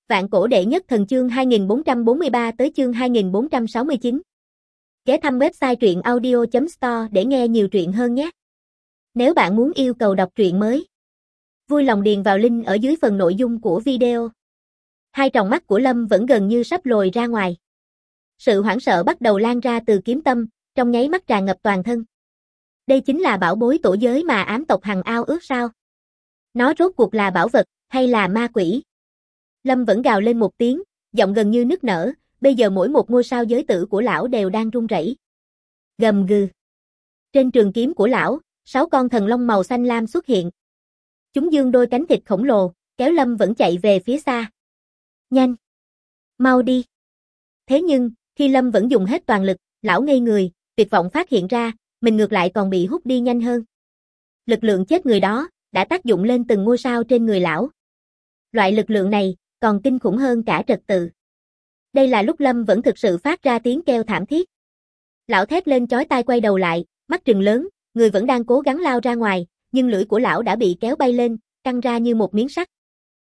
Vạn cổ đệ nhất thần chương 2443 tới chương 2469. Ghé thăm website truyện audio.store để nghe nhiều truyện hơn nhé. Nếu bạn muốn yêu cầu đọc truyện mới, vui lòng điền vào link ở dưới phần nội dung của video. Hai tròng mắt của Lâm vẫn gần như sắp lồi ra ngoài. Sự hoảng sợ bắt đầu lan ra từ kiếm tâm, trong nháy mắt tràn ngập toàn thân. Đây chính là bảo bối tổ giới mà ám tộc hằng ao ước sao? Nó rốt cuộc là bảo vật, hay là ma quỷ? Lâm vẫn gào lên một tiếng, giọng gần như nức nở, bây giờ mỗi một ngôi sao giới tử của lão đều đang run rẩy. Gầm gừ. Trên trường kiếm của lão, 6 con thần long màu xanh lam xuất hiện. Chúng dương đôi cánh thịt khổng lồ, kéo Lâm vẫn chạy về phía xa. Nhanh! Mau đi! Thế nhưng, khi Lâm vẫn dùng hết toàn lực, lão ngây người, tuyệt vọng phát hiện ra, mình ngược lại còn bị hút đi nhanh hơn. Lực lượng chết người đó, đã tác dụng lên từng ngôi sao trên người lão. Loại lực lượng này, còn kinh khủng hơn cả trật tự. Đây là lúc Lâm vẫn thực sự phát ra tiếng kêu thảm thiết. Lão thét lên chói tai quay đầu lại, mắt trừng lớn, người vẫn đang cố gắng lao ra ngoài, nhưng lưỡi của lão đã bị kéo bay lên, căng ra như một miếng sắt.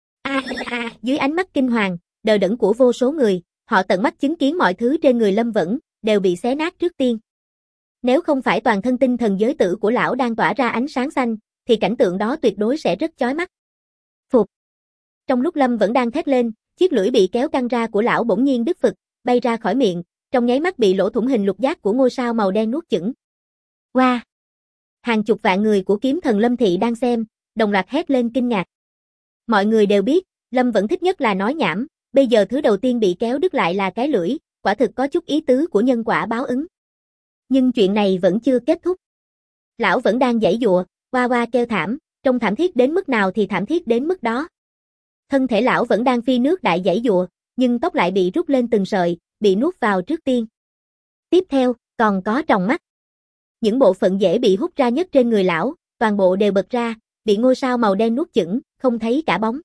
Dưới ánh mắt kinh hoàng, đờ đẫn của vô số người, họ tận mắt chứng kiến mọi thứ trên người Lâm vẫn đều bị xé nát trước tiên. Nếu không phải toàn thân tinh thần giới tử của lão đang tỏa ra ánh sáng xanh, thì cảnh tượng đó tuyệt đối sẽ rất chói mắt. Phụt. Trong lúc Lâm vẫn đang thét lên, chiếc lưỡi bị kéo căng ra của lão bỗng nhiên đứt phực, bay ra khỏi miệng, trong nháy mắt bị lỗ thủng hình lục giác của ngôi sao màu đen nuốt chửng. Wow! Hàng chục vạn người của kiếm thần Lâm Thị đang xem, đồng loạt hét lên kinh ngạc. Mọi người đều biết, Lâm vẫn thích nhất là nói nhảm, bây giờ thứ đầu tiên bị kéo đứt lại là cái lưỡi, quả thực có chút ý tứ của nhân quả báo ứng. Nhưng chuyện này vẫn chưa kết thúc. Lão vẫn đang giãy giụa, oa oa kêu thảm, trông thảm thiết đến mức nào thì thảm thiết đến mức đó. Thân thể lão vẫn đang phi nước đại giãy giụa, nhưng tóc lại bị rút lên từng sợi, bị nuốt vào trước tiên. Tiếp theo, còn có tròng mắt. Những bộ phận dễ bị hút ra nhất trên người lão, toàn bộ đều bật ra, bị ngôi sao màu đen nuốt chửng, không thấy cả bóng.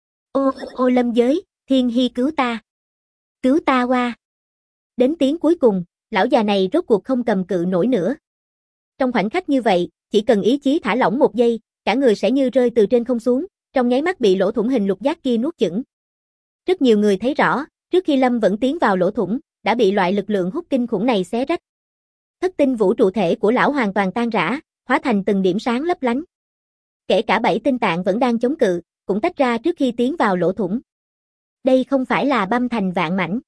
Ô Lâm giới, Thiên Hy cứu ta. Cứu ta qua. Đến tiếng cuối cùng, lão già này rốt cuộc không cầm cự nổi nữa. Trong khoảnh khắc như vậy, chỉ cần ý chí thả lỏng một giây, cả người sẽ như rơi từ trên không xuống, trong nháy mắt bị lỗ thủng hình lục giác kia nuốt chửng. Rất nhiều người thấy rõ, trước khi Lâm vẫn tiến vào lỗ thủng, đã bị loại lực lượng hút kinh khủng này xé rách. Thất tinh vũ trụ thể của lão hoàn toàn tan rã, hóa thành từng điểm sáng lấp lánh. Kể cả 7 tinh tạng vẫn đang chống cự, cũng tách ra trước khi tiến vào lỗ thủng. Đây không phải là băm thành vạn mảnh,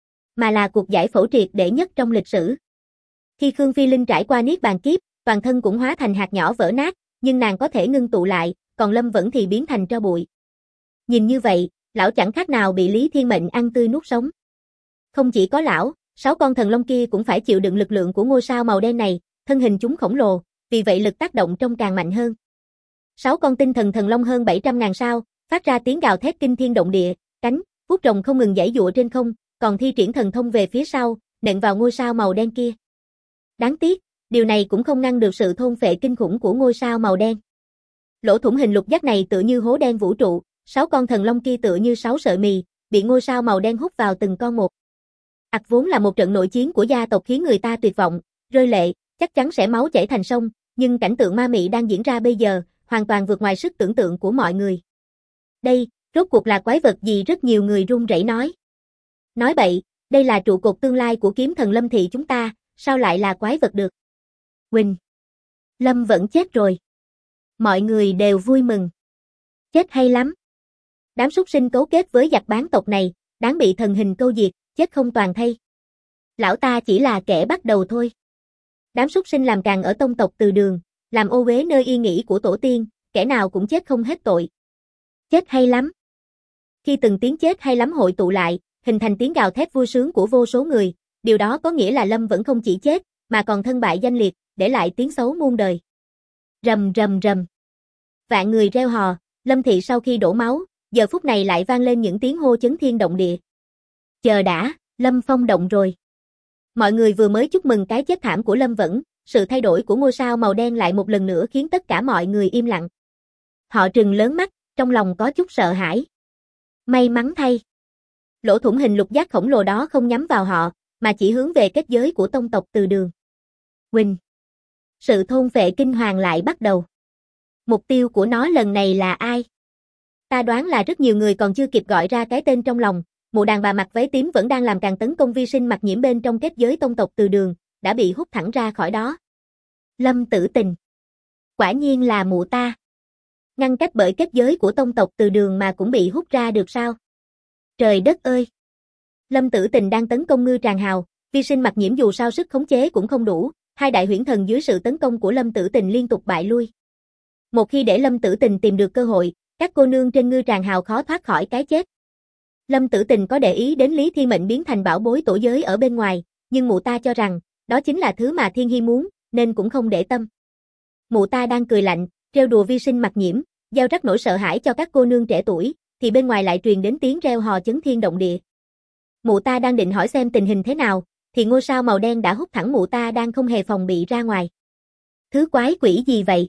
mà là cuộc giải phẫu triệt để nhất trong lịch sử. Khi Khương Phi Linh trải qua niết bàn kiếp, toàn thân cũng hóa thành hạt nhỏ vỡ nát, nhưng nàng có thể ngưng tụ lại, còn Lâm vẫn thì biến thành tro bụi. Nhìn như vậy, lão chẳng khác nào bị Lý Thiên Mệnh ăn tươi nuốt sống. Không chỉ có lão, 6 con thần long kia cũng phải chịu đựng lực lượng của ngôi sao màu đen này, thân hình chúng khổng lồ, vì vậy lực tác động trông càng mạnh hơn. 6 con tinh thần thần long hơn 700.000 sao, phát ra tiếng gào thét kinh thiên động địa, cánh, vuốt rồng không ngừng giãy giụa trên không, còn thi triển thần thông về phía sau, nện vào ngôi sao màu đen kia. Đáng tiếc, điều này cũng không ngăn được sự thôn phệ kinh khủng của ngôi sao màu đen. Lỗ thủng hình lục giác này tựa như hố đen vũ trụ, 6 con thần long kia tựa như 6 sợi mì, bị ngôi sao màu đen hút vào từng con một. Vốn là một trận nội chiến của gia tộc khiến người ta tuyệt vọng, rơi lệ, chắc chắn sẽ máu chảy thành sông, nhưng cảnh tượng ma mị đang diễn ra bây giờ, hoàn toàn vượt ngoài sức tưởng tượng của mọi người. Đây, rốt cuộc là quái vật gì? Rất nhiều người run rẩy nói. Nói bậy, đây là trụ cột tương lai của kiếm thần Lâm Thị chúng ta, sao lại là quái vật được? Quỳnh! Lâm vẫn chết rồi. Mọi người đều vui mừng. Chết hay lắm. Đám súc sinh cấu kết với giặc bán tộc này, đáng bị thần hình câu diệt, chết không toàn thây. Lão ta chỉ là kẻ bắt đầu thôi. Đám súc sinh làm càng ở tông tộc Từ Đường, làm ô uế nơi yên nghỉ của tổ tiên, kẻ nào cũng chết không hết tội. Chết hay lắm. Khi từng tiếng chết hay lắm hội tụ lại, hình thành tiếng gào thét vui sướng của vô số người, điều đó có nghĩa là Lâm vẫn không chỉ chết, mà còn thân bại danh liệt, để lại tiếng xấu muôn đời. Rầm rầm rầm. Vạn người reo hò, Lâm Thị sau khi đổ máu, giờ phút này lại vang lên những tiếng hô chấn thiên động địa. Chờ đã, Lâm Phong động rồi. Mọi người vừa mới chúc mừng cái chết thảm của Lâm vẫn, sự thay đổi của ngôi sao màu đen lại một lần nữa khiến tất cả mọi người im lặng. Họ trừng lớn mắt, trong lòng có chút sợ hãi. May mắn thay. Lỗ thủng hình lục giác khổng lồ đó không nhắm vào họ, mà chỉ hướng về kết giới của tông tộc Từ Đường. Quỳnh. Sự thôn phệ kinh hoàng lại bắt đầu. Mục tiêu của nó lần này là ai? Ta đoán là rất nhiều người còn chưa kịp gọi ra cái tên trong lòng, mụ đàn bà mặc váy tím vẫn đang làm càng tấn công vi sinh mặc nhiễm bên trong kết giới tông tộc Từ Đường, đã bị hút thẳng ra khỏi đó. Lâm Tử Tình. Quả nhiên là mụ ta. Ngăn cách bởi kết giới của tông tộc Từ Đường mà cũng bị hút ra được sao? Trời đất ơi! Lâm Tử Tình đang tấn công Ngư Tràng Hào, vi sinh mặc nhiễm dù sao sức khống chế cũng không đủ, hai đại huyễn thần dưới sự tấn công của Lâm Tử Tình liên tục bại lui. Một khi để Lâm Tử Tình tìm được cơ hội, các cô nương trên Ngư Tràng Hào khó thoát khỏi cái chết. Lâm Tử Tình có để ý đến Lý Thiên Mệnh biến thành bảo bối tổ giới ở bên ngoài, nhưng mụ ta cho rằng, đó chính là thứ mà Thiên Hy muốn, nên cũng không để tâm. Mụ ta đang cười lạnh, trêu đùa vi sinh mặc nhiễm, gieo rắc nỗi sợ hãi cho các cô nương trẻ tuổi, thì bên ngoài lại truyền đến tiếng reo hò chấn thiên động địa. Mụ ta đang định hỏi xem tình hình thế nào, thì ngôi sao màu đen đã hút thẳng mụ ta đang không hề phòng bị ra ngoài. Thứ quái quỷ gì vậy?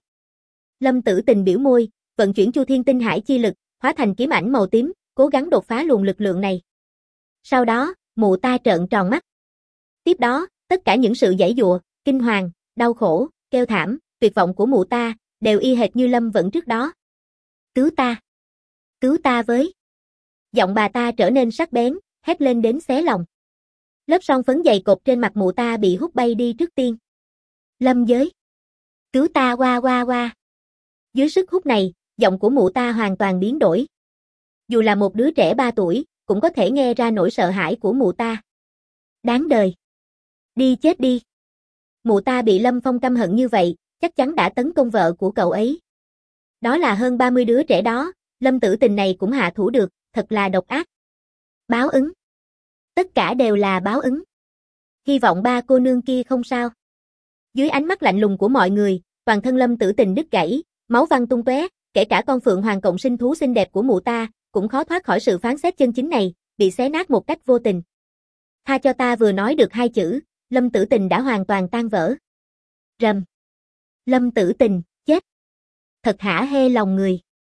Lâm Tử Tình biểu môi, vận chuyển Chu Thiên Tinh Hải chi lực, hóa thành kiếm ảnh màu tím, cố gắng đột phá luồng lực lượng này. Sau đó, mụ ta trợn tròn mắt. Tiếp đó, tất cả những sự giãy giụa, kinh hoàng, đau khổ, kêu thảm, tuyệt vọng của mụ ta, đều y hệt như Lâm Vẫn trước đó. Cứu ta! Cứu ta với! Giọng bà ta trở nên sắc bén, hét lên đến xé lòng. Lớp son phấn dày cộp trên mặt mụ ta bị hút bay đi trước tiên. Lâm Giới! Cứu ta qua! Dưới sức hút này, giọng của mụ ta hoàn toàn biến đổi. Dù là một đứa trẻ 3 tuổi, cũng có thể nghe ra nỗi sợ hãi của mụ ta. Đáng đời! Đi chết đi! Mụ ta bị Lâm Phong căm hận như vậy, chắc chắn đã tấn công vợ của cậu ấy. Đó là hơn 30 đứa trẻ đó, Lâm Tử Tình này cũng hạ thủ được, thật là độc ác. Báo ứng! Tất cả đều là báo ứng. Hy vọng 3 cô nương kia không sao. Dưới ánh mắt lạnh lùng của mọi người, toàn thân Lâm Tử Tình đứt gãy, máu văng tung tóe, kể cả con phượng hoàng cộng sinh thú xinh đẹp của mụ ta, cũng khó thoát khỏi sự phán xét chân chính này, bị xé nát một cách vô tình. Tha cho ta vừa nói được 2 chữ, Lâm Tử Tình đã hoàn toàn tan vỡ. Rầm. Lâm Tử Tình, chết. Thật hả hê lòng người.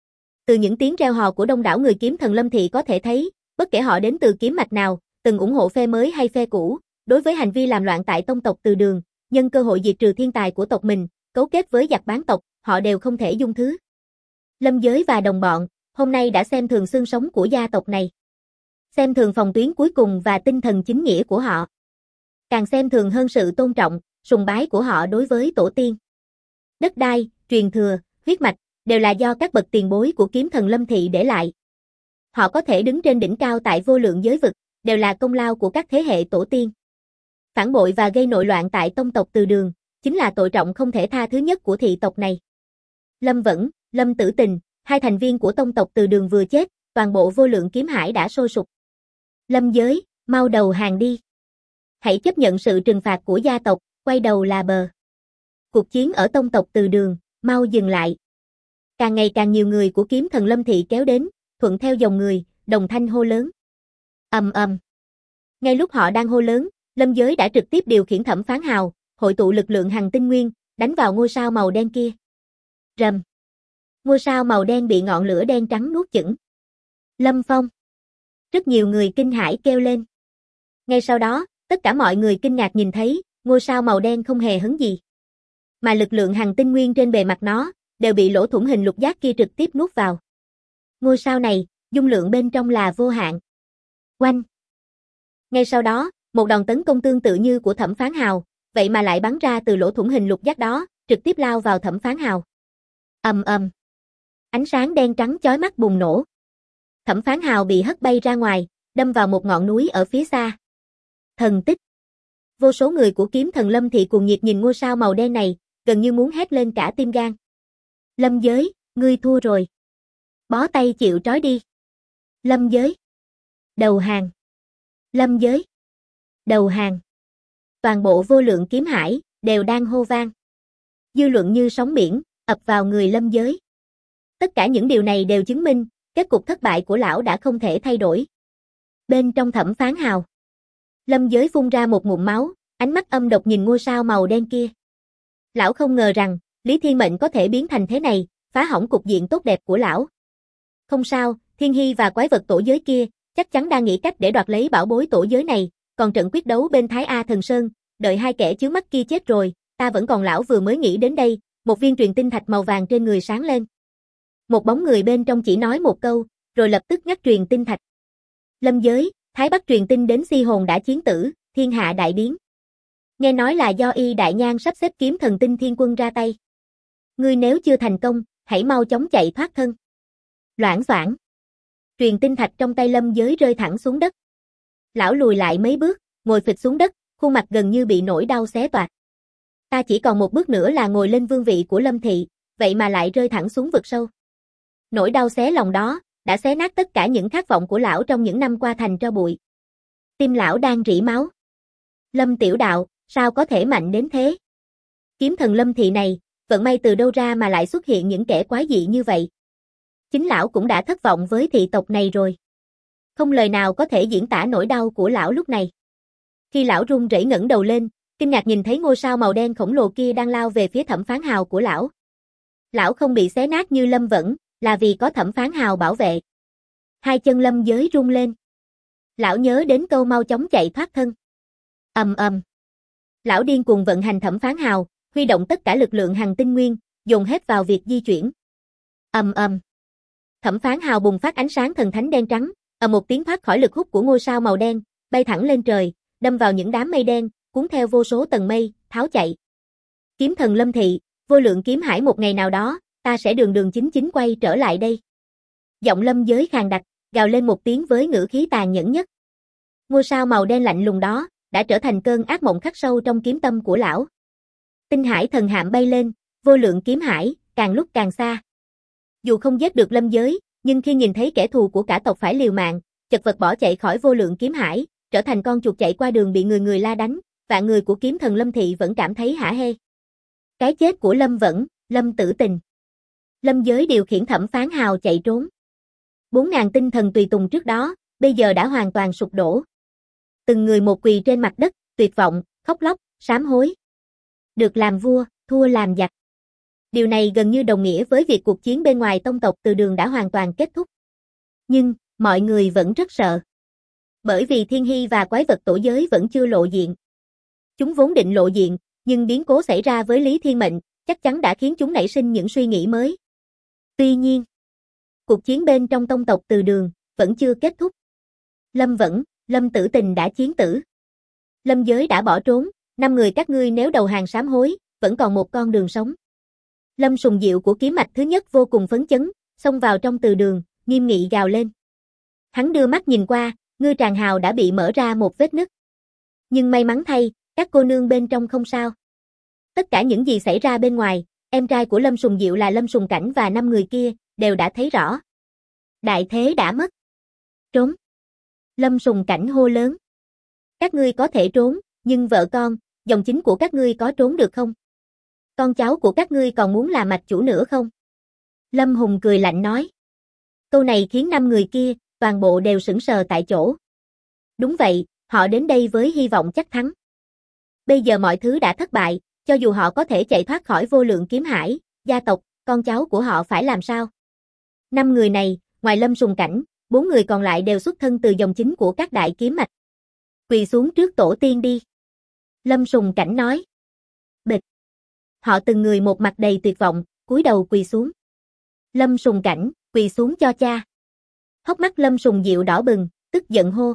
Từ những tiếng reo hò của đông đảo người kiếm thần Lâm thị có thể thấy, bất kể họ đến từ kiếm mạch nào, từng ủng hộ phe mới hay phe cũ, đối với hành vi làm loạn tại tông tộc Từ Đường, nhân cơ hội diệt trừ thiên tài của tộc mình, cấu kết với giặc bán tộc, họ đều không thể dung thứ. Lâm Giới và đồng bọn, hôm nay đã xem thường xương sống của gia tộc này. Xem thường phòng tuyến cuối cùng và tinh thần chính nghĩa của họ. Càng xem thường hơn sự tôn trọng, sùng bái của họ đối với tổ tiên. Đất đai, truyền thừa, huyết mạch, đều là do các bậc tiền bối của kiếm thần Lâm thị để lại. Họ có thể đứng trên đỉnh cao tại vô lượng giới vực, đều là công lao của các thế hệ tổ tiên. Phản bội và gây nội loạn tại tông tộc Từ Đường, chính là tội trọng không thể tha thứ nhất của thị tộc này. Lâm Vẫn, Lâm Tử Tình, 2 thành viên của tông tộc Từ Đường vừa chết, toàn bộ vô lượng kiếm hải đã sôi sục. Lâm Giới, mau đầu hàng đi. Hãy chấp nhận sự trừng phạt của gia tộc, quay đầu là bờ. Cuộc chiến ở tông tộc Từ Đường, mau dừng lại. Càng ngày càng nhiều người của kiếm thần Lâm thị kéo đến, thuận theo dòng người, đồng thanh hô lớn. Ầm ầm. Ngay lúc họ đang hô lớn, Lâm Giới đã trực tiếp điều khiển Thẩm Phán Hào, hội tụ lực lượng hằng tinh nguyên, đánh vào ngôi sao màu đen kia. Rầm. Ngôi sao màu đen bị ngọn lửa đen trắng nuốt chửng. Lâm Phong. Rất nhiều người kinh hãi kêu lên. Ngay sau đó, tất cả mọi người kinh ngạc nhìn thấy, ngôi sao màu đen không hề hấn gì. Mà lực lượng hằng tinh nguyên trên bề mặt nó, đều bị lỗ thủng hình lục giác kia trực tiếp nuốt vào. Ngôi sao này, dung lượng bên trong là vô hạn. Oanh! Ngay sau đó, một đòn tấn công tương tự như của Thẩm Phán Hào, vậy mà lại bắn ra từ lỗ thủng hình lục giác đó, trực tiếp lao vào Thẩm Phán Hào. Ầm ầm. Ánh sáng đen trắng chói mắt bùng nổ. Thẩm Phán Hào bị hất bay ra ngoài, đâm vào một ngọn núi ở phía xa. Thần tích. Vô số người của kiếm thần Lâm thị cuồng nhiệt nhìn ngôi sao màu đen này, gần như muốn hét lên cả tim gan. Lâm Giới, ngươi thua rồi. Bó tay chịu trói đi. Lâm Giới. Đầu hàng. Lâm Giới. Đầu hàng. Toàn bộ vô lượng kiếm hải, đều đang hô vang. Dư luận như sóng biển, ập vào người Lâm Giới. Tất cả những điều này đều chứng minh, kết cục thất bại của lão đã không thể thay đổi. Bên trong Thẩm Phán Hào, Lâm Giới phun ra một ngụm máu, ánh mắt âm độc nhìn ngôi sao màu đen kia. Lão không ngờ rằng, Lý Thiên Mệnh có thể biến thành thế này, phá hỏng cục diện tốt đẹp của lão. Không sao, Thiên Hy và quái vật tổ giới kia, chắc chắn đang nghĩ cách để đoạt lấy bảo bối tổ giới này, còn trận quyết đấu bên Thái A Thần Sơn, đợi 2 kẻ chướng mắt kia chết rồi, ta vẫn còn lão vừa mới nghĩ đến đây, một viên truyền tinh thạch màu vàng trên người sáng lên. Một bóng người bên trong chỉ nói một câu, rồi lập tức ngắt truyền tinh thạch. Lâm Giới, Thái Bắc truyền tin đến Si Hồn đã chiến tử, thiên hạ đại biến. Nghe nói là do Y Đại Nhan sắp xếp kiếm thần tinh thiên quân ra tay. Ngươi nếu chưa thành công, hãy mau chóng chạy thoát thân. Loảng xoảng. Truyền tinh thạch trong tay Lâm Giới rơi thẳng xuống đất. Lão lùi lại mấy bước, ngồi phịch xuống đất, khuôn mặt gần như bị nỗi đau xé toạc. Ta chỉ còn một bước nữa là ngồi lên vương vị của Lâm thị, vậy mà lại rơi thẳng xuống vực sâu. Nỗi đau xé lòng đó, đã xé nát tất cả những khát vọng của lão trong những năm qua thành tro bụi. Tim lão đang rỉ máu. Lâm tiểu đạo, sao có thể mạnh đến thế? Kiếm thần Lâm thị này, vận may từ đâu ra mà lại xuất hiện những kẻ quái dị như vậy? Chính lão cũng đã thất vọng với thị tộc này rồi. Không lời nào có thể diễn tả nỗi đau của lão lúc này. Khi lão run rẩy ngẩng đầu lên, kinh ngạc nhìn thấy ngôi sao màu đen khổng lồ kia đang lao về phía Thẩm Phán Hào của lão. Lão không bị xé nát như Lâm Vẫn, là vì có Thẩm Phán Hào bảo vệ. Hai chân Lâm Giới rung lên. Lão nhớ đến câu mau chóng chạy thoát thân. Ầm ầm. Lão điên cuồng vận hành Thẩm Phán Hào, huy động tất cả lực lượng hằng tinh nguyên, dồn hết vào việc di chuyển. Ầm ầm. Thẩm Phán Hào bùng phát ánh sáng thần thánh đen trắng, một tiếng thoát khỏi lực hút của ngôi sao màu đen, bay thẳng lên trời, đâm vào những đám mây đen, cuốn theo vô số tầng mây, tháo chạy. Kiếm thần Lâm thị, vô lượng kiếm hải, một ngày nào đó, ta sẽ đường đường chính chính quay trở lại đây. Giọng Lâm Giới khàn đặc, gào lên một tiếng với ngữ khí tàn nhẫn nhất. Ngôi sao màu đen lạnh lùng đó, đã trở thành cơn ác mộng khắc sâu trong kiếm tâm của lão. Tinh hải thần hạm bay lên, vô lượng kiếm hải, càng lúc càng xa. Dù không giết được Lâm Giới, nhưng khi nhìn thấy kẻ thù của cả tộc phải liều mạng, chật vật bỏ chạy khỏi vô lượng kiếm hải, trở thành con chuột chạy qua đường bị người người la đánh, vạn người của kiếm thần Lâm thị vẫn cảm thấy hả hê. Cái chết của Lâm Vẫn, Lâm Tử Tình. Lâm Giới điều khiển Thẩm Phán Hào chạy trốn. 4.000 tinh thần tùy tùng trước đó, bây giờ đã hoàn toàn sụp đổ. Từng người một quỳ trên mặt đất, tuyệt vọng, khóc lóc, sám hối. Được làm vua, thua làm giặc. Điều này gần như đồng nghĩa với việc cuộc chiến bên ngoài tông tộc Từ Đường đã hoàn toàn kết thúc. Nhưng, mọi người vẫn rất sợ. Bởi vì Thiên Hy và quái vật tổ giới vẫn chưa lộ diện. Chúng vốn định lộ diện, nhưng biến cố xảy ra với Lý Thiên Mệnh, chắc chắn đã khiến chúng nảy sinh những suy nghĩ mới. Tuy nhiên, cuộc chiến bên trong tông tộc Từ Đường vẫn chưa kết thúc. Lâm Vẫn, Lâm Tử Tình đã chiến tử. Lâm Giới đã bỏ trốn, 5 người các ngươi nếu đầu hàng sám hối, vẫn còn một con đường sống. Lâm Sùng Diệu của kiếm mạch thứ nhất vô cùng phấn chấn, xông vào trong Từ Đường, nghiêm nghị gào lên. Hắn đưa mắt nhìn qua, ngư tràng hào đã bị mở ra một vết nứt. Nhưng may mắn thay, các cô nương bên trong không sao. Tất cả những gì xảy ra bên ngoài, em trai của Lâm Sùng Diệu là Lâm Sùng Cảnh và 5 người kia, đều đã thấy rõ. Đại thế đã mất. Trốn. Lâm Sùng Cảnh hô lớn. Các ngươi có thể trốn, nhưng vợ con, dòng chính của các ngươi có trốn được không? Con cháu của các ngươi còn muốn làm mạch chủ nữa không? Lâm Hùng cười lạnh nói. Câu này khiến 5 người kia, toàn bộ đều sững sờ tại chỗ. Đúng vậy, họ đến đây với hy vọng chắc thắng. Bây giờ mọi thứ đã thất bại, cho dù họ có thể chạy thoát khỏi vô lượng kiếm hải, gia tộc, con cháu của họ phải làm sao? 5 người này, ngoài Lâm Sùng Cảnh, 4 người còn lại đều xuất thân từ dòng chính của các đại kiếm mạch. Quỳ xuống trước tổ tiên đi. Lâm Sùng Cảnh nói. Bịch. Họ từng người một mặt đầy tuyệt vọng, cúi đầu quỳ xuống. Lâm Sùng Cảnh, quỳ xuống cho cha. Hốc mắt Lâm Sùng Diệu đỏ bừng, tức giận hô.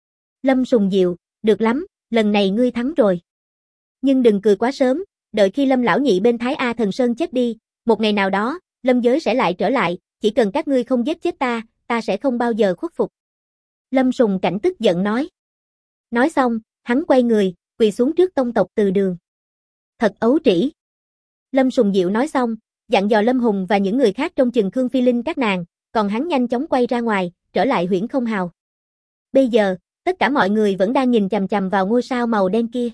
Lâm Sùng Diệu, được lắm, lần này ngươi thắng rồi. Nhưng đừng cười quá sớm, đợi khi Lâm lão nhị bên Thái A Thần Sơn chết đi, một ngày nào đó, Lâm Giới sẽ lại trở lại, chỉ cần các ngươi không giết chết ta sẽ không bao giờ khuất phục. Lâm Sùng Cảnh tức giận nói. Nói xong, hắn quay người, quỳ xuống trước tông tộc Từ Đường. Thật ấu trĩ. Lâm Sùng Diệu nói xong, dặn dò Lâm Hùng và những người khác trong chừng Khương Phi Linh các nàng, còn hắn nhanh chóng quay ra ngoài, trở lại Huyễn Không Hào. Bây giờ, tất cả mọi người vẫn đang nhìn chằm chằm vào ngôi sao màu đen kia.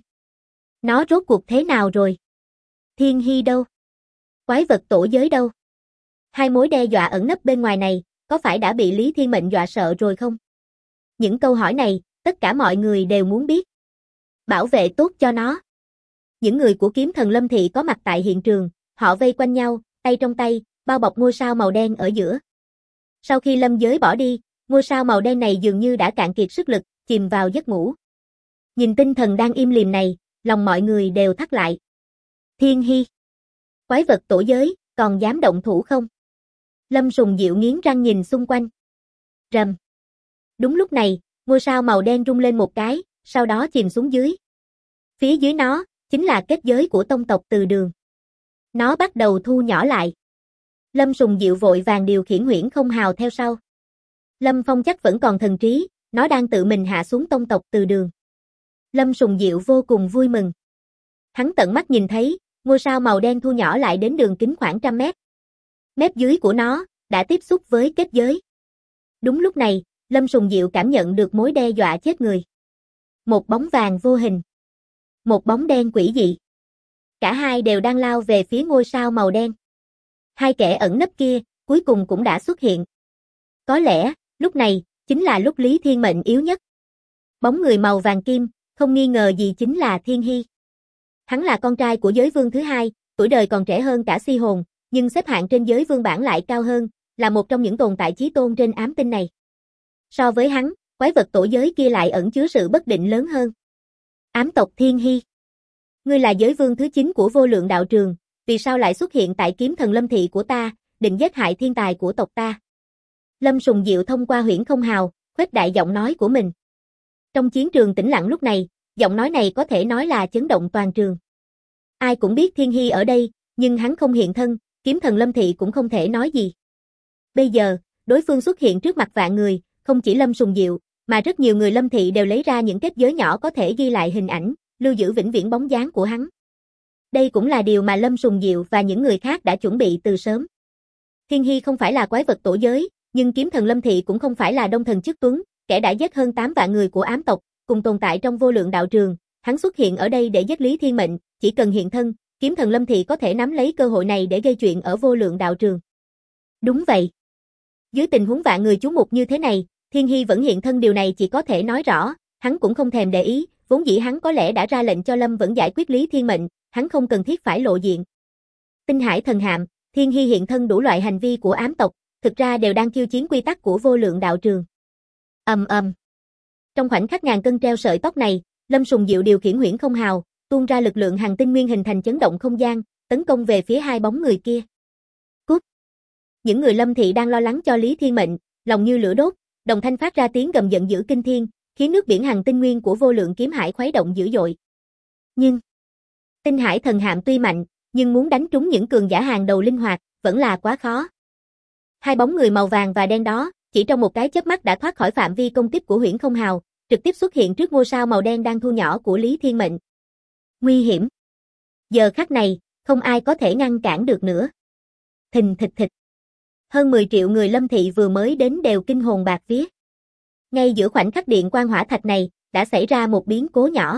Nó rốt cuộc thế nào rồi? Thiên Hy đâu? Quái vật tổ giới đâu? Hai mối đe dọa ẩn nấp bên ngoài này, có phải đã bị Lý Thiên Mệnh dọa sợ rồi không? Những câu hỏi này, tất cả mọi người đều muốn biết. Bảo vệ tốt cho nó. Những người của kiếm thần Lâm thị có mặt tại hiện trường, họ vây quanh nhau, tay trong tay, bao bọc ngôi sao màu đen ở giữa. Sau khi Lâm Giới bỏ đi, ngôi sao màu đen này dường như đã cạn kiệt sức lực, chìm vào giấc ngủ. Nhìn tinh thần đang im lìm này, lòng mọi người đều thắt lại. Thiên Hy. Quái vật tổ giới, còn dám động thủ không? Lâm Sùng Diệu nghiến răng nhìn xung quanh. Rầm. Đúng lúc này, ngôi sao màu đen rung lên một cái, sau đó chìm xuống dưới. Phía dưới nó, chính là kết giới của tông tộc Từ Đường. Nó bắt đầu thu nhỏ lại. Lâm Sùng Diệu vội vàng điều khiển Huyễn Không Hào theo sau. Lâm Phong chắc vẫn còn thần trí, nó đang tự mình hạ xuống tông tộc Từ Đường. Lâm Sùng Diệu vô cùng vui mừng. Hắn tận mắt nhìn thấy, ngôi sao màu đen thu nhỏ lại đến đường kính khoảng 100 mét. Mép dưới của nó, đã tiếp xúc với kết giới. Đúng lúc này, Lâm Sùng Diệu cảm nhận được mối đe dọa chết người. Một bóng vàng vô hình. Một bóng đen quỷ dị. Cả hai đều đang lao về phía ngôi sao màu đen. Hai kẻ ẩn nấp kia, cuối cùng cũng đã xuất hiện. Có lẽ, lúc này, chính là lúc Lý Thiên Mệnh yếu nhất. Bóng người màu vàng kim, không nghi ngờ gì chính là Thiên Hy. Hắn là con trai của giới vương thứ hai, tuổi đời còn trẻ hơn cả Si Hồn, nhưng xếp hạng trên giới vương bảng lại cao hơn, là một trong những tồn tại chí tôn trên ám tinh này. So với hắn, quái vật tổ giới kia lại ẩn chứa sự bất định lớn hơn. Ám tộc Thiên Hy. Ngươi là giới vương thứ 9 của vô lượng đạo trường, vì sao lại xuất hiện tại kiếm thần Lâm thị của ta, định giết hại thiên tài của tộc ta? Lâm Sùng Diệu thông qua Huyễn Không Hào, khuếch đại giọng nói của mình. Trong chiến trường tĩnh lặng lúc này, giọng nói này có thể nói là chấn động toàn trường. Ai cũng biết Thiên Hy ở đây, nhưng hắn không hiện thân, kiếm thần Lâm thị cũng không thể nói gì. Bây giờ, đối phương xuất hiện trước mặt vạn người, không chỉ Lâm Sùng Diệu, mà rất nhiều người Lâm thị đều lấy ra những kết giới nhỏ có thể ghi lại hình ảnh, lưu giữ vĩnh viễn bóng dáng của hắn. Đây cũng là điều mà Lâm Sùng Diệu và những người khác đã chuẩn bị từ sớm. Thiên Hy không phải là quái vật tổ giới, nhưng kiếm thần Lâm thị cũng không phải là Đông Thần Chức Tuấn, kẻ đã giết hơn 8 vạn người của ám tộc, cùng tồn tại trong vô lượng đạo trường, hắn xuất hiện ở đây để giết Lý Thiên Mệnh, chỉ cần hiện thân, kiếm thần Lâm thị có thể nắm lấy cơ hội này để gây chuyện ở vô lượng đạo trường. Đúng vậy. Dưới tình huống vạn người chú mục như thế này, Thiên Hy vẫn hiện thân, điều này chỉ có thể nói rõ, hắn cũng không thèm để ý, vốn dĩ hắn có lẽ đã ra lệnh cho Lâm Vẫn giải quyết Lý Thiên Mệnh, hắn không cần thiết phải lộ diện. Tinh Hải Thần Hạm, Thiên Hy hiện thân, đủ loại hành vi của ám tộc, thực ra đều đang khiêu chiến quy tắc của vô lượng đạo trường. Ầm ầm. Trong khoảnh khắc ngàn cân treo sợi tóc này, Lâm Sùng Diệu điều khiển Huyễn Không Hào, tuôn ra lực lượng hằng tinh nguyên hình thành chấn động không gian, tấn công về phía hai bóng người kia. Cút. Những người Lâm thị đang lo lắng cho Lý Thiên Mệnh, lòng như lửa đốt, đồng thanh phát ra tiếng gầm giận dữ kinh thiên, khiến nước biển hằng tinh nguyên của vô lượng kiếm hải khuấy động dữ dội. Nhưng Tinh Hải Thần Hạm tuy mạnh, nhưng muốn đánh trúng những cường giả hàng đầu linh hoạt, vẫn là quá khó. Hai bóng người màu vàng và đen đó, chỉ trong một cái chớp mắt đã thoát khỏi phạm vi công kích của Huyễn Không Hào, trực tiếp xuất hiện trước ngôi sao màu đen đang thu nhỏ của Lý Thiên Mệnh. Nguy hiểm. Giờ khắc này, không ai có thể ngăn cản được nữa. Thình thịch thịch. Hơn 10 triệu người Lâm thị vừa mới đến đều kinh hồn bạt vía. Ngay giữa khoảnh khắc điện quang hỏa thạch này, đã xảy ra một biến cố nhỏ.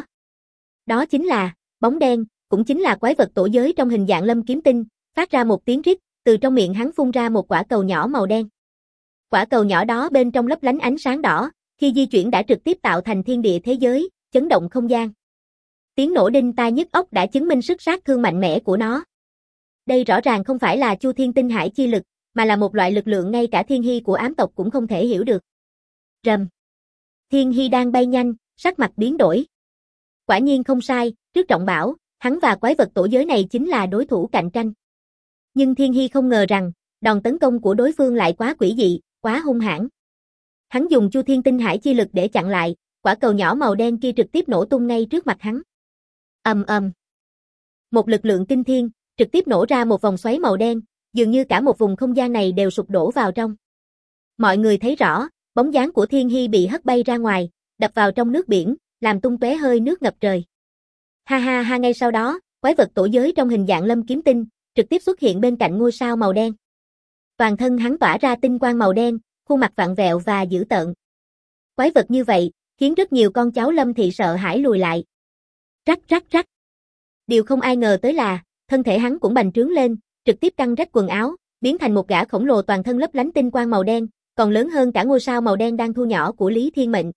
Đó chính là, bóng đen, cũng chính là quái vật tổ giới trong hình dạng Lâm Kiếm Tinh, phát ra một tiếng rít, từ trong miệng hắn phun ra một quả cầu nhỏ màu đen. Quả cầu nhỏ đó bên trong lấp lánh ánh sáng đỏ, khi di chuyển đã trực tiếp tạo thành thiên địa thế giới, chấn động không gian. Tiếng nổ đinh tai nhức óc đã chứng minh sức sát thương mạnh mẽ của nó. Đây rõ ràng không phải là Chu Thiên Tinh Hải chi lực, mà là một loại lực lượng ngay cả Thiên Hy của ám tộc cũng không thể hiểu được. Rầm. Thiên Hy đang bay nhanh, sắc mặt biến đổi. Quả nhiên không sai, trước Trọng Bảo, hắn và quái vật tổ giới này chính là đối thủ cạnh tranh. Nhưng Thiên Hy không ngờ rằng, đòn tấn công của đối phương lại quá quỷ dị, quá hung hãn. Hắn dùng Chu Thiên Tinh Hải chi lực để chặn lại, quả cầu nhỏ màu đen kia trực tiếp nổ tung ngay trước mặt hắn. Ầm ầm. Một lực lượng kinh thiên, trực tiếp nổ ra một vòng xoáy màu đen, dường như cả một vùng không gian này đều sụp đổ vào trong. Mọi người thấy rõ, bóng dáng của Thiên Hy bị hất bay ra ngoài, đập vào trong nước biển, làm tung tóe hơi nước ngập trời. Ha ha ha, ngay sau đó, quái vật tổ giới trong hình dạng Lâm Kiếm Tinh, trực tiếp xuất hiện bên cạnh ngôi sao màu đen. Toàn thân hắn tỏa ra tinh quang màu đen, khuôn mặt vặn vẹo và dữ tợn. Quái vật như vậy, khiến rất nhiều con cháu Lâm thị sợ hãi lùi lại. Rắc rắc rắc. Điều không ai ngờ tới là, thân thể hắn cũng bành trướng lên, trực tiếp căng rách quần áo, biến thành một gã khổng lồ toàn thân lấp lánh tinh quang màu đen, còn lớn hơn cả ngôi sao màu đen đang thu nhỏ của Lý Thiên Mệnh.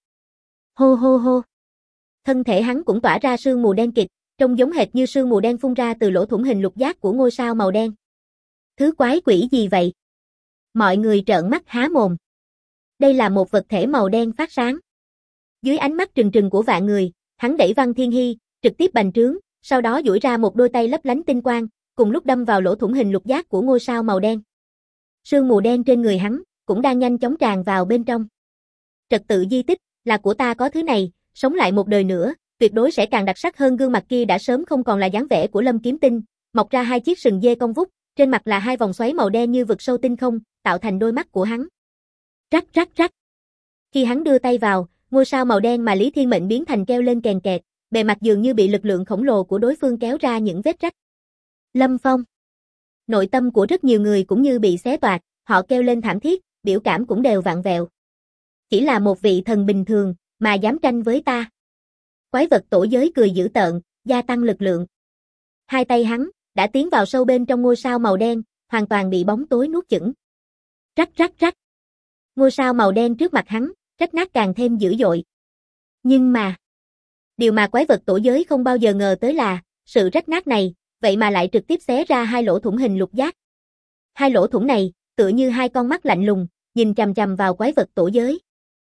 Hô hô hô. Thân thể hắn cũng tỏa ra sương mù đen kịt, trông giống hệt như sương mù đen phun ra từ lỗ thủng hình lục giác của ngôi sao màu đen. Thứ quái quỷ gì vậy? Mọi người trợn mắt há mồm. Đây là một vật thể màu đen phát sáng. Dưới ánh mắt trừng trừng của vạn người, hắn đẩy văng Thiên Hy, trực tiếp bành trướng, sau đó duỗi ra một đôi tay lấp lánh tinh quang, cùng lúc đâm vào lỗ thủng hình lục giác của ngôi sao màu đen. Sương mù đen trên người hắn cũng đang nhanh chóng tràn vào bên trong. Trật tự di tích là của ta, có thứ này, sống lại một đời nữa, tuyệt đối sẽ càng đặc sắc hơn. Gương mặt kia đã sớm không còn là dáng vẻ của Lâm Kiếm Tinh, mọc ra hai chiếc sừng dê cong vút, trên mặt là hai vòng xoáy màu đen như vực sâu tinh không, tạo thành đôi mắt của hắn. Rắc rắc rắc. Khi hắn đưa tay vào, ngôi sao màu đen mà Lý Thiên Mệnh biến thành kêu lên kèn kẹt, bề mặt dường như bị lực lượng khổng lồ của đối phương kéo ra những vết rách. Lâm Phong. Nội tâm của rất nhiều người cũng như bị xé toạc, họ kêu lên thảm thiết, biểu cảm cũng đều vặn vẹo. Chỉ là một vị thần bình thường mà dám tranh với ta. Quái vật tổ giới cười dữ tợn, gia tăng lực lượng. Hai tay hắn đã tiến vào sâu bên trong ngôi sao màu đen, hoàn toàn bị bóng tối nuốt chửng. Rắc rắc rắc. Ngôi sao màu đen trước mặt hắn, rách nát càng thêm dữ dội. Nhưng mà, điều mà quái vật tổ giới không bao giờ ngờ tới là, sự rách nát này, vậy mà lại trực tiếp xé ra hai lỗ thủng hình lục giác. Hai lỗ thủng này, tựa như hai con mắt lạnh lùng, nhìn chằm chằm vào quái vật tổ giới.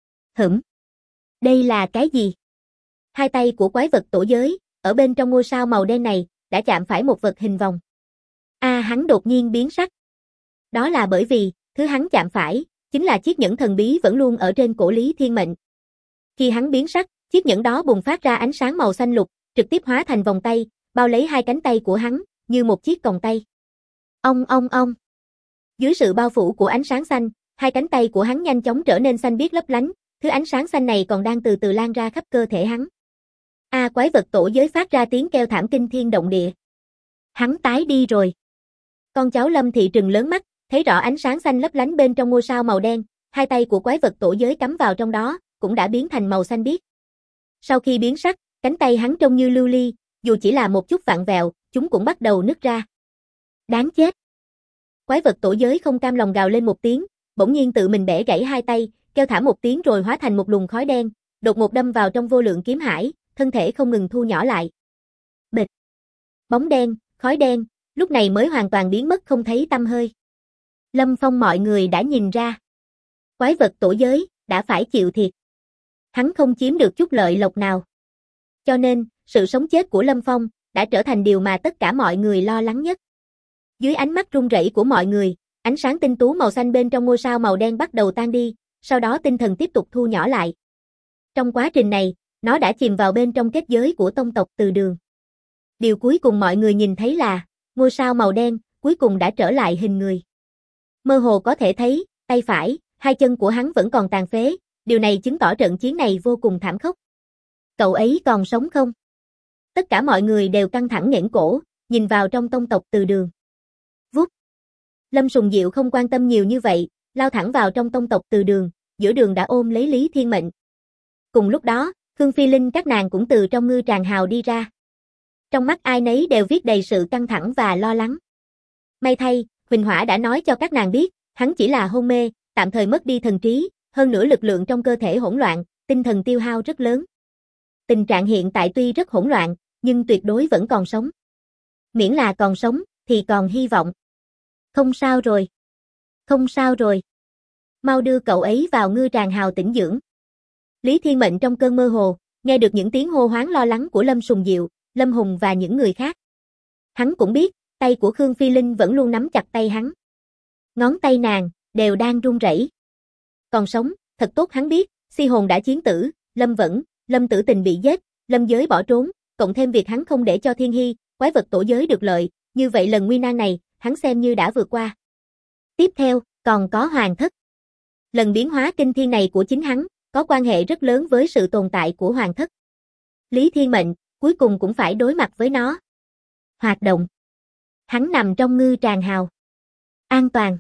Đây là cái gì? Hai tay của quái vật tổ giới, ở bên trong ngôi sao màu đen này, đã chạm phải một vật hình vòng. Hắn đột nhiên biến sắc. Đó là bởi vì, thứ hắn chạm phải, chính là chiếc nhẫn thần bí vẫn luôn ở trên cổ Lý Thiên Mệnh. Khi hắn biến sắc, chiếc nhẫn đó bùng phát ra ánh sáng màu xanh lục, trực tiếp hóa thành vòng tay, bao lấy hai cánh tay của hắn, như một chiếc còng tay. Ong ong ong. Dưới sự bao phủ của ánh sáng xanh, hai cánh tay của hắn nhanh chóng trở nên xanh biếc lấp lánh, thứ ánh sáng xanh này còn đang từ từ lan ra khắp cơ thể hắn. Quái vật tổ giới phát ra tiếng kêu thảm kinh thiên động địa. Hắn tái đi rồi. Con cháu Lâm Thị trừng lớn mắt, thấy rõ ánh sáng xanh lấp lánh bên trong ngôi sao màu đen, hai tay của quái vật tổ giới cắm vào trong đó, cũng đã biến thành màu xanh biếc. Sau khi biến sắc, cánh tay hắn trông như lưu ly, dù chỉ là một chút vặn vẹo, chúng cũng bắt đầu nứt ra. Đáng chết. Quái vật tổ giới không cam lòng gào lên một tiếng, bỗng nhiên tự mình bẻ gãy hai tay, kêu thảm một tiếng rồi hóa thành một luồng khói đen, đột ngột đâm vào trong vô lượng kiếm hải, thân thể không ngừng thu nhỏ lại. Bịch. Bóng đen, khói đen, lúc này mới hoàn toàn biến mất không thấy tăm hơi. Lâm Phong mọi người đã nhìn ra. Quái vật tổ giới, đã phải chịu thiệt. Hắn không chiếm được chút lợi lộc nào. Cho nên, sự sống chết của Lâm Phong, đã trở thành điều mà tất cả mọi người lo lắng nhất. Dưới ánh mắt run rẩy của mọi người, ánh sáng tinh tú màu xanh bên trong ngôi sao màu đen bắt đầu tan đi, sau đó tinh thần tiếp tục thu nhỏ lại. Trong quá trình này, nó đã chìm vào bên trong kết giới của tông tộc Từ Đường. Điều cuối cùng mọi người nhìn thấy là, ngôi sao màu đen, cuối cùng đã trở lại hình người. Mơ hồ có thể thấy, tay phải, hai chân của hắn vẫn còn tàn phế, điều này chứng tỏ trận chiến này vô cùng thảm khốc. Cậu ấy còn sống không? Tất cả mọi người đều căng thẳng nghẽn cổ, nhìn vào trong tông tộc Từ Đường. Vút. Lâm Sùng Diệu không quan tâm nhiều như vậy, lao thẳng vào trong tông tộc Từ Đường, giữa đường đã ôm lấy Lý Thiên Mệnh. Cùng lúc đó, Khương Phi Linh các nàng cũng từ trong ngư tràng hào đi ra. Trong mắt ai nấy đều viết đầy sự căng thẳng và lo lắng. May thay, Huỳnh Hỏa đã nói cho các nàng biết, hắn chỉ là hôn mê, tạm thời mất đi thần trí, hơn nữa lực lượng trong cơ thể hỗn loạn, tinh thần tiêu hao rất lớn. Tình trạng hiện tại tuy rất hỗn loạn, nhưng tuyệt đối vẫn còn sống. Miễn là còn sống, thì còn hy vọng. Không sao rồi. Không sao rồi. Mau đưa cậu ấy vào ngư tràng hào tĩnh dưỡng. Lý Thiên Mệnh trong cơn mơ hồ, nghe được những tiếng hô hoán lo lắng của Lâm Sùng Diệu, Lâm Hùng và những người khác. Hắn cũng biết, tay của Khương Phi Linh vẫn luôn nắm chặt tay hắn. Ngón tay nàng, đều đang run rẩy. Còn sống, thật tốt hắn biết, Si Hồn đã chiến tử, Lâm Vẫn, Lâm Tử Tình bị giết, Lâm Giới bỏ trốn, cộng thêm việc hắn không để cho Thiên Hy, quái vật tổ giới được lợi, như vậy lần nguy nan này, hắn xem như đã vượt qua. Tiếp theo, còn có Hoàng Thất. Lần biến hóa kinh thiên này của chính hắn, có quan hệ rất lớn với sự tồn tại của Hoàng Thất. Lý Thiên Mệnh, cuối cùng cũng phải đối mặt với nó. Hoạt động. Hắn nằm trong ngư tràng hào. An toàn.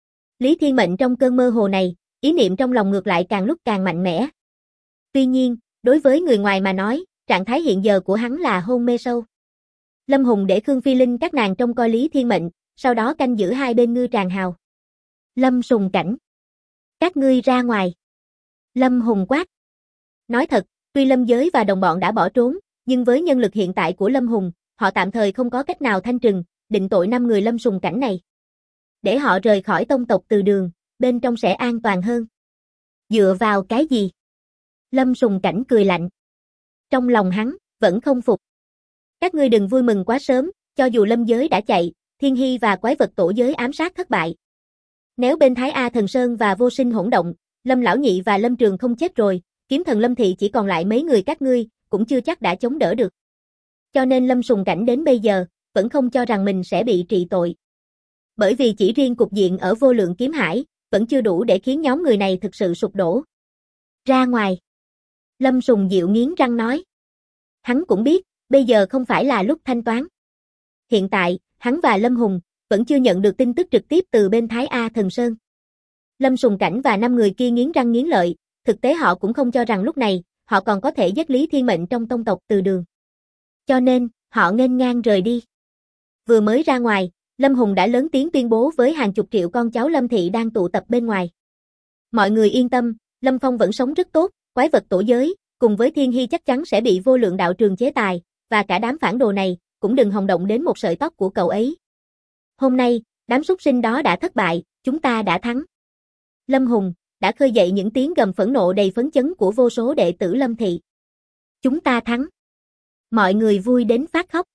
Lý Thiên Mệnh trong cơn mơ hồ này, ý niệm trong lòng ngược lại càng lúc càng mạnh mẽ. Tuy nhiên, đối với người ngoài mà nói, trạng thái hiện giờ của hắn là hôn mê sâu. Lâm Hùng để Khương Phi Linh các nàng trông coi Lý Thiên Mệnh, sau đó canh giữ hai bên ngư tràng hào. Lâm Sùng Cảnh. Các ngươi ra ngoài. Lâm Hùng quát. Nói thật, tuy Lâm Giới và đồng bọn đã bỏ trốn, nhưng với nhân lực hiện tại của Lâm Hùng, họ tạm thời không có cách nào thanh trừng, định tội 5 người Lâm Sùng Cảnh này. Để họ rời khỏi tông tộc Từ Đường, bên trong sẽ an toàn hơn. Dựa vào cái gì? Lâm Sùng Cảnh cười lạnh. Trong lòng hắn, vẫn không phục. Các ngươi đừng vui mừng quá sớm, cho dù Lâm Giới đã chạy, Thiên Hy và quái vật tổ giới ám sát thất bại. Nếu bên Thái A Thần Sơn và Vô Sinh hỗn động, Lâm Lão Nhị và Lâm Trường không chết rồi, kiếm thần Lâm Thị chỉ còn lại mấy người các ngươi, cũng chưa chắc đã chống đỡ được. Cho nên Lâm Sùng Cảnh đến bây giờ, vẫn không cho rằng mình sẽ bị trị tội. Bởi vì chỉ riêng cục diện ở Vô Lượng Kiếm Hải, vẫn chưa đủ để khiến nhóm người này thực sự sụp đổ. Ra ngoài. Lâm Sùng Diệu nghiến răng nói. Hắn cũng biết, bây giờ không phải là lúc thanh toán. Hiện tại, hắn và Lâm Hùng, vẫn chưa nhận được tin tức trực tiếp từ bên Thái A Thần Sơn. Lâm Sùng Cảnh và 5 người kia nghiến răng nghiến lợi, thực tế họ cũng không cho rằng lúc này, họ còn có thể giết Lý Thiên Mệnh trong tông tộc Từ Đường. Cho nên, họ nghênh ngang rời đi. Vừa mới ra ngoài, Lâm Hùng đã lớn tiếng tuyên bố với hàng chục triệu con cháu Lâm Thị đang tụ tập bên ngoài. Mọi người yên tâm, Lâm Phong vẫn sống rất tốt, quái vật tổ giới, cùng với Thiên Hy chắc chắn sẽ bị Vô Lượng đạo trường chế tài, và cả đám phản đồ này, cũng đừng hòng động đến một sợi tóc của cậu ấy. Hôm nay, đám súc sinh đó đã thất bại, chúng ta đã thắng. Lâm Hùng đã khơi dậy những tiếng gầm phẫn nộ đầy phấn chấn của vô số đệ tử Lâm Thị. Chúng ta thắng. Mọi người vui đến phát khóc.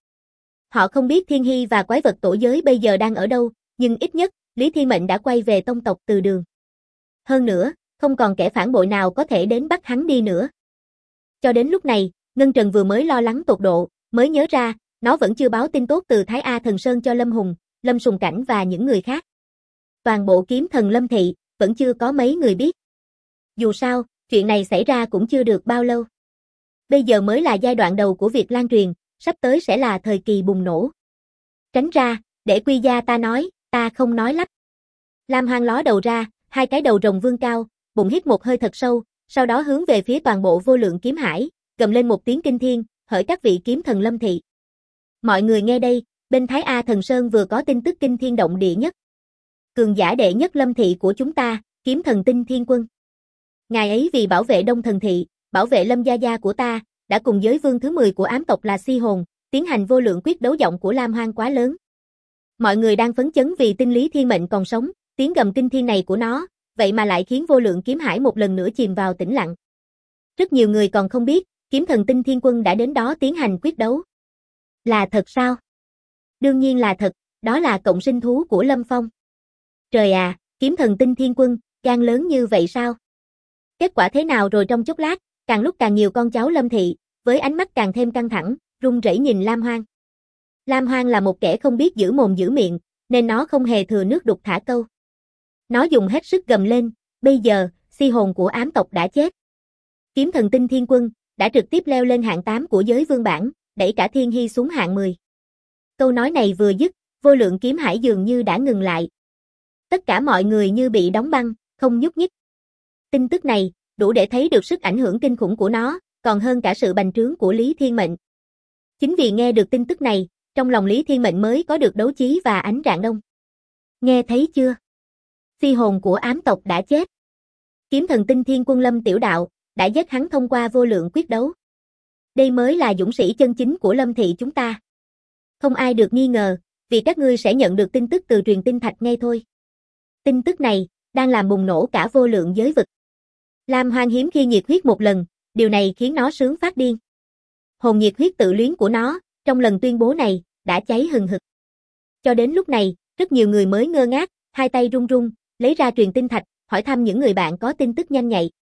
Họ không biết Thiên Hy và quái vật tổ giới bây giờ đang ở đâu, nhưng ít nhất, Lý Thiên Mệnh đã quay về tông tộc Từ Đường. Hơn nữa, không còn kẻ phản bội nào có thể đến bắt hắn đi nữa. Cho đến lúc này, Ngân Trần vừa mới lo lắng tột độ, mới nhớ ra, nó vẫn chưa báo tin tốt từ Thái A Thần Sơn cho Lâm Hùng, Lâm Sùng Cảnh và những người khác. Toàn bộ kiếm thần Lâm Thị, vẫn chưa có mấy người biết. Dù sao, chuyện này xảy ra cũng chưa được bao lâu. Bây giờ mới là giai đoạn đầu của việc lan truyền, sắp tới sẽ là thời kỳ bùng nổ. Tránh ra, để Quy Gia ta nói, ta không nói lắp. Lam Hoang ló đầu ra, hai cái đầu rồng vươn cao, bụng hít một hơi thật sâu, sau đó hướng về phía toàn bộ Vô Lượng Kiếm Hải, gầm lên một tiếng kinh thiên, hỡi các vị kiếm thần Lâm Thị. Mọi người nghe đây, bên Thái A Thần Sơn vừa có tin tức kinh thiên động địa nhất. Cường giả đệ nhất Lâm Thị của chúng ta, kiếm thần Tinh Thiên Quân. Ngài ấy vì bảo vệ Đông Thần Thị, bảo vệ Lâm Gia Gia của ta, đã cùng giới vương thứ 10 của ám tộc là Si Hồn, tiến hành vô lượng quyết đấu giọng của Lam Hoang quá lớn. Mọi người đang phấn chấn vì tin Lý Thiên Mệnh còn sống, tiếng gầm kinh thiên này của nó, vậy mà lại khiến Vô Lượng Kiếm Hải một lần nữa chìm vào tĩnh lặng. Rất nhiều người còn không biết, kiếm thần Tinh Thiên Quân đã đến đó tiến hành quyết đấu. Là thật sao? Đương nhiên là thật, đó là cộng sinh thú của Lâm Phong. Trời à, kiếm thần Tinh Thiên Quân, gan lớn như vậy sao? Kết quả thế nào rồi trong chốc lát, càng lúc càng nhiều con cháu Lâm Thị, với ánh mắt càng thêm căng thẳng, run rẩy nhìn Lam Hoang. Lam Hoang là một kẻ không biết giữ mồm giữ miệng, nên nó không hề thừa nước đục thả câu. Nó dùng hết sức gầm lên, bây giờ, Si Hồn của ám tộc đã chết. Kiếm thần Tinh Thiên Quân, đã trực tiếp leo lên hạng 8 của giới vương bảng, đẩy cả Thiên Hy xuống hạng 10. Câu nói này vừa dứt, Vô Lượng Kiếm Hải dường như đã ngừng lại. Tất cả mọi người như bị đóng băng, không nhúc nhích. Tin tức này, đủ để thấy được sức ảnh hưởng kinh khủng của nó, còn hơn cả sự bành trướng của Lý Thiên Mệnh. Chính vì nghe được tin tức này, trong lòng Lý Thiên Mệnh mới có được đấu chí và ánh rạng đông. Nghe thấy chưa? Si hồn của ám tộc đã chết. Kiếm thần Tinh Thiên Quân Lâm Tiểu Đạo, đã giết hắn thông qua vô lượng quyết đấu. Đây mới là dũng sĩ chân chính của Lâm Thị chúng ta. Không ai được nghi ngờ, vì các ngươi sẽ nhận được tin tức từ truyền tin thạch ngay thôi. Tin tức này, đang làm bùng nổ cả vô lượng giới vực. Lam Hoang hiếm khi nhiệt huyết một lần, điều này khiến nó sướng phát điên. Hồn nhiệt huyết tự luyến của nó, trong lần tuyên bố này, đã cháy hừng hực. Cho đến lúc này, rất nhiều người mới ngơ ngác, hai tay run run, lấy ra truyền tin thạch, hỏi thăm những người bạn có tin tức nhanh nhạy.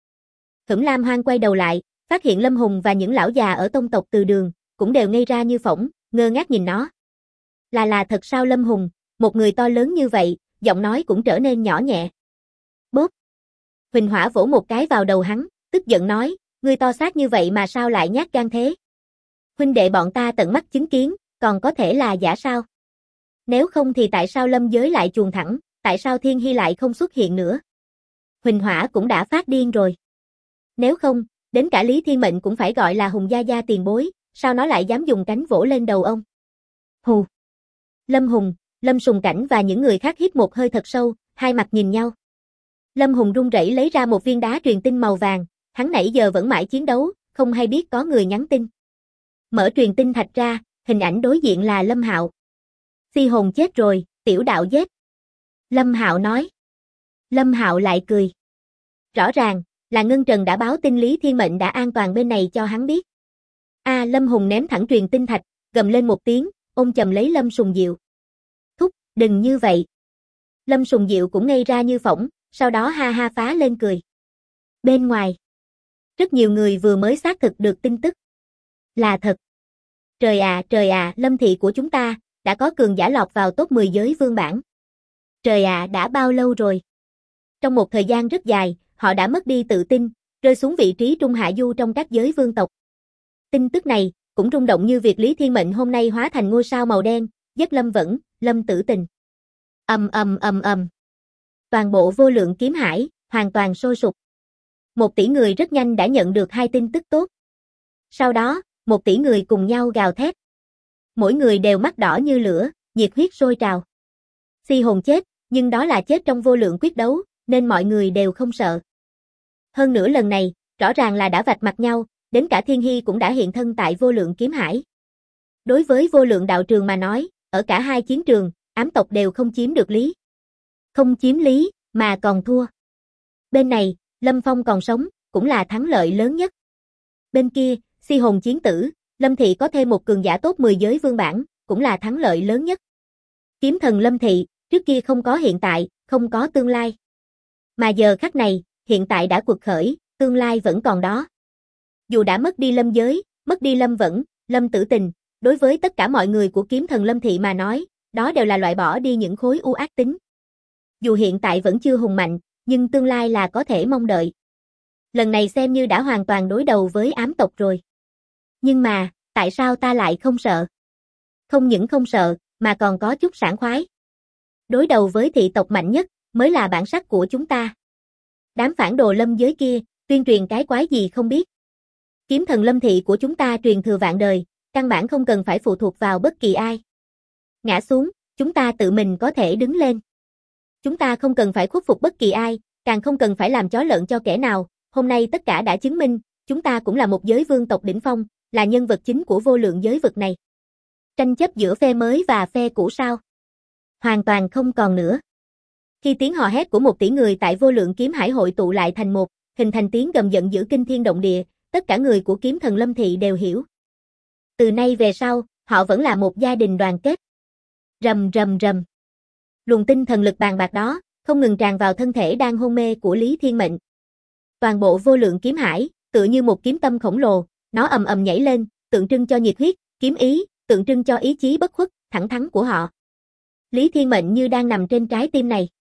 Lam Hoang quay đầu lại, phát hiện Lâm Hùng và những lão già ở tông tộc Từ Đường, cũng đều ngây ra như phỗng, ngơ ngác nhìn nó. Là thật sao Lâm Hùng, một người to lớn như vậy, giọng nói cũng trở nên nhỏ nhẹ. Bốp. Huỳnh Hỏa vỗ một cái vào đầu hắn, tức giận nói, ngươi to xác như vậy mà sao lại nhát gan thế? Huynh đệ bọn ta tận mắt chứng kiến, còn có thể là giả sao? Nếu không thì tại sao Lâm giới lại chuồn thẳng, tại sao Thiên Hy lại không xuất hiện nữa? Huỳnh Hỏa cũng đã phát điên rồi. Nếu không, đến cả Lý Thiên Mệnh cũng phải gọi là Hùng gia gia tiền bối, sao nó lại dám dùng cánh vỗ lên đầu ông? Hù. Lâm Hùng, Lâm Sùng Cảnh và những người khác hít một hơi thật sâu, hai mặt nhìn nhau. Lâm Hùng run rẩy lấy ra một viên đá truyền tin màu vàng, hắn nãy giờ vẫn mãi chiến đấu, không hay biết có người nhắn tin. Mở truyền tin thạch ra, hình ảnh đối diện là Lâm Hạo. Si hồn chết rồi, tiểu đạo giết. Lâm Hạo nói. Lâm Hạo lại cười. Rõ ràng, là Ngân Trần đã báo tin Lý Thiên Mệnh đã an toàn bên này cho hắn biết. Lâm Hùng ném thẳng truyền tin thạch, gầm lên một tiếng, ôm chầm lấy Lâm Sùng Diệu. Thúc, đừng như vậy. Lâm Sùng Diệu cũng ngây ra như phỗng, sau đó ha ha phá lên cười. Bên ngoài, rất nhiều người vừa mới xác thực được tin tức. Là thật. Trời à, Lâm thị của chúng ta, đã có cường giả lọt vào top 10 giới vương bảng. Trời ạ, đã bao lâu rồi? Trong một thời gian rất dài, họ đã mất đi tự tin, rơi xuống vị trí trung hạ du trong các giới vương tộc. Tin tức này, cũng rung động như việc Lý Thiên Mệnh hôm nay hóa thành ngôi sao màu đen, giết Lâm Vẫn, Lâm Tử Tình. Ầm. Toàn bộ vô lượng kiếm hải, hoàn toàn sôi sục. 1 tỷ người rất nhanh đã nhận được 2 tin tức tốt. Sau đó, 1 tỷ người cùng nhau gào thét. Mỗi người đều mắt đỏ như lửa, nhiệt huyết sôi trào. Si hồn chết, nhưng đó là chết trong vô lượng quyết đấu, nên mọi người đều không sợ. Hơn nữa lần này, rõ ràng là đã vạch mặt nhau, đến cả Thiên Hy cũng đã hiện thân tại vô lượng kiếm hải. Đối với vô lượng đạo trường mà nói, ở cả hai chiến trường, ám tộc đều không chiếm được lý. Không chiếm lý, mà còn thua. Bên này, Lâm Phong còn sống, cũng là thắng lợi lớn nhất. Bên kia, si hồn chiến tử, Lâm Thị có thêm một cường giả top 10 giới vương bảng, cũng là thắng lợi lớn nhất. Kiếm thần Lâm Thị, trước kia không có hiện tại, không có tương lai. Mà giờ khắc này, hiện tại đã quật khởi, tương lai vẫn còn đó. Dù đã mất đi Lâm Giới, mất đi Lâm Vẫn, Lâm Tử Tình, đối với tất cả mọi người của kiếm thần Lâm Thị mà nói, đó đều là loại bỏ đi những khối u ác tính. Dù hiện tại vẫn chưa hùng mạnh, nhưng tương lai là có thể mong đợi. Lần này xem như đã hoàn toàn đối đầu với ám tộc rồi. Nhưng mà, tại sao ta lại không sợ? Không những không sợ, mà còn có chút sảng khoái. Đối đầu với thị tộc mạnh nhất, mới là bản sắc của chúng ta. Đám phản đồ Lâm Giới kia, tuyên truyền cái quái gì không biết. Kiếm thần Lâm Thị của chúng ta truyền thừa vạn đời, căn bản không cần phải phụ thuộc vào bất kỳ ai. Ngã xuống, chúng ta tự mình có thể đứng lên. Chúng ta không cần phải khuất phục bất kỳ ai, càng không cần phải làm chó lợn cho kẻ nào. Hôm nay tất cả đã chứng minh, chúng ta cũng là một giới vương tộc đỉnh phong, là nhân vật chính của vô lượng giới vực này. Tranh chấp giữa phe mới và phe cũ sao? Hoàn toàn không còn nữa. Khi tiếng hò hét của 1 tỷ người tại vô lượng kiếm hải hội tụ lại thành một, hình thành tiếng gầm giận dữ kinh thiên động địa, tất cả người của kiếm thần Lâm Thị đều hiểu. Từ nay về sau, họ vẫn là một gia đình đoàn kết. Rầm. Luồng tinh thần lực bàn bạc đó, không ngừng tràn vào thân thể đang hôn mê của Lý Thiên Mệnh. Toàn bộ vô lượng kiếm hải, tựa như một kiếm tâm khổng lồ, nó ầm nhảy lên, tượng trưng cho nhiệt huyết, kiếm ý, tượng trưng cho ý chí bất khuất, thẳng thắn của họ. Lý Thiên Mệnh như đang nằm trên trái tim này.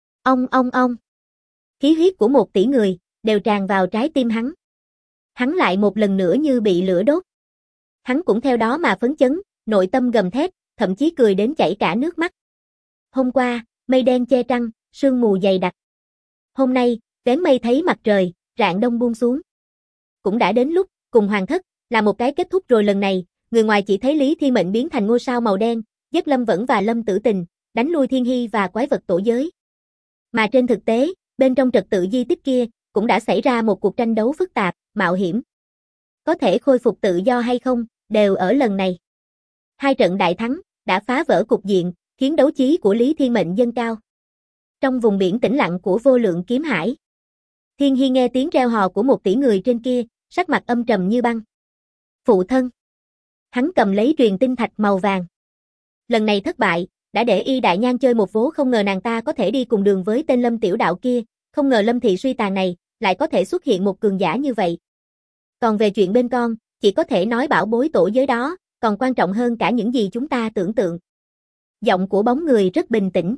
Ông. Khí huyết của 1 tỷ người, đều tràn vào trái tim hắn. Hắn lại một lần nữa như bị lửa đốt. Hắn cũng theo đó mà phấn chấn, nội tâm gầm thét, thậm chí cười đến chảy cả nước mắt. Hôm qua, mây đen che trăng, sương mù dày đặc. Hôm nay, vén mây thấy mặt trời, rạng đông buông xuống. Cũng đã đến lúc, cùng hoàng thất, là một cái kết thúc rồi lần này, người ngoài chỉ thấy Lý Thiên Mệnh biến thành ngôi sao màu đen, giết Lâm Vẫn và Lâm Tử Tình, đánh lui Thiên Hy và quái vật tổ giới. Mà trên thực tế, bên trong trật tự di tích kia, cũng đã xảy ra một cuộc tranh đấu phức tạp, mạo hiểm. Có thể khôi phục tự do hay không, đều ở lần này. 2 trận đại thắng, đã phá vỡ cục diện, khiến đấu chí của Lý Thiên Mệnh dâng cao. Trong vùng biển tĩnh lặng của vô lượng kiếm hải, Thiên Hy nghe tiếng reo hò của 1 tỷ người trên kia, sắc mặt âm trầm như băng. Phụ thân. Hắn cầm lấy truyền tinh thạch màu vàng. Lần này thất bại, đã để Y Đại Nhan chơi một vố, không ngờ nàng ta có thể đi cùng đường với tên Lâm tiểu đạo kia, không ngờ Lâm Thị suy tàn này, lại có thể xuất hiện một cường giả như vậy. Còn về chuyện bên con, chỉ có thể nói bảo bối tổ giới đó, còn quan trọng hơn cả những gì chúng ta tưởng tượng. Giọng của bóng người rất bình tĩnh.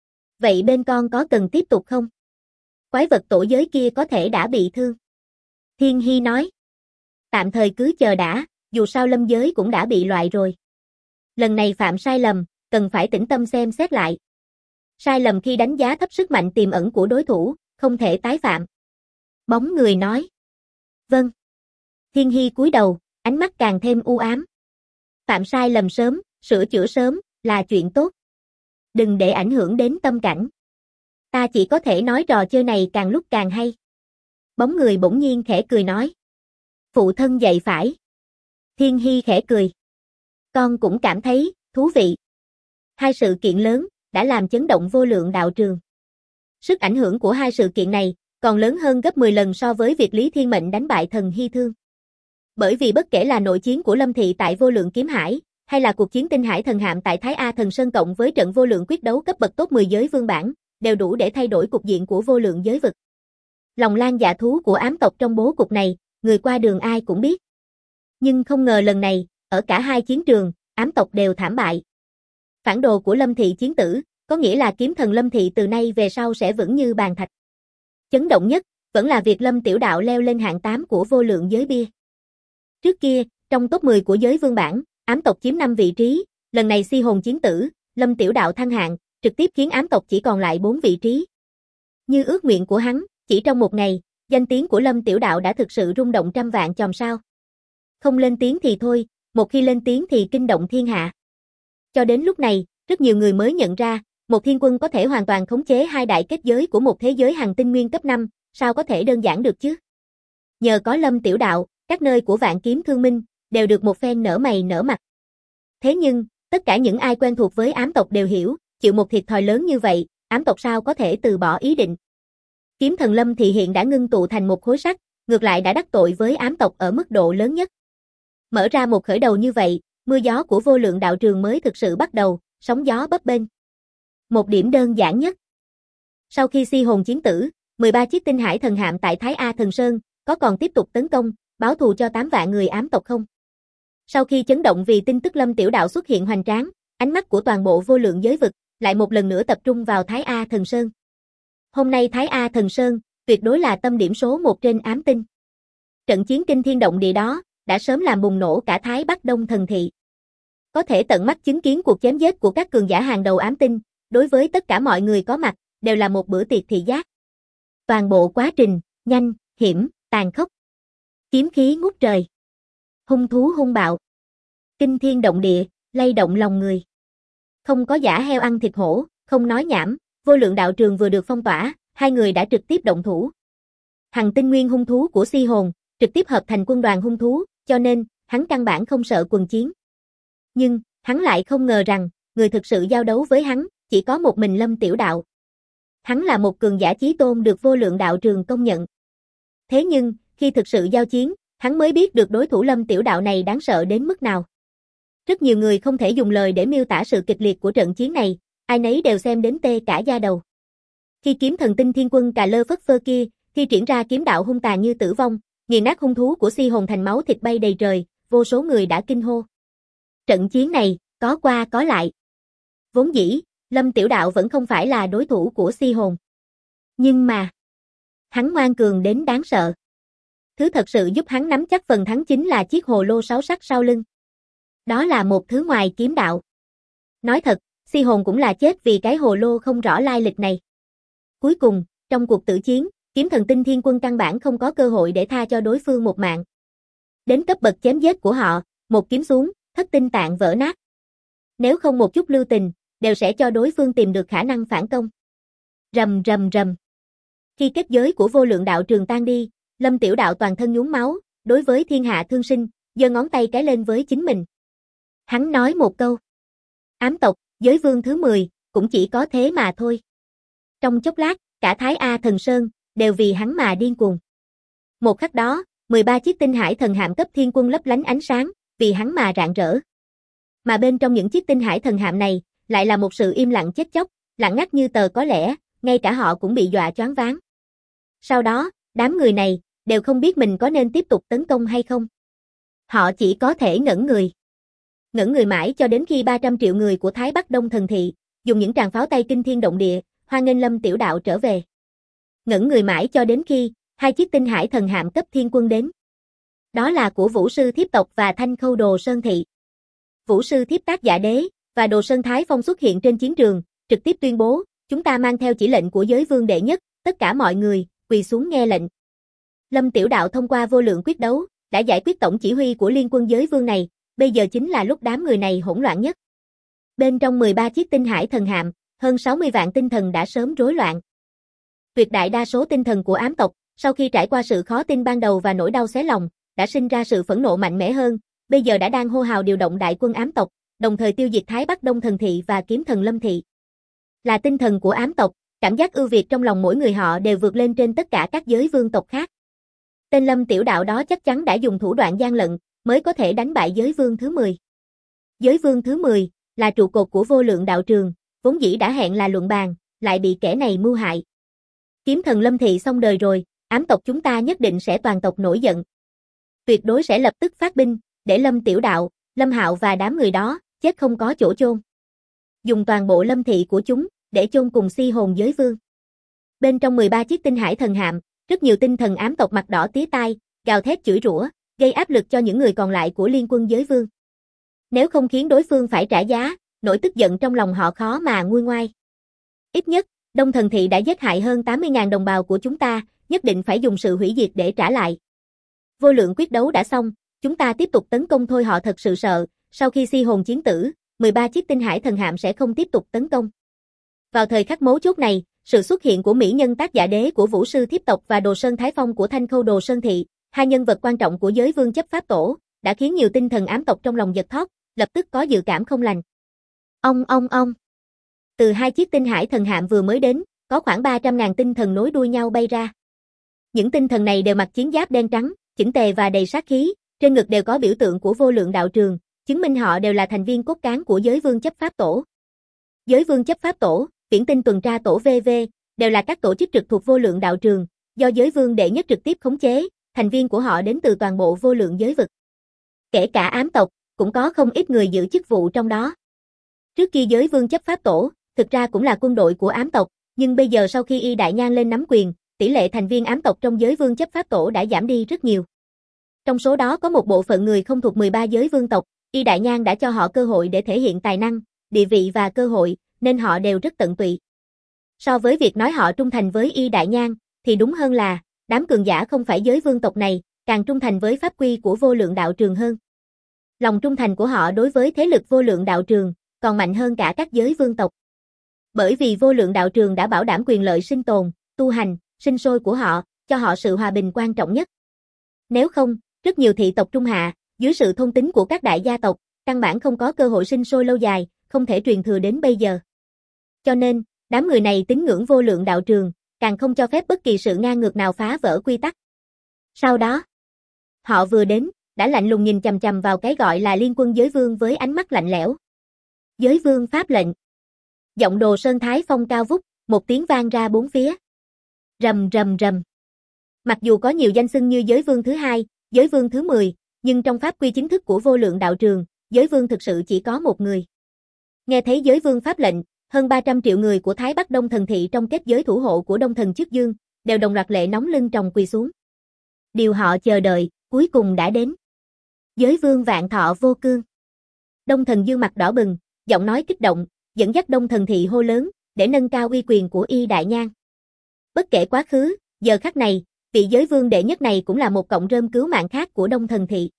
Vậy bên con có cần tiếp tục không? Quái vật tổ giới kia có thể đã bị thương. Thiên Hy nói. Tạm thời cứ chờ đã, dù sao Lâm giới cũng đã bị loại rồi. Lần này phạm sai lầm, cần phải tĩnh tâm xem xét lại. Sai lầm khi đánh giá thấp sức mạnh tiềm ẩn của đối thủ, không thể tái phạm. Bóng người nói. Vâng. Thiên Hy cúi đầu, ánh mắt càng thêm u ám. Phạm sai lầm sớm, sửa chữa sớm, là chuyện tốt. Đừng để ảnh hưởng đến tâm cảnh. Ta chỉ có thể nói trò chơi này càng lúc càng hay. Bóng người bỗng nhiên khẽ cười nói. Phụ thân dạy phải. Thiên Hy khẽ cười. Con cũng cảm thấy, thú vị. 2 sự kiện lớn, đã làm chấn động vô lượng đạo trường. Sức ảnh hưởng của 2 sự kiện này, còn lớn hơn gấp 10 lần so với việc Lý Thiên Mệnh đánh bại thần Hy Thương. Bởi vì bất kể là nội chiến của Lâm Thị tại vô lượng kiếm hải, hay là cuộc chiến tinh hải thần hạm tại Thái A Thần Sơn cộng với trận vô lượng quyết đấu cấp bậc top 10 giới vương bản, đều đủ để thay đổi cục diện của vô lượng giới vực. Lòng lan dạ thú của ám tộc trong bố cục này, người qua đường ai cũng biết. Nhưng không ngờ lần này, ở cả hai chiến trường, ám tộc đều thảm bại. Phản đồ của Lâm Thị chiến tử, có nghĩa là kiếm thần Lâm Thị từ nay về sau sẽ vững như bàn thạch. Chấn động nhất, vẫn là việc Lâm Tiểu Đạo leo lên hạng 8 của vô lượng giới bia. Trước kia, trong top 10 của giới vương bản, ám tộc chiếm 5 vị trí, lần này si hồn chiến tử, Lâm Tiểu Đạo thăng hạng, trực tiếp khiến ám tộc chỉ còn lại 4 vị trí. Như ước nguyện của hắn, chỉ trong một ngày, danh tiếng của Lâm Tiểu Đạo đã thực sự rung động trăm vạn chòm sao. Không lên tiếng thì thôi, một khi lên tiếng thì kinh động thiên hạ. Cho đến lúc này, rất nhiều người mới nhận ra, một thiên quân có thể hoàn toàn khống chế hai đại kết giới của một thế giới hằng tinh nguyên cấp 5, sao có thể đơn giản được chứ? Nhờ có Lâm Tiểu Đạo, các nơi của Vạn Kiếm Thương Minh đều được một phen nở mày nở mặt. Thế nhưng, tất cả những ai quen thuộc với ám tộc đều hiểu, chịu một thiệt thòi lớn như vậy, ám tộc sao có thể từ bỏ ý định. Kiếm thần Lâm Thị hiện đã ngưng tụ thành một khối sắt, ngược lại đã đắc tội với ám tộc ở mức độ lớn nhất. Mở ra một khởi đầu như vậy, mưa gió của vô lượng đạo trường mới thực sự bắt đầu, sóng gió bấp bênh. Một điểm đơn giản nhất. Sau khi si hồn chiến tử, 13 chiếc tinh hải thần hạm tại Thái A Thần Sơn, có còn tiếp tục tấn công, báo thù cho 8 vạn người ám tộc không? Sau khi chấn động vì tin tức Lâm Tiểu Đạo xuất hiện hoành tráng, ánh mắt của toàn bộ vô lượng giới vực, lại một lần nữa tập trung vào Thái A Thần Sơn. Hôm nay Thái A Thần Sơn, tuyệt đối là tâm điểm số 1 trên ám tinh. Trận chiến kinh thiên động địa đó, đã sớm làm bùng nổ cả Thái Bắc Đông Thần Thị. Có thể tận mắt chứng kiến cuộc chém giết của các cường giả hàng đầu ám tinh, đối với tất cả mọi người có mặt, đều là một bữa tiệc thị giác. Toàn bộ quá trình, nhanh, hiểm, tàn khốc. Kiếm khí ngút trời. Hung thú hung bạo. Kinh thiên động địa, lay động lòng người. Không có giả heo ăn thịt hổ, không nói nhảm, vô lượng đạo trường vừa được phong tỏa, hai người đã trực tiếp động thủ. Hằng tinh nguyên hung thú của si hồn, trực tiếp hợp thành quân đoàn hung thú, cho nên, hắn căn bản không sợ quần chiến. Nhưng, hắn lại không ngờ rằng, người thực sự giao đấu với hắn, chỉ có một mình Lâm Tiểu Đạo. Hắn là một cường giả chí tôn được vô lượng đạo trường công nhận. Thế nhưng, khi thực sự giao chiến, hắn mới biết được đối thủ Lâm Tiểu Đạo này đáng sợ đến mức nào. Rất nhiều người không thể dùng lời để miêu tả sự kịch liệt của trận chiến này, ai nấy đều xem đến tê cả da đầu. Khi kiếm thần tinh thiên quân cà lơ phất phơ kia, khi triển ra kiếm đạo hung tàn như tử vong, nghiền nát hung thú của si hồn thành máu thịt bay đầy trời, vô số người đã kinh hô. Trận chiến này, có qua có lại. Vốn dĩ, Lâm Tiểu Đạo vẫn không phải là đối thủ của si hồn. Nhưng mà, hắn ngoan cường đến đáng sợ. Thứ thật sự giúp hắn nắm chắc phần thắng chính là chiếc hồ lô 6 sắc sau lưng. Đó là một thứ ngoài kiếm đạo. Nói thật, si hồn cũng là chết vì cái hồ lô không rõ lai lịch này. Cuối cùng, trong cuộc tử chiến, kiếm thần tinh thiên quân căn bản không có cơ hội để tha cho đối phương một mạng. Đến cấp bậc chém giết của họ, một kiếm xuống, thất tinh tạng vỡ nát. Nếu không một chút lưu tình, đều sẽ cho đối phương tìm được khả năng phản công. Rầm rầm rầm. Khi kết giới của vô lượng đạo trường tan đi, Lâm Tiểu Đạo toàn thân nhuốm máu, đối với thiên hạ thương sinh, giơ ngón tay cái lên với chính mình. Hắn nói một câu. Ám tộc, giới vương thứ 10, cũng chỉ có thế mà thôi. Trong chốc lát, cả Thái A Thần Sơn, đều vì hắn mà điên cuồng. Một khắc đó, 13 chiếc tinh hải thần hạm cấp thiên quân lấp lánh ánh sáng, vì hắn mà rạng rỡ. Mà bên trong những chiếc tinh hải thần hạm này, lại là một sự im lặng chết chóc, lặng ngắt như tờ, có lẽ, ngay cả họ cũng bị dọa choáng váng. Sau đó, đám người này, đều không biết mình có nên tiếp tục tấn công hay không. Họ chỉ có thể ngẩn người. Ngẩn người mãi cho đến khi 300 triệu người của Thái Bắc Đông Thần Thị, dùng những tràng pháo tay kinh thiên động địa, hoan nghênh Lâm Tiểu Đạo trở về. Ngẩn người mãi cho đến khi, hai chiếc tinh hải thần hạm cấp thiên quân đến. Đó là của Vũ Sư Thiếp tộc và Thanh Khâu Đồ Sơn Thị. Vũ Sư Thiếp Tác Giả Đế, và Đồ Sơn Thái Phong xuất hiện trên chiến trường, trực tiếp tuyên bố, chúng ta mang theo chỉ lệnh của giới vương đệ nhất, tất cả mọi người, quỳ xuống nghe lệnh. Lâm Tiểu Đạo thông qua vô lượng quyết đấu, đã giải quyết tổng chỉ huy của liên quân giới vương này, bây giờ chính là lúc đám người này hỗn loạn nhất. Bên trong 13 chiếc tinh hải thần hạm, hơn 60 vạn tinh thần đã sớm rối loạn. Tuyệt đại đa số tinh thần của ám tộc, sau khi trải qua sự khó tin ban đầu và nỗi đau xé lòng, đã sinh ra sự phẫn nộ mạnh mẽ hơn, bây giờ đã đang hô hào điều động đại quân ám tộc, đồng thời tiêu diệt Thái Bắc Đông Thần Thị và kiếm thần Lâm Thị. Là tinh thần của ám tộc, cảm giác ưu việt trong lòng mỗi người họ đều vượt lên trên tất cả các giới vương tộc khác. Tên Lâm Tiểu Đạo đó chắc chắn đã dùng thủ đoạn gian lận, mới có thể đánh bại giới vương thứ 10. Giới vương thứ 10, là trụ cột của vô lượng đạo trường, vốn dĩ đã hẹn là luận bàn, lại bị kẻ này mưu hại. Kiếm thần Lâm Thị xong đời rồi, ám tộc chúng ta nhất định sẽ toàn tộc nổi giận. Tuyệt đối sẽ lập tức phát binh, để Lâm Tiểu Đạo, Lâm Hạo và đám người đó, chết không có chỗ chôn. Dùng toàn bộ Lâm Thị của chúng, để chôn cùng Si Hồn Giới Vương. Bên trong 13 chiếc tinh hải thần hạm, rất nhiều tinh thần ám tộc mặt đỏ tía tai, gào thét chửi rủa, gây áp lực cho những người còn lại của Liên Quân Giới Vương. Nếu không khiến đối phương phải trả giá, nỗi tức giận trong lòng họ khó mà nguôi ngoai. Ít nhất, Đông Thần Thị đã giết hại hơn 80.000 đồng bào của chúng ta, nhất định phải dùng sự hủy diệt để trả lại. Vô lượng quyết đấu đã xong, chúng ta tiếp tục tấn công thôi. Họ thật sự sợ, sau khi Si Hồn chiến tử, 13 chiếc tinh hải thần hạm sẽ không tiếp tục tấn công. Vào thời khắc mấu chốt này, sự xuất hiện của mỹ nhân Tác Giả Đế của Vũ Sư Thiếp tộc và Đồ Sơn Thái Phong của Thanh Khâu Đồ Sơn Thị, hai nhân vật quan trọng của Giới Vương chấp pháp tổ, đã khiến nhiều tinh thần ám tộc trong lòng giật thót, lập tức có dự cảm không lành. Ông. Từ hai chiếc tinh hải thần hạm vừa mới đến, có khoảng 300.000 tinh thần nối đuôi nhau bay ra. Những tinh thần này đều mặc chiến giáp đen trắng, chỉnh tề và đầy sát khí, trên ngực đều có biểu tượng của vô lượng đạo trường, chứng minh họ đều là thành viên cốt cán của Giới Vương chấp pháp tổ. Giới Vương chấp pháp tổ, Viễn Tinh tuần tra tổ VV, đều là các tổ chức trực thuộc vô lượng đạo trường, do Giới Vương đệ nhất trực tiếp khống chế, thành viên của họ đến từ toàn bộ vô lượng giới vực. Kể cả ám tộc, cũng có không ít người giữ chức vụ trong đó. Trước kia Giới Vương chấp pháp tổ, thực ra cũng là quân đội của ám tộc, nhưng bây giờ sau khi Y Đại Nhan lên nắm quyền, tỷ lệ thành viên ám tộc trong Giới Vương chấp pháp tổ đã giảm đi rất nhiều. Trong số đó có một bộ phận người không thuộc 13 giới vương tộc, Y Đại Nhan đã cho họ cơ hội để thể hiện tài năng, địa vị và cơ hội, nên họ đều rất tận tụy. So với việc nói họ trung thành với Y Đại Nhan, thì đúng hơn là, đám cường giả không phải giới vương tộc này, càng trung thành với pháp quy của vô lượng đạo trường hơn. Lòng trung thành của họ đối với thế lực vô lượng đạo trường, còn mạnh hơn cả các giới vương tộc. Bởi vì vô lượng đạo trường đã bảo đảm quyền lợi sinh tồn, tu hành, sinh sôi của họ, cho họ sự hòa bình quan trọng nhất. Nếu không, rất nhiều thị tộc trung hạ, dưới sự thôn tính của các đại gia tộc, căn bản không có cơ hội sinh sôi lâu dài, không thể truyền thừa đến bây giờ. Cho nên, đám người này tín ngưỡng vô lượng đạo trường, càng không cho phép bất kỳ sự ngang ngược nào phá vỡ quy tắc. Sau đó, họ vừa đến, đã lạnh lùng nhìn chằm chằm vào cái gọi là Liên Quân Giới Vương với ánh mắt lạnh lẽo. Giới Vương pháp lệnh. Giọng Đồ Sơn Thái Phong cao vút, một tiếng vang ra bốn phía. Rầm rầm rầm. Mặc dù có nhiều danh xưng như Giới Vương thứ 2, Giới Vương thứ 10, nhưng trong pháp quy chính thức của vô lượng đạo trường, Giới Vương thực sự chỉ có một người. Nghe thấy Giới Vương pháp lệnh, hơn 300 triệu người của Thái Bắc Đông Thần Thị trong kết giới thủ hộ của Đông Thần Chức Dương, đều đồng loạt lệ nóng lưng tròng quỳ xuống. Điều họ chờ đợi, cuối cùng đã đến. Giới Vương vạn thọ vô cương. Đông Thần Dương mặt đỏ bừng, giọng nói kích động, dẫn dắt Đông Thần Thị hô lớn, để nâng cao uy quyền của Y Đại Nhan. Bất kể quá khứ, giờ khắc này, vị Giới Vương đệ nhất này cũng là một cọng rơm cứu mạng khác của Đông Thần Thị.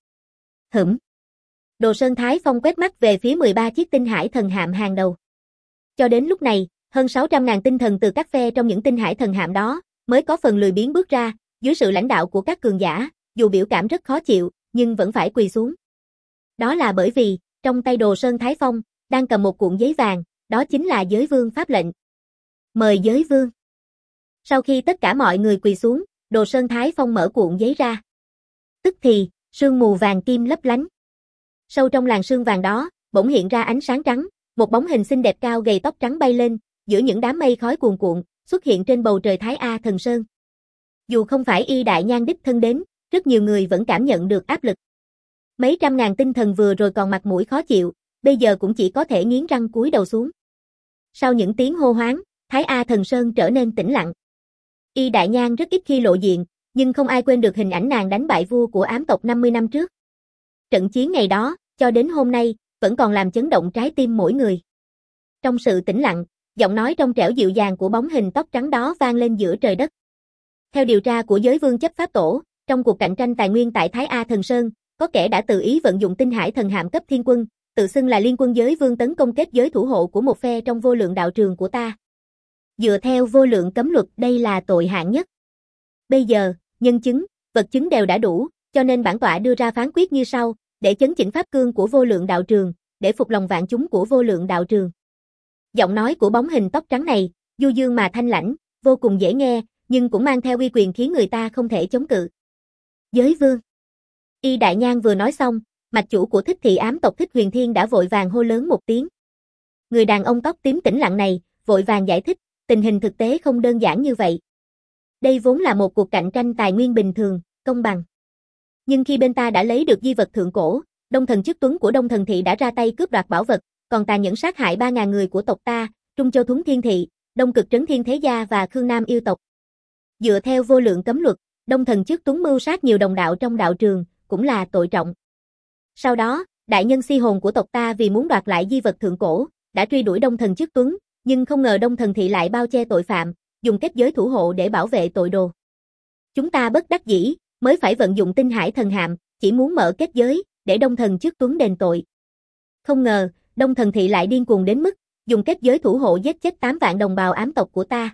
Đồ Sơn Thái Phong quét mắt về phía 13 chiếc tinh hải thần hạm hàng đầu. Cho đến lúc này, hơn 600.000 tinh thần từ các phe trong những tinh hải thần hạm đó, mới có phần lười biếng bước ra, dưới sự lãnh đạo của các cường giả, dù biểu cảm rất khó chịu, nhưng vẫn phải quỳ xuống. Đó là bởi vì, trong tay Đồ Sơn Thái Phong, đang cầm một cuộn giấy vàng, đó chính là Giới Vương pháp lệnh. Mời Giới Vương. Sau khi tất cả mọi người quỳ xuống, Đồ Sơn Thái Phong mở cuộn giấy ra. Tức thì, sương mù vàng kim lấp lánh. Sâu trong làn sương vàng đó, bỗng hiện ra ánh sáng trắng, một bóng hình xinh đẹp cao gầy tóc trắng bay lên, giữa những đám mây khói cuồn cuộn, xuất hiện trên bầu trời Thái A Thần Sơn. Dù không phải Y Đại Nhan đích thân đến, rất nhiều người vẫn cảm nhận được áp lực. Mấy trăm ngàn tinh thần vừa rồi còn mặt mũi khó chịu, bây giờ cũng chỉ có thể nghiến răng cúi đầu xuống. Sau những tiếng hô hoáng, Thái A Thần Sơn trở nên tĩnh lặng. Y Đại Nhan rất ít khi lộ diện, nhưng không ai quên được hình ảnh nàng đánh bại vua của ám tộc 50 năm trước. Trận chiến ngày đó, cho đến hôm nay, vẫn còn làm chấn động trái tim mỗi người. Trong sự tĩnh lặng, giọng nói trong trẻo dịu dàng của bóng hình tóc trắng đó vang lên giữa trời đất. Theo điều tra của Giới Vương chấp pháp tổ, trong cuộc cạnh tranh tài nguyên tại Thái A Thần Sơn, có kẻ đã tự ý vận dụng tinh hải thần hạm cấp thiên quân, tự xưng là Liên Quân Giới Vương tấn công kết giới thủ hộ của một phe trong vô lượng đạo trường của ta. Dựa theo vô lượng cấm luật, đây là tội hạng nhất. Bây giờ, nhân chứng, vật chứng đều đã đủ, cho nên bản tọa đưa ra phán quyết như sau, để chấn chỉnh pháp cương của vô lượng đạo trường, để phục lòng vạn chúng của vô lượng đạo trường. Giọng nói của bóng hình tóc trắng này, du dương mà thanh lãnh, vô cùng dễ nghe, nhưng cũng mang theo uy quyền khiến người ta không thể chống cự. Giới Vương. Y Đại Nhan vừa nói xong, mạch chủ của Thích Thị ám tộc Thích Huyền Thiên đã vội vàng hô lớn một tiếng. Người đàn ông tóc tím tĩnh lặng này, vội vàng giải thích, tình hình thực tế không đơn giản như vậy. Đây vốn là một cuộc cạnh tranh tài nguyên bình thường, công bằng. Nhưng khi bên ta đã lấy được di vật thượng cổ, Đông Thần Chức Tuấn của Đông Thần Thị đã ra tay cướp đoạt bảo vật, còn tàn nhẫn sát hại 3.000 người của tộc ta, Trung Châu Thuấn Thiên Thị, Đông Cực Trấn Thiên Thế Gia và Khương Nam yêu tộc. Dựa theo vô lượng cấm luật, Đông Thần Chức Tuấn mưu sát nhiều đồng đạo trong đạo trường, cũng là tội trọng. Sau đó, đại nhân Si Hồn của tộc ta vì muốn đoạt lại di vật thượng cổ, đã truy đuổi Đông Thần Chức Tuấn, nhưng không ngờ Đông Thần Thị lại bao che tội phạm, dùng kết giới thủ hộ để bảo vệ tội đồ. Chúng ta bất đắc dĩ, mới phải vận dụng Tinh Hải Thần Hạm, chỉ muốn mở kết giới, để Đông Thần Chức Tuấn đền tội. Không ngờ, Đông Thần Thị lại điên cuồng đến mức, dùng kết giới thủ hộ giết chết 8 vạn đồng bào ám tộc của ta.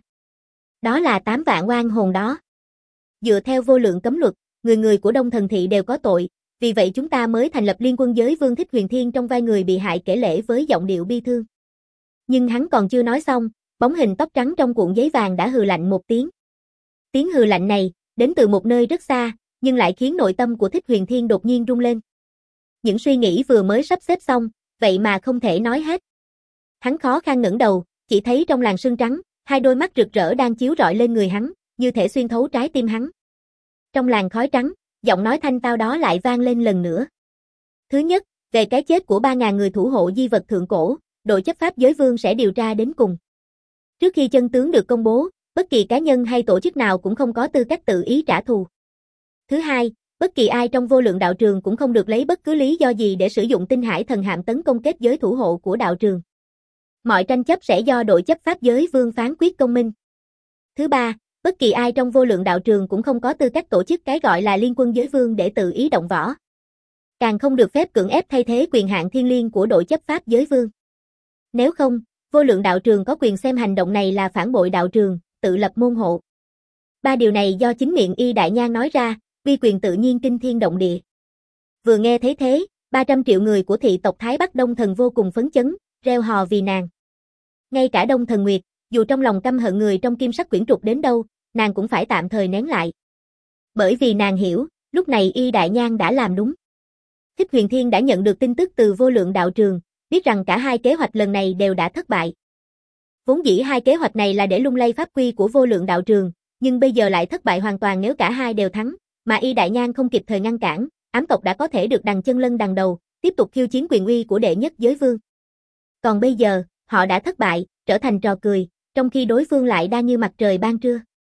Đó là 8 vạn oan hồn đó. Dựa theo vô lượng cấm luật, người người của Đông Thần Thị đều có tội, vì vậy chúng ta mới thành lập liên quân giới Vương Thích Huyền Thiên trong vai người bị hại kể lể với giọng điệu bi thương. Nhưng hắn còn chưa nói xong, bóng hình tóc trắng trong cuộn giấy vàng đã hừ lạnh một tiếng. Tiếng hừ lạnh này, đến từ một nơi rất xa, nhưng lại khiến nội tâm của Thích Huyền Thiên đột nhiên rung lên. Những suy nghĩ vừa mới sắp xếp xong, vậy mà không thể nói hết. Hắn khó khăn ngẩng đầu, chỉ thấy trong làn sương trắng, hai đôi mắt rực rỡ đang chiếu rọi lên người hắn, như thể xuyên thấu trái tim hắn. Trong làn khói trắng, giọng nói thanh tao đó lại vang lên lần nữa. Thứ nhất, về cái chết của 3.000 người thủ hộ di vật thượng cổ, đội chấp pháp giới vương sẽ điều tra đến cùng. Trước khi chân tướng được công bố, bất kỳ cá nhân hay tổ chức nào cũng không có tư cách tự ý trả thù. Thứ hai, bất kỳ ai trong vô lượng đạo trường cũng không được lấy bất cứ lý do gì để sử dụng Tinh Hải Thần Hạm tấn công kết giới thủ hộ của đạo trường. Mọi tranh chấp sẽ do đội chấp pháp giới vương phán quyết công minh. Thứ ba, bất kỳ ai trong vô lượng đạo trường cũng không có tư cách tổ chức cái gọi là liên quân giới vương để tự ý động võ. Càng không được phép cưỡng ép thay thế quyền hạn thiêng liêng của đội chấp pháp giới vương. Nếu không, vô lượng đạo trường có quyền xem hành động này là phản bội đạo trường, tự lập môn hộ. Ba điều này do chính miệng Y Đại Nhan nói ra, uy quyền tự nhiên kinh thiên động địa. Vừa nghe thấy thế, 300 triệu người của thị tộc Thái Bắc Đông Thần vô cùng phấn chấn, reo hò vì nàng. Ngay cả Đông Thần Nguyệt, dù trong lòng căm hận người trong kim sắc quyển trục đến đâu, nàng cũng phải tạm thời nén lại. Bởi vì nàng hiểu, lúc này Y Đại Nhan đã làm đúng. Thích Huyền Thiên đã nhận được tin tức từ vô lượng đạo trường, biết rằng cả hai kế hoạch lần này đều đã thất bại. Vốn dĩ hai kế hoạch này là để lung lay pháp quy của vô lượng đạo trường, nhưng bây giờ lại thất bại hoàn toàn nếu cả hai đều thắng, mà Y Đại Nhan không kịp thời ngăn cản, ám tộc đã có thể được đằng chân lân đằng đầu, tiếp tục khiêu chiến quyền uy của đệ nhất giới vương. Còn bây giờ, họ đã thất bại, trở thành trò cười, trong khi đối phương lại đang như mặt trời ban trưa.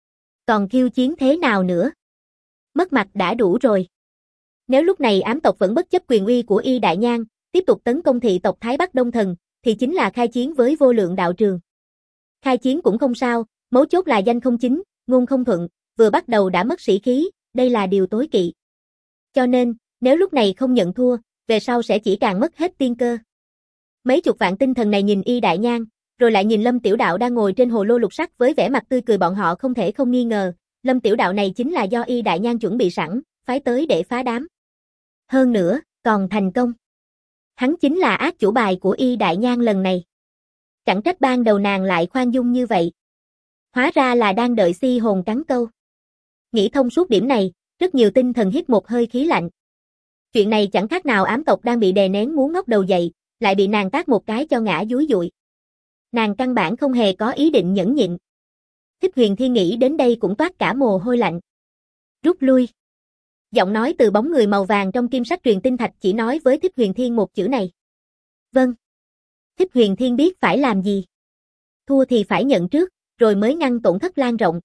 Còn khiêu chiến thế nào nữa? Mất mặt đã đủ rồi. Nếu lúc này ám tộc vẫn bất chấp quyền uy của Y Đại Nhan, tiếp tục tấn công thị tộc Thái Bắc Đông Thần, thì chính là khai chiến với vô lượng đạo trường. Khai chiến cũng không sao, mấu chốt là danh không chính, ngôn không thuận, vừa bắt đầu đã mất sĩ khí, đây là điều tối kỵ. Cho nên, nếu lúc này không nhận thua, về sau sẽ chỉ càng mất hết tiên cơ. Mấy chục vạn tinh thần này nhìn Y Đại Nhan, rồi lại nhìn Lâm Tiểu Đạo đang ngồi trên hồ lô lục sắc với vẻ mặt tươi cười, bọn họ không thể không nghi ngờ, Lâm Tiểu Đạo này chính là do Y Đại Nhan chuẩn bị sẵn, phái tới để phá đám. Hơn nữa, còn thành công. Hắn chính là ác chủ bài của Y Đại Nhan lần này. Chẳng trách ban đầu nàng lại khoan dung như vậy. Hóa ra là đang đợi Si Hồn cắn câu. Nghĩ thông suốt điểm này, rất nhiều tinh thần hít một hơi khí lạnh. Chuyện này chẳng khác nào ám tộc đang bị đè nén muốn ngóc đầu dậy, lại bị nàng tát một cái cho ngã dúi dụi. Nàng căn bản không hề có ý định nhẫn nhịn. Thích Huyền Thiên nghĩ đến đây cũng toát cả mồ hôi lạnh. Rút lui. Giọng nói từ bóng người màu vàng trong kim sắc truyền tinh thạch chỉ nói với Thích Huyền Thiên một chữ này. Vâng. Thích Huyền Thiên biết phải làm gì. Thua thì phải nhận trước, rồi mới ngăn tổn thất lan rộng.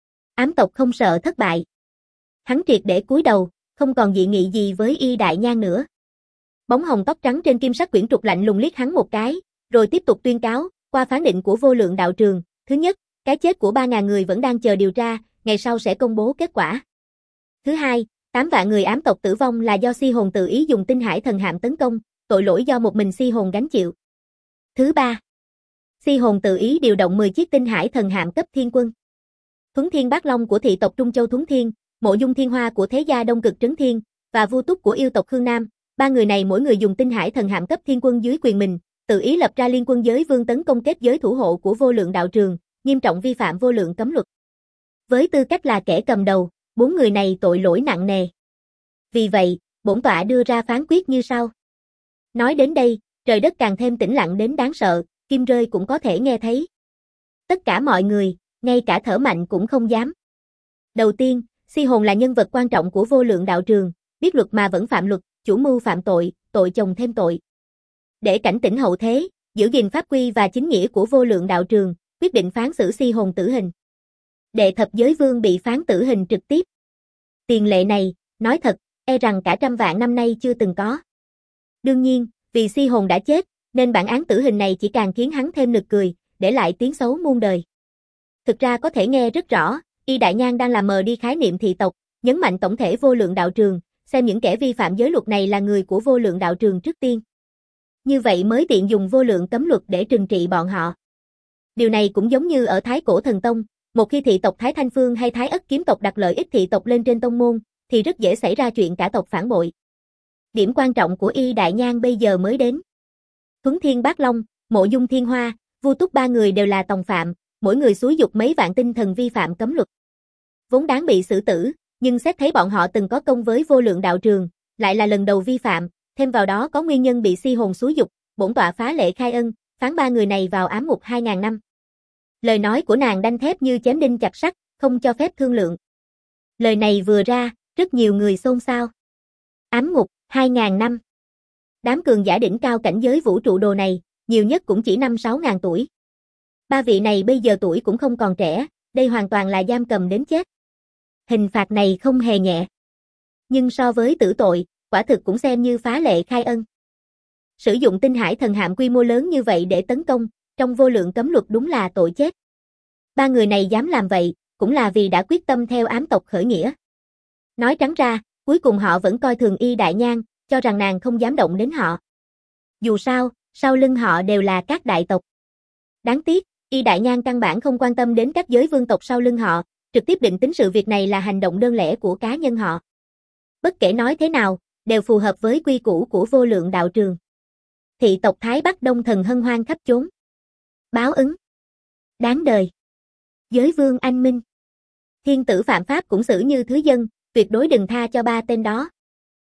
Ám tộc không sợ thất bại. Hắn triệt để cúi đầu, không còn dị nghị gì với Y Đại Nhan nữa. Bóng hồng tóc trắng trên kim sắc quyển trục lạnh lùng liếc hắn một cái, rồi tiếp tục tuyên cáo, qua phán định của vô lượng đạo trường, thứ nhất, cái chết của 3.000 người vẫn đang chờ điều tra, ngày sau sẽ công bố kết quả. Thứ hai, 8 vạn người ám tộc tử vong là do Si Hồn tự ý dùng Tinh Hải Thần Hạm tấn công, tội lỗi do một mình Si Hồn gánh chịu. Thứ ba, Si Hồn tự ý điều động 10 chiếc Tinh Hải Thần Hạm cấp thiên quân. Thuấn Thiên Bát Long của thị tộc Trung Châu Thuấn Thiên, Mộ Dung Thiên Hoa của thế gia Đông Cực Trấn Thiên, và Vu Túc của yêu tộc Khương Nam, ba người này mỗi người dùng Tinh Hải Thần Hạm cấp thiên quân dưới quyền mình, tự ý lập ra liên quân giới vương tấn công kết giới thủ hộ của vô lượng đạo trường, nghiêm trọng vi phạm vô lượng cấm luật. Với tư cách là kẻ cầm đầu, 4 người này tội lỗi nặng nề. Vì vậy, Bổn tọa đưa ra phán quyết như sau. Nói đến đây, trời đất càng thêm tĩnh lặng đến đáng sợ, kim rơi cũng có thể nghe thấy. Tất cả mọi người, ngay cả thở mạnh cũng không dám. Đầu tiên, Si Hồn là nhân vật quan trọng của Vô Lượng đạo trường, biết luật mà vẫn phạm luật, chủ mưu phạm tội, tội chồng thêm tội. Để cảnh tỉnh hậu thế, giữ gìn pháp quy và chính nghĩa của Vô Lượng đạo trường, quyết định phán xử Si Hồn tử hình. Đệ Thập Giới Vương bị phán tử hình trực tiếp. Tiền lệ này, nói thật, e rằng cả trăm vạn năm nay chưa từng có. Đương nhiên, vì Si Hồn đã chết, nên bản án tử hình này chỉ càng khiến hắn thêm nực cười, để lại tiếng xấu muôn đời. Thực ra có thể nghe rất rõ, Y Đại Nhan đang làm mờ đi khái niệm thị tộc, nhấn mạnh tổng thể Vô Lượng đạo trường, xem những kẻ vi phạm giới luật này là người của Vô Lượng đạo trường trước tiên. Như vậy mới tiện dùng vô lượng cấm luật để trừng trị bọn họ. Điều này cũng giống như ở Thái Cổ Thần Tông, một khi thị tộc Thái Thanh Phương hay Thái Ất kiếm tộc đặt lợi ích thị tộc lên trên tông môn, thì rất dễ xảy ra chuyện cả tộc phản bội. Điểm quan trọng của Y Đại Nhan bây giờ mới đến. Thuấn Thiên Bát Long, Mộ Dung Thiên Hoa, Vu Túc ba người đều là tòng phạm, mỗi người xúi dục mấy vạn tinh thần vi phạm cấm luật. Vốn đáng bị xử tử, nhưng xét thấy bọn họ từng có công với Vô Lượng đạo trường, lại là lần đầu vi phạm, thêm vào đó có nguyên nhân bị Si Hồn xúi dục, bổn tọa phá lệ khai ân, phán ba người này vào ám ngục 2000 năm. Lời nói của nàng đanh thép như chém đinh chặt sắt, không cho phép thương lượng. Lời này vừa ra, rất nhiều người xôn xao. Ám ngục 2000 năm. Đám cường giả đỉnh cao cảnh giới vũ trụ đồ này, nhiều nhất cũng chỉ 5-6 ngàn tuổi. Ba vị này bây giờ tuổi cũng không còn trẻ, đây hoàn toàn là giam cầm đến chết. Hình phạt này không hề nhẹ. Nhưng so với tử tội, quả thực cũng xem như phá lệ khai ân. Sử dụng tinh hải thần hạm quy mô lớn như vậy để tấn công, trong vô lượng cấm luật đúng là tội chết. Ba người này dám làm vậy, cũng là vì đã quyết tâm theo ám tộc khởi nghĩa. Nói trắng ra, cuối cùng họ vẫn coi thường Y Đại Nhan, cho rằng nàng không dám động đến họ. Dù sao, sau lưng họ đều là các đại tộc. Đáng tiếc, Y Đại Nhan căn bản không quan tâm đến các giới vương tộc sau lưng họ, trực tiếp định tính sự việc này là hành động đơn lẻ của cá nhân họ. Bất kể nói thế nào, đều phù hợp với quy củ của Vô Lượng đạo trường. Thị tộc Thái Bắc Đông Thần hân hoan khắp chốn. Báo ứng. Đáng đời. Giới vương anh minh. Thiên tử phạm pháp cũng xử như thứ dân, tuyệt đối đừng tha cho ba tên đó.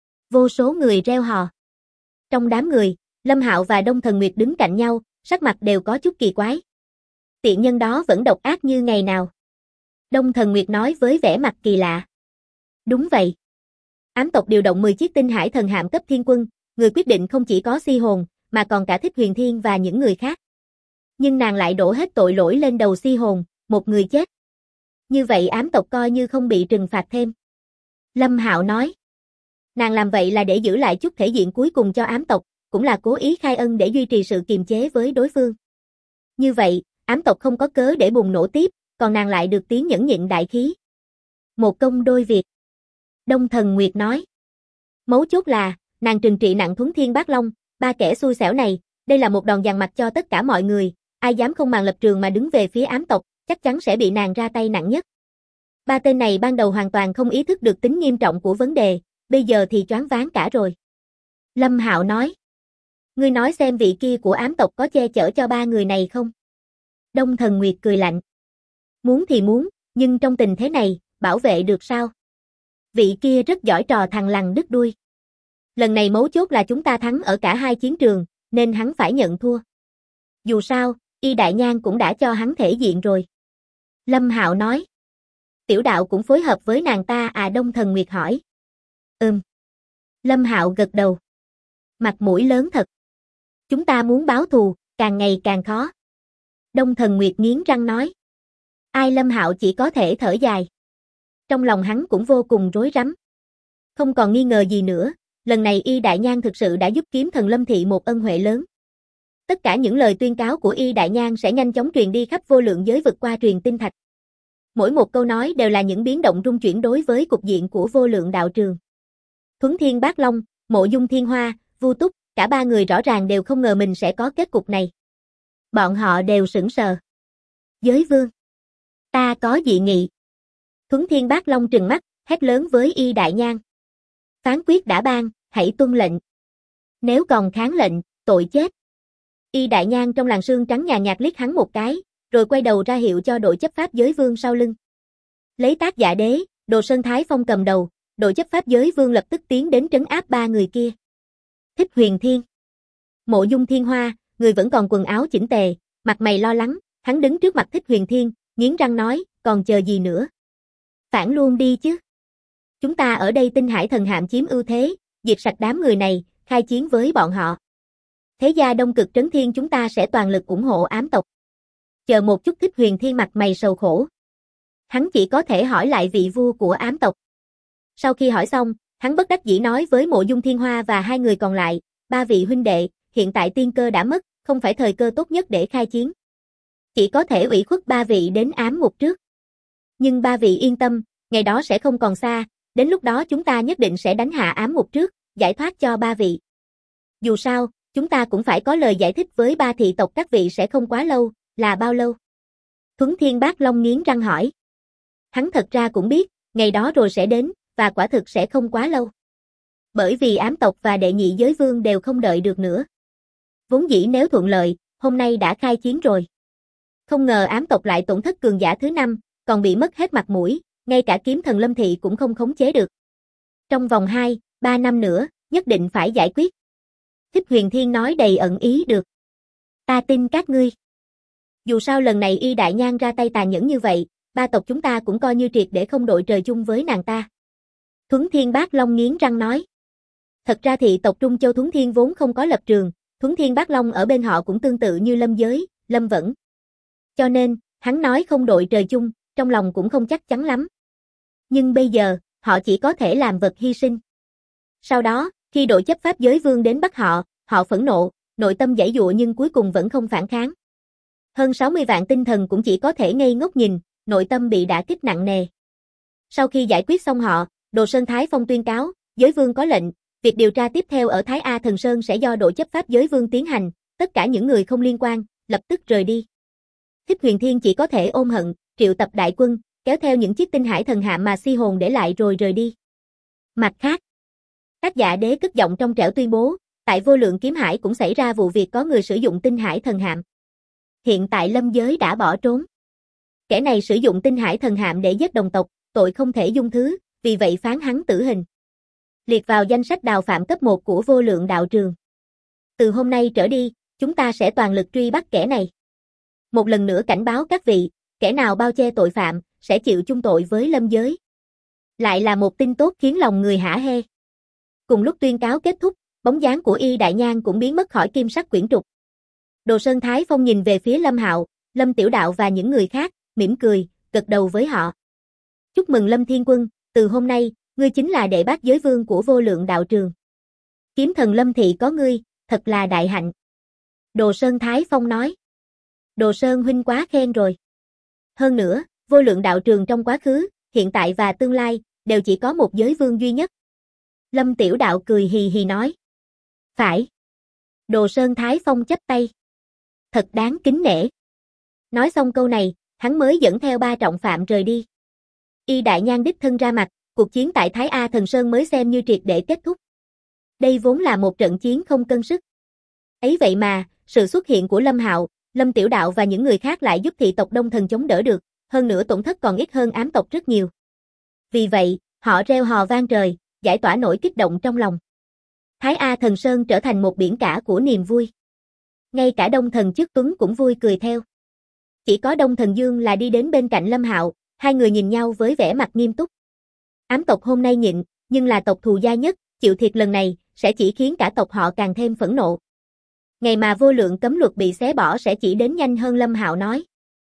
Vô số người reo hò. Trong đám người, Lâm Hạo và Đông Thần Nguyệt đứng cạnh nhau, sắc mặt đều có chút kỳ quái. Tiện nhân đó vẫn độc ác như ngày nào. Đông Thần Nguyệt nói với vẻ mặt kỳ lạ. Đúng vậy. Ám tộc điều động 10 chiếc tinh hải thần hạm cấp thiên quân, người quyết định không chỉ có Si Hồn, mà còn cả Thích Huyền Thiên và những người khác. Nhưng nàng lại đổ hết tội lỗi lên đầu Si Hồn, một người chết. Như vậy ám tộc coi như không bị trừng phạt thêm. Lâm Hạo nói. Nàng làm vậy là để giữ lại chút thể diện cuối cùng cho ám tộc, cũng là cố ý khai ân để duy trì sự kiềm chế với đối phương. Như vậy, ám tộc không có cớ để bùng nổ tiếp, còn nàng lại được tiếng nhẫn nhịn đại khí. Một công đôi việc. Đông Thần Nguyệt nói. Mấu chốt là, nàng trừng trị nặng Thuấn Thiên Bát Long, ba kẻ xui xẻo này, đây là một đòn dằn mặt cho tất cả mọi người, ai dám không màng lập trường mà đứng về phía ám tộc, chắc chắn sẽ bị nàng ra tay nặng nhất. Ba tên này ban đầu hoàn toàn không ý thức được tính nghiêm trọng của vấn đề, bây giờ thì choáng váng cả rồi. Lâm Hạo nói. Ngươi nói xem vị kia của ám tộc có che chở cho ba người này không? Đông Thần Nguyệt cười lạnh. Muốn thì muốn, nhưng trong tình thế này, bảo vệ được sao? Vị kia rất giỏi trò thằng lằn đứt đuôi. Lần này mấu chốt là chúng ta thắng ở cả hai chiến trường, nên hắn phải nhận thua. Dù sao, Y Đại Nhan cũng đã cho hắn thể diện rồi. Lâm Hạo nói. Tiểu đạo cũng phối hợp với nàng ta à? Đông Thần Nguyệt hỏi. Lâm Hạo gật đầu. Mặt mũi lớn thật. Chúng ta muốn báo thù, càng ngày càng khó. Đông Thần Nguyệt nghiến răng nói. Ai? Lâm Hạo chỉ có thể thở dài. Trong lòng hắn cũng vô cùng rối rắm. Không còn nghi ngờ gì nữa, lần này Y Đại Nhan thực sự đã giúp kiếm thần Lâm Thị một ân huệ lớn. Tất cả những lời tuyên cáo của Y Đại Nhan sẽ nhanh chóng truyền đi khắp vô lượng giới vượt qua truyền tinh thạch. Mỗi một câu nói đều là những biến động rung chuyển đối với cục diện của vô lượng đạo trường. Thuấn Thiên Bát Long, Mộ Dung Thiên Hoa, Vu Túc, cả ba người rõ ràng đều không ngờ mình sẽ có kết cục này. Bọn họ đều sững sờ. Giới vương. Ta có dị nghị. Thuấn Thiên Bát Long trừng mắt, hét lớn với Y Đại Nhan. Phán quyết đã ban, hãy tuân lệnh. Nếu còn kháng lệnh, tội chết. Y Đại Nhan trong làn sương trắng nhàn nhạt liếc hắn một cái, rồi quay đầu ra hiệu cho đội chấp pháp giới vương sau lưng. Lấy Tác Giả Đế, Đồ Sơn Thái Phong cầm đầu, đội chấp pháp giới vương lập tức tiến đến trấn áp ba người kia. Thích Huyền Thiên. Mộ Dung Thiên Hoa, người vẫn còn quần áo chỉnh tề, mặt mày lo lắng, hắn đứng trước mặt Thích Huyền Thiên, nghiến răng nói, còn chờ gì nữa? Phản luôn đi chứ. Chúng ta ở đây Tinh Hải Thần Hạm chiếm ưu thế, diệt sạch đám người này, khai chiến với bọn họ. Thế gia Đông Cực Trấn Thiên chúng ta sẽ toàn lực ủng hộ ám tộc. Chờ một chút. Thích Huyền Thiên mặt mày sầu khổ. Hắn chỉ có thể hỏi lại vị vua của ám tộc. Sau khi hỏi xong, hắn bất đắc dĩ nói với Mộ Dung Thiên Hoa và hai người còn lại, ba vị huynh đệ, hiện tại tiên cơ đã mất, không phải thời cơ tốt nhất để khai chiến. Chỉ có thể ủy khuất ba vị đến ám ngục trước. Nhưng ba vị yên tâm, ngày đó sẽ không còn xa, đến lúc đó chúng ta nhất định sẽ đánh hạ ám ngục trước, giải thoát cho ba vị. Dù sao, chúng ta cũng phải có lời giải thích với ba thị tộc các vị sẽ không quá lâu, là bao lâu? Thuấn Thiên Bác Long nghiến răng hỏi. Hắn thật ra cũng biết, ngày đó rồi sẽ đến, và quả thực sẽ không quá lâu. Bởi vì ám tộc và đệ nhị giới vương đều không đợi được nữa. Vốn dĩ nếu thuận lợi, hôm nay đã khai chiến rồi. Không ngờ ám tộc lại tổn thất cường giả thứ 5, còn bị mất hết mặt mũi, ngay cả kiếm thần Lâm Thị cũng không khống chế được. Trong vòng 2-3 năm nữa, nhất định phải giải quyết. Thích Huyền Thiên nói đầy ẩn ý được. Ta tin các ngươi. Dù sao lần này Y Đại Nhan ra tay tàn nhẫn như vậy, ba tộc chúng ta cũng coi như triệt để không đội trời chung với nàng ta. Thuấn Thiên Bác Long nghiến răng nói. Thật ra thị tộc Trung Châu Thuấn Thiên vốn không có lập trường, Thuấn Thiên Bác Long ở bên họ cũng tương tự như Lâm Giới, Lâm Vẫn. Cho nên, hắn nói không đội trời chung, trong lòng cũng không chắc chắn lắm. Nhưng bây giờ, họ chỉ có thể làm vật hy sinh. Sau đó, khi đội chấp pháp giới vương đến bắt họ, họ phẫn nộ, nội tâm giãy giụa nhưng cuối cùng vẫn không phản kháng. Hơn 60 vạn tinh thần cũng chỉ có thể ngây ngốc nhìn, nội tâm bị đả kích nặng nề. Sau khi giải quyết xong họ, Đồ Sơn Thái Phong tuyên cáo, giới vương có lệnh, việc điều tra tiếp theo ở Thái A Thần Sơn sẽ do đội chấp pháp giới vương tiến hành, tất cả những người không liên quan, lập tức rời đi. Thích Huyền Thiên chỉ có thể ôm hận, triệu tập đại quân, kéo theo những chiếc tinh hải thần hạm mà si hồn để lại rồi rời đi. Mặt khác, Các Dạ Đế cất giọng trong trẻo tuyên bố, tại Vô Lượng Kiếm Hải cũng xảy ra vụ việc có người sử dụng tinh hải thần hạm. Hiện tại Lâm Giới đã bỏ trốn. Kẻ này sử dụng tinh hải thần hạm để giết đồng tộc, tội không thể dung thứ, vì vậy phán hắn tử hình. Liệt vào danh sách đào phạm cấp 1 của Vô Lượng đạo trường. Từ hôm nay trở đi, chúng ta sẽ toàn lực truy bắt kẻ này. Một lần nữa cảnh báo các vị, kẻ nào bao che tội phạm, sẽ chịu chung tội với Lâm Giới. Lại là một tin tốt khiến lòng người hả hê. Cùng lúc tuyên cáo kết thúc, bóng dáng của Y Đại Nhan cũng biến mất khỏi kim sắc quyển trục. Đồ Sơn Thái Phong nhìn về phía Lâm Hạo, Lâm Tiểu Đạo và những người khác, mỉm cười, gật đầu với họ. Chúc mừng Lâm Thiên Quân, từ hôm nay, ngươi chính là đệ bát giới vương của Vô Lượng đạo trường. Kiếm thần Lâm Thị có ngươi, thật là đại hạnh. Đồ Sơn Thái Phong nói. Đồ Sơn huynh quá khen rồi. Hơn nữa, Vô Lượng đạo trường trong quá khứ, hiện tại và tương lai, đều chỉ có một giới vương duy nhất. Lâm Tiểu Đạo cười hì hì nói. Phải. Đồ Sơn Thái Phong chắp tay. Thật đáng kính nể. Nói xong câu này, hắn mới dẫn theo 3 trọng phạm rời đi. Y Đại Nhan đích thân ra mặt, cuộc chiến tại Thái A Thần Sơn mới xem như triệt để kết thúc. Đây vốn là một trận chiến không cân sức. Ấy vậy mà, sự xuất hiện của Lâm Hạo, Lâm Tiểu Đạo và những người khác lại giúp thị tộc Đông Thần chống đỡ được, hơn nữa tổn thất còn ít hơn ám tộc rất nhiều. Vì vậy, họ reo hò vang trời, giải tỏa nỗi kích động trong lòng. Thái A Thần Sơn trở thành một biển cả của niềm vui. Ngay cả Đông Thần Chức Tuấn cũng vui cười theo. Chỉ có Đông Thần Dương là đi đến bên cạnh Lâm Hạo, hai người nhìn nhau với vẻ mặt nghiêm túc. Ám tộc hôm nay nhịn, nhưng là tộc thù gia nhất, chịu thiệt lần này, sẽ chỉ khiến cả tộc họ càng thêm phẫn nộ. Ngày mà Vô Lượng cấm luật bị xé bỏ sẽ chỉ đến nhanh hơn. Lâm Hạo nói.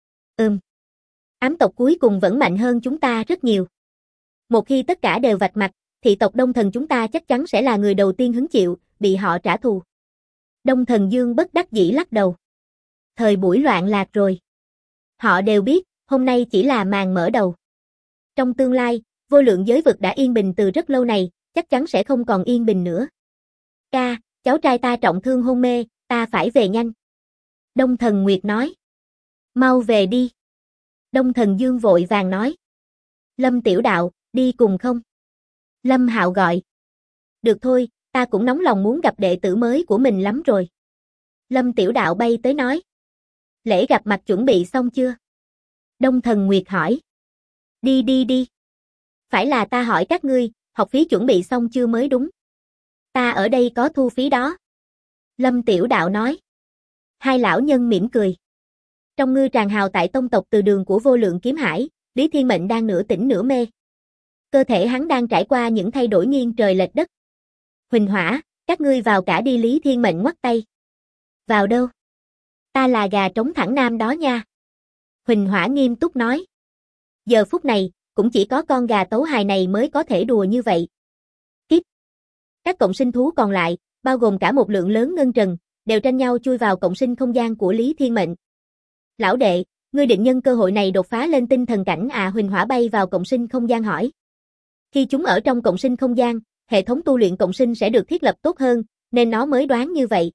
Ám tộc cuối cùng vẫn mạnh hơn chúng ta rất nhiều. Một khi tất cả đều vạch mặt, thì tộc Đông Thần chúng ta chắc chắn sẽ là người đầu tiên hứng chịu, bị họ trả thù. Đông Thần Dương bất đắc dĩ lắc đầu. Thời buổi loạn lạc rồi. Họ đều biết, hôm nay chỉ là màn mở đầu. Trong tương lai, Vô Lượng giới vực đã yên bình từ rất lâu này, chắc chắn sẽ không còn yên bình nữa. Ca, cháu trai ta trọng thương hôn mê, ta phải về nhanh. Đông Thần Nguyệt nói. Mau về đi. Đông Thần Dương vội vàng nói. Lâm Tiểu Đạo, đi cùng không? Lâm Hạo gọi. Được thôi, ta cũng nóng lòng muốn gặp đệ tử mới của mình lắm rồi. Lâm Tiểu Đạo bay tới nói. Lễ gặp mặt chuẩn bị xong chưa? Đông Thần Nguyệt hỏi. Đi. Phải là ta hỏi các ngươi, học phí chuẩn bị xong chưa mới đúng. Ta ở đây có thu phí đó. Lâm Tiểu Đạo nói. Hai lão nhân mỉm cười. Trong ngư tràng hào tại tông tộc Từ Đường của Vô Lượng Kiếm Hải, Lý Thiên Mệnh đang nửa tỉnh nửa mê. Cơ thể hắn đang trải qua những thay đổi nghiêng trời lệch đất. Huỳnh Hỏa, các ngươi vào cả đi. Lý Thiên Mệnh ngoắt tay. Vào đâu? Ta là gà trống thẳng nam đó nha. Huỳnh Hỏa nghiêm túc nói. Giờ phút này, cũng chỉ có con gà tấu hài này mới có thể đùa như vậy. Tiếp. Các cộng sinh thú còn lại, bao gồm cả một lượng lớn ngân trần, đều tranh nhau chui vào cộng sinh không gian của Lý Thiên Mệnh. Lão đệ, ngươi định nhân cơ hội này đột phá lên tinh thần cảnh à? Huỳnh Hỏa bay vào cộng sinh không gian hỏi. Khi chúng ở trong cộng sinh không gian, hệ thống tu luyện cộng sinh sẽ được thiết lập tốt hơn, nên nó mới đoán như vậy.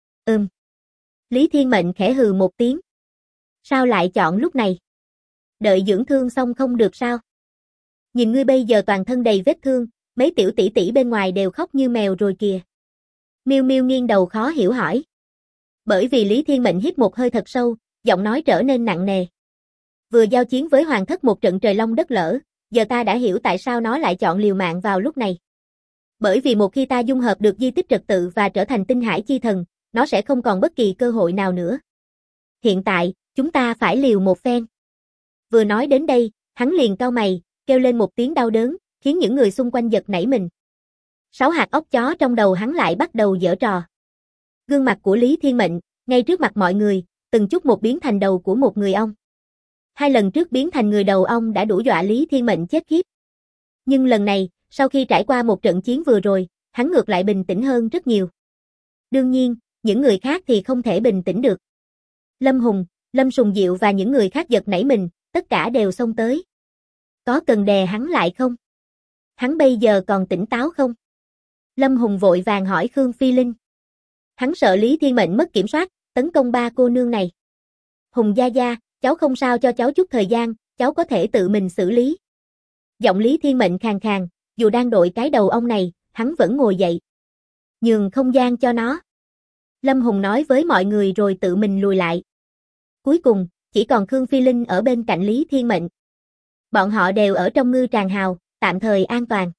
Lý Thiên Mệnh khẽ hừ một tiếng. Sao lại chọn lúc này? Đợi dưỡng thương xong không được sao? Nhìn ngươi bây giờ toàn thân đầy vết thương, mấy tiểu tỷ tỷ bên ngoài đều khóc như mèo rồi kìa. Miêu Miêu nghiêng đầu khó hiểu hỏi. Bởi vì Lý Thiên Mệnh hít một hơi thật sâu, giọng nói trở nên nặng nề. Vừa giao chiến với Hoàng Thất một trận trời long đất lở, giờ ta đã hiểu tại sao nó lại chọn liều mạng vào lúc này. Bởi vì một khi ta dung hợp được di tích trật tự và trở thành tinh hải chi thần, nó sẽ không còn bất kỳ cơ hội nào nữa. Hiện tại, chúng ta phải liều một phen. Vừa nói đến đây, hắn liền cau mày, kêu lên một tiếng đau đớn, khiến những người xung quanh giật nảy mình. 6 hạt óc chó trong đầu hắn lại bắt đầu giở trò. Gương mặt của Lý Thiên Mệnh, ngay trước mặt mọi người, từng chút một biến thành đầu của một người ong. 2 lần trước biến thành người đầu ong đã đủ dọa Lý Thiên Mệnh chết khiếp. Nhưng lần này, sau khi trải qua một trận chiến vừa rồi, hắn ngược lại bình tĩnh hơn rất nhiều. Đương nhiên, những người khác thì không thể bình tĩnh được. Lâm Hùng, Lâm Sùng Diệu và những người khác giật nảy mình, tất cả đều xông tới. Có cần đè hắn lại không? Hắn bây giờ còn tỉnh táo không? Lâm Hùng vội vàng hỏi Khương Phi Linh. Hắn sợ Lý Thiên Mệnh mất kiểm soát, tấn công ba cô nương này. Hùng gia gia, cháu không sao, cho cháu chút thời gian, cháu có thể tự mình xử lý. Giọng Lý Thiên Mệnh khàn khàn, dù đang đội cái đầu ông này, hắn vẫn ngồi dậy. Nhường không gian cho nó. Lâm Hùng nói với mọi người rồi tự mình lùi lại. Cuối cùng, chỉ còn Khương Phi Linh ở bên cạnh Lý Thiên Mệnh. Bọn họ đều ở trong ngư tràng hào, tạm thời an toàn.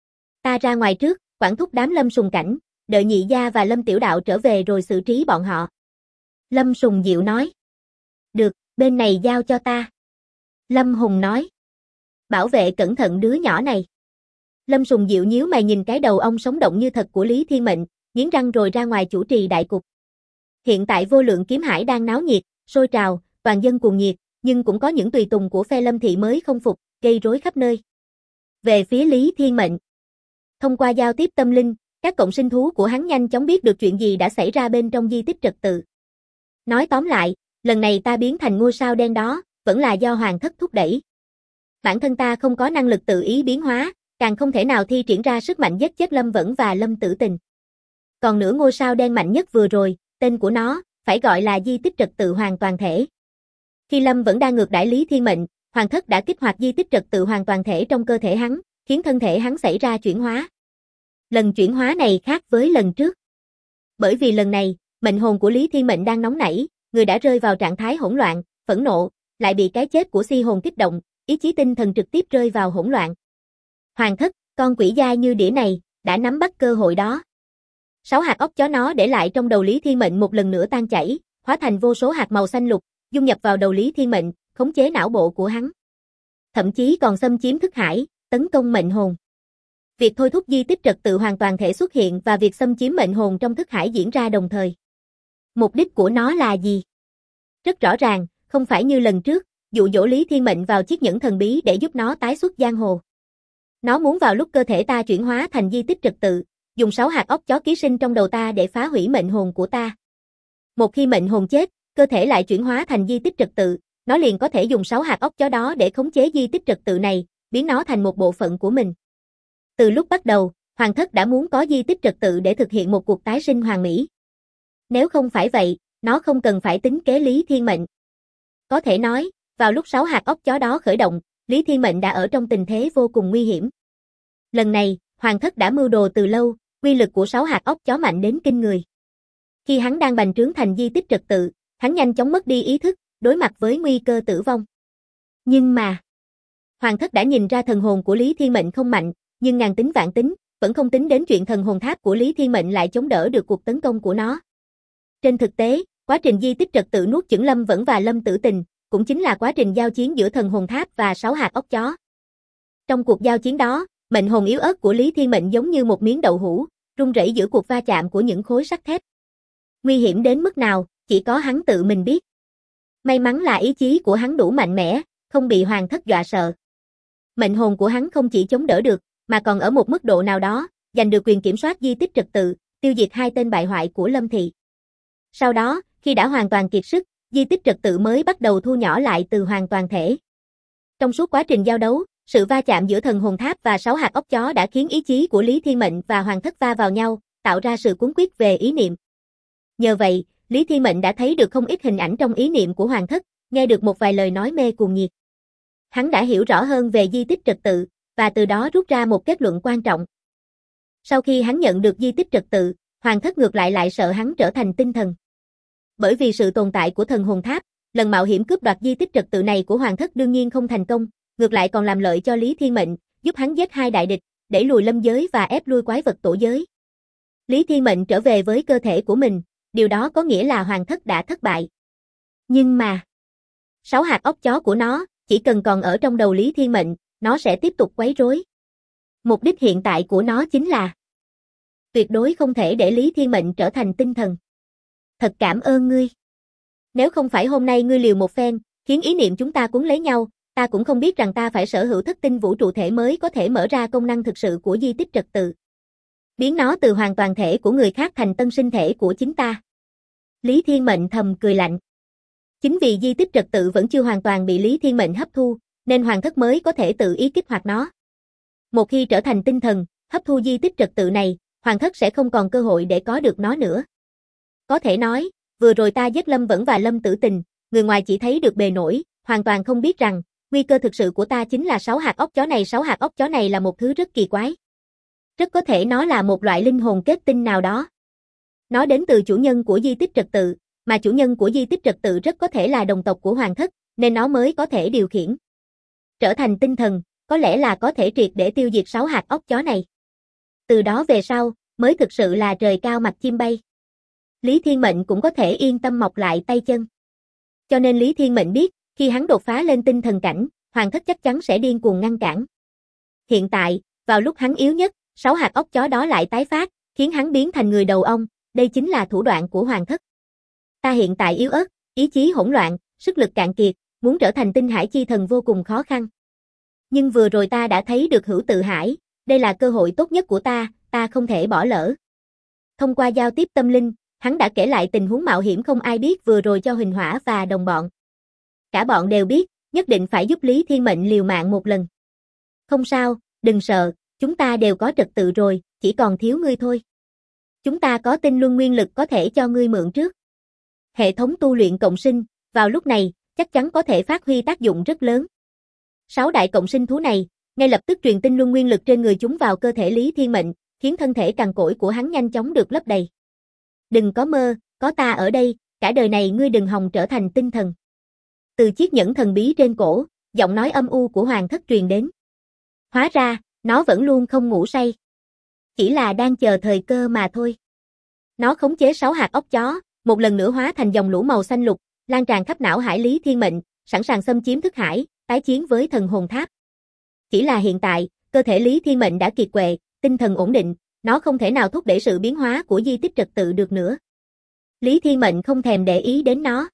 Ta ra ngoài trước, quản thúc đám Lâm Sùng Cảnh, đợi Nhị gia và Lâm Tiểu Đạo trở về rồi xử trí bọn họ. Lâm Sùng Diệu nói. Được, bên này giao cho ta. Lâm Hùng nói. Bảo vệ cẩn thận đứa nhỏ này. Lâm Sùng Diệu nhíu mày nhìn cái đầu ông sống động như thật của Lý Thiên Mệnh, nghiến răng rồi ra ngoài chủ trì đại cục. Hiện tại Vô Lượng Kiếm Hải đang náo nhiệt, sôi trào, toàn dân cuồng nhiệt, nhưng cũng có những tùy tùng của phe Lâm thị mới không phục, gây rối khắp nơi. Về phía Lý Thiên Mệnh, thông qua giao tiếp tâm linh, các cộng sinh thú của hắn nhanh chóng biết được chuyện gì đã xảy ra bên trong di tích trật tự. Nói tóm lại, lần này ta biến thành ngôi sao đen đó, vẫn là do Hoàng Thất thúc đẩy. Bản thân ta không có năng lực tự ý biến hóa, càng không thể nào thi triển ra sức mạnh giết chết Lâm Vẫn và Lâm Tử Tình. Còn nữa, ngôi sao đen mạnh nhất vừa rồi, tên của nó, phải gọi là di tích trật tự hoàn toàn thể. Khi Lâm Vẫn đang ngược đãi Lý Thiên Mệnh, Hoàng Thất đã kích hoạt di tích trật tự hoàn toàn thể trong cơ thể hắn, khiến thân thể hắn xảy ra chuyển hóa. Lần chuyển hóa này khác với lần trước. Bởi vì lần này, mệnh hồn của Lý Thiên Mệnh đang nóng nảy, người đã rơi vào trạng thái hỗn loạn, phẫn nộ, lại bị cái chết của si hồn kích động, ý chí tinh thần trực tiếp rơi vào hỗn loạn. Hoàng Thất, con quỷ dai như đĩa này, đã nắm bắt cơ hội đó. 6 hạt óc chó nó để lại trong đầu Lý Thiên Mệnh một lần nữa tan chảy, hóa thành vô số hạt màu xanh lục, dung nhập vào đầu Lý Thiên Mệnh, khống chế não bộ của hắn. Thậm chí còn xâm chiếm thức hải, tấn công mệnh hồn. Việc thôi thúc di tích trật tự hoàn toàn thể xuất hiện và việc xâm chiếm mệnh hồn trong thức hải diễn ra đồng thời. Mục đích của nó là gì? Rất rõ ràng, không phải như lần trước, dụ dỗ Lý Thiên Mệnh vào chiếc nhẫn thần bí để giúp nó tái xuất giang hồ. Nó muốn vào lúc cơ thể ta chuyển hóa thành di tích trật tự, dùng 6 hạt óc chó ký sinh trong đầu ta để phá hủy mệnh hồn của ta. Một khi mệnh hồn chết, cơ thể lại chuyển hóa thành di tích trật tự, nó liền có thể dùng 6 hạt óc chó đó để khống chế di tích trật tự này, biến nó thành một bộ phận của mình. Từ lúc bắt đầu, Hoàng Thất đã muốn có di tích trật tự để thực hiện một cuộc tái sinh hoàn mỹ. Nếu không phải vậy, nó không cần phải tính kế Lý Thiên Mệnh. Có thể nói, vào lúc 6 hạt óc chó đó khởi động, Lý Thiên Mệnh đã ở trong tình thế vô cùng nguy hiểm. Lần này, Hoàng Thất đã mưu đồ từ lâu, uy lực của 6 hạt óc chó mạnh đến kinh người. Khi hắn đang bành trướng thành di tích trật tự, hắn nhanh chóng mất đi ý thức, đối mặt với nguy cơ tử vong. Nhưng mà, Hoàng Thất đã nhìn ra thần hồn của Lý Thiên Mệnh không mạnh, Nhưng ngàn tính vạn tính, vẫn không tính đến chuyện thần hồn tháp của Lý Thiên Mệnh lại chống đỡ được cuộc tấn công của nó. Trên thực tế, quá trình di tích trật tự nuốt chửng Lâm Vẫn và Lâm Tử Tình, cũng chính là quá trình giao chiến giữa thần hồn tháp và 6 hạt óc chó. Trong cuộc giao chiến đó, mệnh hồn yếu ớt của Lý Thiên Mệnh giống như một miếng đậu hũ, rung rẩy giữa cuộc va chạm của những khối sắt thép. Nguy hiểm đến mức nào, chỉ có hắn tự mình biết. May mắn là ý chí của hắn đủ mạnh mẽ, không bị Hoàng Thất dọa sợ. Mệnh hồn của hắn không chỉ chống đỡ được, mà còn ở một mức độ nào đó, giành được quyền kiểm soát di tích trật tự, tiêu diệt 2 tên bại hoại của Lâm Thị. Sau đó, khi đã hoàn toàn kiệt sức, di tích trật tự mới bắt đầu thu nhỏ lại từ hoàn toàn thể. Trong suốt quá trình giao đấu, sự va chạm giữa thần hồn tháp và 6 hạt óc chó đã khiến ý chí của Lý Thiên Mệnh và Hoàng Thất va vào nhau, tạo ra sự cuốn quýt về ý niệm. Nhờ vậy, Lý Thiên Mệnh đã thấy được không ít hình ảnh trong ý niệm của Hoàng Thất, nghe được một vài lời nói mê cuồng nhiệt. Hắn đã hiểu rõ hơn về di tích trật tự, và từ đó rút ra một kết luận quan trọng. Sau khi hắn nhận được di tích trật tự, Hoàng Thất ngược lại sợ hắn trở thành tinh thần. Bởi vì sự tồn tại của thần hồn tháp, lần mạo hiểm cướp đoạt di tích trật tự này của Hoàng Thất đương nhiên không thành công, ngược lại còn làm lợi cho Lý Thiên Mệnh, giúp hắn giết 2 đại địch, đẩy lùi lâm giới và ép lui quái vật tổ giới. Lý Thiên Mệnh trở về với cơ thể của mình, điều đó có nghĩa là Hoàng Thất đã thất bại. Nhưng mà, 6 hạt óc chó của nó, chỉ cần còn ở trong đầu Lý Thiên Mệnh, nó sẽ tiếp tục quấy rối. Mục đích hiện tại của nó chính là tuyệt đối không thể để Lý Thiên Mệnh trở thành tinh thần. Thật cảm ơn ngươi. Nếu không phải hôm nay ngươi liều một phen, khiến ý niệm chúng ta cuốn lấy nhau, ta cũng không biết rằng ta phải sở hữu thất tinh vũ trụ thể mới có thể mở ra công năng thực sự của di tích trật tự. Biến nó từ hoàn toàn thể của người khác thành tân sinh thể của chính ta. Lý Thiên Mệnh thầm cười lạnh. Chính vì di tích trật tự vẫn chưa hoàn toàn bị Lý Thiên Mệnh hấp thu, nên Hoàng Thất mới có thể tự ý kích hoạt nó. Một khi trở thành tinh thần, hấp thu di tích trật tự này, Hoàng Thất sẽ không còn cơ hội để có được nó nữa. Có thể nói, vừa rồi ta giết Lâm Vẫn và Lâm Tử Tình, người ngoài chỉ thấy được bề nổi, hoàn toàn không biết rằng, nguy cơ thực sự của ta chính là 6 hạt óc chó này. 6 hạt óc chó này là một thứ rất kỳ quái. Rất có thể nó là một loại linh hồn kết tinh nào đó. Nó đến từ chủ nhân của di tích trật tự, mà chủ nhân của di tích trật tự rất có thể là đồng tộc của Hoàng Thất, nên nó mới có thể điều khiển. Trở thành tinh thần, có lẽ là có thể triệt để tiêu diệt 6 hạt óc chó này. Từ đó về sau, mới thực sự là trời cao mặt chim bay. Lý Thiên Mệnh cũng có thể yên tâm mọc lại tay chân. Cho nên Lý Thiên Mệnh biết, khi hắn đột phá lên tinh thần cảnh, Hoàng Thất chắc chắn sẽ điên cuồng ngăn cản. Hiện tại, vào lúc hắn yếu nhất, 6 hạt óc chó đó lại tái phát, khiến hắn biến thành người đầu ong, đây chính là thủ đoạn của Hoàng Thất. Ta hiện tại yếu ớt, ý chí hỗn loạn, sức lực cạn kiệt, muốn trở thành tinh hải chi thần vô cùng khó khăn. Nhưng vừa rồi ta đã thấy được Hữu Tự Hải, đây là cơ hội tốt nhất của ta không thể bỏ lỡ. Thông qua giao tiếp tâm linh, hắn đã kể lại tình huống mạo hiểm không ai biết vừa rồi cho Huỳnh Hỏa và đồng bọn. Cả bọn đều biết, nhất định phải giúp Lý Thiên Mệnh liều mạng một lần. Không sao, đừng sợ, chúng ta đều có trật tự rồi, chỉ còn thiếu ngươi thôi. Chúng ta có tinh luân nguyên lực có thể cho ngươi mượn trước. Hệ thống tu luyện cộng sinh, vào lúc này, chắc chắn có thể phát huy tác dụng rất lớn. 6 đại cộng sinh thú này, ngay lập tức truyền tinh luân nguyên lực trên người chúng vào cơ thể Lý Thiên Mệnh, khiến thân thể cằn cỗi của hắn nhanh chóng được lấp đầy. Đừng có mơ, có ta ở đây, cả đời này ngươi đừng hòng trở thành tinh thần. Từ chiếc nhẫn thần bí trên cổ, giọng nói âm u của Hoàng Thất truyền đến. Hóa ra, nó vẫn luôn không ngủ say. Chỉ là đang chờ thời cơ mà thôi. Nó khống chế 6 hạt óc chó, một lần nữa hóa thành dòng lũ màu xanh lục, lan tràn khắp não hải Lý Thiên Mệnh, sẵn sàng xâm chiếm thức hải, tái chiến với thần hồn tháp. Chỉ là hiện tại, cơ thể Lý Thiên Mệnh đã kiệt quệ, tinh thần ổn định, nó không thể nào thúc đẩy sự biến hóa của di tích trật tự được nữa. Lý Thiên Mệnh không thèm để ý đến nó.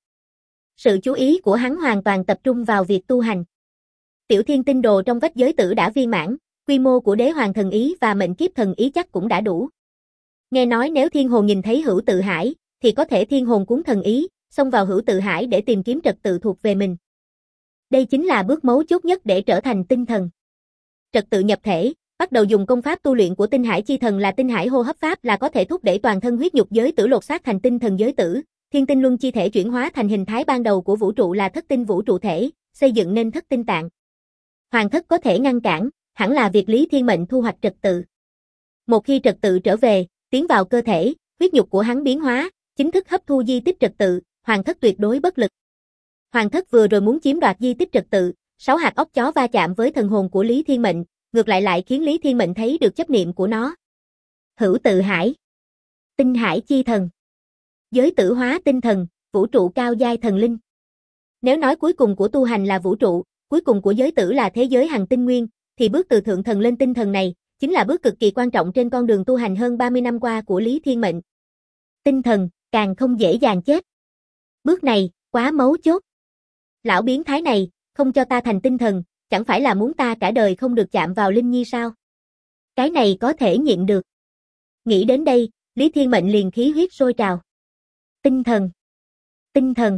Sự chú ý của hắn hoàn toàn tập trung vào việc tu hành. Tiểu thiên tinh đồ trong vách giới tử đã viên mãn, quy mô của đế hoàng thần ý và mệnh kiếp thần ý chắc cũng đã đủ. Nghe nói nếu thiên hồn nhìn thấy Hữu Tự Hải, thì có thể thiên hồn cuốn thần ý, xông vào Hữu Tự Hải để tìm kiếm trật tự thuộc về mình. Đây chính là bước mấu chốt nhất để trở thành tinh thần. Trật tự nhập thể, bắt đầu dùng công pháp tu luyện của tinh hải chi thần là tinh hải hô hấp pháp là có thể thúc đẩy toàn thân huyết nhục giới tử lột xác thành tinh thần giới tử, thiên tinh luân chi thể chuyển hóa thành hình thái ban đầu của vũ trụ là thất tinh vũ trụ thể, xây dựng nên thất tinh tạng. Hoàng Thất có thể ngăn cản, hẳn là việc Lý Thiên Mệnh thu hoạch trật tự. Một khi trật tự trở về, tiến vào cơ thể, huyết nhục của hắn biến hóa, chính thức hấp thu di tích trật tự, Hoàng Thất tuyệt đối bất lực. Hoàng Thất vừa rồi muốn chiếm đoạt di tích trật tự, 6 hạt óc chó va chạm với thần hồn của Lý Thiên Mệnh, ngược lại khiến Lý Thiên Mệnh thấy được chấp niệm của nó. Hữu Tự Hải. Tinh Hải Chi Thần. Giới tử hóa tinh thần, vũ trụ cao giai thần linh. Nếu nói cuối cùng của tu hành là vũ trụ, cuối cùng của giới tử là thế giới hằng tinh nguyên, thì bước từ thượng thần lên tinh thần này, chính là bước cực kỳ quan trọng trên con đường tu hành hơn 30 năm qua của Lý Thiên Mệnh. Tinh thần, càng không dễ dàng chết. Bước này, quá mấu chốt. Lão biến thái này, không cho ta thành tinh thần, chẳng phải là muốn ta cả đời không được chạm vào Linh Nhi sao? Cái này có thể nhịn được. Nghĩ đến đây, Lý Thiên Mệnh liền khí huyết sôi trào. Tinh thần. Tinh thần.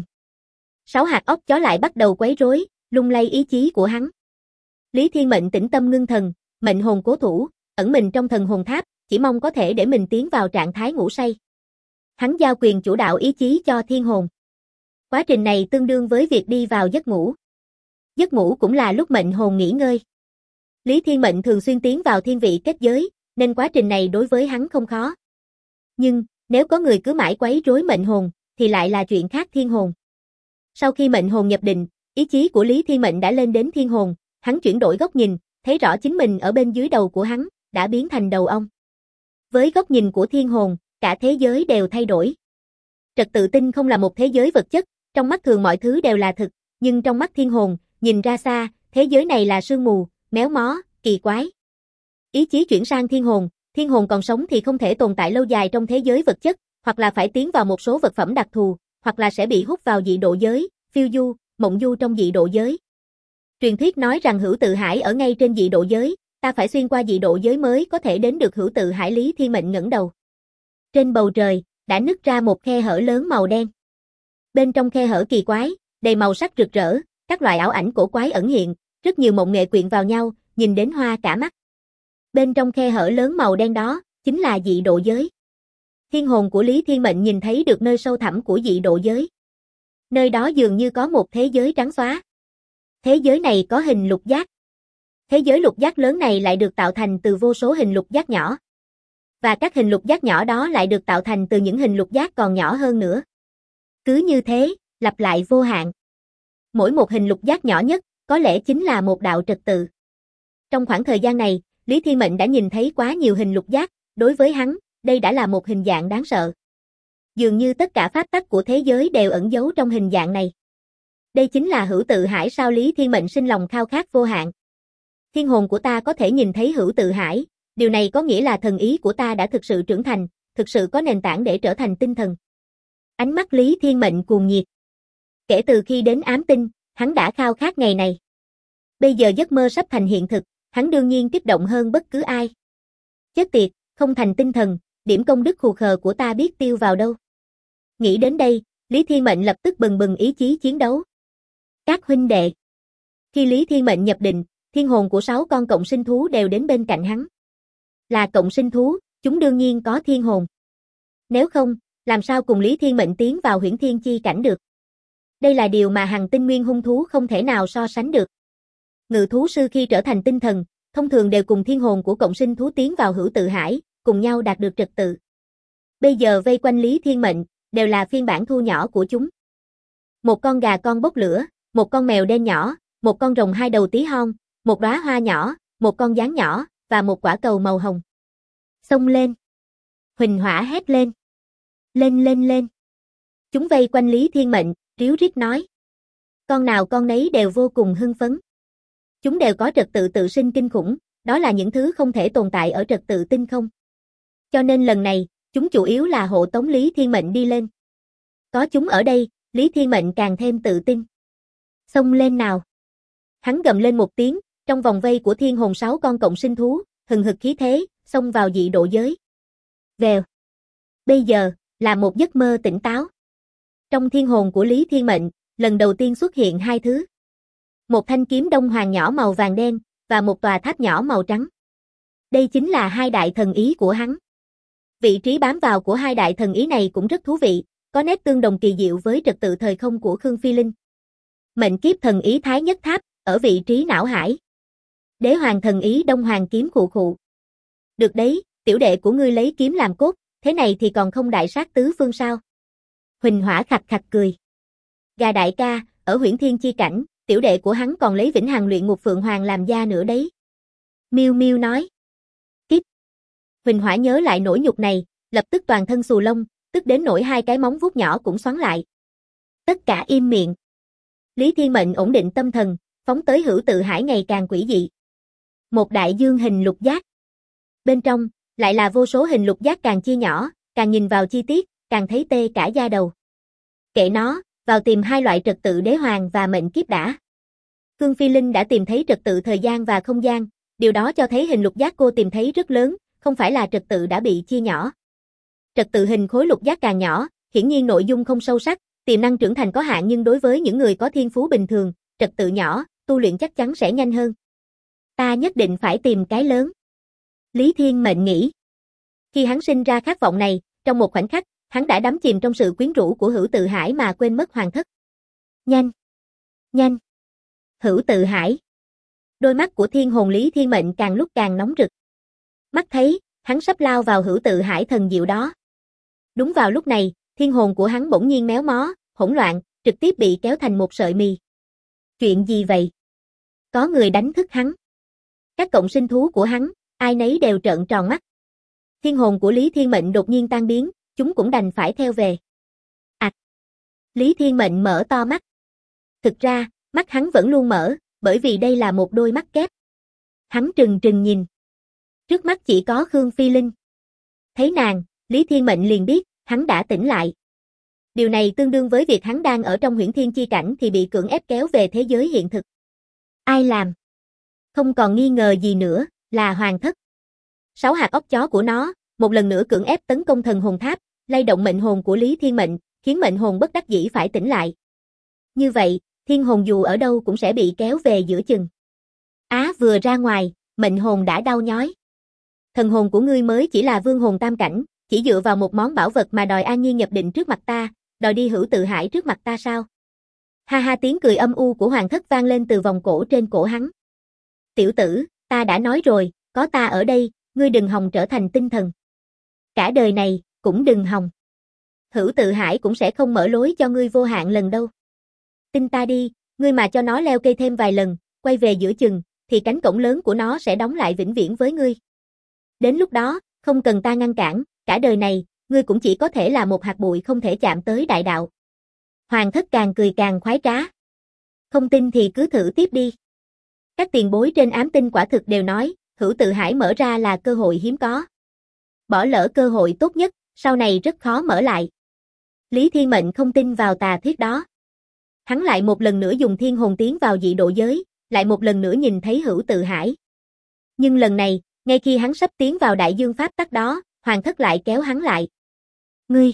6 hạt óc chó lại bắt đầu quấy rối, lung lay ý chí của hắn. Lý Thiên Mệnh tĩnh tâm ngưng thần, mệnh hồn cố thủ, ẩn mình trong thần hồn tháp, chỉ mong có thể để mình tiến vào trạng thái ngủ say. Hắn giao quyền chủ đạo ý chí cho thiên hồn. Quá trình này tương đương với việc đi vào giấc ngủ. Giấc ngủ cũng là lúc mệnh hồn nghỉ ngơi. Lý Thiên Mệnh thường xuyên tiến vào thiên vị kết giới, nên quá trình này đối với hắn không khó. Nhưng, nếu có người cứ mãi quấy rối mệnh hồn, thì lại là chuyện khác thiên hồn. Sau khi mệnh hồn nhập định, ý chí của Lý Thiên Mệnh đã lên đến thiên hồn, hắn chuyển đổi góc nhìn, thấy rõ chính mình ở bên dưới đầu của hắn, đã biến thành đầu ong. Với góc nhìn của thiên hồn, cả thế giới đều thay đổi. Trật tự tinh không là một thế giới vật chất, trong mắt thường mọi thứ đều là thực, nhưng trong mắt thiên hồn, nhìn ra xa, thế giới này là sương mù, méo mó, kỳ quái. Ý chí chuyển sang thiên hồn còn sống thì không thể tồn tại lâu dài trong thế giới vật chất, hoặc là phải tiến vào một số vật phẩm đặc thù, hoặc là sẽ bị hút vào dị độ giới, phiêu du, mộng du trong dị độ giới. Truyền thuyết nói rằng Hữu Tự Hải ở ngay trên dị độ giới, ta phải xuyên qua dị độ giới mới có thể đến được Hữu Tự Hải. Lý Thiên Mệnh ngẩng đầu. Trên bầu trời, đã nứt ra một khe hở lớn màu đen. Bên trong khe hở kỳ quái, đầy màu sắc rực rỡ, các loại ảo ảnh cổ quái ẩn hiện, rất nhiều mộng nghệ quyện vào nhau, nhìn đến hoa cả mắt. Bên trong khe hở lớn màu đen đó, chính là dị độ giới. Thiên hồn của Lý Thiên Mệnh nhìn thấy được nơi sâu thẳm của dị độ giới. Nơi đó dường như có một thế giới trắng xóa. Thế giới này có hình lục giác. Thế giới lục giác lớn này lại được tạo thành từ vô số hình lục giác nhỏ. Và các hình lục giác nhỏ đó lại được tạo thành từ những hình lục giác còn nhỏ hơn nữa. Cứ như thế, lặp lại vô hạn. Mỗi một hình lục giác nhỏ nhất, có lẽ chính là một đạo trật tự. Trong khoảng thời gian này, Lý Thiên Mệnh đã nhìn thấy quá nhiều hình lục giác, đối với hắn, đây đã là một hình dạng đáng sợ. Dường như tất cả pháp tắc của thế giới đều ẩn giấu trong hình dạng này. Đây chính là Hữu Tự Hải sao? Lý Thiên Mệnh sinh lòng khao khát vô hạn. Thiên hồn của ta có thể nhìn thấy Hữu Tự Hải, điều này có nghĩa là thần ý của ta đã thực sự trưởng thành, thực sự có nền tảng để trở thành tinh thần. Ánh mắt Lý Thiên Mệnh cuồng nhiệt. Kể từ khi đến ám tinh, hắn đã khao khát ngày này. Bây giờ giấc mơ sắp thành hiện thực, hắn đương nhiên kích động hơn bất cứ ai. Chết tiệt, không thành tinh thần, điểm công đức khù khờ của ta biết tiêu vào đâu. Nghĩ đến đây, Lý Thiên Mệnh lập tức bừng bừng ý chí chiến đấu. Các huynh đệ. Khi Lý Thiên Mệnh nhập định, thiên hồn của 6 con cộng sinh thú đều đến bên cạnh hắn. Là cộng sinh thú, chúng đương nhiên có thiên hồn. Nếu không, làm sao cùng Lý Thiên Mệnh tiến vào huyễn thiên chi cảnh được? Đây là điều mà hằng tinh nguyên hung thú không thể nào so sánh được. Ngự thú sư khi trở thành tinh thần, thông thường đều cùng thiên hồn của cộng sinh thú tiến vào Hữu Tự Hải, cùng nhau đạt được trật tự. Bây giờ vây quanh Lý Thiên Mệnh, đều là phiên bản thu nhỏ của chúng. Một con gà con bốc lửa, một con mèo đen nhỏ, một con rồng 2 đầu tí hon, một đóa hoa nhỏ, một con gián nhỏ, và một quả cầu màu hồng. Xông lên! Huỳnh hỏa hét lên. Lên lên lên! Chúng vây quanh Lý Thiên Mệnh, ríu rít nói. Con nào con nấy đều vô cùng hưng phấn. Chúng đều có trật tự tự sinh kinh khủng, đó là những thứ không thể tồn tại ở trật tự tinh không. Cho nên lần này, chúng chủ yếu là hộ tống Lý Thiên Mệnh đi lên. Có chúng ở đây, Lý Thiên Mệnh càng thêm tự tin. Xông lên nào! Hắn gầm lên một tiếng, trong vòng vây của thiên hồn 6 con cộng sinh thú, hừng hực khí thế, xông vào dị độ giới. Vèo! Bây giờ, là một giấc mơ tỉnh táo. Trong thiên hồn của Lý Thiên Mệnh, lần đầu tiên xuất hiện 2 thứ. Một thanh kiếm đông hoàng nhỏ màu vàng đen, và một tòa tháp nhỏ màu trắng. Đây chính là 2 đại thần ý của hắn. Vị trí bám vào của 2 đại thần ý này cũng rất thú vị, có nét tương đồng kỳ diệu với trật tự thời không của Khương Phi Linh. Mệnh kiếp thần ý Thái Nhất Tháp, ở vị trí não hải. Đế hoàng thần ý Đông Hoàng kiếm khụ khụ. Được đấy, tiểu đệ của ngươi lấy kiếm làm cốt, thế này thì còn không đại sát tứ phương sao? Huỳnh hỏa khạch khạch cười. Gà đại ca, ở huyễn thiên chi cảnh, tiểu đệ của hắn còn lấy vĩnh hằng luyện ngục phượng hoàng làm gia nữa đấy. Miêu Miêu nói. Kíp. Huỳnh Hỏa nhớ lại nỗi nhục này, lập tức toàn thân xù lông, tức đến nỗi hai cái móng vuốt nhỏ cũng xoắn lại. Tất cả im miệng. Lý Thiên Mệnh ổn định tâm thần, phóng tới Hữu Tự Hải ngày càng quỷ dị. Một đại dương hình lục giác. Bên trong, lại là vô số hình lục giác càng chia nhỏ, càng nhìn vào chi tiết, càng thấy tê cả da đầu. Kệ nó, vào tìm hai loại trật tự đế hoàng và mệnh kiếp đã. Khương Phi Linh đã tìm thấy trật tự thời gian và không gian, điều đó cho thấy hình lục giác cô tìm thấy rất lớn, không phải là trật tự đã bị chia nhỏ. Trật tự hình khối lục giác càng nhỏ, hiển nhiên nội dung không sâu sắc, tiềm năng trưởng thành có hạn, nhưng đối với những người có thiên phú bình thường, trật tự nhỏ, tu luyện chắc chắn sẽ nhanh hơn. Ta nhất định phải tìm cái lớn. Lý Thiên Mệnh nghĩ. Khi hắn sinh ra khát vọng này, trong một khoảnh khắc, hắn đã đắm chìm trong sự quyến rũ của Hữu Tự Hải mà quên mất Hoàng Thất. Nhanh! Nhanh! Hữu Tự Hải! Đôi mắt của Thiên Hồn Lý Thiên Mệnh càng lúc càng nóng rực. Mắt thấy, hắn sắp lao vào Hữu Tự Hải thần diệu đó. Đúng vào lúc này, thiên hồn của hắn bỗng nhiên méo mó, hỗn loạn, trực tiếp bị kéo thành một sợi mì. Chuyện gì vậy? Có người đánh thức hắn. Các cộng sinh thú của hắn, ai nấy đều trợn tròn mắt. Thiên hồn của Lý Thiên Mệnh đột nhiên tan biến, chúng cũng đành phải theo về. Lý Thiên Mệnh mở to mắt. Thực ra, mắt hắn vẫn luôn mở, bởi vì đây là một đôi mắt kép. Hắn trừng trừng nhìn. Trước mắt chỉ có Khương Phi Linh. Thấy nàng, Lý Thiên Mệnh liền biết, hắn đã tỉnh lại. Điều này tương đương với việc hắn đang ở trong huyễn thiên chi cảnh thì bị cưỡng ép kéo về thế giới hiện thực. Ai làm? Không còn nghi ngờ gì nữa, là Hoàng Thất. 6 hạt óc chó của nó, một lần nữa cưỡng ép tấn công thần hồn tháp, lay động mệnh hồn của Lý Thiên Mệnh, khiến mệnh hồn bất đắc dĩ phải tỉnh lại. Như vậy, thiên hồn dù ở đâu cũng sẽ bị kéo về giữa chừng. Vừa ra ngoài, mệnh hồn đã đau nhói. Thần hồn của ngươi mới chỉ là vương hồn tam cảnh, chỉ dựa vào một món bảo vật mà đòi an nhiên nhập định trước mặt ta, đòi đi Hữu Tự Hải trước mặt ta sao? Ha ha, tiếng cười âm u của Hoàng Thất vang lên từ vòng cổ trên cổ hắn. Tiểu tử, ta đã nói rồi, có ta ở đây, ngươi đừng hòng trở thành tinh thần. Cả đời này, cũng đừng hòng. Hữu Tự Hải cũng sẽ không mở lối cho ngươi vô hạn lần đâu. Tin ta đi, ngươi mà cho nó leo cây thêm vài lần, quay về giữa chừng, thì cánh cổng lớn của nó sẽ đóng lại vĩnh viễn với ngươi. Đến lúc đó, không cần ta ngăn cản, cả đời này, ngươi cũng chỉ có thể là một hạt bụi không thể chạm tới đại đạo. Hoàng Thất càng cười càng khoái trá. Không tin thì cứ thử tiếp đi. Các tiền bối trên ám tinh quả thực đều nói, Hữu Tự Hải mở ra là cơ hội hiếm có. Bỏ lỡ cơ hội tốt nhất, sau này rất khó mở lại. Lý Thiên Mệnh không tin vào tà thuyết đó. Hắn lại một lần nữa dùng thiên hồn tiến vào dị độ giới, lại một lần nữa nhìn thấy Hữu Tự Hải. Nhưng lần này, ngay khi hắn sắp tiến vào đại dương pháp tắc đó, Hoàng Thất lại kéo hắn lại. Ngươi!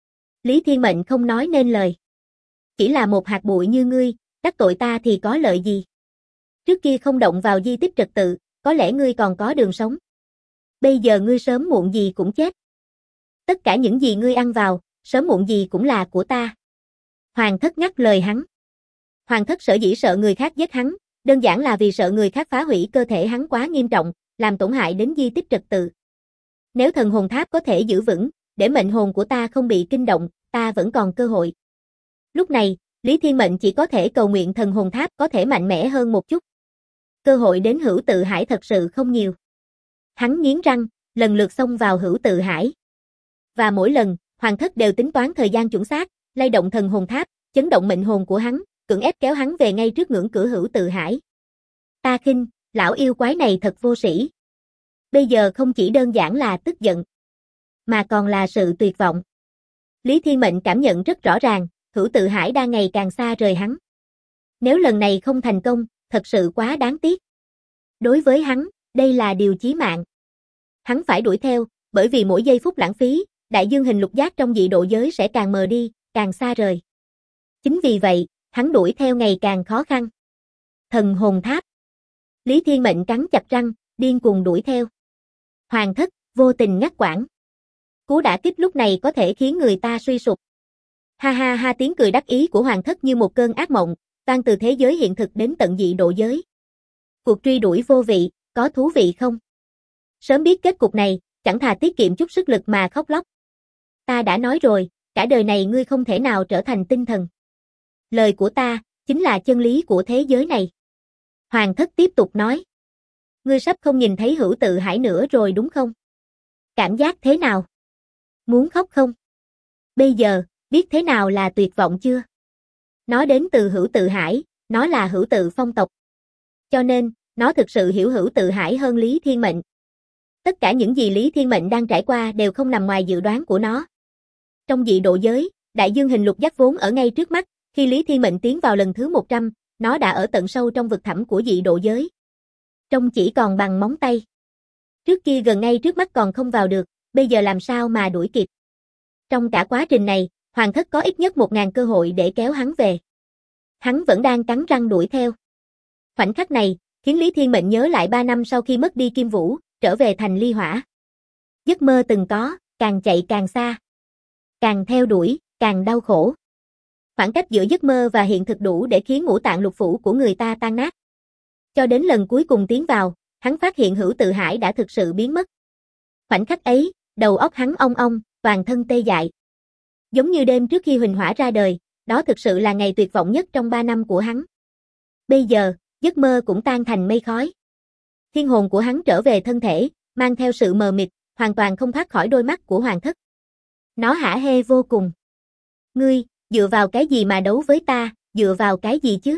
Lý Thiên Mệnh không nói nên lời. Chỉ là một hạt bụi như ngươi, đắc tội ta thì có lợi gì? Trước kia không động vào di tích trật tự, có lẽ ngươi còn có đường sống. Bây giờ ngươi sớm muộn gì cũng chết. Tất cả những gì ngươi ăn vào, sớm muộn gì cũng là của ta. Hoàng Thất ngắt lời hắn. Hoàng Thất sở dĩ sợ người khác giết hắn, đơn giản là vì sợ người khác phá hủy cơ thể hắn quá nghiêm trọng, làm tổn hại đến di tích trật tự. Nếu thần hồn tháp có thể giữ vững, để mệnh hồn của ta không bị kinh động, ta vẫn còn cơ hội. Lúc này, Lý Thiên Mệnh chỉ có thể cầu nguyện thần hồn tháp có thể mạnh mẽ hơn một chút. Cơ hội đến Hữu Tự Hải thật sự không nhiều. Hắn nghiến răng, lần lượt xông vào Hữu Tự Hải. Và mỗi lần, Hoàng Thất đều tính toán thời gian chuẩn xác, lay động thần hồn tháp, chấn động mệnh hồn của hắn, cưỡng ép kéo hắn về ngay trước ngưỡng cửa Hữu Tự Hải. Ta khinh, lão yêu quái này thật vô sĩ. Bây giờ không chỉ đơn giản là tức giận, mà còn là sự tuyệt vọng. Lý Thiên Mệnh cảm nhận rất rõ ràng, Hữu Tự Hải đang ngày càng xa rời hắn. Nếu lần này không thành công, thật sự quá đáng tiếc. Đối với hắn, đây là điều chí mạng. Hắn phải đuổi theo, bởi vì mỗi giây phút lãng phí, đại dương hình lục giác trong dị độ giới sẽ càng mờ đi, càng xa rời. Chính vì vậy, hắn đuổi theo ngày càng khó khăn. Thần hồn tháp. Lý Thiên Mệnh cắn chặt răng, điên cuồng đuổi theo. Hoàng Thất, vô tình ngắt quãng. Cú đả kích lúc này có thể khiến người ta suy sụp. Ha ha ha, tiếng cười đắc ý của Hoàng Thất như một cơn ác mộng, vang từ thế giới hiện thực đến tận dị độ giới. Cuộc truy đuổi vô vị, có thú vị không? Sớm biết kết cục này, chẳng thà tiết kiệm chút sức lực mà khóc lóc. Ta đã nói rồi, cả đời này ngươi không thể nào trở thành tinh thần. Lời của ta, chính là chân lý của thế giới này. Hoàng Thất tiếp tục nói. Ngươi sắp không nhìn thấy Hữu Tự Hải nữa rồi đúng không? Cảm giác thế nào? Muốn khóc không? Bây giờ, biết thế nào là tuyệt vọng chưa? Nó đến từ Hữu Tự Hải, nó là Hữu Tự phong tộc. Cho nên, nó thực sự hiểu Hữu Tự Hải hơn Lý Thiên Mệnh. Tất cả những gì Lý Thiên Mệnh đang trải qua đều không nằm ngoài dự đoán của nó. Trong dị độ giới, đại dương hình lục giác vốn ở ngay trước mắt, khi Lý Thiên Mệnh tiến vào lần thứ 100, nó đã ở tận sâu trong vực thẳm của dị độ giới. Trông chỉ còn bằng móng tay. Trước kia gần ngay trước mắt còn không vào được, bây giờ làm sao mà đuổi kịp. Trong cả quá trình này, Hoàng Thất có ít nhất 1000 cơ hội để kéo hắn về. Hắn vẫn đang cắn răng đuổi theo. Khoảnh khắc này, khiến Lý Thiên Mệnh nhớ lại 3 năm sau khi mất đi Kim Vũ, trở về thành Ly Hỏa. Giấc mơ từng có, càng chạy càng xa. Càng theo đuổi, càng đau khổ. Khoảng cách giữa giấc mơ và hiện thực đủ để khiến ngũ tạng lục phủ của người ta tan nát. Cho đến lần cuối cùng tiến vào, hắn phát hiện Hữu Tự Hải đã thực sự biến mất. Khoảnh khắc ấy, đầu óc hắn ong ong, toàn thân tê dại. Giống như đêm trước khi Huỳnh Hỏa ra đời, đó thực sự là ngày tuyệt vọng nhất trong 3 năm của hắn. Bây giờ, giấc mơ cũng tan thành mây khói. Thiên hồn của hắn trở về thân thể, mang theo sự mờ mịt, hoàn toàn không thoát khỏi đôi mắt của Hoàng Thất. Nó hả hê vô cùng. Ngươi, dựa vào cái gì mà đấu với ta, dựa vào cái gì chứ?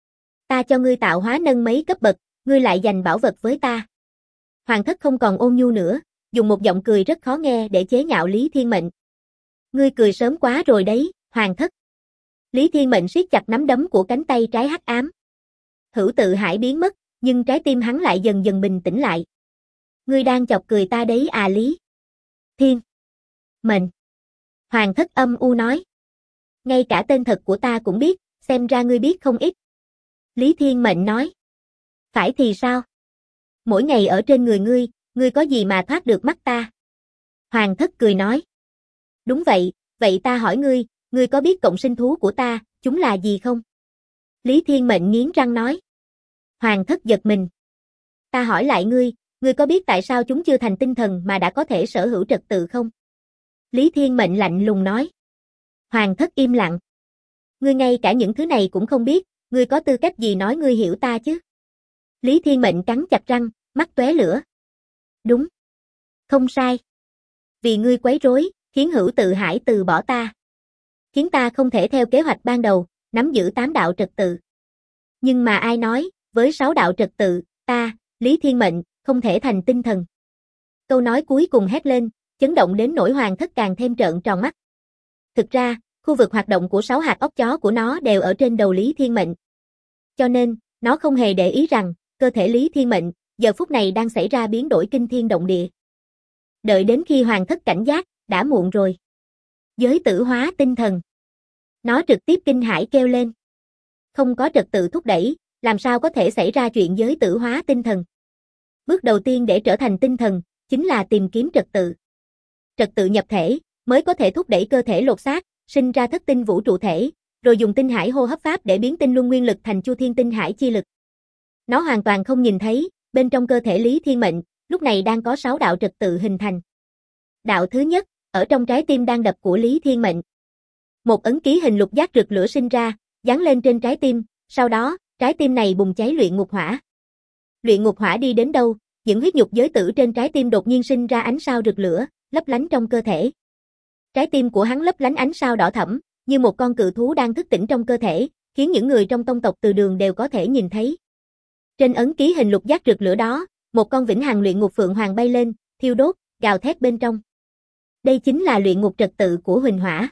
Ta cho ngươi tạo hóa nâng mấy cấp bậc, ngươi lại giành bảo vật với ta. Hoàng Thất không còn ôn nhu nữa, dùng một giọng cười rất khó nghe để chế nhạo Lý Thiên Mệnh. Ngươi cười sớm quá rồi đấy, Hoàng Thất. Lý Thiên Mệnh siết chặt nắm đấm của cánh tay trái hắc ám. Hữu Tự Hải biến mất, nhưng trái tim hắn lại dần dần bình tĩnh lại. Ngươi đang chọc cười ta đấy à Lý Thiên Mệnh. Hoàng Thất âm u nói. Ngay cả tên thật của ta cũng biết, xem ra ngươi biết không ít. Lý Thiên Mệnh nói. Phải thì sao? Mỗi ngày ở trên người ngươi có gì mà thoát được mắt ta? Hoàng Thất cười nói. Đúng vậy, vậy ta hỏi ngươi có biết cộng sinh thú của ta, chúng là gì không? Lý Thiên Mệnh nghiến răng nói. Hoàng Thất giật mình. Ta hỏi lại ngươi có biết tại sao chúng chưa thành tinh thần mà đã có thể sở hữu trật tự không? Lý Thiên Mệnh lạnh lùng nói. Hoàng Thất im lặng. Ngươi ngay cả những thứ này cũng không biết, ngươi có tư cách gì nói ngươi hiểu ta chứ? Lý Thiên Mệnh cắn chặt răng, mắt tóe lửa. Đúng. Không sai. Vì ngươi quấy rối, khiến Hữu Tự Hải từ bỏ ta. Khiến ta không thể theo kế hoạch ban đầu, nắm giữ 8 đạo trật tự. Nhưng mà ai nói, với 6 đạo trật tự, ta, Lý Thiên Mệnh, không thể thành tinh thần. Câu nói cuối cùng hét lên, chấn động đến nỗi Hoàng Thất càng thêm trợn tròn mắt. Thực ra, khu vực hoạt động của 6 hạt óc chó của nó đều ở trên đầu Lý Thiên Mệnh. Cho nên, nó không hề để ý rằng, cơ thể Lý Thiên Mệnh, giờ phút này đang xảy ra biến đổi kinh thiên động địa. Đợi đến khi Hoàng Thất cảnh giác, đã muộn rồi. Giới tử hóa tinh thần. Nó trực tiếp kinh hãi kêu lên. Không có trật tự thúc đẩy, làm sao có thể xảy ra chuyện giới tử hóa tinh thần? Bước đầu tiên để trở thành tinh thần, chính là tìm kiếm trật tự. Trật tự nhập thể, mới có thể thúc đẩy cơ thể lột xác, sinh ra thất tinh vũ trụ thể, rồi dùng tinh hải hô hấp pháp để biến tinh luân nguyên lực thành chu thiên tinh hải chi lực. Nó hoàn toàn không nhìn thấy, bên trong cơ thể Lý Thiên Mệnh, lúc này đang có 6 đạo trật tự hình thành. Đạo thứ nhất, ở trong trái tim đang đập của Lý Thiên Mệnh. Một ấn ký hình lục giác rực lửa sinh ra, dán lên trên trái tim, sau đó, trái tim này bùng cháy luyện ngục hỏa. Luyện ngục hỏa đi đến đâu, những huyết nhục giới tử trên trái tim đột nhiên sinh ra ánh sao rực lửa, lấp lánh trong cơ thể. Trái tim của hắn lấp lánh ánh sao đỏ thẫm, như một con cự thú đang thức tỉnh trong cơ thể, khiến những người trong tông tộc Từ Đường đều có thể nhìn thấy. Trên ấn ký hình lục giác rực lửa đó, một con vĩnh hằng luyện ngục phượng hoàng bay lên, thiêu đốt, gào thét bên trong. Đây chính là luyện ngục trật tự của Huỳnh Hỏa.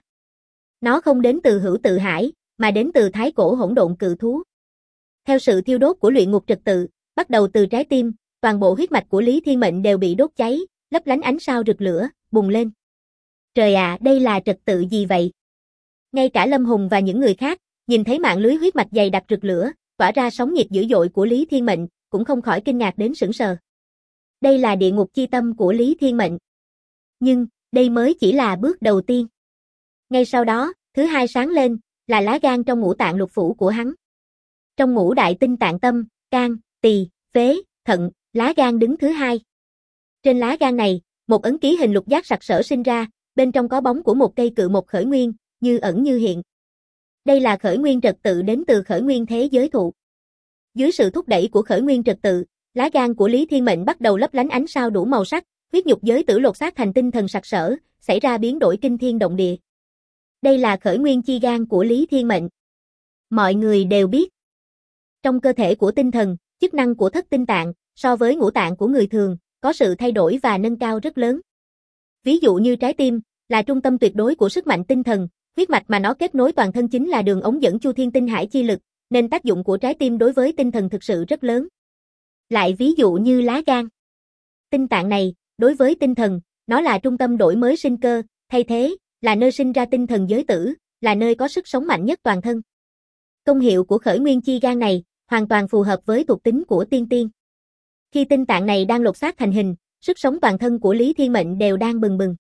Nó không đến từ Hữu Tự Hải, mà đến từ thái cổ hỗn độn cự thú. Theo sự thiêu đốt của luyện ngục trật tự, bắt đầu từ trái tim, toàn bộ huyết mạch của Lý Thiên Mệnh đều bị đốt cháy, lấp lánh ánh sao rực lửa, bùng lên. Trời ạ, đây là trật tự gì vậy? Ngay cả Lâm Hùng và những người khác, nhìn thấy mạng lưới huyết mạch dày đặc rực lửa, tỏa ra sóng nhiệt dữ dội của Lý Thiên Mệnh, cũng không khỏi kinh ngạc đến sững sờ. Đây là địa ngục chi tâm của Lý Thiên Mệnh. Nhưng, đây mới chỉ là bước đầu tiên. Ngay sau đó, thứ hai sáng lên, là lá gan trong ngũ tạng lục phủ của hắn. Trong ngũ đại tinh tạng tâm, can, tỳ, phế, thận, lá gan đứng thứ hai. Trên lá gan này, một ấn ký hình lục giác sặc sỡ sinh ra, bên trong có bóng của một cây cự mộc khởi nguyên, như ẩn như hiện. Đây là khởi nguyên trật tự đến từ khởi nguyên thế giới thụ. Dưới sự thúc đẩy của khởi nguyên trật tự, Lá gan của Lý Thiên Mệnh bắt đầu lấp lánh ánh sao đủ màu sắc, huyết nhục giới tử lột xác thành tinh thần sặc sỡ, xảy ra biến đổi kinh thiên động địa. Đây là khởi nguyên chi gan của Lý Thiên Mệnh. Mọi người đều biết. Trong cơ thể của tinh thần, chức năng của thất tinh tạng, so với ngũ tạng của người thường, có sự thay đổi và nâng cao rất lớn. Ví dụ như trái tim, là trung tâm tuyệt đối của sức mạnh tinh thần, huyết mạch mà nó kết nối toàn thân chính là đường ống dẫn chu thiên tinh hải chi lực, nên tác dụng của trái tim đối với tinh thần thực sự rất lớn. Lại ví dụ như lá gan. Tinh tạng này, đối với tinh thần, nó là trung tâm đổi mới sinh cơ, thay thế, là nơi sinh ra tinh thần giới tử, là nơi có sức sống mạnh nhất toàn thân. Công hiệu của khởi nguyên chi gan này, hoàn toàn phù hợp với thuộc tính của tiên tiên. Khi tinh tạng này đang lột xác thành hình, sức sống toàn thân của Lý Thiên Mệnh đều đang bừng bừng.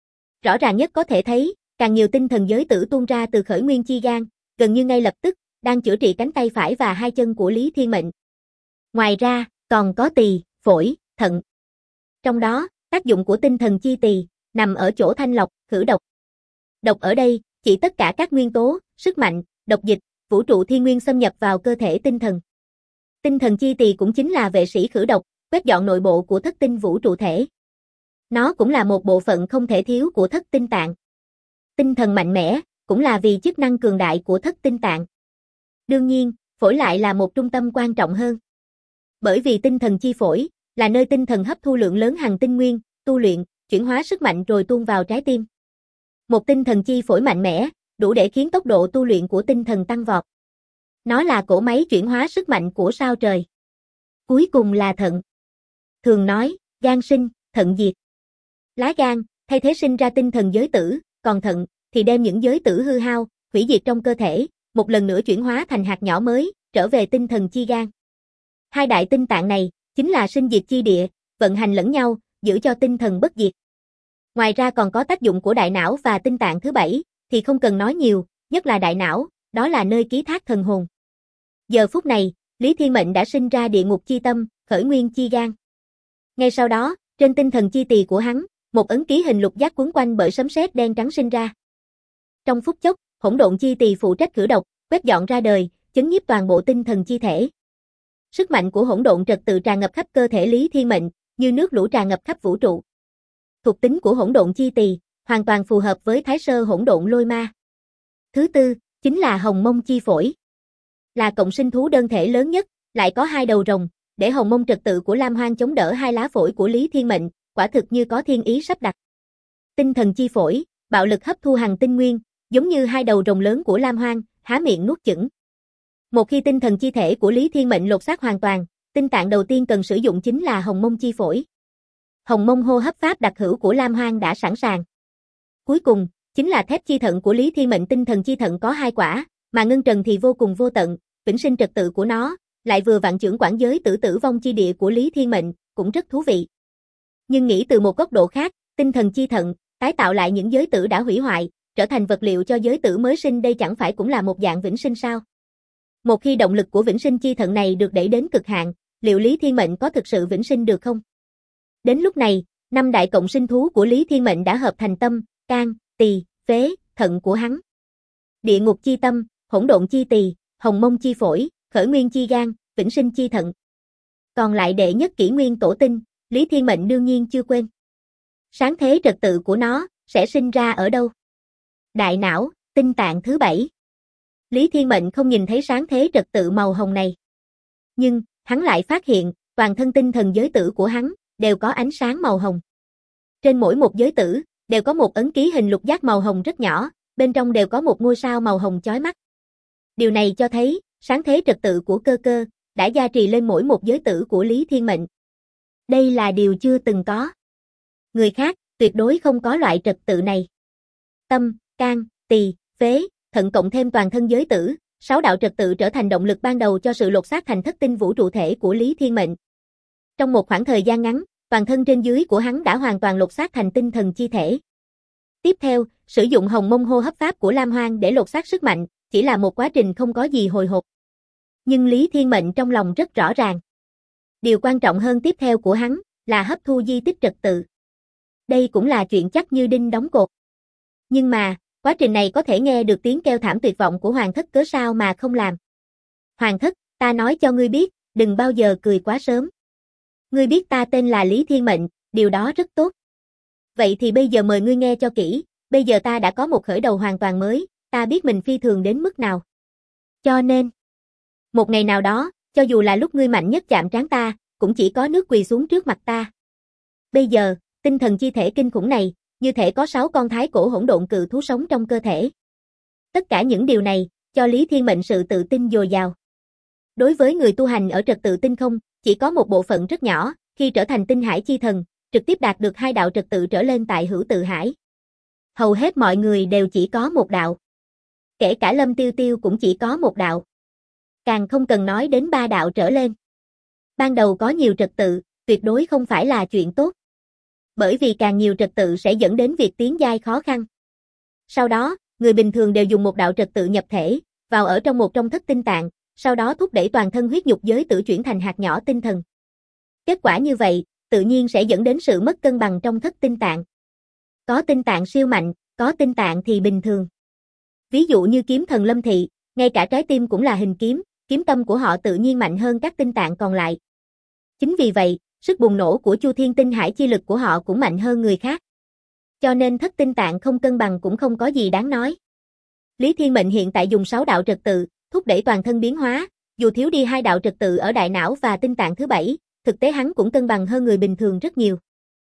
Rõ ràng nhất có thể thấy, càng nhiều tinh thần giới tử tuôn ra từ khởi nguyên chi gan, gần như ngay lập tức, đang chữa trị cánh tay phải và hai chân của Lý Thiên Mệnh. Ngoài ra, còn có tỳ, phổi, thận. Trong đó, tác dụng của tinh thần chi tỳ nằm ở chỗ thanh lọc, khử độc. Độc ở đây, chỉ tất cả các nguyên tố, sức mạnh, độc dịch, vũ trụ thiên nguyên xâm nhập vào cơ thể tinh thần. Tinh thần chi tỳ cũng chính là vệ sĩ khử độc, quét dọn nội bộ của thất tinh vũ trụ thể. Nó cũng là một bộ phận không thể thiếu của thất tinh tạng. Tinh thần mạnh mẽ, cũng là vì chức năng cường đại của thất tinh tạng. Đương nhiên, phổi lại là một trung tâm quan trọng hơn. Bởi vì tinh thần chi phổi, là nơi tinh thần hấp thu lượng lớn hằng tinh nguyên, tu luyện, chuyển hóa sức mạnh rồi tuôn vào trái tim. Một tinh thần chi phổi mạnh mẽ, đủ để khiến tốc độ tu luyện của tinh thần tăng vọt. Nó là cỗ máy chuyển hóa sức mạnh của sao trời. Cuối cùng là thận. Thường nói, gan sinh, thận diệt. Lá gan, thay thế sinh ra tinh thần giới tử, còn thận, thì đem những giới tử hư hao, hủy diệt trong cơ thể, một lần nữa chuyển hóa thành hạt nhỏ mới, trở về tinh thần chi gan. Hai đại tinh tạng này, chính là sinh diệt chi địa, vận hành lẫn nhau, giữ cho tinh thần bất diệt. Ngoài ra còn có tác dụng của đại não và tinh tạng thứ bảy, thì không cần nói nhiều, nhất là đại não, đó là nơi ký thác thần hồn. Giờ phút này, Lý Thiên Mệnh đã sinh ra địa ngục chi tâm, khởi nguyên chi gan. Ngay sau đó, trên tinh thần chi tỳ của hắn, một ấn ký hình lục giác quấn quanh bởi sấm sét đen trắng sinh ra. Trong phút chốc, hỗn độn chi tỳ phụ trách khử độc, quét dọn ra đời, chấn nhiếp toàn bộ tinh thần chi thể. Sức mạnh của hỗn độn trật tự tràn ngập khắp cơ thể Lý Thiên Mệnh, như nước lũ tràn ngập khắp vũ trụ. Thuộc tính của hỗn độn chi tỳ hoàn toàn phù hợp với Thái Sơ hỗn độn lôi ma. Thứ tư, chính là hồng mông chi phổi. Là cộng sinh thú đơn thể lớn nhất, lại có hai đầu rồng, để hồng mông trật tự của Lam Hoang chống đỡ hai lá phổi của Lý Thiên Mệnh, quả thực như có thiên ý sắp đặt. Tinh thần chi phổi, bạo lực hấp thu hằng tinh nguyên, giống như hai đầu rồng lớn của Lam Hoang, há miệng nuốt chửng. Một khi tinh thần chi thể của Lý Thiên Mệnh lột xác hoàn toàn, tinh tạng đầu tiên cần sử dụng chính là hồng mông chi phổi. Hồng mông hô hấp pháp đặc hữu của Lam Hoang đã sẵn sàng. Cuối cùng, chính là thép chi thận của Lý Thiên Mệnh. Tinh thần chi thận có hai quả, mà ngân trần thì vô cùng vô tận, vĩnh sinh trật tự của nó, lại vừa vặn chưởng quản giới tử vong chi địa của Lý Thiên Mệnh, cũng rất thú vị. Nhưng nghĩ từ một góc độ khác, tinh thần chi thận, tái tạo lại những giới tử đã hủy hoại, trở thành vật liệu cho giới tử mới sinh, đây chẳng phải cũng là một dạng vĩnh sinh sao? Một khi động lực của vĩnh sinh chi thận này được đẩy đến cực hạn, liệu Lý Thiên Mệnh có thực sự vĩnh sinh được không? Đến lúc này, năm đại cộng sinh thú của Lý Thiên Mệnh đã hợp thành tâm, can, tỳ, phế, thận của hắn. Địa ngục chi tâm, hỗn độn chi tỳ, hồng mông chi phổi, khởi nguyên chi gan, vĩnh sinh chi thận. Còn lại đệ nhất kỷ nguyên tổ tinh, Lý Thiên Mệnh đương nhiên chưa quên. Sáng thế trật tự của nó sẽ sinh ra ở đâu? Đại não, tinh tạng thứ bảy. Lý Thiên Mệnh không nhìn thấy sáng thế trật tự màu hồng này. Nhưng, hắn lại phát hiện, toàn thân tinh thần giới tử của hắn, đều có ánh sáng màu hồng. Trên mỗi một giới tử, đều có một ấn ký hình lục giác màu hồng rất nhỏ, bên trong đều có một ngôi sao màu hồng chói mắt. Điều này cho thấy, sáng thế trật tự của cơ cơ, đã gia trì lên mỗi một giới tử của Lý Thiên Mệnh. Đây là điều chưa từng có. Người khác, tuyệt đối không có loại trật tự này. Tâm, can, tỳ, phế, thận cộng thêm toàn thân giới tử, 6 đạo trật tự trở thành động lực ban đầu cho sự lột xác thành thất tinh vũ trụ thể của Lý Thiên Mệnh. Trong một khoảng thời gian ngắn, toàn thân trên dưới của hắn đã hoàn toàn lột xác thành tinh thần chi thể. Tiếp theo, sử dụng hồng mông hô hấp pháp của Lam Hoang để lột xác sức mạnh, chỉ là một quá trình không có gì hồi hộp. Nhưng Lý Thiên Mệnh trong lòng rất rõ ràng. Điều quan trọng hơn tiếp theo của hắn, là hấp thu di tích trật tự. Đây cũng là chuyện chắc như đinh đóng cột. Nhưng mà, quá trình này có thể nghe được tiếng kêu thảm tuyệt vọng của Hoàng Thất, cớ sao mà không làm. Hoàng Thất, ta nói cho ngươi biết, đừng bao giờ cười quá sớm. Ngươi biết ta tên là Lý Thiên Mệnh, điều đó rất tốt. Vậy thì bây giờ mời ngươi nghe cho kỹ, bây giờ ta đã có một khởi đầu hoàn toàn mới, ta biết mình phi thường đến mức nào. Cho nên, một ngày nào đó, cho dù là lúc ngươi mạnh nhất chạm trán ta, cũng chỉ có nước quỳ xuống trước mặt ta. Bây giờ, tinh thần chi thể kinh khủng này, như thể có 6 con thái cổ hỗn độn cự thú sống trong cơ thể. Tất cả những điều này, cho Lý Thiên Mệnh sự tự tin dồi dào. Đối với người tu hành ở trật tự tinh không, chỉ có một bộ phận rất nhỏ, khi trở thành tinh hải chi thần, trực tiếp đạt được 2 đạo trật tự trở lên tại hữu tự hải. Hầu hết mọi người đều chỉ có một đạo. Kể cả Lâm Tiêu Tiêu cũng chỉ có một đạo. Càng không cần nói đến 3 đạo trở lên. Ban đầu có nhiều trật tự, tuyệt đối không phải là chuyện tốt. Bởi vì càng nhiều trật tự sẽ dẫn đến việc tiến giai khó khăn. Sau đó, người bình thường đều dùng một đạo trật tự nhập thể, vào ở trong một trong thất tinh tạng, sau đó thúc đẩy toàn thân huyết nhục giới tử chuyển thành hạt nhỏ tinh thần. Kết quả như vậy, tự nhiên sẽ dẫn đến sự mất cân bằng trong thất tinh tạng. Có tinh tạng siêu mạnh, có tinh tạng thì bình thường. Ví dụ như kiếm thần Lâm Thị, ngay cả trái tim cũng là hình kiếm, kiếm tâm của họ tự nhiên mạnh hơn các tinh tạng còn lại. Chính vì vậy, sức bùng nổ của Chu Thiên tinh hải chi lực của họ cũng mạnh hơn người khác. Cho nên thất tinh tạng không cân bằng cũng không có gì đáng nói. Lý Thiên Mệnh hiện tại dùng 6 đạo trật tự, thúc đẩy toàn thân biến hóa, dù thiếu đi 2 đạo trật tự ở đại não và tinh tạng thứ 7, thực tế hắn cũng cân bằng hơn người bình thường rất nhiều.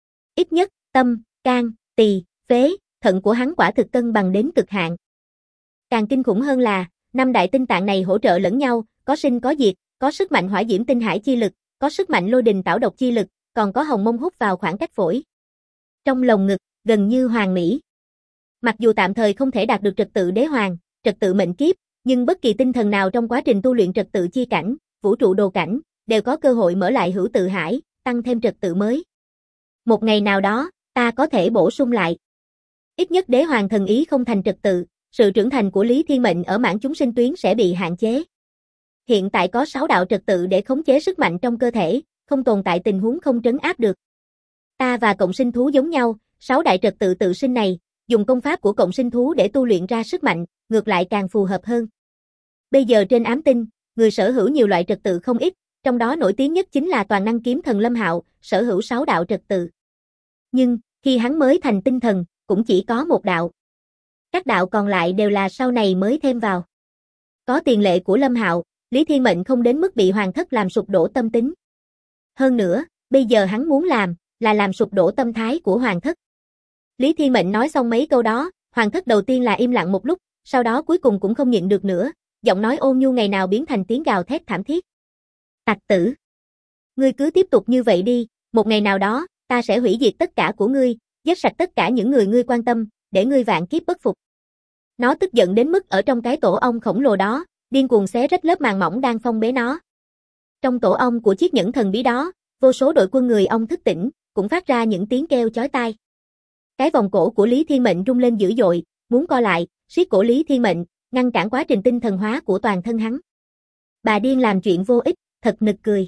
Ít nhất, tâm, can, tỳ, phế, thận của hắn quả thực cân bằng đến cực hạn. Càng kinh khủng hơn là, 5 đại tinh tạng này hỗ trợ lẫn nhau, có sinh có diệt, có sức mạnh hỏa diễm tinh hải chi lực, có sức mạnh lôi đình tảo độc chi lực, còn có hồng mông hút vào khoảng cách phổi. Trong lồng ngực, gần như hoàn mỹ. Mặc dù tạm thời không thể đạt được trật tự đế hoàng, trật tự mệnh kiếp, nhưng bất kỳ tinh thần nào trong quá trình tu luyện trật tự chi cảnh, vũ trụ đồ cảnh, đều có cơ hội mở lại hữu tự hải, tăng thêm trật tự mới. Một ngày nào đó, ta có thể bổ sung lại. Ít nhất đế hoàng thần ý không thành trật tự, sự trưởng thành của Lý Thiên Mệnh ở mảng chúng sinh tuyến sẽ bị hạn chế. Hiện tại có 6 đạo trật tự để khống chế sức mạnh trong cơ thể, không tồn tại tình huống không trấn áp được. Ta và cộng sinh thú giống nhau, 6 đại trật tự tự sinh này, dùng công pháp của cộng sinh thú để tu luyện ra sức mạnh, ngược lại càng phù hợp hơn. Bây giờ trên ám tinh, người sở hữu nhiều loại trật tự không ít, trong đó nổi tiếng nhất chính là toàn năng kiếm thần Lâm Hạo, sở hữu 6 đạo trật tự. Nhưng, khi hắn mới thành tinh thần, cũng chỉ có một đạo. Các đạo còn lại đều là sau này mới thêm vào. Có tiền lệ của Lâm Hạo, Lý Thiên Mệnh không đến mức bị hoàng thất làm sụp đổ tâm tính. Hơn nữa, bây giờ hắn muốn làm, là làm sụp đổ tâm thái của hoàng thất. Lý Thiên Mệnh nói xong mấy câu đó, hoàng thất đầu tiên là im lặng một lúc, sau đó cuối cùng cũng không nhịn được nữa, giọng nói ôn nhu ngày nào biến thành tiếng gào thét thảm thiết. Tặc tử! Ngươi cứ tiếp tục như vậy đi, một ngày nào đó, ta sẽ hủy diệt tất cả của ngươi, giết sạch tất cả những người ngươi quan tâm, để ngươi vạn kiếp bất phục. Nó tức giận đến mức ở trong cái tổ ong khổng lồ đó, điên cuồng xé rách lớp màng mỏng đang phong bế nó. Trong tổ ong của chiếc nhẫn thần bí đó, vô số đội quân người ong thức tỉnh, cũng phát ra những tiếng kêu chói tai. Cái vòng cổ của Lý Thiên Mệnh rung lên dữ dội, muốn co lại, siết cổ Lý Thiên Mệnh, ngăn cản quá trình tinh thần hóa của toàn thân hắn. Bà điên làm chuyện vô ích, thật nực cười.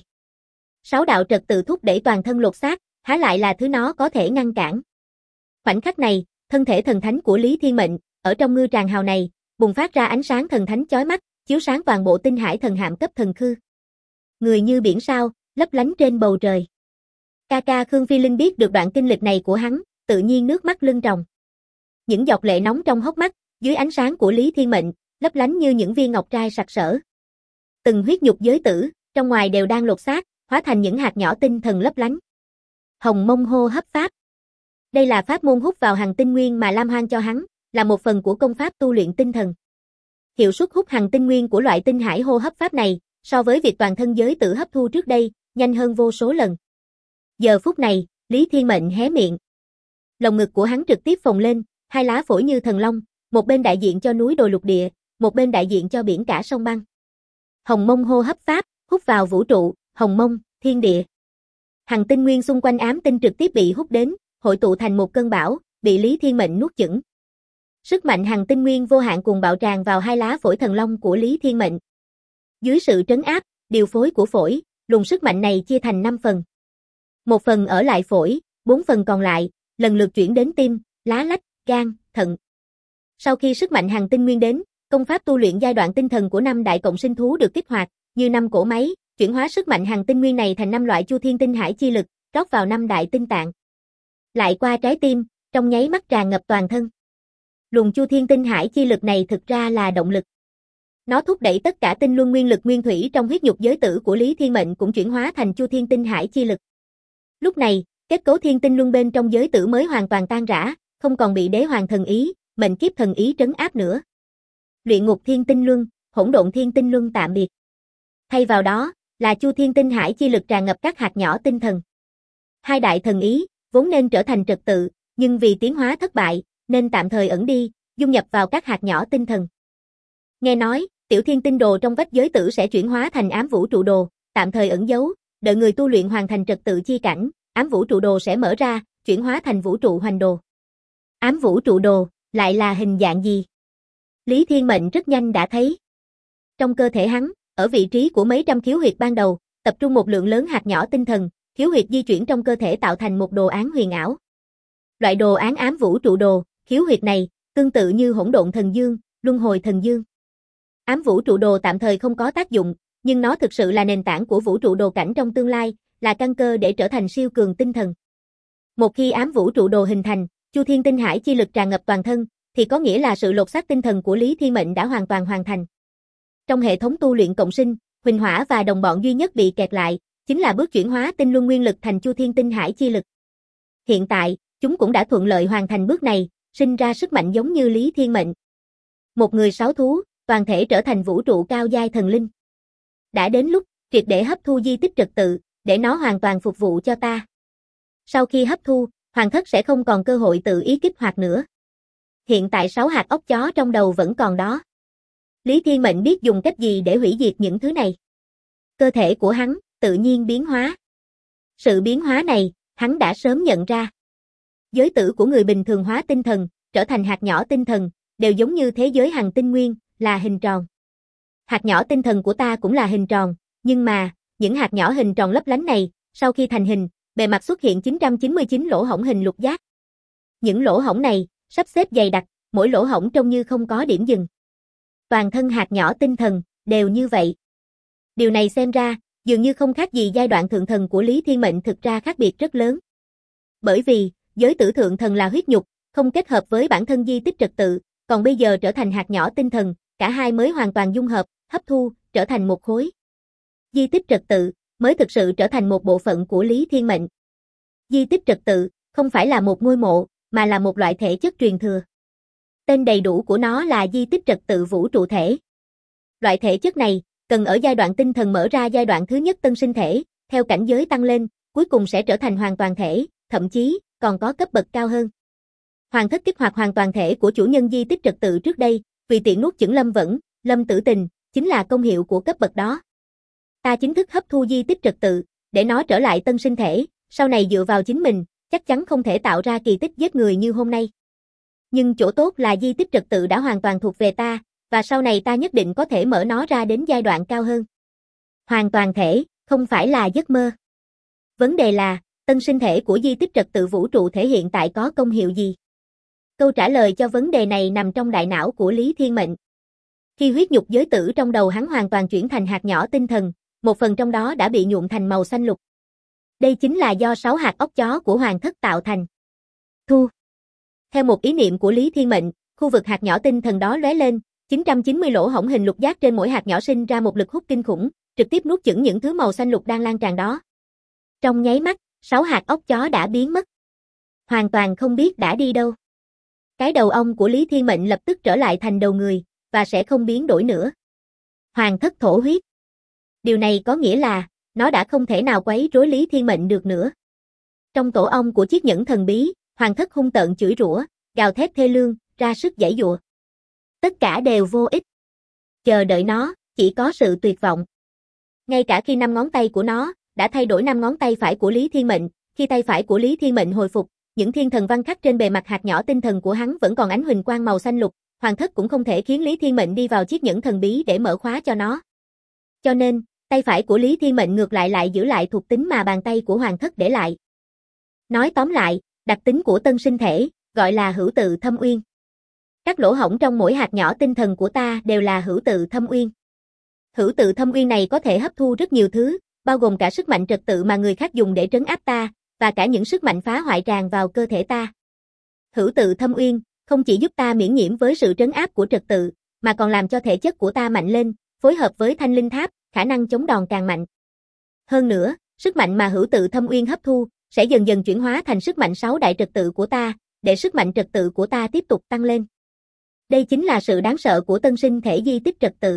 6 đạo trật tự thúc đẩy toàn thân lột xác, há lại là thứ nó có thể ngăn cản. Khoảnh khắc này, thân thể thần thánh của Lý Thiên Mệnh, ở trong ngư tràng hào này, bùng phát ra ánh sáng thần thánh chói mắt, chiếu sáng toàn bộ tinh hải thần hạm cấp thần khư. Người như biển sao, lấp lánh trên bầu trời. Ca ca Khương Phi Linh biết được đoạn kinh lịch này của hắn, tự nhiên nước mắt lưng tròng. Những giọt lệ nóng trong hốc mắt, dưới ánh sáng của Lý Thiên Mệnh, lấp lánh như những viên ngọc trai sặc sỡ. Từng huyết nhục giới tử, trong ngoài đều đang lột xác, hóa thành những hạt nhỏ tinh thần lấp lánh. Hồng mông hô hấp pháp. Đây là pháp môn hút vào hằng tinh nguyên mà Lam Hoang cho hắn, là một phần của công pháp tu luyện tinh thần. Hiệu suất hút hằng tinh nguyên của loại tinh hải hô hấp pháp này, so với việc toàn thân giới tử hấp thu trước đây, nhanh hơn vô số lần. Giờ phút này, Lý Thiên Mệnh hé miệng. Lồng ngực của hắn trực tiếp phồng lên, 2 lá phổi như thần long, một bên đại diện cho núi đồi lục địa, một bên đại diện cho biển cả sông băng. Hồng mông hô hấp pháp, hút vào vũ trụ, hồng mông, thiên địa. Hằng tinh nguyên xung quanh ám tinh trực tiếp bị hút đến, hội tụ thành một cơn bão, bị Lý Thiên Mệnh nuốt chửng. Sức mạnh hằng tinh nguyên vô hạn cuồng bạo tràn vào 2 lá phổi thần long của Lý Thiên Mệnh. Dưới sự trấn áp, điều phối của phổi, luồng sức mạnh này chia thành 5 phần. 1 phần ở lại phổi, 4 phần còn lại, lần lượt chuyển đến tim, lá lách, gan, thận. Sau khi sức mạnh hằng tinh nguyên đến, công pháp tu luyện giai đoạn tinh thần của 5 đại cộng sinh thú được kích hoạt, như 5 cỗ máy, chuyển hóa sức mạnh hằng tinh nguyên này thành 5 loại Chu Thiên Tinh Hải chi lực, rót vào 5 đại tinh tạng. Lại qua trái tim, trong nháy mắt tràn ngập toàn thân. Luồng Chu Thiên Tinh Hải chi lực này thực ra là động lực. Nó thúc đẩy tất cả tinh luân nguyên lực nguyên thủy trong huyết nhục giới tử của Lý Thiên Mệnh cũng chuyển hóa thành Chu Thiên Tinh Hải chi lực. Lúc này, kết cấu thiên tinh luân bên trong giới tử mới hoàn toàn tan rã, không còn bị đế hoàng thần ý, mệnh kiếp thần ý trấn áp nữa. Luyện ngục thiên tinh luân, hỗn độn thiên tinh luân tạm biệt. Thay vào đó, là Chu Thiên Tinh Hải chi lực tràn ngập các hạt nhỏ tinh thần. Hai đại thần ý, vốn nên trở thành trật tự, nhưng vì tiến hóa thất bại, nên tạm thời ẩn đi, dung nhập vào các hạt nhỏ tinh thần. Nghe nói, tiểu thiên tinh đồ trong vách giới tử sẽ chuyển hóa thành ám vũ trụ đồ, tạm thời ẩn giấu, đợi người tu luyện hoàn thành trật tự chi cảnh, ám vũ trụ đồ sẽ mở ra, chuyển hóa thành vũ trụ hoành đồ. Ám vũ trụ đồ, lại là hình dạng gì? Lý Thiên Mệnh rất nhanh đã thấy. Trong cơ thể hắn, ở vị trí của mấy trăm khiếu huyệt ban đầu, tập trung một lượng lớn hạt nhỏ tinh thần, khiếu huyệt di chuyển trong cơ thể tạo thành một đồ án huyền ảo. Loại đồ án ám vũ trụ đồ, khiếu huyệt này, tương tự như hỗn độn thần dương, luân hồi thần dương. Ám vũ trụ đồ tạm thời không có tác dụng, nhưng nó thực sự là nền tảng của vũ trụ đồ cảnh trong tương lai, là căn cơ để trở thành siêu cường tinh thần. Một khi ám vũ trụ đồ hình thành, Chu Thiên Tinh Hải chi lực tràn ngập toàn thân, thì có nghĩa là sự lột xác tinh thần của Lý Thiên Mệnh đã hoàn toàn hoàn thành. Trong hệ thống tu luyện cộng sinh, Huỳnh Hỏa và đồng bọn duy nhất bị kẹt lại, chính là bước chuyển hóa tinh luân nguyên lực thành Chu Thiên Tinh Hải chi lực. Hiện tại, chúng cũng đã thuận lợi hoàn thành bước này, sinh ra sức mạnh giống như Lý Thiên Mệnh. Một người 6 thú, toàn thể trở thành vũ trụ cao giai thần linh. Đã đến lúc, triệt để hấp thu di tích trật tự, để nó hoàn toàn phục vụ cho ta. Sau khi hấp thu, Hoàng Thất sẽ không còn cơ hội tự ý kích hoạt nữa. Hiện tại 6 hạt óc chó trong đầu vẫn còn đó. Lý Thiên Mệnh biết dùng cách gì để hủy diệt những thứ này. Cơ thể của hắn, tự nhiên biến hóa. Sự biến hóa này, hắn đã sớm nhận ra. Giới tử của người bình thường hóa tinh thần, trở thành hạt nhỏ tinh thần, đều giống như thế giới hằng tinh nguyên, là hình tròn. Hạt nhỏ tinh thần của ta cũng là hình tròn, nhưng mà, những hạt nhỏ hình tròn lấp lánh này, sau khi thành hình, bề mặt xuất hiện 999 lỗ hổng hình lục giác. Những lỗ hổng này, sắp xếp dày đặc, mỗi lỗ hổng trông như không có điểm dừng. Toàn thân hạt nhỏ tinh thần, đều như vậy. Điều này xem ra, dường như không khác gì giai đoạn thượng thần của Lý Thiên Mệnh, thực ra khác biệt rất lớn. Bởi vì, giới tử thượng thần là huyết nhục, không kết hợp với bản thân di tích trật tự, còn bây giờ trở thành hạt nhỏ tinh thần, cả hai mới hoàn toàn dung hợp, hấp thu, trở thành một khối. Di tích trật tự, mới thực sự trở thành một bộ phận của Lý Thiên Mệnh. Di tích trật tự, không phải là một ngôi mộ, mà là một loại thể chất truyền thừa. Tên đầy đủ của nó là di tích trật tự vũ trụ thể. Loại thể chất này, cần ở giai đoạn tinh thần mở ra giai đoạn thứ nhất tân sinh thể, theo cảnh giới tăng lên, cuối cùng sẽ trở thành hoàn toàn thể, thậm chí, còn có cấp bậc cao hơn. Hoàng Thất kích hoạt hoàn toàn thể của chủ nhân di tích trật tự trước đây, vì tiện nuốt chửng Lâm Vẫn, Lâm Tử Tình, chính là công hiệu của cấp bậc đó. Ta chính thức hấp thu di tích trật tự, để nó trở lại tân sinh thể, sau này dựa vào chính mình, chắc chắn không thể tạo ra kỳ tích giết người như hôm nay. Nhưng chỗ tốt là di tích trật tự đã hoàn toàn thuộc về ta, và sau này ta nhất định có thể mở nó ra đến giai đoạn cao hơn. Hoàn toàn thể, không phải là giấc mơ. Vấn đề là, tân sinh thể của di tích trật tự vũ trụ thể hiện tại có công hiệu gì? Câu trả lời cho vấn đề này nằm trong đại não của Lý Thiên Mệnh. Khi huyết nhục giới tử trong đầu hắn hoàn toàn chuyển thành hạt nhỏ tinh thần, một phần trong đó đã bị nhuộm thành màu xanh lục. Đây chính là do 6 hạt óc chó của Hoàng Thất tạo thành. Thu. Theo một ý niệm của Lý Thiên Mệnh, khu vực hạt nhỏ tinh thần đó lóe lên, 990 lỗ hổng hình lục giác trên mỗi hạt nhỏ sinh ra một lực hút kinh khủng, trực tiếp nuốt chửng những thứ màu xanh lục đang lan tràn đó. Trong nháy mắt, 6 hạt óc chó đã biến mất. Hoàn toàn không biết đã đi đâu. Cái đầu ong của Lý Thiên Mệnh lập tức trở lại thành đầu người, và sẽ không biến đổi nữa. Hoàng Thất thổ huyết. Điều này có nghĩa là, nó đã không thể nào quấy rối Lý Thiên Mệnh được nữa. Trong tổ ong của chiếc nhẫn thần bí, Hoàng Thất hung tợn chửi rủa, gào thét thê lương, ra sức giãy giụa. Tất cả đều vô ích. Chờ đợi nó, chỉ có sự tuyệt vọng. Ngay cả khi 5 ngón tay của nó đã thay đổi 5 ngón tay phải của Lý Thiên Mệnh, khi tay phải của Lý Thiên Mệnh hồi phục, những thiên thần văn khắc trên bề mặt hạt nhỏ tinh thần của hắn vẫn còn ánh huỳnh quang màu xanh lục, Hoàng Thất cũng không thể khiến Lý Thiên Mệnh đi vào chiếc nhẫn thần bí để mở khóa cho nó. Cho nên, tay phải của Lý Thiên Mệnh ngược lại giữ lại thuộc tính mà bàn tay của Hoàng Thất để lại. Nói tóm lại, đặc tính của tân sinh thể, gọi là hữu tự thâm uyên. Các lỗ hổng trong mỗi hạt nhỏ tinh thần của ta đều là hữu tự thâm uyên. Hữu tự thâm uyên này có thể hấp thu rất nhiều thứ, bao gồm cả sức mạnh trật tự mà người khác dùng để trấn áp ta, và cả những sức mạnh phá hoại tràn vào cơ thể ta. Hữu tự thâm uyên không chỉ giúp ta miễn nhiễm với sự trấn áp của trật tự, mà còn làm cho thể chất của ta mạnh lên, phối hợp với thanh linh tháp, khả năng chống đòn càng mạnh. Hơn nữa, sức mạnh mà hữu tự thâm uyên hấp thu sẽ dần dần chuyển hóa thành sức mạnh 6 đại trật tự của ta, để sức mạnh trật tự của ta tiếp tục tăng lên. Đây chính là sự đáng sợ của tân sinh thể di tích trật tự.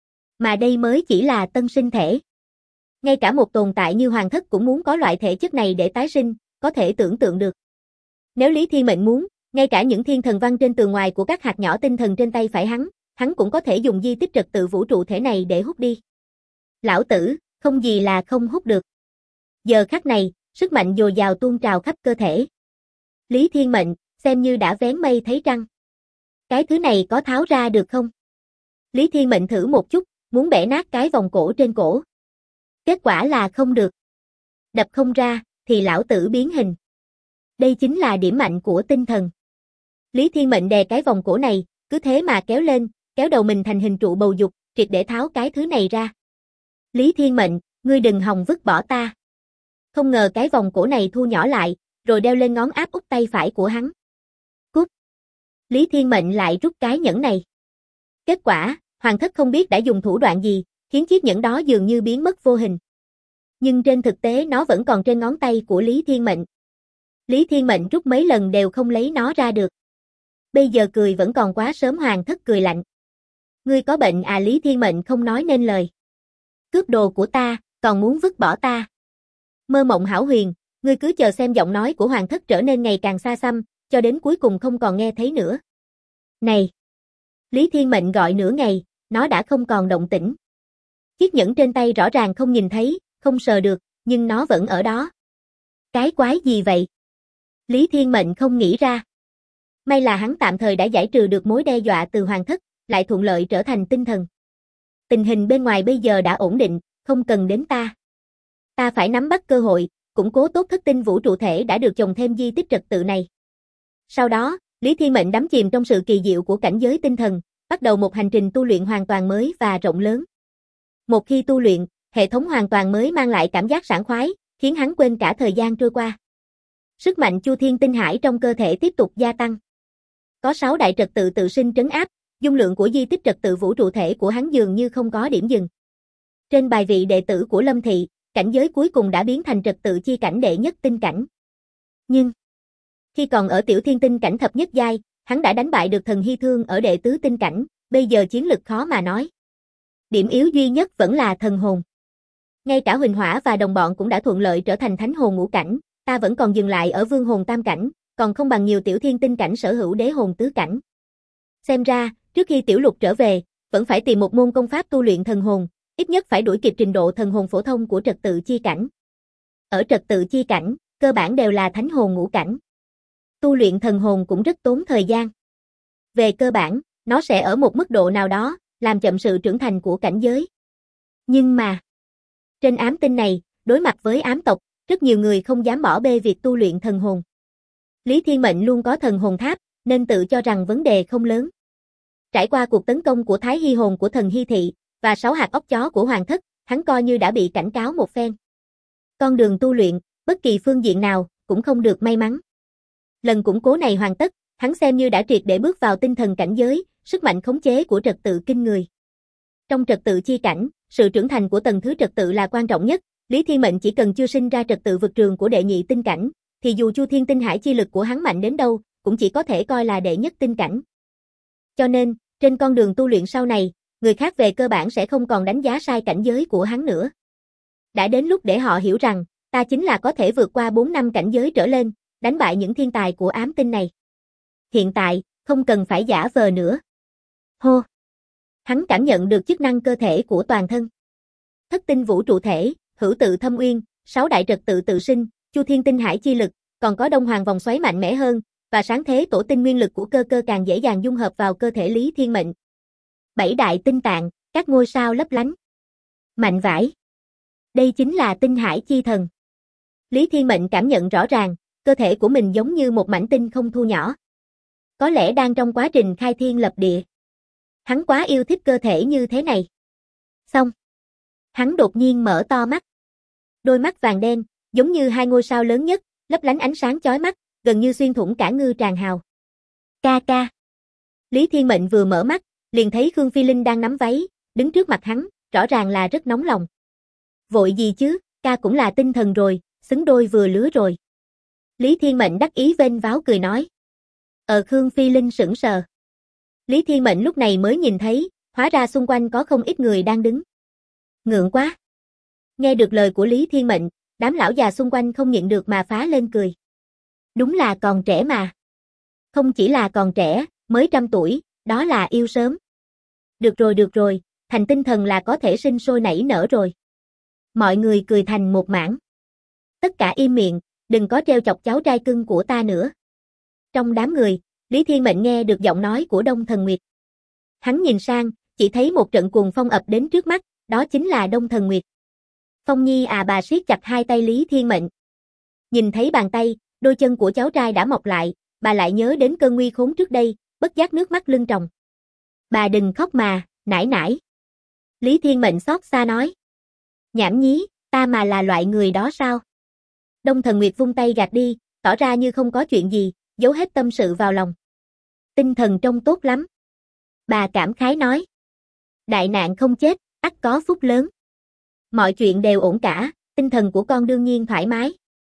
Mà đây mới chỉ là tân sinh thể. Ngay cả một tồn tại như Hoàng Thất cũng muốn có loại thể chất này để tái sinh, có thể tưởng tượng được. Nếu Lý Thiên Mệnh muốn, ngay cả những thiên thần văn trên tường ngoài của các hạt nhỏ tinh thần trên tay phải hắn cũng có thể dùng di tích trật tự vũ trụ thể này để hút đi. Lão tử, không gì là không hút được. Giờ khắc này, sức mạnh dồi dào tuôn trào khắp cơ thể. Lý Thiên Mệnh, xem như đã vén mây thấy trăng. Cái thứ này có tháo ra được không? Lý Thiên Mệnh thử một chút, muốn bẻ nát cái vòng cổ trên cổ. Kết quả là không được. Đập không ra, thì lão tử biến hình. Đây chính là điểm mạnh của tinh thần. Lý Thiên Mệnh đè cái vòng cổ này, cứ thế mà kéo lên, kéo đầu mình thành hình trụ bầu dục, triệt để tháo cái thứ này ra. Lý Thiên Mệnh, ngươi đừng hòng vứt bỏ ta. Không ngờ cái vòng cổ này thu nhỏ lại, rồi đeo lên ngón áp út tay phải của hắn. Cút. Lý Thiên Mệnh lại rút cái nhẫn này. Kết quả, Hoàng Thất không biết đã dùng thủ đoạn gì, khiến chiếc nhẫn đó dường như biến mất vô hình. Nhưng trên thực tế nó vẫn còn trên ngón tay của Lý Thiên Mệnh. Lý Thiên Mệnh rút mấy lần đều không lấy nó ra được. Bây giờ cười vẫn còn quá sớm. Hoàng Thất cười lạnh. Ngươi có bệnh à? Lý Thiên Mệnh không nói nên lời. Cướp đồ của ta, còn muốn vứt bỏ ta. Mơ mộng hão huyền, ngươi cứ chờ xem. Giọng nói của Hoàng Thất trở nên ngày càng xa xăm, cho đến cuối cùng không còn nghe thấy nữa. Này! Lý Thiên Mệnh gọi nửa ngày, nó đã không còn động tĩnh. Chiếc nhẫn trên tay rõ ràng không nhìn thấy, không sờ được, nhưng nó vẫn ở đó. Cái quái gì vậy? Lý Thiên Mệnh không nghĩ ra. May là hắn tạm thời đã giải trừ được mối đe dọa từ Hoàng Thất, lại thuận lợi trở thành tinh thần. Tình hình bên ngoài bây giờ đã ổn định, không cần đến ta. Ta phải nắm bắt cơ hội, củng cố tốt thất tinh vũ trụ thể đã được chồng thêm di tích trật tự này. Sau đó, Lý Thiên Mệnh đắm chìm trong sự kỳ diệu của cảnh giới tinh thần, bắt đầu một hành trình tu luyện hoàn toàn mới và rộng lớn. Một khi tu luyện, hệ thống hoàn toàn mới mang lại cảm giác sảng khoái, khiến hắn quên cả thời gian trôi qua. Sức mạnh Chu Thiên Tinh Hải trong cơ thể tiếp tục gia tăng. Có 6 đại trật tự tự sinh trấn áp, dung lượng của di tích trật tự vũ trụ thể của hắn dường như không có điểm dừng. Trên bài vị đệ tử của Lâm Thị, cảnh giới cuối cùng đã biến thành trật tự chi cảnh đệ nhất tinh cảnh. Nhưng, khi còn ở tiểu thiên tinh cảnh thập nhất giai, hắn đã đánh bại được thần Hy Thương ở đệ tứ tinh cảnh, bây giờ chiến lực khó mà nói. Điểm yếu duy nhất vẫn là thần hồn. Ngay cả Huỳnh Hỏa và đồng bọn cũng đã thuận lợi trở thành thánh hồn ngũ cảnh, ta vẫn còn dừng lại ở vương hồn tam cảnh, còn không bằng nhiều tiểu thiên tinh cảnh sở hữu đế hồn tứ cảnh. Xem ra, trước khi Tiểu Lục trở về, vẫn phải tìm một môn công pháp tu luyện thần hồn, ít nhất phải đuổi kịp trình độ thần hồn phổ thông của trật tự chi cảnh. Ở trật tự chi cảnh, cơ bản đều là thánh hồn ngũ cảnh. Tu luyện thần hồn cũng rất tốn thời gian. Về cơ bản, nó sẽ ở một mức độ nào đó, làm chậm sự trưởng thành của cảnh giới. Nhưng mà, trên ám tinh này, đối mặt với ám tộc, rất nhiều người không dám bỏ bê việc tu luyện thần hồn. Lý Thiên Mệnh luôn có thần hồn tháp, nên tự cho rằng vấn đề không lớn. Trải qua cuộc tấn công của Thái Hy hồn của thần Hy Thị, và 6 hạt óc chó của Hoàng Thất, hắn coi như đã bị cảnh cáo một phen. Con đường tu luyện, bất kỳ phương diện nào, cũng không được may mắn. Lần củng cố này hoàn tất, hắn xem như đã triệt để bước vào tinh thần cảnh giới, sức mạnh khống chế của trật tự kinh người. Trong trật tự chi cảnh, sự trưởng thành của tầng thứ trật tự là quan trọng nhất, Lý Thiên Mệnh chỉ cần chưa sinh ra trật tự vực trường của đệ nhị tinh cảnh, thì dù Chu Thiên Tinh Hải chi lực của hắn mạnh đến đâu, cũng chỉ có thể coi là đệ nhất tinh cảnh. Cho nên, trên con đường tu luyện sau này, người khác về cơ bản sẽ không còn đánh giá sai cảnh giới của hắn nữa. Đã đến lúc để họ hiểu rằng, ta chính là có thể vượt qua 4 năm cảnh giới trở lên, đánh bại những thiên tài của ám tinh này. Hiện tại, không cần phải giả vờ nữa. Hô! Hắn cảm nhận được chức năng cơ thể của toàn thân. Thất tinh vũ trụ thể, hữu tự thâm uyên, 6 đại trật tự tự sinh, Chu Thiên Tinh Hải chi lực, còn có Đông Hoàng vòng xoáy mạnh mẽ hơn, và sáng thế tổ tinh nguyên lực của cơ càng dễ dàng dung hợp vào cơ thể Lý Thiên Mệnh. 7 đại tinh tạng, các ngôi sao lấp lánh. Mạnh vãi. Đây chính là tinh hải chi thần. Lý Thiên Mệnh cảm nhận rõ ràng, cơ thể của mình giống như một mảnh tinh không thu nhỏ. Có lẽ đang trong quá trình khai thiên lập địa. Hắn quá yêu thích cơ thể như thế này. Xong. Hắn đột nhiên mở to mắt. Đôi mắt vàng đen, giống như hai ngôi sao lớn nhất, lấp lánh ánh sáng chói mắt, gần như xuyên thủng cả ngư tràng hào. Ca ca. Lý Thiên Mệnh vừa mở mắt, liền thấy Khương Phi Linh đang nắm váy, đứng trước mặt hắn, rõ ràng là rất nóng lòng. Vội gì chứ, ca cũng là tinh thần rồi, xứng đôi vừa lứa rồi. Lý Thiên Mệnh đắc ý vênh váo cười nói. Khương Phi Linh sững sờ. Lý Thiên Mệnh lúc này mới nhìn thấy, hóa ra xung quanh có không ít người đang đứng. Ngượng quá. Nghe được lời của Lý Thiên Mệnh, đám lão già xung quanh không nhịn được mà phá lên cười. Đúng là còn trẻ mà. Không chỉ là còn trẻ, mới 100 tuổi, đó là yêu sớm. Được rồi, thành tinh thần là có thể sinh sôi nảy nở rồi. Mọi người cười thành một mảng. Tất cả im miệng, đừng có trêu chọc cháu trai cưng của ta nữa. Trong đám người, Lý Thiên Mệnh nghe được giọng nói của Đông Thần Nguyệt. Hắn nhìn sang, chỉ thấy một trận cuồng phong ập đến trước mắt, đó chính là Đông Thần Nguyệt. Phong Nhi à, bà siết chặt hai tay Lý Thiên Mệnh. Nhìn thấy bàn tay, đôi chân của cháu trai đã mọc lại, bà lại nhớ đến cơn nguy khốn trước đây, bất giác nước mắt lưng tròng. Bà đừng khóc mà, nải nải. Lý Thiên Mệnh xót xa nói. Nhảm nhí, ta mà là loại người đó sao? Đông Thần Nguyệt vung tay gạt đi, tỏ ra như không có chuyện gì, giấu hết tâm sự vào lòng. Tinh thần trông tốt lắm. Bà cảm khái nói. Đại nạn không chết, ắt có phúc lớn. Mọi chuyện đều ổn cả, tinh thần của con đương nhiên thoải mái.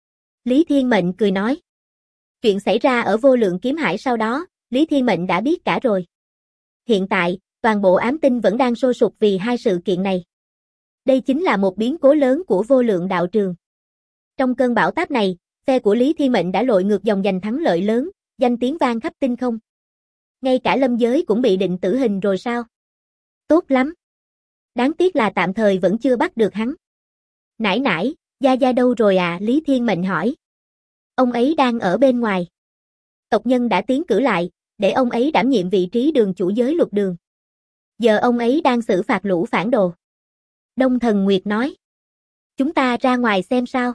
Lý Thiên Mệnh cười nói. Chuyện xảy ra ở Vô Lượng Kiếm Hải sau đó, Lý Thiên Mệnh đã biết cả rồi. Hiện tại, toàn bộ ám tinh vẫn đang sôi sục vì hai sự kiện này. Đây chính là một biến cố lớn của Vô Lượng đạo trường. Trong cơn bão táp này, phe của Lý Thiên Mệnh đã lội ngược dòng giành thắng lợi lớn, danh tiếng vang khắp tinh không. Ngay cả lâm giới cũng bị định tử hình rồi sao? Tốt lắm. Đáng tiếc là tạm thời vẫn chưa bắt được hắn. Nải nải, Gia Gia đâu rồi à? Lý Thiên Mệnh hỏi. Ông ấy đang ở bên ngoài. Tộc nhân đã tiến cử lại, để ông ấy đảm nhiệm vị trí đường chủ giới luật đường. Giờ ông ấy đang xử phạt lũ phản đồ. Đông Thần Nguyệt nói. Chúng ta ra ngoài xem sao?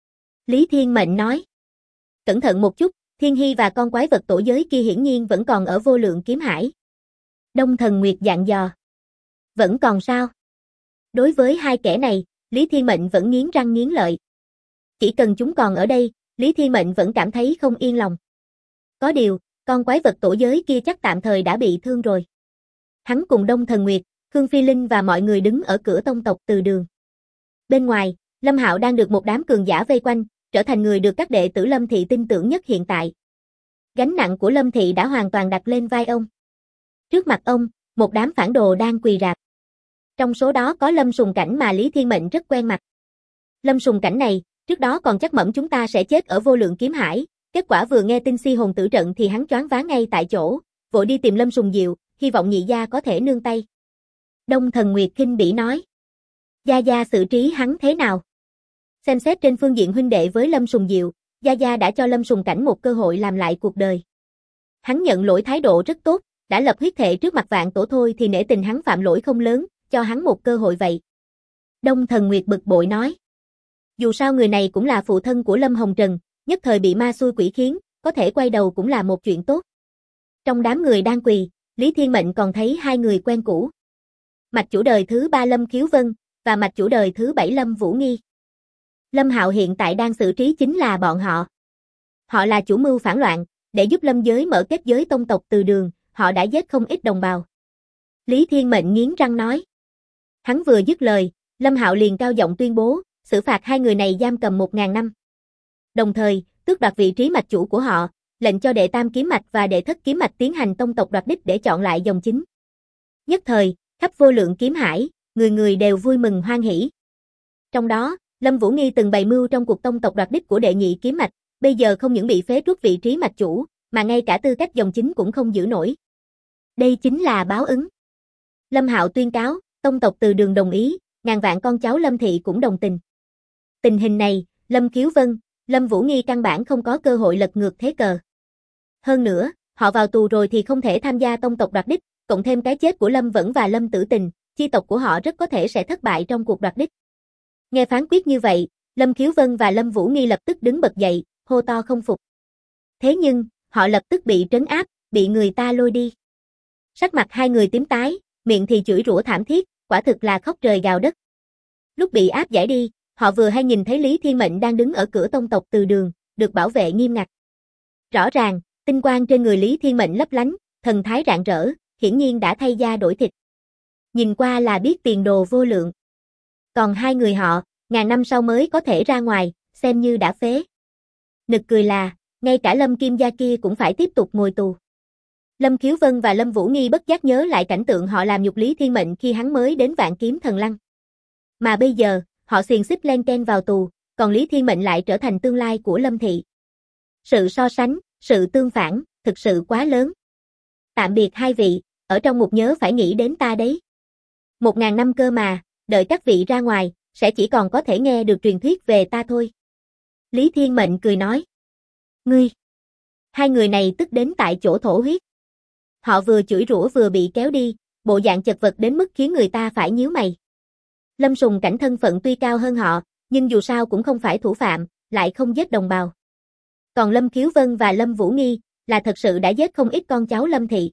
Lý Thiên Mệnh nói. Cẩn thận một chút, Thiên Hy và con quái vật tổ giới kia hiển nhiên vẫn còn ở Vô Lượng Kiếm Hải. Đông Thần Nguyệt dặn dò. Vẫn còn sao? Đối với hai kẻ này, Lý Thiên Mệnh vẫn nghiến răng nghiến lợi. Chỉ cần chúng còn ở đây, Lý Thiên Mệnh vẫn cảm thấy không yên lòng. Có điều, con quái vật tổ giới kia chắc tạm thời đã bị thương rồi. Hắn cùng Đông Thần Nguyệt, Khương Phi Linh và mọi người đứng ở cửa tông tộc Từ Đường. Bên ngoài, Lâm Hạo đang được một đám cường giả vây quanh, trở thành người được các đệ tử Lâm Thị tin tưởng nhất hiện tại. Gánh nặng của Lâm Thị đã hoàn toàn đặt lên vai ông. Trước mặt ông, một đám phản đồ đang quỳ rạp. Trong số đó có Lâm Sùng Cảnh mà Lý Thiên Mệnh rất quen mặt. Lâm Sùng Cảnh này, trước đó còn chắc mẩm chúng ta sẽ chết ở Vô Lượng Kiếm Hải, kết quả vừa nghe tin Si Hồn tử trận thì hắn choáng váng ngay tại chỗ, vội đi tìm Lâm Sùng Diệu, hy vọng nhị gia có thể nương tay. Đông Thần Nguyệt khinh bỉ nói. Gia Gia xử trí hắn thế nào? Xem xét trên phương diện huynh đệ với Lâm Sùng Diệu, Gia Gia đã cho Lâm Sùng Cảnh một cơ hội làm lại cuộc đời. Hắn nhận lỗi thái độ rất tốt, đã lập huyết thệ trước mặt vạn tổ thôi thì nể tình hắn phạm lỗi không lớn, cho hắn một cơ hội vậy. Đông Thần Nguyệt bực bội nói. Dù sao người này cũng là phụ thân của Lâm Hồng Trần, nhất thời bị ma xui quỷ khiến, có thể quay đầu cũng là một chuyện tốt. Trong đám người đang quỳ, Lý Thiên Mệnh còn thấy hai người quen cũ. Mạch chủ đời thứ 3 Lâm Khiếu Vân, và mạch chủ đời thứ 7 Lâm Vũ Nghi. Lâm Hạo hiện tại đang xử trí chính là bọn họ. Họ là chủ mưu phản loạn, để giúp Lâm giới mở kết giới tông tộc Từ Đường, họ đã giết không ít đồng bào. Lý Thiên Mệnh nghiến răng nói. Hắn vừa dứt lời, Lâm Hạo liền cao giọng tuyên bố, xử phạt hai người này giam cầm 1000 năm. Đồng thời, tước đoạt vị trí mạch chủ của họ, lệnh cho đệ tam kiếm mạch và đệ thất kiếm mạch tiến hành tông tộc đoạt đích để chọn lại dòng chính. Nhất thời, khắp Vô Lượng Kiếm Hải, người người đều vui mừng hoan hỉ. Trong đó, Lâm Vũ Nghi từng bày mưu trong cuộc tông tộc đoạt đích của đệ nhị kiếm mạch, bây giờ không những bị phế truất vị trí mạch chủ, mà ngay cả tư cách dòng chính cũng không giữ nổi. Đây chính là báo ứng. Lâm Hạo tuyên cáo, tông tộc Từ Đường đồng ý, ngàn vạn con cháu Lâm Thị cũng đồng tình. Tình hình này, Lâm Khiếu Vân, Lâm Vũ Nghi căn bản không có cơ hội lật ngược thế cờ. Hơn nữa, họ vào tù rồi thì không thể tham gia tông tộc đoạt đích, cộng thêm cái chết của Lâm Vẫn và Lâm Tử Tình, chi tộc của họ rất có thể sẽ thất bại trong cuộc đoạt đích. Nghe phán quyết như vậy, Lâm Khiếu Vân và Lâm Vũ Nghi lập tức đứng bật dậy, hô to không phục. Thế nhưng, họ lập tức bị trấn áp, bị người ta lôi đi. Sắc mặt hai người tím tái, miệng thì chửi rủa thảm thiết, quả thực là khóc trời gào đất. Lúc bị áp giải đi, họ vừa hay nhìn thấy Lý Thiên Mệnh đang đứng ở cửa tông tộc Từ Đường, được bảo vệ nghiêm ngặt. Rõ ràng, tinh quang trên người Lý Thiên Mệnh lấp lánh, thần thái rạng rỡ, hiển nhiên đã thay da đổi thịt. Nhìn qua là biết tiền đồ vô lượng. Còn hai người họ, ngàn năm sau mới có thể ra ngoài, xem như đã phế. Nực cười là, ngay cả Lâm Kim Gia kia cũng phải tiếp tục ngồi tù. Lâm Khiếu Vân và Lâm Vũ Nghi bất giác nhớ lại cảnh tượng họ làm nhục Lý Thiên Mệnh khi hắn mới đến Vạn Kiếm Thần Lăng. Mà bây giờ, họ xiềng xích len ken vào tù, còn Lý Thiên Mệnh lại trở thành tương lai của Lâm Thị. Sự so sánh, sự tương phản, thực sự quá lớn. Tạm biệt hai vị, ở trong ngục nhớ phải nghĩ đến ta đấy. 1000 năm cơ mà, đợi các vị ra ngoài, sẽ chỉ còn có thể nghe được truyền thuyết về ta thôi. Lý Thiên Mệnh cười nói. Ngươi! Hai người này tức đến tại chỗ thổ huyết. Họ vừa chửi rủa vừa bị kéo đi, bộ dạng chật vật đến mức khiến người ta phải nhíu mày. Lâm Sùng Cảnh thân phận tuy cao hơn họ, nhưng dù sao cũng không phải thủ phạm, lại không giết đồng bào. Còn Lâm Khiếu Vân và Lâm Vũ Nghi, là thật sự đã giết không ít con cháu Lâm Thị.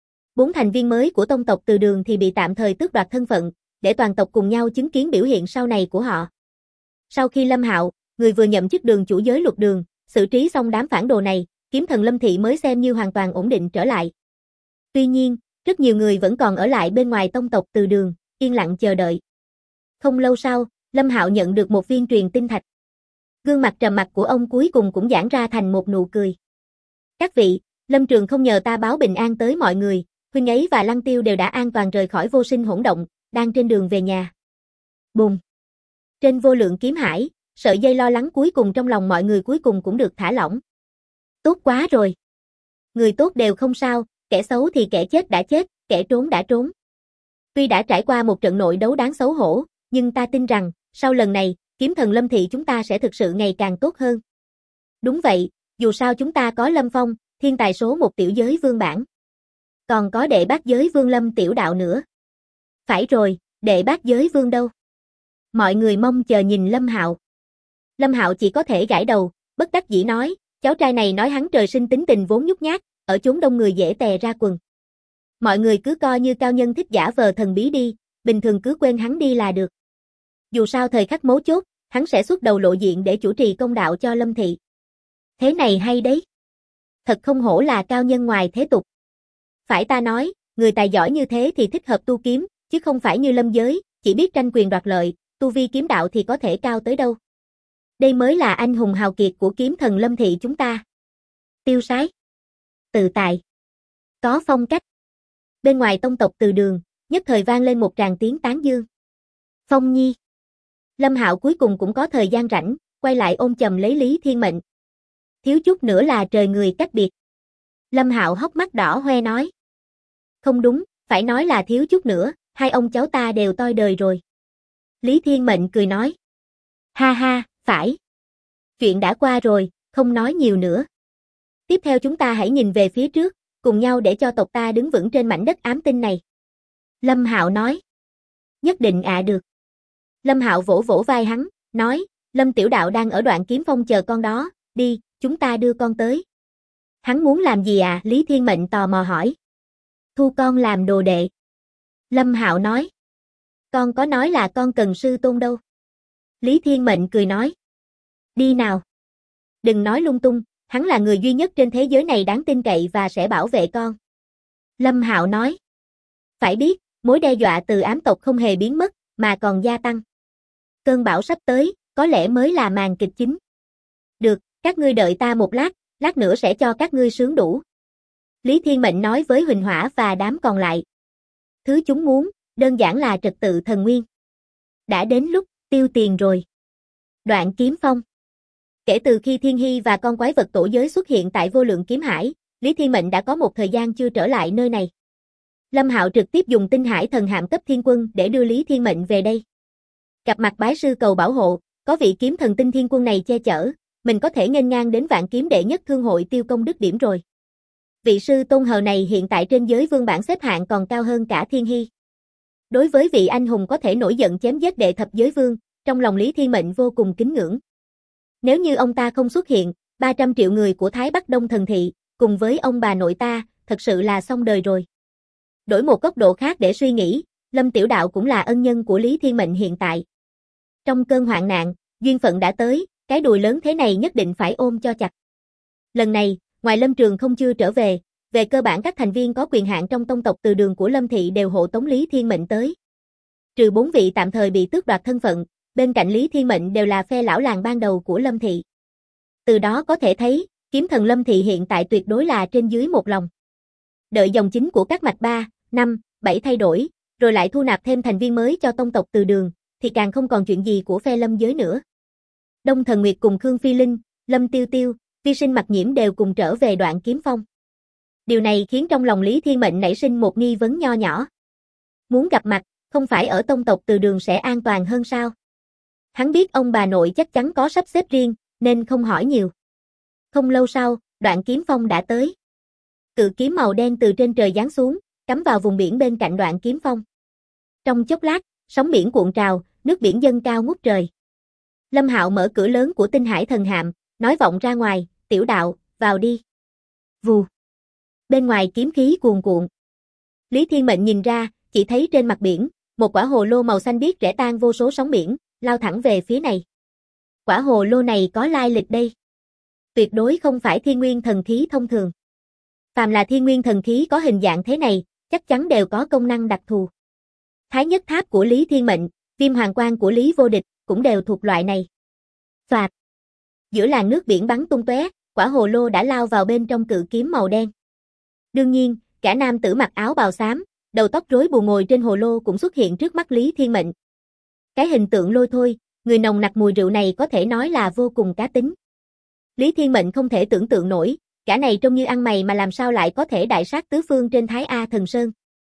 4 thành viên mới của tông tộc Từ Đường thì bị tạm thời tước đoạt thân phận, để toàn tộc cùng nhau chứng kiến biểu hiện sau này của họ. Sau khi Lâm Hạo, người vừa nhậm chức đường chủ giới Luật Đường, xử trí xong đám phản đồ này, kiếm thần Lâm Thị mới xem như hoàn toàn ổn định trở lại. Tuy nhiên, rất nhiều người vẫn còn ở lại bên ngoài tông tộc Từ Đường, yên lặng chờ đợi. Không lâu sau, Lâm Hạo nhận được một viên truyền tinh thạch. Gương mặt trầm mặc của ông cuối cùng cũng giãn ra thành một nụ cười. Các vị, Lâm Trường không nhờ ta báo bình an tới mọi người, huynh ấy và Lăng Tiêu đều đã an toàn rời khỏi vô sinh hỗn động, đang trên đường về nhà. Bùng! Trên vô lượng kiếm hải, sợi dây lo lắng cuối cùng trong lòng mọi người cuối cùng cũng được thả lỏng. Tốt quá rồi! Người tốt đều không sao, kẻ xấu thì kẻ chết đã chết, kẻ trốn đã trốn. Tuy đã trải qua một trận nội đấu đáng xấu hổ, nhưng ta tin rằng, sau lần này, kiếm thần Lâm Thị chúng ta sẽ thực sự ngày càng tốt hơn. Đúng vậy, dù sao chúng ta có Lâm Phong, thiên tài số 1 tiểu giới vương bản. Còn có đệ bát giới vương Lâm Tiểu Đạo nữa. Phải rồi, đệ bát giới vương đâu? Mọi người mong chờ nhìn Lâm Hạo. Lâm Hạo chỉ có thể gãi đầu, bất đắc dĩ nói, cháu trai này nói hắn trời sinh tính tình vốn nhút nhát, ở chốn đông người dễ tè ra quần. Mọi người cứ coi như cao nhân thích giả vờ thần bí đi, bình thường cứ quên hắn đi là được. Dù sao thời khắc mấu chốt, hắn sẽ xuất đầu lộ diện để chủ trì công đạo cho Lâm Thị. Thế này hay đấy. Thật không hổ là cao nhân ngoài thế tục. Phải ta nói, người tài giỏi như thế thì thích hợp tu kiếm, chứ không phải như Lâm giới, chỉ biết tranh quyền đoạt lợi, tu vi kiếm đạo thì có thể cao tới đâu. Đây mới là anh hùng hào kiệt của kiếm thần Lâm Thị chúng ta. Tiêu sái, tự tài, có phong cách. Bên ngoài tông tộc Từ Đường, nhất thời vang lên một tràng tiếng tán dương. Phong Nhi. Lâm Hạo cuối cùng cũng có thời gian rảnh, quay lại ôm chầm lấy Lý Thiên Mệnh. Thiếu chút nữa là trời người cách biệt. Lâm Hạo hốc mắt đỏ hoe nói. Không đúng, phải nói là thiếu chút nữa, hai ông cháu ta đều toi đời rồi. Lý Thiên Mệnh cười nói. Ha ha, phải. Chuyện đã qua rồi, không nói nhiều nữa. Tiếp theo chúng ta hãy nhìn về phía trước, cùng nhau để cho tộc ta đứng vững trên mảnh đất ám tinh này. Lâm Hạo nói. Nhất định được. Lâm Hạo vỗ vỗ vai hắn, nói, Lâm Tiểu Đạo đang ở Đoạn Kiếm Phong chờ con đó, đi, chúng ta đưa con tới. Hắn muốn làm gì Lý Thiên Mệnh tò mò hỏi. Thu con làm đồ đệ. Lâm Hạo nói. Con có nói là con cần sư tôn đâu. Lý Thiên Mệnh cười nói. Đi nào. Đừng nói lung tung, hắn là người duy nhất trên thế giới này đáng tin cậy và sẽ bảo vệ con. Lâm Hạo nói. Phải biết, mối đe dọa từ ám tộc không hề biến mất, mà còn gia tăng. Cơn bão sắp tới, có lẽ mới là màn kịch chính. Được, các ngươi đợi ta một lát nữa sẽ cho các ngươi sướng đủ. Lý Thiên Mệnh nói với Huỳnh Hỏa và đám còn lại. Thứ chúng muốn, đơn giản là trật tự thần nguyên. Đã đến lúc, tiêu tiền rồi. Đoạn Kiếm Phong. Kể từ khi Thiên Hy và con quái vật tổ giới xuất hiện tại vô lượng kiếm hải, Lý Thiên Mệnh đã có một thời gian chưa trở lại nơi này. Lâm Hạo trực tiếp dùng tinh hải thần hạm cấp thiên quân để đưa Lý Thiên Mệnh về đây. Gặp mặt bái sư cầu bảo hộ, có vị kiếm thần tinh thiên quân này che chở, mình có thể nghênh ngang đến Vạn Kiếm đệ nhất thương hội tiêu công đức điểm rồi. Vị sư tôn hờ này hiện tại trên giới vương bảng xếp hạng còn cao hơn cả Thiên Hy. Đối với vị anh hùng có thể nổi giận chém giết đệ thập giới vương, trong lòng Lý Thiên Mệnh vô cùng kính ngưỡng. Nếu như ông ta không xuất hiện, 300 triệu người của Thái Bắc Đông Thần Thị, cùng với ông bà nội ta, thật sự là xong đời rồi. Đổi một góc độ khác để suy nghĩ, Lâm Tiểu Đạo cũng là ân nhân của Lý Thiên Mệnh hiện tại. Trong cơn hoạn nạn, duyên phận đã tới, cái đùi lớn thế này nhất định phải ôm cho chặt. Lần này, ngoài Lâm Trường không chưa trở về cơ bản các thành viên có quyền hạn trong tông tộc Từ Đường của Lâm Thị đều hộ tống Lý Thiên Mệnh tới. Trừ 4 vị tạm thời bị tước đoạt thân phận, bên cạnh Lý Thiên Mệnh đều là phe lão làng ban đầu của Lâm Thị. Từ đó có thể thấy, kiếm thần Lâm Thị hiện tại tuyệt đối là trên dưới một lòng. Đợi dòng chính của các mạch 3, 5, 7 thay đổi, rồi lại thu nạp thêm thành viên mới cho tông tộc Từ Đường, thì càng không còn chuyện gì của phe Lâm giới nữa. Đông Thần Nguyệt cùng Khương Phi Linh, Lâm Tiêu Tiêu, Vi Sinh Mặc Nhiễm đều cùng trở về Đoạn Kiếm Phong. Điều này khiến trong lòng Lý Thiên Mệnh nảy sinh một nghi vấn nho nhỏ. Muốn gặp mặt, không phải ở tông tộc Từ Đường sẽ an toàn hơn sao? Hắn biết ông bà nội chắc chắn có sắp xếp riêng, nên không hỏi nhiều. Không lâu sau, Đoạn Kiếm Phong đã tới. Cự kiếm màu đen từ trên trời giáng xuống, cắm vào vùng biển bên cạnh Đoạn Kiếm Phong. Trong chốc lát, sóng biển cuộn trào, nước biển dâng cao ngút trời. Lâm Hạo mở cửa lớn của Tinh Hải Thần Hạm, nói vọng ra ngoài, "Tiểu Đạo, vào đi." Vù. Bên ngoài kiếm khí cuồn cuộn. Lý Thiên Mệnh nhìn ra, chỉ thấy trên mặt biển, một quả hồ lô màu xanh biếc rẽ tan vô số sóng biển, lao thẳng về phía này. Quả hồ lô này có lai lịch đây. Tuyệt đối không phải thiên nguyên thần khí thông thường. Phàm là thiên nguyên thần khí có hình dạng thế này, chắc chắn đều có công năng đặc thù. Thái Nhất Tháp của Lý Thiên Mệnh, Viêm Hoàng Quang của Lý Vô Địch, cũng đều thuộc loại này. Soạt. Giữa làn nước biển bắn tung tóe, quả hồ lô đã lao vào bên trong cự kiếm màu đen. Đương nhiên, cả nam tử mặc áo bào xám, đầu tóc rối bù ngồi trên hồ lô cũng xuất hiện trước mắt Lý Thiên Mệnh. Cái hình tượng lôi thôi, người nồng nặc mùi rượu này có thể nói là vô cùng cá tính. Lý Thiên Mệnh không thể tưởng tượng nổi, cả này trông như ăn mày mà làm sao lại có thể đại sát tứ phương trên Thái A Thần Sơn.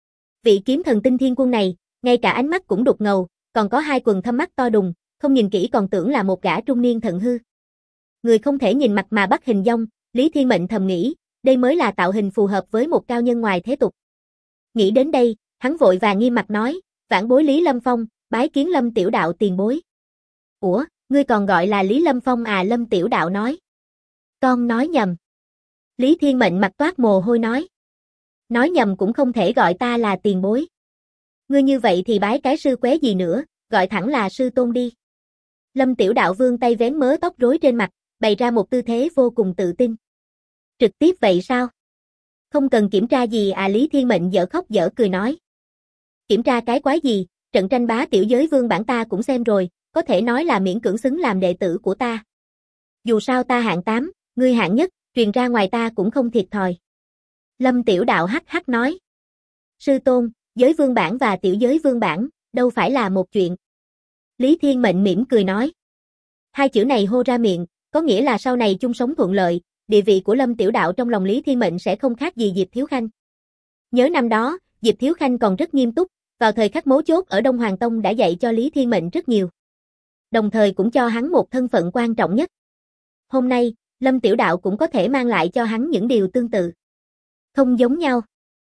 Vị kiếm thần Tinh Thiên Quân này, ngay cả ánh mắt cũng đục ngầu, còn có hai quầng thâm mắt to đùng, không nhìn kỹ còn tưởng là một gã trung niên thận hư. Người không thể nhìn mặt mà bắt hình dong, Lý Thiên Mệnh thầm nghĩ, đây mới là tạo hình phù hợp với một cao nhân ngoài thế tục. Nghĩ đến đây, hắn vội vàng nghiêm mặt nói, vãn bối Lý Lâm Phong, bái kiến Lâm Tiểu Đạo tiền bối. Ủa, ngươi còn gọi là Lý Lâm Phong à? Lâm Tiểu Đạo nói. Con nói nhầm. Lý Thiên Mệnh mặt toát mồ hôi nói. Nói nhầm cũng không thể gọi ta là tiền bối. Ngươi như vậy thì bái cái sư qué gì nữa, gọi thẳng là sư tôn đi. Lâm Tiểu Đạo vươn tay vén mớ tóc rối trên mặt, bày ra một tư thế vô cùng tự tin. Trực tiếp vậy sao? Không cần kiểm tra gì à? Lý Thiên Mệnh dở khóc dở cười nói. Kiểm tra cái quái gì, trận tranh bá tiểu giới vương bản ta cũng xem rồi, có thể nói là miễn cưỡng xứng làm đệ tử của ta. Dù sao ta hạng 8, ngươi hạng nhất, truyền ra ngoài ta cũng không thiệt thòi. Lâm Tiểu Đạo hắc hắc nói. Sư tôn, giới vương bản và tiểu giới vương bản, đâu phải là một chuyện. Lý Thiên Mệnh mỉm cười nói. Hai chữ này hô ra miệng, có nghĩa là sau này chung sống thuận lợi, địa vị của Lâm Tiểu Đạo trong lòng Lý Thiên Mệnh sẽ không khác gì Diệp Thiếu Khanh. Nhớ năm đó, Diệp Thiếu Khanh còn rất nghiêm túc, vào thời khắc mấu chốt ở Đông Hoàng Tông đã dạy cho Lý Thiên Mệnh rất nhiều. Đồng thời cũng cho hắn một thân phận quan trọng nhất. Hôm nay, Lâm Tiểu Đạo cũng có thể mang lại cho hắn những điều tương tự. Không giống nhau.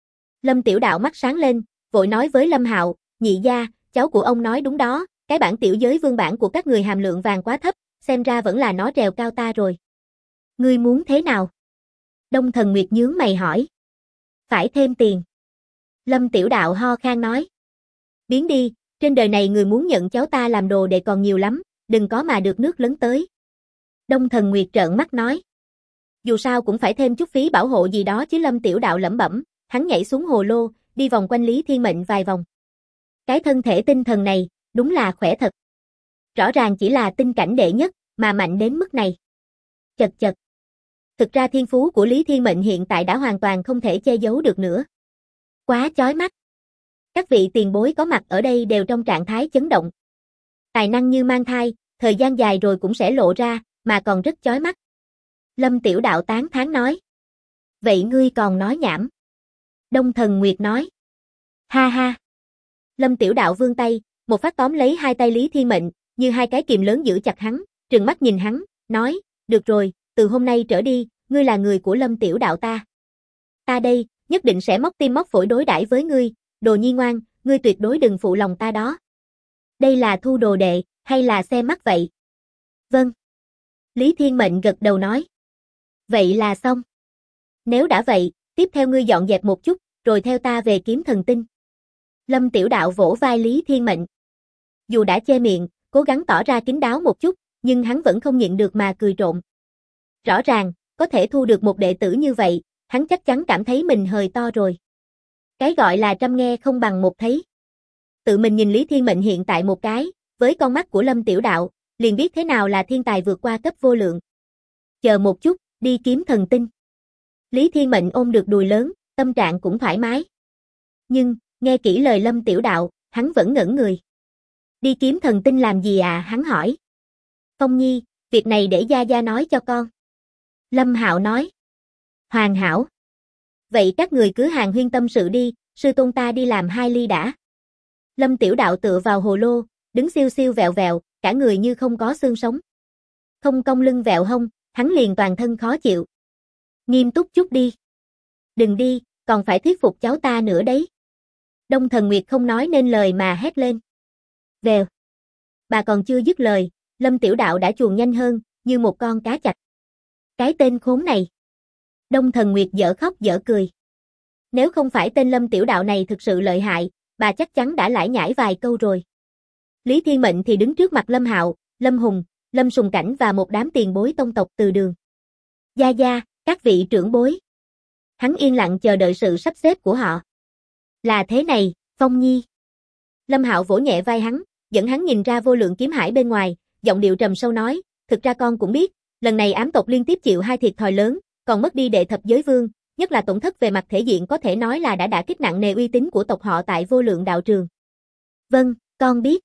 Lâm Tiểu Đạo mắt sáng lên, vội nói với Lâm Hạo, nhị gia, cháu của ông nói đúng đó, cái bản tiểu giới vương bản của các người hàm lượng vàng quá thấp, xem ra vẫn là nó trèo cao ta rồi. Ngươi muốn thế nào? Đông Thần Nguyệt nhướng mày hỏi. Phải thêm tiền. Lâm Tiểu Đạo ho khan nói. Biến đi, trên đời này người muốn nhận cháu ta làm đồ đệ còn nhiều lắm, đừng có mà được nước lấn tới. Đông Thần Nguyệt trợn mắt nói. Dù sao cũng phải thêm chút phí bảo hộ gì đó chứ. Lâm Tiểu Đạo lẩm bẩm, hắn nhảy xuống hồ lô, đi vòng quanh Lý Thiên Mệnh vài vòng. Cái thân thể tinh thần này, đúng là khỏe thật. Rõ ràng chỉ là tinh cảnh đệ nhất, mà mạnh đến mức này. Chật chật. Thực ra thiên phú của Lý Thiên Mệnh hiện tại đã hoàn toàn không thể che giấu được nữa. Quá chói mắt. Các vị tiền bối có mặt ở đây đều trong trạng thái chấn động. Tài năng như mang thai, thời gian dài rồi cũng sẽ lộ ra, mà còn rất chói mắt. Lâm Tiểu Đạo tán thán nói. Vậy ngươi còn nói nhảm. Đông Thần Nguyệt nói. Ha ha. Lâm Tiểu Đạo vươn tay, một phát tóm lấy hai tay Lý Thiên Mệnh, như hai cái kìm lớn giữ chặt hắn, trừng mắt nhìn hắn, nói, được rồi, từ hôm nay trở đi, ngươi là người của Lâm Tiểu Đạo ta. Ta đây, nhất định sẽ móc tim móc phổi đối đãi với ngươi, đồ nhi ngoan, ngươi tuyệt đối đừng phụ lòng ta đó. Đây là thu đồ đệ, hay là xem mắt vậy? Vâng. Lý Thiên Mệnh gật đầu nói. Vậy là xong. Nếu đã vậy, tiếp theo ngươi dọn dẹp một chút, rồi theo ta về kiếm thần tinh. Lâm Tiểu Đạo vỗ vai Lý Thiên Mệnh. Dù đã che miệng, cố gắng tỏ ra kín đáo một chút, nhưng hắn vẫn không nhịn được mà cười trộm. Rõ ràng, có thể thu được một đệ tử như vậy, hắn chắc chắn cảm thấy mình hời to rồi. Cái gọi là trăm nghe không bằng một thấy. Tự mình nhìn Lý Thiên Mệnh hiện tại một cái, với con mắt của Lâm Tiểu Đạo, liền biết thế nào là thiên tài vượt qua cấp vô lượng. Chờ một chút, đi kiếm thần tinh. Lý Thiên Mệnh ôm được đùi lớn, tâm trạng cũng thoải mái. Nhưng, nghe kỹ lời Lâm Tiểu Đạo, hắn vẫn ngẩn người. Đi kiếm thần tinh làm gì à? Hắn hỏi. Phong Nhi, việc này để Gia Gia nói cho con. Lâm Hạo nói. Hoàn hảo. Vậy các người cứ hàn huyên tâm sự đi, sư tôn ta đi làm 2 ly đã. Lâm Tiểu Đạo tựa vào hồ lô, đứng siêu siêu vẹo vẹo, cả người như không có xương sống. Không cong lưng vẹo hông, hắn liền toàn thân khó chịu. Nghiêm túc chút đi. Đừng đi, còn phải thuyết phục cháu ta nữa đấy. Đông Thần Nguyệt không nói nên lời mà hét lên. Vèo. Bà còn chưa dứt lời, Lâm Tiểu Đạo đã chuồn nhanh hơn, như một con cá chạch. Cái tên khốn này. Đông Thần Nguyệt dở khóc dở cười. Nếu không phải tên Lâm Tiểu Đạo này thực sự lợi hại, bà chắc chắn đã lải nhải vài câu rồi. Lý Thiên Mệnh thì đứng trước mặt Lâm Hạo, Lâm Hùng, Lâm Sùng Cảnh và một đám tiền bối tông tộc từ đường. Gia Gia, các vị trưởng bối. Hắn yên lặng chờ đợi sự sắp xếp của họ. Là thế này, Phong Nhi. Lâm Hạo vỗ nhẹ vai hắn, dẫn hắn nhìn ra vô lượng kiếm hải bên ngoài, giọng điệu trầm sâu nói, thực ra con cũng biết, lần này ám tộc liên tiếp chịu 2 thiệt thòi lớn, còn mất đi đệ thập giới vương, nhất là tổn thất về mặt thể diện có thể nói là đã đả kích nặng nề uy tín của tộc họ tại vô lượng đạo trường. Vâng, con biết.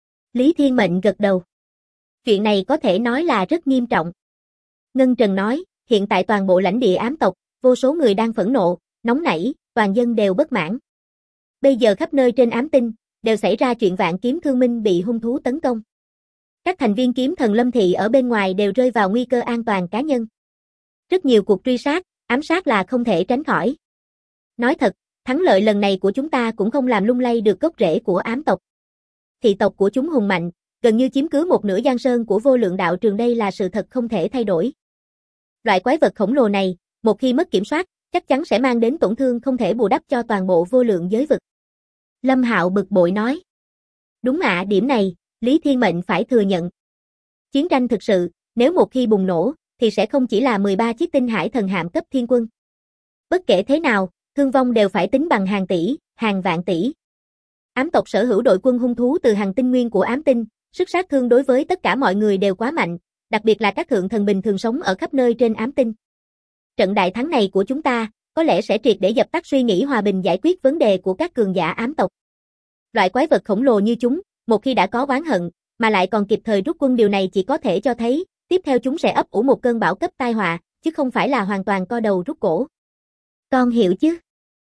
Lý Thiên Mệnh gật đầu. Chuyện này có thể nói là rất nghiêm trọng. Ngân Trần nói, hiện tại toàn bộ lãnh địa ám tộc, vô số người đang phẫn nộ, nóng nảy, toàn dân đều bất mãn. Bây giờ khắp nơi trên ám tinh, đều xảy ra chuyện Vạn Kiếm Thương Minh bị hung thú tấn công. Các thành viên kiếm thần Lâm Thị ở bên ngoài đều rơi vào nguy cơ an toàn cá nhân. Rất nhiều cuộc truy sát, ám sát là không thể tránh khỏi. Nói thật, thắng lợi lần này của chúng ta cũng không làm lung lay được gốc rễ của ám tộc. Thị tộc của chúng hùng mạnh, gần như chiếm cứ một nửa giang sơn của vô lượng đạo trường, đây là sự thật không thể thay đổi. Loại quái vật khổng lồ này, một khi mất kiểm soát, chắc chắn sẽ mang đến tổn thương không thể bù đắp cho toàn bộ vô lượng giới vực. Lâm Hạo bực bội nói. Đúng ạ, điểm này, Lý Thiên Mệnh phải thừa nhận. Chiến tranh thực sự, nếu một khi bùng nổ, thì sẽ không chỉ là 13 chiếc tinh hải thần hạm cấp thiên quân. Bất kể thế nào, thương vong đều phải tính bằng hàng tỷ, hàng vạn tỷ. Ám tộc sở hữu đội quân hung thú từ hàng tinh nguyên của ám tinh, sức sát thương đối với tất cả mọi người đều quá mạnh, đặc biệt là các thượng thần bình thường sống ở khắp nơi trên ám tinh. Trận đại thắng này của chúng ta, có lẽ sẽ triệt để dập tắt suy nghĩ hòa bình giải quyết vấn đề của các cường giả ám tộc. Loại quái vật khổng lồ như chúng, một khi đã có oán hận, mà lại còn kịp thời rút quân, điều này chỉ có thể cho thấy, tiếp theo chúng sẽ ấp ủ một cơn bão cấp tai họa, chứ không phải là hoàn toàn co đầu rút cổ. Con hiểu chứ?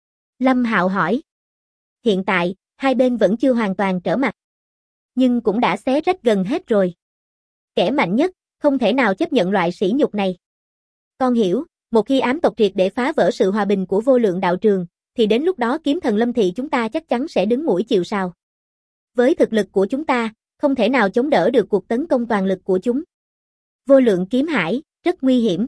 Lâm Hạo hỏi. Hiện tại, hai bên vẫn chưa hoàn toàn trở mặt. Nhưng cũng đã xé rách gần hết rồi. Kẻ mạnh nhất, không thể nào chấp nhận loại sỉ nhục này. Con hiểu, một khi ám tộc triệt để phá vỡ sự hòa bình của vô lượng đạo trường, thì đến lúc đó kiếm thần Lâm Thị chúng ta chắc chắn sẽ đứng mũi chịu sào. Với thực lực của chúng ta, không thể nào chống đỡ được cuộc tấn công toàn lực của chúng. Vô lượng kiếm hải, rất nguy hiểm.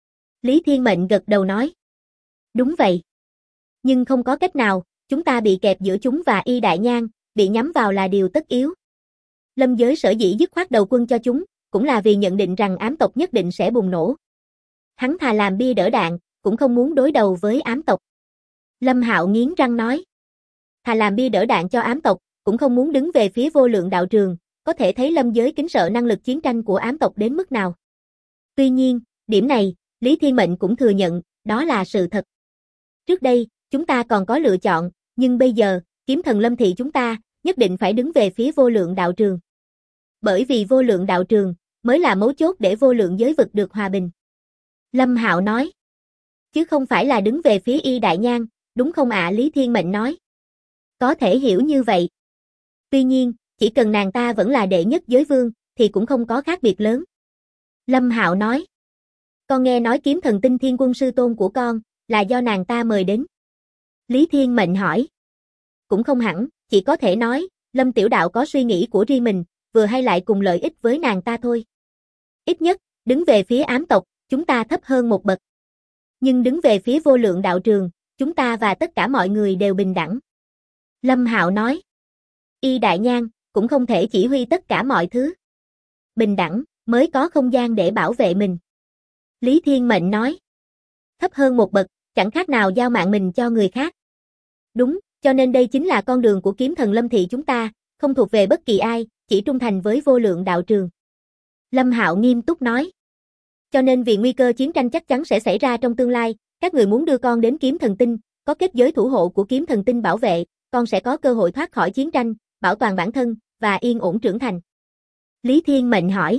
Lý Thiên Mệnh gật đầu nói. Đúng vậy. Nhưng không có cách nào, chúng ta bị kẹp giữa chúng và Y Đại Nhan, bị nhắm vào là điều tất yếu. Lâm giới sở dĩ dứt khoát đầu quân cho chúng, cũng là vì nhận định rằng ám tộc nhất định sẽ bùng nổ. Hắn thà làm bia đỡ đạn, cũng không muốn đối đầu với ám tộc. Lâm Hạo nghiến răng nói. Thà làm bia đỡ đạn cho ám tộc, cũng không muốn đứng về phía vô lượng đạo trường, có thể thấy lâm giới kính sợ năng lực chiến tranh của ám tộc đến mức nào. Tuy nhiên, điểm này, Lý Thiên Mệnh cũng thừa nhận, đó là sự thật. Trước đây, chúng ta còn có lựa chọn, nhưng bây giờ, kiếm thần Lâm Thị chúng ta, nhất định phải đứng về phía vô lượng đạo trường. Bởi vì vô lượng đạo trường, mới là mấu chốt để vô lượng giới vực được hòa bình. Lâm Hạo nói. Chứ không phải là đứng về phía Y Đại Nhan, đúng không ạ? Lý Thiên Mệnh nói. Có thể hiểu như vậy. Tuy nhiên, chỉ cần nàng ta vẫn là đệ nhất giới vương, thì cũng không có khác biệt lớn. Lâm Hạo nói. Con nghe nói kiếm thần tinh thiên quân sư tôn của con, là do nàng ta mời đến. Lý Thiên Mệnh hỏi. Cũng không hẳn, chỉ có thể nói, Lâm Tiểu Đạo có suy nghĩ của riêng mình, vừa hay lại cùng lợi ích với nàng ta thôi. Ít nhất, đứng về phía ám tộc, chúng ta thấp hơn một bậc. Nhưng đứng về phía vô lượng đạo trường, chúng ta và tất cả mọi người đều bình đẳng. Lâm Hạo nói. Y Đại Nhan, cũng không thể chỉ huy tất cả mọi thứ. Bình đẳng, mới có không gian để bảo vệ mình. Lý Thiên Mệnh nói. Thấp hơn một bậc, chẳng khác nào giao mạng mình cho người khác. Đúng, cho nên đây chính là con đường của kiếm thần Lâm thị chúng ta, không thuộc về bất kỳ ai, chỉ trung thành với vô lượng đạo trường. Lâm Hạo nghiêm túc nói. Cho nên vì nguy cơ chiến tranh chắc chắn sẽ xảy ra trong tương lai, các người muốn đưa con đến kiếm thần tinh, có kết giới thủ hộ của kiếm thần tinh bảo vệ, con sẽ có cơ hội thoát khỏi chiến tranh, bảo toàn bản thân, và yên ổn trưởng thành. Lý Thiên Mệnh hỏi.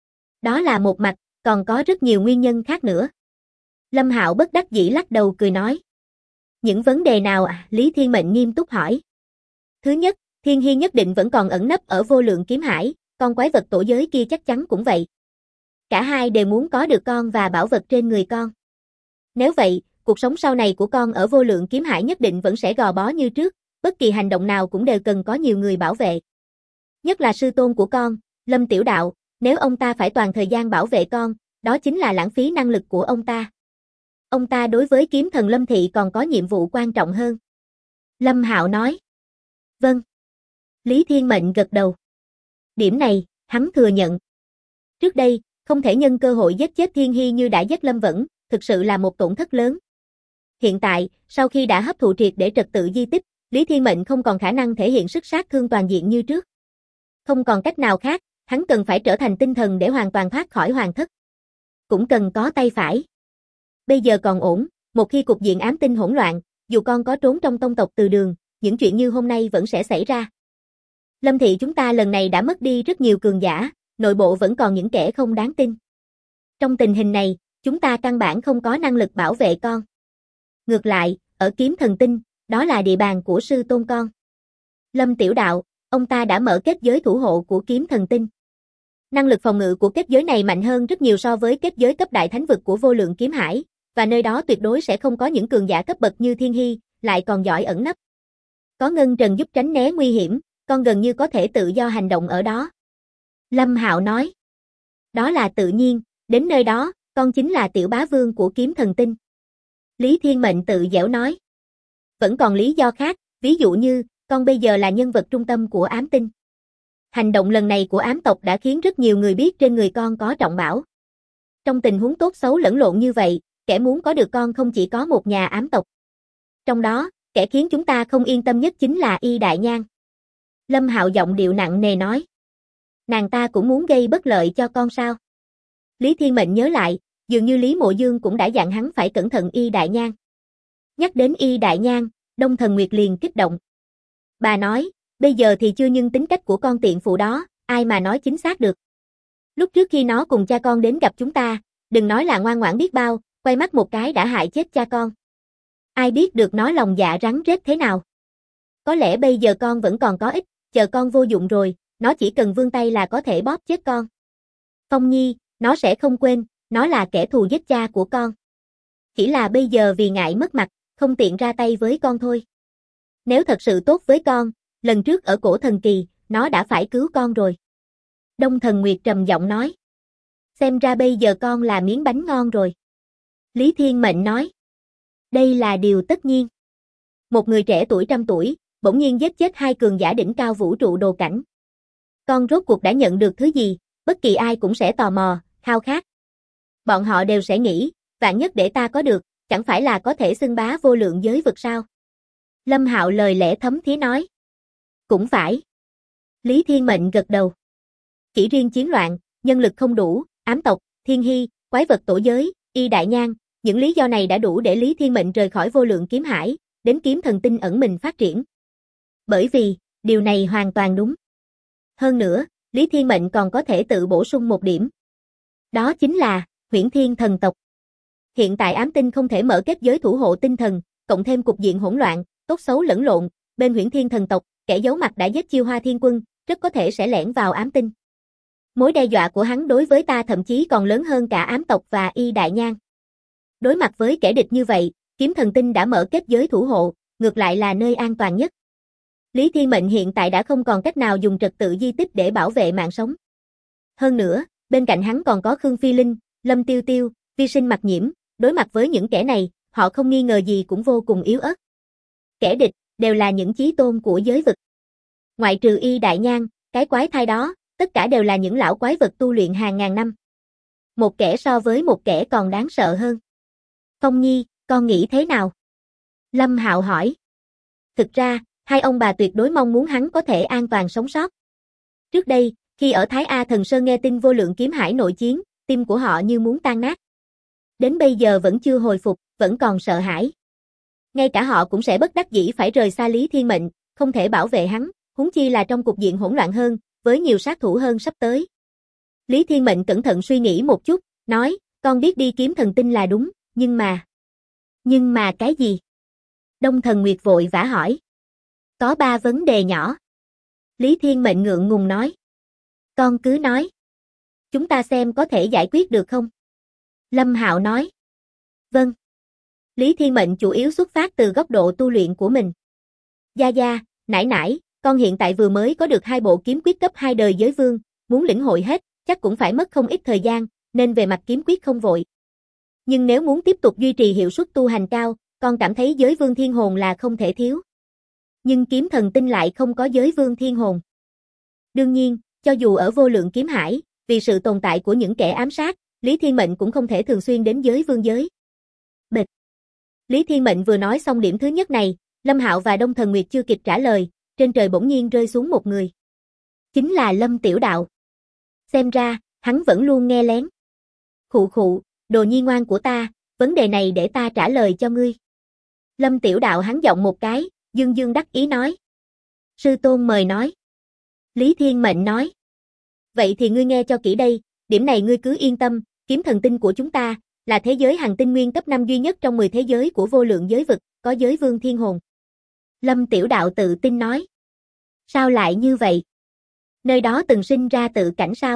Đó là một mặt, còn có rất nhiều nguyên nhân khác nữa. Lâm Hạo bất đắc dĩ lắc đầu cười nói. Những vấn đề nào à? Lý Thiên Mệnh nghiêm túc hỏi. Thứ nhất, Thiên Hy nhất định vẫn còn ẩn nấp ở vô lượng kiếm hải, con quái vật tổ giới kia chắc chắn cũng vậy. Cả hai đều muốn có được con và bảo vật trên người con. Nếu vậy, cuộc sống sau này của con ở vô lượng kiếm hải nhất định vẫn sẽ gò bó như trước, bất kỳ hành động nào cũng đều cần có nhiều người bảo vệ. Nhất là sư tôn của con, Lâm Tiểu Đạo, nếu ông ta phải toàn thời gian bảo vệ con, đó chính là lãng phí năng lực của ông ta. Ông ta đối với kiếm thần Lâm thị còn có nhiệm vụ quan trọng hơn. Lâm Hạo nói. Vâng. Lý Thiên Mệnh gật đầu. Điểm này, hắn thừa nhận. Trước đây, không thể nhân cơ hội giết chết Thiên Hy như đã giết Lâm Vẫn, thực sự là một tổn thất lớn. Hiện tại, sau khi đã hấp thụ triệt để trật tự di tích, Lý Thiên Mệnh không còn khả năng thể hiện sức sát thương toàn diện như trước. Không còn cách nào khác, hắn cần phải trở thành tinh thần để hoàn toàn thoát khỏi hoàng thất. Cũng cần có tay phải. Bây giờ còn ổn, một khi cục diện ám tinh hỗn loạn, dù con có trốn trong tông tộc Từ Đường, những chuyện như hôm nay vẫn sẽ xảy ra. Lâm thị chúng ta lần này đã mất đi rất nhiều cường giả, nội bộ vẫn còn những kẻ không đáng tin. Trong tình hình này, chúng ta căn bản không có năng lực bảo vệ con. Ngược lại, ở kiếm thần tinh, đó là địa bàn của sư tôn con. Lâm Tiểu Đạo, ông ta đã mở kết giới thủ hộ của kiếm thần tinh. Năng lực phòng ngự của kết giới này mạnh hơn rất nhiều so với kết giới cấp đại thánh vực của vô lượng kiếm hải, và nơi đó tuyệt đối sẽ không có những cường giả cấp bậc như Thiên Hy, lại còn giỏi ẩn nấp. Có Ngân Trần giúp tránh né nguy hiểm, con gần như có thể tự do hành động ở đó. Lâm Hạo nói. Đó là tự nhiên, đến nơi đó, con chính là tiểu bá vương của kiếm thần tinh. Lý Thiên Mệnh tự giễu nói. Vẫn còn lý do khác, ví dụ như, con bây giờ là nhân vật trung tâm của ám tinh. Hành động lần này của ám tộc đã khiến rất nhiều người biết trên người con có trọng bảo. Trong tình huống tốt xấu lẫn lộn như vậy, kẻ muốn có được con không chỉ có một nhà ám tộc. Trong đó, kẻ khiến chúng ta không yên tâm nhất chính là Y Đại Nhan. Lâm Hạo giọng điệu nặng nề nói. Nàng ta cũng muốn gây bất lợi cho con sao? Lý Thiên Mệnh nhớ lại, dường như Lý Mộ Dương cũng đã dặn hắn phải cẩn thận Y Đại Nhan. Nhắc đến Y Đại Nhan, Đông Thần Nguyệt liền kích động. Bà nói, bây giờ thì chưa nhưng tính cách của con tiện phụ đó, ai mà nói chính xác được. Lúc trước khi nó cùng cha con đến gặp chúng ta, đừng nói là ngoan ngoãn biết bao, quay mắt một cái đã hại chết cha con. Ai biết được nó lòng dạ rắn rết thế nào. Có lẽ bây giờ con vẫn còn có ích, chờ con vô dụng rồi, nó chỉ cần vươn tay là có thể bóp chết con. Phong Nhi, nó sẽ không quên, nó là kẻ thù giết cha của con. Chỉ là bây giờ vì ngại mất mặt, không tiện ra tay với con thôi. Nếu thật sự tốt với con, lần trước ở cổ thần kỳ, nó đã phải cứu con rồi. Đông Thần Nguyệt trầm giọng nói. Xem ra bây giờ con là miếng bánh ngon rồi. Lý Thiên Mệnh nói. Đây là điều tất nhiên. Một người trẻ tuổi 100 tuổi, bỗng nhiên giết chết 2 cường giả đỉnh cao vũ trụ đồ cảnh. Con rốt cuộc đã nhận được thứ gì, bất kỳ ai cũng sẽ tò mò, khao khát. Bọn họ đều sẽ nghĩ, vạn nhất để ta có được, chẳng phải là có thể xưng bá vô lượng giới vực sao? Lâm Hạo lời lẽ thấm thía nói. Cũng phải. Lý Thiên Mệnh gật đầu. Chỉ riêng chiến loạn, nhân lực không đủ, ám tộc, Thiên Hy, quái vật tổ giới, Y Đại Nhan, những lý do này đã đủ để Lý Thiên Mệnh rời khỏi vô lượng kiếm hải, đến kiếm thần tinh ẩn mình phát triển. Bởi vì, điều này hoàn toàn đúng. Hơn nữa, Lý Thiên Mệnh còn có thể tự bổ sung một điểm. Đó chính là, Huyễn Thiên thần tộc. Hiện tại ám tinh không thể mở kết giới thủ hộ tinh thần, cộng thêm cục diện hỗn loạn, tốt xấu lẫn lộn, bên Huyễn Thiên thần tộc, kẻ giấu mặt đã giết Chiêu Hoa Thiên Quân, rất có thể sẽ lẻn vào ám tinh. Mối đe dọa của hắn đối với ta thậm chí còn lớn hơn cả ám tộc và Y Đại Nhan. Đối mặt với kẻ địch như vậy, kiếm thần tinh đã mở kết giới thủ hộ, ngược lại là nơi an toàn nhất. Lý Thiên Mệnh hiện tại đã không còn cách nào dùng trật tự di tích để bảo vệ mạng sống. Hơn nữa, bên cạnh hắn còn có Khương Phi Linh, Lâm Tiêu Tiêu, Vi Sinh Mặc Nhiễm, đối mặt với những kẻ này, họ không nghi ngờ gì cũng vô cùng yếu ớt. Kẻ địch, đều là những chí tôn của giới vực. Ngoại trừ Y Đại Nhan, cái quái thai đó, tất cả đều là những lão quái vật tu luyện hàng ngàn năm. Một kẻ so với một kẻ còn đáng sợ hơn. Phong Nhi, con nghĩ thế nào? Lâm Hạo hỏi. Thực ra, hai ông bà tuyệt đối mong muốn hắn có thể an toàn sống sót. Trước đây, khi ở Thái A Thần Sơn nghe tin vô lượng kiếm hải nội chiến, tim của họ như muốn tan nát. Đến bây giờ vẫn chưa hồi phục, vẫn còn sợ hãi. Ngay cả họ cũng sẽ bất đắc dĩ phải rời xa Lý Thiên Mệnh, không thể bảo vệ hắn, huống chi là trong cục diện hỗn loạn hơn, với nhiều sát thủ hơn sắp tới. Lý Thiên Mệnh cẩn thận suy nghĩ một chút, nói, con biết đi kiếm thần tinh là đúng, nhưng mà cái gì? Đông Thần Nguyệt vội vã hỏi. Có 3 vấn đề nhỏ. Lý Thiên Mệnh ngượng ngùng nói. Con cứ nói. Chúng ta xem có thể giải quyết được không? Lâm Hạo nói. Vâng. Lý Thiên Mệnh chủ yếu xuất phát từ góc độ tu luyện của mình. Gia Gia, nải nải, con hiện tại vừa mới có được 2 bộ kiếm quyết cấp 2 đời giới vương, muốn lĩnh hội hết, chắc cũng phải mất không ít thời gian, nên về mặt kiếm quyết không vội. Nhưng nếu muốn tiếp tục duy trì hiệu suất tu hành cao, con cảm thấy giới vương thiên hồn là không thể thiếu. Nhưng kiếm thần tinh lại không có giới vương thiên hồn. Đương nhiên, cho dù ở vô lượng kiếm hải, vì sự tồn tại của những kẻ ám sát, Lý Thiên Mệnh cũng không thể thường xuyên đến giới vương giới. Bịch. Lý Thiên Mệnh vừa nói xong điểm thứ nhất này, Lâm Hạo và Đông Thần Nguyệt chưa kịp trả lời, trên trời bỗng nhiên rơi xuống một người. Chính là Lâm Tiểu Đạo. Xem ra, hắn vẫn luôn nghe lén. Khụ khụ, đồ nhi ngoan của ta, vấn đề này để ta trả lời cho ngươi. Lâm Tiểu Đạo hắn giọng một cái, dương dương đắc ý nói. Sư tôn mời nói. Lý Thiên Mệnh nói. Vậy thì ngươi nghe cho kỹ đây, điểm này ngươi cứ yên tâm, kiếm thần tinh của chúng ta, là thế giới hành tinh nguyên cấp 5 duy nhất trong 10 thế giới của vô lượng giới vực, có giới vương thiên hồn. Lâm Tiểu Đạo tự tin nói. Sao lại như vậy? Nơi đó từng sinh ra tự cảnh sao?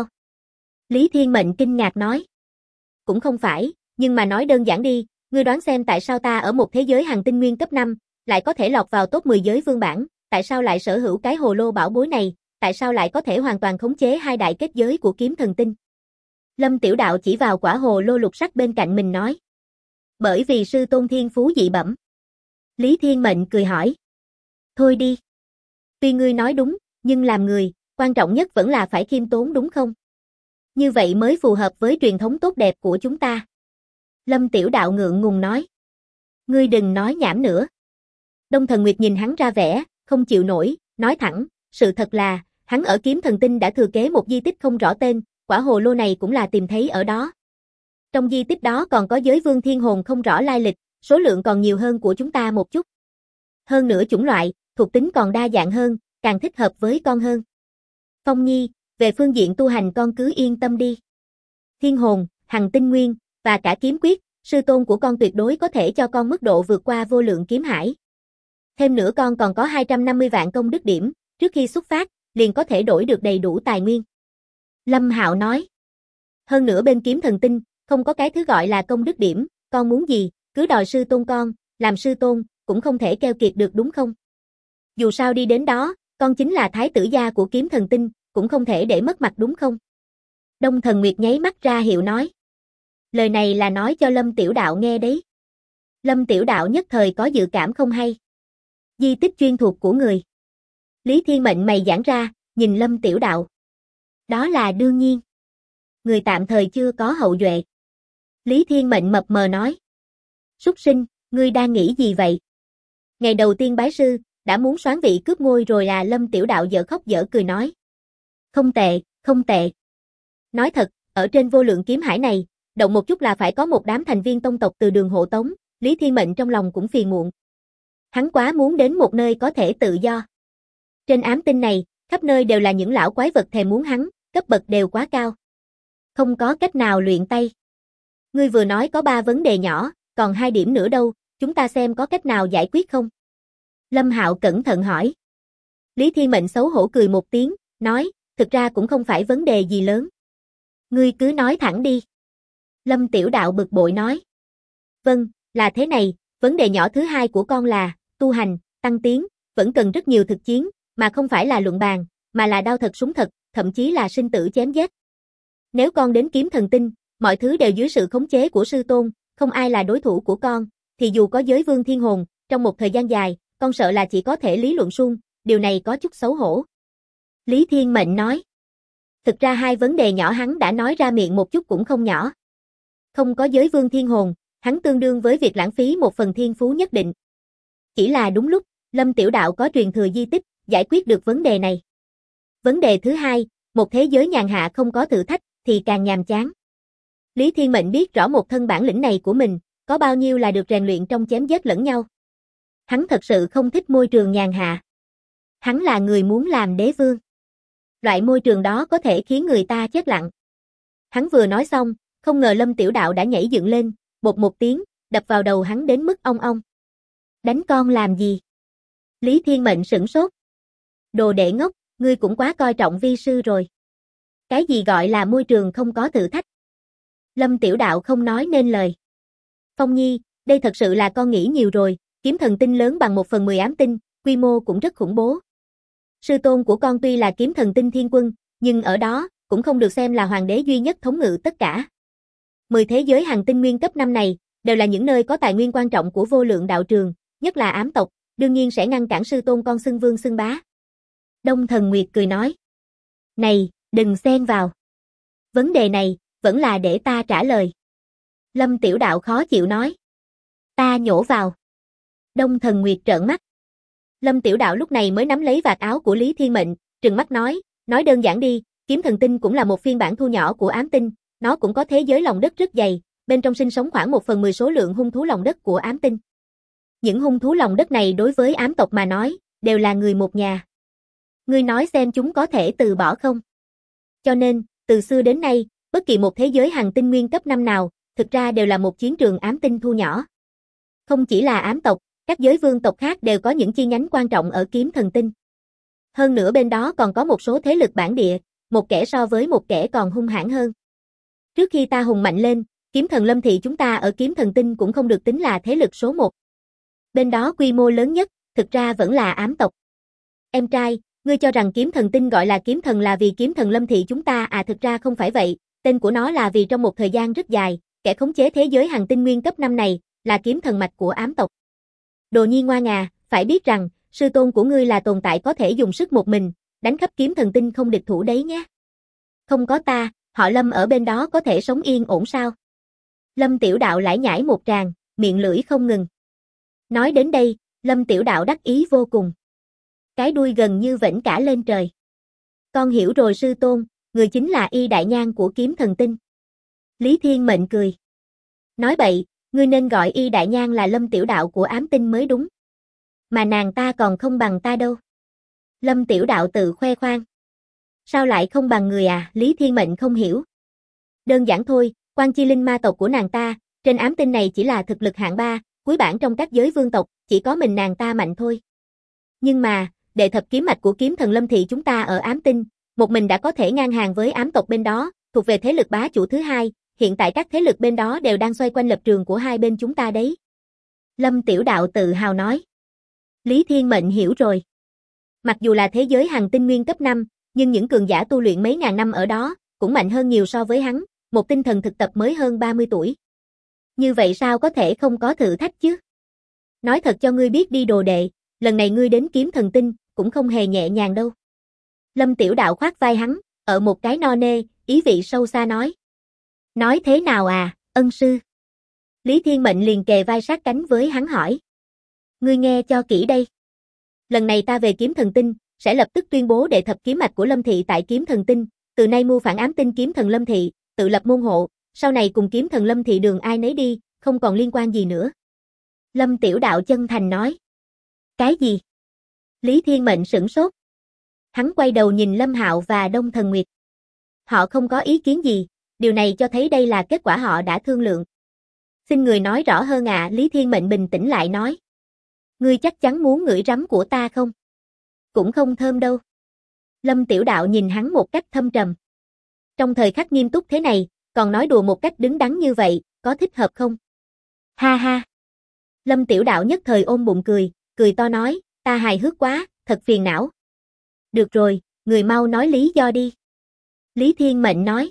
Lý Thiên Mệnh kinh ngạc nói. Cũng không phải, nhưng mà nói đơn giản đi, ngươi đoán xem tại sao ta ở một thế giới hành tinh nguyên cấp 5, lại có thể lọt vào top 10 giới vương bảng, tại sao lại sở hữu cái hồ lô bảo bối này, tại sao lại có thể hoàn toàn khống chế 2 đại kết giới của kiếm thần tinh. Lâm Tiểu Đạo chỉ vào quả hồ lô lục sắc bên cạnh mình nói. Bởi vì sư tôn thiên phú dị bẩm. Lý Thiên Mệnh cười hỏi. Thôi đi. Tuy ngươi nói đúng, nhưng làm người, quan trọng nhất vẫn là phải khiêm tốn đúng không? Như vậy mới phù hợp với truyền thống tốt đẹp của chúng ta. Lâm Tiểu Đạo ngượng ngùng nói. Ngươi đừng nói nhảm nữa. Đông Thần Nguyệt nhìn hắn ra vẻ, không chịu nổi, nói thẳng, sự thật là, hắn ở kiếm thần tinh đã thừa kế một di tích không rõ tên, quả hồ lô này cũng là tìm thấy ở đó. Trong di tích đó còn có giới vương thiên hồn không rõ lai lịch, số lượng còn nhiều hơn của chúng ta một chút. Hơn nữa chủng loại, thuộc tính còn đa dạng hơn, càng thích hợp với con hơn. Phong Nhi, về phương diện tu hành con cứ yên tâm đi. Thiên hồn, hằng tinh nguyên, và cả kiếm quyết, sư tôn của con tuyệt đối có thể cho con mức độ vượt qua vô lượng kiếm hải. Thêm nữa con còn có 250 vạn công đức điểm, trước khi xuất phát, liền có thể đổi được đầy đủ tài nguyên. Lâm Hạo nói. Hơn nữa bên kiếm thần tinh, không có cái thứ gọi là công đức điểm, con muốn gì, cứ đòi sư tôn con, làm sư tôn, cũng không thể keo kiệt được đúng không? Dù sao đi đến đó, con chính là thái tử gia của kiếm thần tinh, cũng không thể để mất mặt đúng không? Đông Thần Nguyệt nháy mắt ra hiệu nói. Lời này là nói cho Lâm Tiểu Đạo nghe đấy. Lâm Tiểu Đạo nhất thời có dự cảm không hay. Di tích chuyên thuộc của người. Lý Thiên Mệnh mày giãn ra, nhìn Lâm Tiểu Đạo. Đó là đương nhiên. Người tạm thời chưa có hậu duệ. Lý Thiên Mệnh mập mờ nói. Súc sinh, ngươi đang nghĩ gì vậy? Ngày đầu tiên bái sư, đã muốn soán vị cướp ngôi rồi à? Lâm Tiểu Đạo dở khóc dở cười nói. Không tệ, không tệ. Nói thật, ở trên vô lượng kiếm hải này, động một chút là phải có một đám thành viên tông tộc từ đường hộ tống, Lý Thiên Mệnh trong lòng cũng phiền muộn. Hắn quá muốn đến một nơi có thể tự do. Trên ám tinh này, khắp nơi đều là những lão quái vật thèm muốn hắn, cấp bậc đều quá cao. Không có cách nào luyện tay. Ngươi vừa nói có 3 vấn đề nhỏ, còn 2 điểm nữa đâu, chúng ta xem có cách nào giải quyết không? Lâm Hạo cẩn thận hỏi. Lý Thiên Mệnh xấu hổ cười một tiếng, nói, thực ra cũng không phải vấn đề gì lớn. Ngươi cứ nói thẳng đi. Lâm Tiểu Đạo bực bội nói. Vâng, là thế này, vấn đề nhỏ thứ 2 của con là, tu hành, tăng tiến, vẫn cần rất nhiều thực chiến, mà không phải là luận bàn, mà là đao thật súng thật, thậm chí là sinh tử chém giết. Nếu con đến kiếm thần tinh, mọi thứ đều dưới sự khống chế của sư tôn, không ai là đối thủ của con, thì dù có giới vương thiên hồn, trong một thời gian dài, con sợ là chỉ có thể lý luận suông, điều này có chút xấu hổ. Lý Thiên Mệnh nói. Thực ra hai vấn đề nhỏ hắn đã nói ra miệng một chút cũng không nhỏ. Không có giới vương thiên hồn, hắn tương đương với việc lãng phí một phần thiên phú nhất định. Chỉ là đúng lúc, Lâm Tiểu Đạo có truyền thừa di tích, giải quyết được vấn đề này. Vấn đề thứ hai, một thế giới nhàn hạ không có thử thách, thì càng nhàm chán. Lý Thiên Mệnh biết rõ một thân bản lĩnh này của mình, có bao nhiêu là được rèn luyện trong chém giết lẫn nhau. Hắn thật sự không thích môi trường nhàn hạ. Hắn là người muốn làm đế vương. Loại môi trường đó có thể khiến người ta chết lặng. Hắn vừa nói xong, không ngờ Lâm Tiểu Đạo đã nhảy dựng lên, bột một tiếng, đập vào đầu hắn đến mức ong ong. Đánh con làm gì? Lý Thiên Mệnh sửng sốt. Đồ đệ ngốc, ngươi cũng quá coi trọng vi sư rồi. Cái gì gọi là môi trường không có thử thách? Lâm Tiểu Đạo không nói nên lời. Phong Nhi, đây thật sự là con nghĩ nhiều rồi, kiếm thần tinh lớn bằng 1/10 ám tinh, quy mô cũng rất khủng bố. Sư tôn của con tuy là kiếm thần tinh thiên quân, nhưng ở đó, cũng không được xem là hoàng đế duy nhất thống ngự tất cả. 10 thế giới hành tinh nguyên cấp 5 này, đều là những nơi có tài nguyên quan trọng của vô lượng đạo trường, nhất là ám tộc, đương nhiên sẽ ngăn cản sư tôn con xưng vương xưng bá. Đông Thần Nguyệt cười nói. Này, đừng xen vào. Vấn đề này, vẫn là để ta trả lời. Lâm Tiểu Đạo khó chịu nói. Ta nhổ vào. Đông Thần Nguyệt trợn mắt. Lâm Tiểu Đạo lúc này mới nắm lấy vạt áo của Lý Thiên Mệnh, trừng mắt nói đơn giản đi, kiếm thần tinh cũng là một phiên bản thu nhỏ của ám tinh, nó cũng có thế giới lòng đất rất dày, bên trong sinh sống khoảng 1/10 số lượng hung thú lòng đất của ám tinh. Những hung thú lòng đất này đối với ám tộc mà nói, đều là người một nhà. Ngươi nói xem chúng có thể từ bỏ không? Cho nên, từ xưa đến nay, bất kỳ một thế giới hành tinh nguyên cấp 5 nào, thực ra đều là một chiến trường ám tinh thu nhỏ. Không chỉ là ám tộc, các giới vương tộc khác đều có những chi nhánh quan trọng ở kiếm thần tinh. Hơn nữa bên đó còn có một số thế lực bản địa, một kẻ so với một kẻ còn hung hãn hơn. Trước khi ta hùng mạnh lên, kiếm thần Lâm thị chúng ta ở kiếm thần tinh cũng không được tính là thế lực số 1. Bên đó quy mô lớn nhất, thực ra vẫn là ám tộc. Em trai, ngươi cho rằng kiếm thần tinh gọi là kiếm thần là vì kiếm thần Lâm thị chúng ta thực ra không phải vậy, tên của nó là vì trong một thời gian rất dài, kẻ khống chế thế giới hành tinh nguyên cấp 5 này, là kiếm thần mạch của ám tộc. Đồ nhi ngoan à, phải biết rằng, sư tôn của ngươi là tồn tại có thể dùng sức một mình, đánh khắp kiếm thần tinh không địch thủ đấy nhé. Không có ta, họ Lâm ở bên đó có thể sống yên ổn sao? Lâm Tiểu Đạo lải nhải một tràng, miệng lưỡi không ngừng. Nói đến đây, Lâm Tiểu Đạo đắc ý vô cùng. Cái đuôi gần như vểnh cả lên trời. Con hiểu rồi sư tôn, người chính là Y Đại Nhan của kiếm thần tinh. Lý Thiên Mệnh cười. Nói bậy, ngươi nên gọi Y Đại Nhan là Lâm Tiểu Đạo của ám tinh mới đúng. Mà nàng ta còn không bằng ta đâu. Lâm Tiểu Đạo tự khoe khoang. Sao lại không bằng người à? Lý Thiên Mệnh không hiểu. Đơn giản thôi, Quan Chi Linh ma tộc của nàng ta, trên ám tinh này chỉ là thực lực hạng 3, cuối bảng trong các giới vương tộc, chỉ có mình nàng ta mạnh thôi. Nhưng mà, đệ thập kiếm mạch của kiếm thần Lâm thị chúng ta ở ám tinh, một mình đã có thể ngang hàng với ám tộc bên đó, thuộc về thế lực bá chủ thứ hai, hiện tại các thế lực bên đó đều đang xoay quanh lập trường của hai bên chúng ta đấy. Lâm Tiểu Đạo tự hào nói. Lý Thiên Mệnh hiểu rồi. Mặc dù là thế giới hành tinh nguyên cấp 5, nhưng những cường giả tu luyện mấy ngàn năm ở đó, cũng mạnh hơn nhiều so với hắn, một tinh thần thực tập mới hơn 30 tuổi. Như vậy sao có thể không có thử thách chứ? Nói thật cho ngươi biết đi đồ đệ, lần này ngươi đến kiếm thần tinh, cũng không hề nhẹ nhàng đâu. Lâm Tiểu Đạo khoác vai hắn, ở một cái no nê, ý vị sâu xa nói. Nói thế nào à, ân sư? Lý Thiên Mệnh liền kề vai sát cánh với hắn hỏi. Ngươi nghe cho kỹ đây. Lần này ta về kiếm thần tinh, sẽ lập tức tuyên bố đệ thập kiếm mạch của Lâm thị tại kiếm thần tinh, từ nay mưu phản ám tinh kiếm thần Lâm thị, tự lập môn hộ, sau này cùng kiếm thần Lâm thị đường ai nấy đi, không còn liên quan gì nữa. Lâm Tiểu Đạo chân thành nói. Cái gì? Lý Thiên Mệnh sửng sốt. Hắn quay đầu nhìn Lâm Hạo và Đông Thần Nguyệt. Họ không có ý kiến gì, điều này cho thấy đây là kết quả họ đã thương lượng. Xin người nói rõ hơn ạ, Lý Thiên Mệnh bình tĩnh lại nói. Ngươi chắc chắn muốn ngửi rắm của ta không? Cũng không thơm đâu. Lâm Tiểu Đạo nhìn hắn một cách thâm trầm. Trong thời khắc nghiêm túc thế này, còn nói đùa một cách đứng đắn như vậy, có thích hợp không? Ha ha. Lâm Tiểu Đạo nhất thời ôm bụng cười, cười to nói, ta hài hước quá, thật phiền não. Được rồi, người mau nói lý do đi. Lý Thiên Mệnh nói.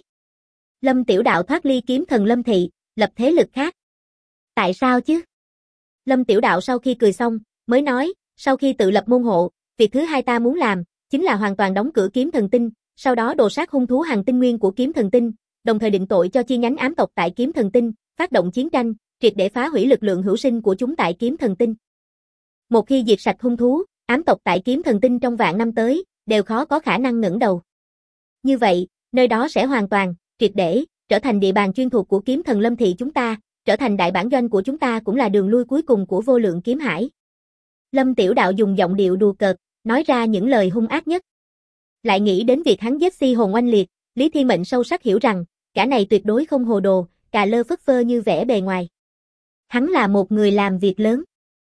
Lâm Tiểu Đạo thoát ly kiếm thần Lâm thị, lập thế lực khác. Tại sao chứ? Lâm Tiểu Đạo sau khi cười xong, mới nói, Sau khi tự lập môn hộ, việc thứ hai ta muốn làm, chính là hoàn toàn đóng cửa kiếm thần tinh, sau đó đồ sát hung thú hàng tinh nguyên của kiếm thần tinh, đồng thời định tội cho chi nhánh ám tộc tại kiếm thần tinh, phát động chiến tranh, triệt để phá hủy lực lượng hữu sinh của chúng tại kiếm thần tinh. Một khi diệt sạch hung thú, ám tộc tại kiếm thần tinh trong vạn năm tới, đều khó có khả năng ngẩng đầu. Như vậy, nơi đó sẽ hoàn toàn, triệt để, trở thành địa bàn chuyên thuộc của kiếm thần Lâm thị chúng ta, trở thành đại bản doanh của chúng ta cũng là đường lui cuối cùng của vô lượng kiếm hải. Lâm Tiểu Đạo dùng giọng điệu đùa cợt, nói ra những lời hung ác nhất. Lại nghĩ đến việc hắn giết Si Hồn oanh liệt, Lý Thiên Mệnh sâu sắc hiểu rằng, cả này tuyệt đối không hồ đồ, cà lơ phất phơ như vẻ bề ngoài. Hắn là một người làm việc lớn.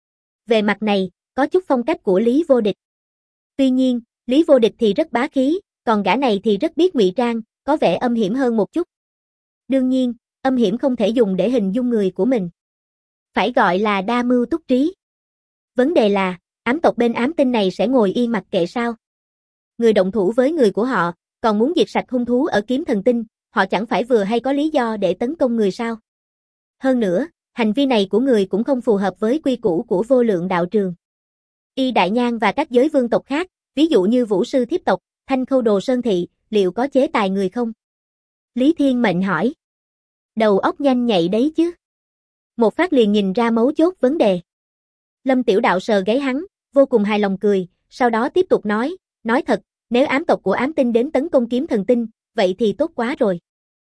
Về mặt này, có chút phong cách của Lý Vô Địch. Tuy nhiên, Lý Vô Địch thì rất bá khí, còn gã này thì rất biết ngụy trang, có vẻ âm hiểm hơn một chút. Đương nhiên, âm hiểm không thể dùng để hình dung người của mình. Phải gọi là đa mưu túc trí. Vấn đề là, ám tộc bên ám tinh này sẽ ngồi yên mặc kệ sao? Người động thủ với người của họ, còn muốn diệt sạch hung thú ở kiếm thần tinh, họ chẳng phải vừa hay có lý do để tấn công người sao? Hơn nữa, hành vi này của người cũng không phù hợp với quy củ của vô lượng đạo trường. Y Đại Nhang và các giới vương tộc khác, ví dụ như Vũ Sư Thiếp tộc, Thanh Khâu Đồ Sơn Thị, liệu có chế tài người không? Lý Thiên Mệnh hỏi. Đầu óc nhanh nhạy đấy chứ. Một phát liền nhìn ra mấu chốt vấn đề. Lâm Tiểu Đạo sờ gáy hắn, vô cùng hài lòng cười, sau đó tiếp tục nói thật, nếu ám tộc của ám tinh đến tấn công kiếm thần tinh, vậy thì tốt quá rồi.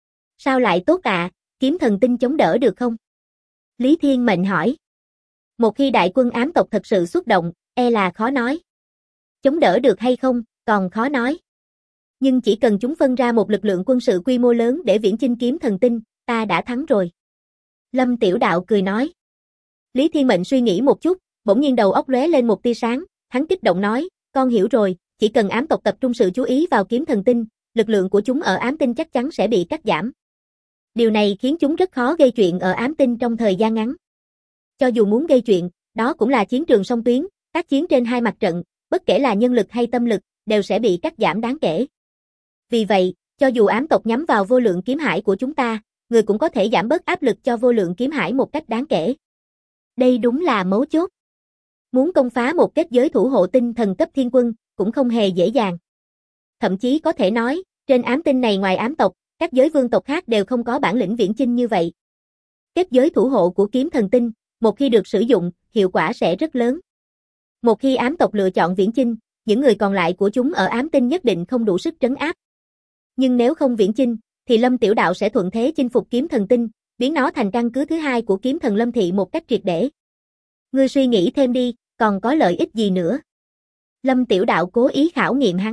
Sao lại tốt ạ, kiếm thần tinh chống đỡ được không? Lý Thiên Mệnh hỏi. Một khi đại quân ám tộc thật sự xuất động, e là khó nói. Chống đỡ được hay không, còn khó nói. Nhưng chỉ cần chúng phân ra một lực lượng quân sự quy mô lớn để viễn chinh kiếm thần tinh, ta đã thắng rồi. Lâm Tiểu Đạo cười nói. Lý Thiên Mệnh suy nghĩ một chút, bỗng nhiên đầu óc lóe lên một tia sáng, hắn kích động nói, con hiểu rồi, chỉ cần ám tộc tập trung sự chú ý vào kiếm thần tinh, lực lượng của chúng ở ám tinh chắc chắn sẽ bị cắt giảm. Điều này khiến chúng rất khó gây chuyện ở ám tinh trong thời gian ngắn. Cho dù muốn gây chuyện, đó cũng là chiến trường song tuyến, tác chiến trên hai mặt trận, bất kể là nhân lực hay tâm lực, đều sẽ bị cắt giảm đáng kể. Vì vậy, cho dù ám tộc nhắm vào vô lượng kiếm hải của chúng ta, người cũng có thể giảm bớt áp lực cho vô lượng kiếm hải một cách đáng kể. Đây đúng là mấu chốt. Muốn công phá một kết giới thủ hộ tinh thần cấp thiên quân, cũng không hề dễ dàng. Thậm chí có thể nói, trên ám tinh này ngoài ám tộc, các giới vương tộc khác đều không có bản lĩnh viễn chinh như vậy. Kết giới thủ hộ của kiếm thần tinh, một khi được sử dụng, hiệu quả sẽ rất lớn. Một khi ám tộc lựa chọn viễn chinh, những người còn lại của chúng ở ám tinh nhất định không đủ sức trấn áp. Nhưng nếu không viễn chinh, thì Lâm Tiểu Đạo sẽ thuận thế chinh phục kiếm thần tinh, biến nó thành căn cứ thứ hai của kiếm thần Lâm thị một cách triệt để. Ngươi suy nghĩ thêm đi, còn có lợi ích gì nữa? Lâm Tiểu Đạo cố ý khảo nghiệm hắn.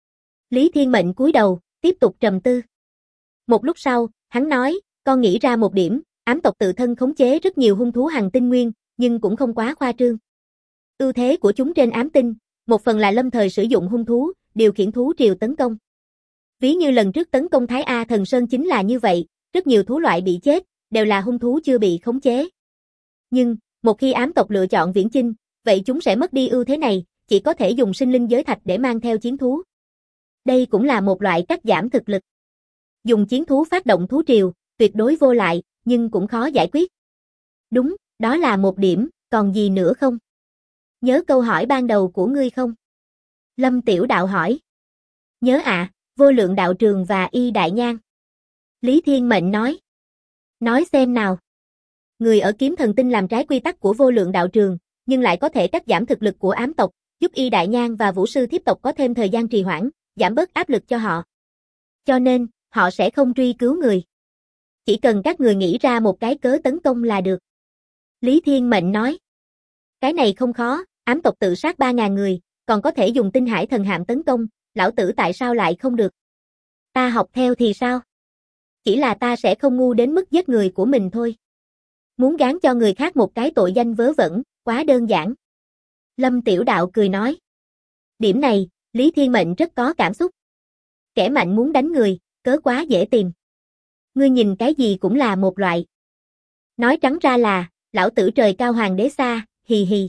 Lý Thiên Mệnh cúi đầu, tiếp tục trầm tư. Một lúc sau, hắn nói, con nghĩ ra một điểm, ám tộc tự thân khống chế rất nhiều hung thú hàng tinh nguyên, nhưng cũng không quá khoa trương. Ưu thế của chúng trên ám tinh, một phần là lâm thời sử dụng hung thú, điều khiển thú triều tấn công. Ví như lần trước tấn công Thái A Thần Sơn chính là như vậy, rất nhiều thú loại bị chết, đều là hung thú chưa bị khống chế. Nhưng, một khi ám tộc lựa chọn viễn chinh, vậy chúng sẽ mất đi ưu thế này, chỉ có thể dùng sinh linh giới thạch để mang theo chiến thú. Đây cũng là một loại cắt giảm thực lực. Dùng chiến thú phát động thú triều, tuyệt đối vô lại, nhưng cũng khó giải quyết. Đúng, đó là một điểm, còn gì nữa không? Nhớ câu hỏi ban đầu của ngươi không? Lâm Tiểu Đạo hỏi. Nhớ ạ, vô lượng đạo trường và Y Đại Nhang. Lý Thiên Mệnh nói. Nói xem nào. Người ở kiếm thần tinh làm trái quy tắc của vô lượng đạo trường, nhưng lại có thể cắt giảm thực lực của ám tộc, giúp Y Đại Nhang và Vũ Sư Thiếp tộc có thêm thời gian trì hoãn, giảm bớt áp lực cho họ. Cho nên, họ sẽ không truy cứu người. Chỉ cần các người nghĩ ra một cái cớ tấn công là được. Lý Thiên Mệnh nói. Cái này không khó, ám tộc tự sát 3.000 người, còn có thể dùng tinh hải thần hạm tấn công, lão tử tại sao lại không được? Ta học theo thì sao? Chỉ là ta sẽ không ngu đến mức giết người của mình thôi. Muốn gán cho người khác một cái tội danh vớ vẩn, quá đơn giản. Lâm Tiểu Đạo cười nói. Điểm này, Lý Thiên Mệnh rất có cảm xúc. Kẻ mạnh muốn đánh người, cớ quá dễ tìm. Ngươi nhìn cái gì cũng là một loại. Nói trắng ra là, lão tử trời cao hoàng đế xa, hì hì.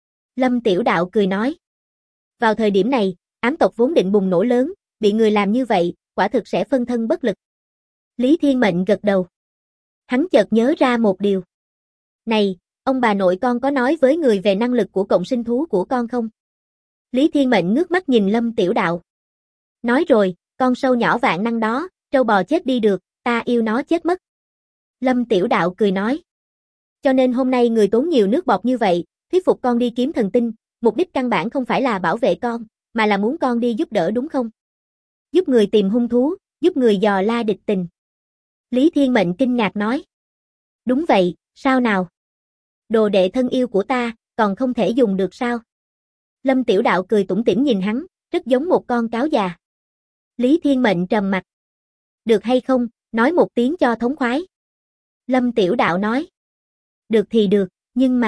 Lâm Tiểu Đạo cười nói. Vào thời điểm này, ám tộc vốn định bùng nổ lớn, bị người làm như vậy, quả thực sẽ phân thân bất lực. Lý Thiên Mệnh gật đầu. Hắn chợt nhớ ra một điều. Này, Ông bà nội con có nói với người về năng lực của cộng sinh thú của con không? Lý Thiên Mệnh ngước mắt nhìn Lâm Tiểu Đạo. Nói rồi, con sâu nhỏ vạn năng đó, trâu bò chết đi được, ta yêu nó chết mất. Lâm Tiểu Đạo cười nói. Cho nên hôm nay người tốn nhiều nước bọt như vậy, thuyết phục con đi kiếm thần tinh, mục đích căn bản không phải là bảo vệ con, mà là muốn con đi giúp đỡ đúng không? Giúp người tìm hung thú, giúp người dò la địch tình. Lý Thiên Mệnh kinh ngạc nói. Đúng vậy, sao nào? Đồ đệ thân yêu của ta, còn không thể dùng được sao? Lâm Tiểu Đạo cười tủm tỉm nhìn hắn, rất giống một con cáo già. Lý Thiên Mệnh trầm mặt. Được hay không, nói một tiếng cho thống khoái. Lâm Tiểu Đạo nói. Được thì được, nhưng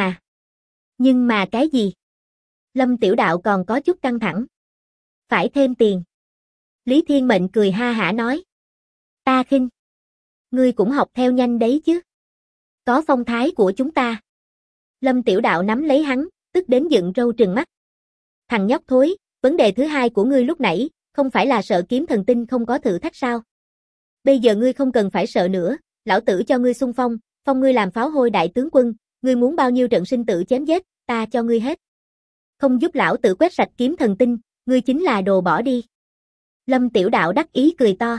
mà cái gì? Lâm Tiểu Đạo còn có chút căng thẳng. Phải thêm tiền. Lý Thiên Mệnh cười ha hả nói. Ta khinh. Ngươi cũng học theo nhanh đấy chứ. Có phong thái của chúng ta. Lâm Tiểu Đạo nắm lấy hắn, tức đến dựng râu trừng mắt. Thằng nhóc thối, vấn đề thứ hai của ngươi lúc nãy, không phải là sợ kiếm thần tinh không có thử thách sao? Bây giờ ngươi không cần phải sợ nữa, lão tử cho ngươi xung phong, phong ngươi làm pháo hôi đại tướng quân, ngươi muốn bao nhiêu trận sinh tử chém giết, ta cho ngươi hết. Không giúp lão tử quét sạch kiếm thần tinh, ngươi chính là đồ bỏ đi. Lâm Tiểu Đạo đắc ý cười to.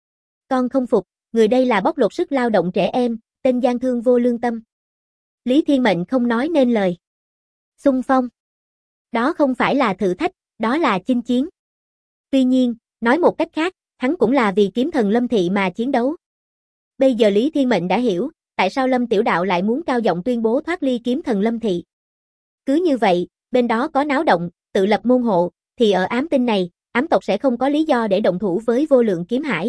Con không phục, người đây là bóc lột sức lao động trẻ em, tên gian thương vô lương tâm. Lý Thiên Mệnh không nói nên lời. Xung phong. Đó không phải là thử thách, đó là chinh chiến. Tuy nhiên, nói một cách khác, hắn cũng là vì kiếm thần Lâm Thị mà chiến đấu. Bây giờ Lý Thiên Mệnh đã hiểu, tại sao Lâm Tiểu Đạo lại muốn cao giọng tuyên bố thoát ly kiếm thần Lâm Thị. Cứ như vậy, bên đó có náo động, tự lập môn hộ, thì ở ám tinh này, ám tộc sẽ không có lý do để động thủ với Vô Lượng Kiếm Hải.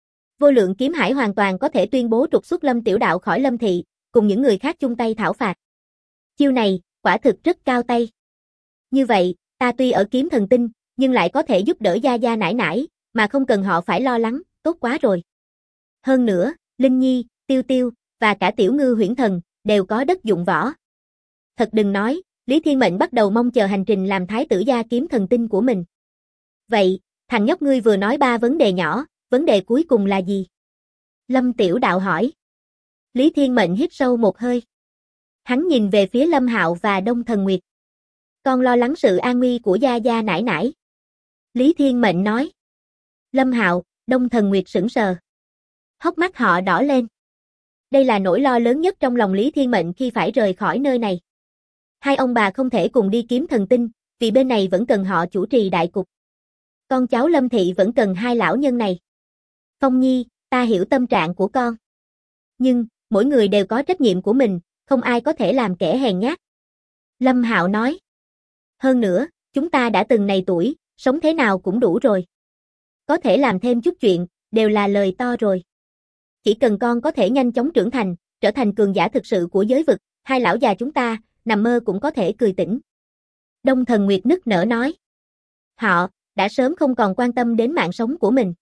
Vô Lượng Kiếm Hải hoàn toàn có thể tuyên bố trục xuất Lâm Tiểu Đạo khỏi Lâm Thị, cùng những người khác chung tay thảo phạt. Chiêu này, quả thực rất cao tay. Như vậy, ta tuy ở kiếm thần tinh, nhưng lại có thể giúp đỡ gia gia nải nải, mà không cần họ phải lo lắng, tốt quá rồi. Hơn nữa, Linh Nhi, Tiêu Tiêu, và cả Tiểu Ngư Huyễn Thần, đều có đất dụng võ. Thật đừng nói, Lý Thiên Mệnh bắt đầu mong chờ hành trình làm thái tử gia kiếm thần tinh của mình. Vậy, thằng nhóc ngươi vừa nói 3 vấn đề nhỏ, vấn đề cuối cùng là gì? Lâm Tiểu Đạo hỏi. Lý Thiên Mệnh hít sâu một hơi. Hắn nhìn về phía Lâm Hạo và Đông Thần Nguyệt. Con lo lắng sự an nguy của gia gia nải nải. Lý Thiên Mệnh nói. Lâm Hạo, Đông Thần Nguyệt sững sờ. Hốc mắt họ đỏ lên. Đây là nỗi lo lớn nhất trong lòng Lý Thiên Mệnh khi phải rời khỏi nơi này. Hai ông bà không thể cùng đi kiếm thần tinh, vì bên này vẫn cần họ chủ trì đại cục. Con cháu Lâm Thị vẫn cần hai lão nhân này. Phong Nhi, ta hiểu tâm trạng của con. Nhưng, mỗi người đều có trách nhiệm của mình, không ai có thể làm kẻ hèn nhát. Lâm Hạo nói. Hơn nữa, chúng ta đã từng này tuổi, sống thế nào cũng đủ rồi. Có thể làm thêm chút chuyện, đều là lời to rồi. Chỉ cần con có thể nhanh chóng trưởng thành, trở thành cường giả thực sự của giới vực, hai lão già chúng ta, nằm mơ cũng có thể cười tỉnh. Đông Thần Nguyệt nức nở nói. Họ, đã sớm không còn quan tâm đến mạng sống của mình.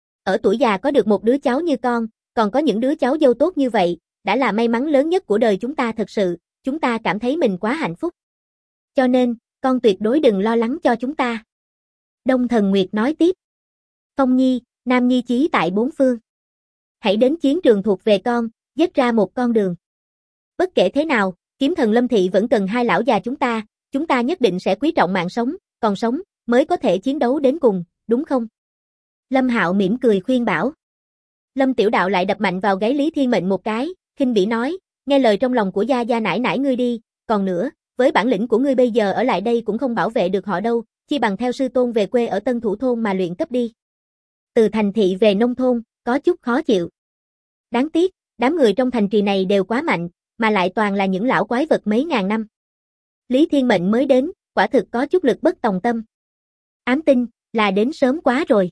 Ở tuổi già có được một đứa cháu như con, còn có những đứa cháu dâu tốt như vậy, đã là may mắn lớn nhất của đời chúng ta thật sự, chúng ta cảm thấy mình quá hạnh phúc. Cho nên, con tuyệt đối đừng lo lắng cho chúng ta. Đông Thần Nguyệt nói tiếp. Phong Nhi, Nam Nhi chí tại bốn phương. Hãy đến chiến trường thuộc về con, dết ra một con đường. Bất kể thế nào, kiếm thần Lâm Thị vẫn cần hai lão già chúng ta nhất định sẽ quý trọng mạng sống, còn sống, mới có thể chiến đấu đến cùng, đúng không? Lâm Hạo mỉm cười khuyên bảo. Lâm Tiểu Đạo lại đập mạnh vào gáy Lý Thiên Mệnh một cái, khinh bỉ nói, nghe lời trong lòng của gia gia nải nải ngươi đi, còn nữa, với bản lĩnh của ngươi bây giờ ở lại đây cũng không bảo vệ được họ đâu, chi bằng theo sư tôn về quê ở Tân Thủ Thôn mà luyện cấp đi. Từ thành thị về nông thôn, có chút khó chịu. Đáng tiếc, đám người trong thành trì này đều quá mạnh, mà lại toàn là những lão quái vật mấy ngàn năm. Lý Thiên Mệnh mới đến, quả thực có chút lực bất tòng tâm. Ám tinh, là đến sớm quá rồi.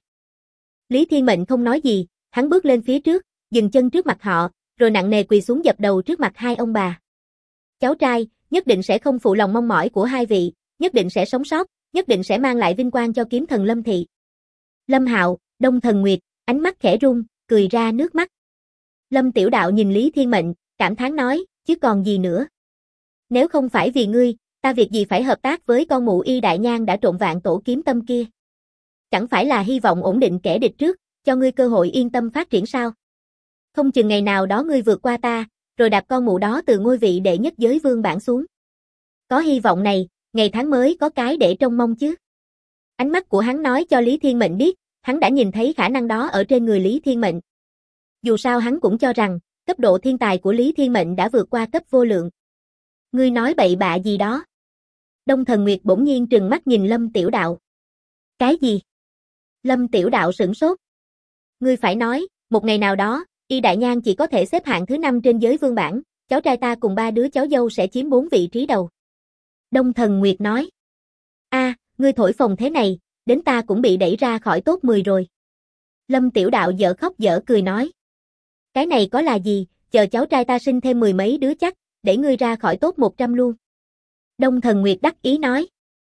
Lý Thiên Mệnh không nói gì, hắn bước lên phía trước, dừng chân trước mặt họ, rồi nặng nề quỳ xuống dập đầu trước mặt hai ông bà. Cháu trai, nhất định sẽ không phụ lòng mong mỏi của hai vị, nhất định sẽ sống sót, nhất định sẽ mang lại vinh quang cho kiếm thần Lâm Thị. Lâm Hạo, Đông Thần Nguyệt, ánh mắt khẽ rung, cười ra nước mắt. Lâm Tiểu Đạo nhìn Lý Thiên Mệnh, cảm thán nói, chứ còn gì nữa. Nếu không phải vì ngươi, ta việc gì phải hợp tác với con mụ Y Đại Nhan đã trộn vạn tổ kiếm tâm kia. Chẳng phải là hy vọng ổn định kẻ địch trước, cho ngươi cơ hội yên tâm phát triển sao. Không chừng ngày nào đó ngươi vượt qua ta, rồi đạp con mụ đó từ ngôi vị đệ nhất giới vương bản xuống. Có hy vọng này, ngày tháng mới có cái để trông mong chứ. Ánh mắt của hắn nói cho Lý Thiên Mệnh biết, hắn đã nhìn thấy khả năng đó ở trên người Lý Thiên Mệnh. Dù sao hắn cũng cho rằng, cấp độ thiên tài của Lý Thiên Mệnh đã vượt qua cấp vô lượng. Ngươi nói bậy bạ gì đó? Đông Thần Nguyệt bỗng nhiên trừng mắt nhìn Lâm Tiểu Đạo. Cái gì? Lâm Tiểu Đạo sửng sốt. Ngươi phải nói, một ngày nào đó, Y Đại Nhan chỉ có thể xếp hạng thứ 5 trên giới vương bảng, cháu trai ta cùng 3 đứa cháu dâu sẽ chiếm 4 vị trí đầu. Đông Thần Nguyệt nói. Ngươi thổi phồng thế này, đến ta cũng bị đẩy ra khỏi top 10 rồi. Lâm Tiểu Đạo dở khóc dở cười nói. Cái này có là gì, chờ cháu trai ta sinh thêm 10 mấy đứa chắc, để ngươi ra khỏi top 100 luôn. Đông Thần Nguyệt đắc ý nói.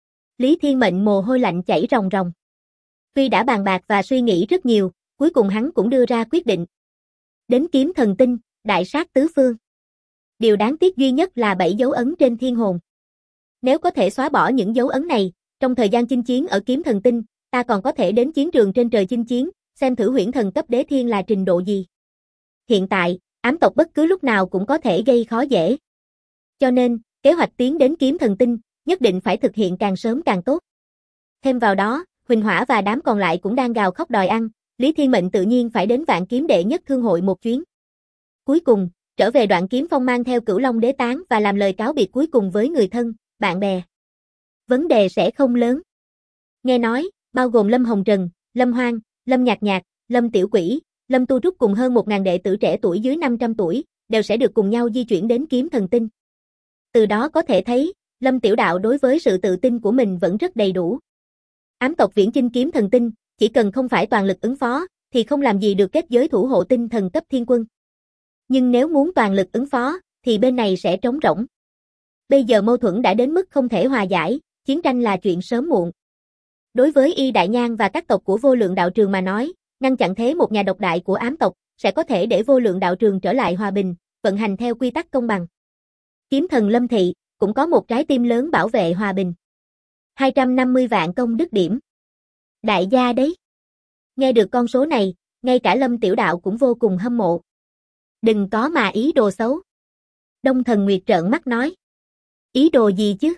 Lý Thiên Mệnh mồ hôi lạnh chảy ròng ròng. Tuy đã bàn bạc và suy nghĩ rất nhiều, cuối cùng hắn cũng đưa ra quyết định. Đến kiếm thần tinh, đại sát tứ phương. Điều đáng tiếc duy nhất là 7 dấu ấn trên thiên hồn. Nếu có thể xóa bỏ những dấu ấn này, trong thời gian chinh chiến ở kiếm thần tinh, ta còn có thể đến chiến trường trên trời chinh chiến, xem thử huyễn thần cấp đế thiên là trình độ gì. Hiện tại, ám tộc bất cứ lúc nào cũng có thể gây khó dễ. Cho nên, kế hoạch tiến đến kiếm thần tinh, nhất định phải thực hiện càng sớm càng tốt. Thêm vào đó, Huỳnh Hỏa và đám còn lại cũng đang gào khóc đòi ăn, Lý Thiên Mệnh tự nhiên phải đến Vạn Kiếm đệ nhất thương hội một chuyến. Cuối cùng, trở về Đoạn Kiếm Phong mang theo Cửu Long đế tán và làm lời cáo biệt cuối cùng với người thân, bạn bè. Vấn đề sẽ không lớn. Nghe nói, bao gồm Lâm Hồng Trần, Lâm Hoang, Lâm Nhạc Nhạc, Lâm Tiểu Quỷ, Lâm Tu Trúc cùng hơn 1000 đệ tử trẻ tuổi dưới 500 tuổi, đều sẽ được cùng nhau di chuyển đến kiếm thần tinh. Từ đó có thể thấy, Lâm Tiểu Đạo đối với sự tự tin của mình vẫn rất đầy đủ. Ám tộc viễn chinh kiếm thần tinh, chỉ cần không phải toàn lực ứng phó, thì không làm gì được kết giới thủ hộ tinh thần cấp thiên quân. Nhưng nếu muốn toàn lực ứng phó, thì bên này sẽ trống rỗng. Bây giờ mâu thuẫn đã đến mức không thể hòa giải, chiến tranh là chuyện sớm muộn. Đối với Y Đại Nhan và các tộc của vô lượng đạo trường mà nói, ngăn chặn thế một nhà độc đại của ám tộc, sẽ có thể để vô lượng đạo trường trở lại hòa bình, vận hành theo quy tắc công bằng. Kiếm thần Lâm Thị, cũng có một trái tim lớn bảo vệ hòa bình. 250 vạn công đức điểm. Đại gia đấy. Nghe được con số này, ngay cả Lâm Tiểu Đạo cũng vô cùng hâm mộ. Đừng có mà ý đồ xấu. Đông Thần Nguyệt trợn mắt nói. Ý đồ gì chứ?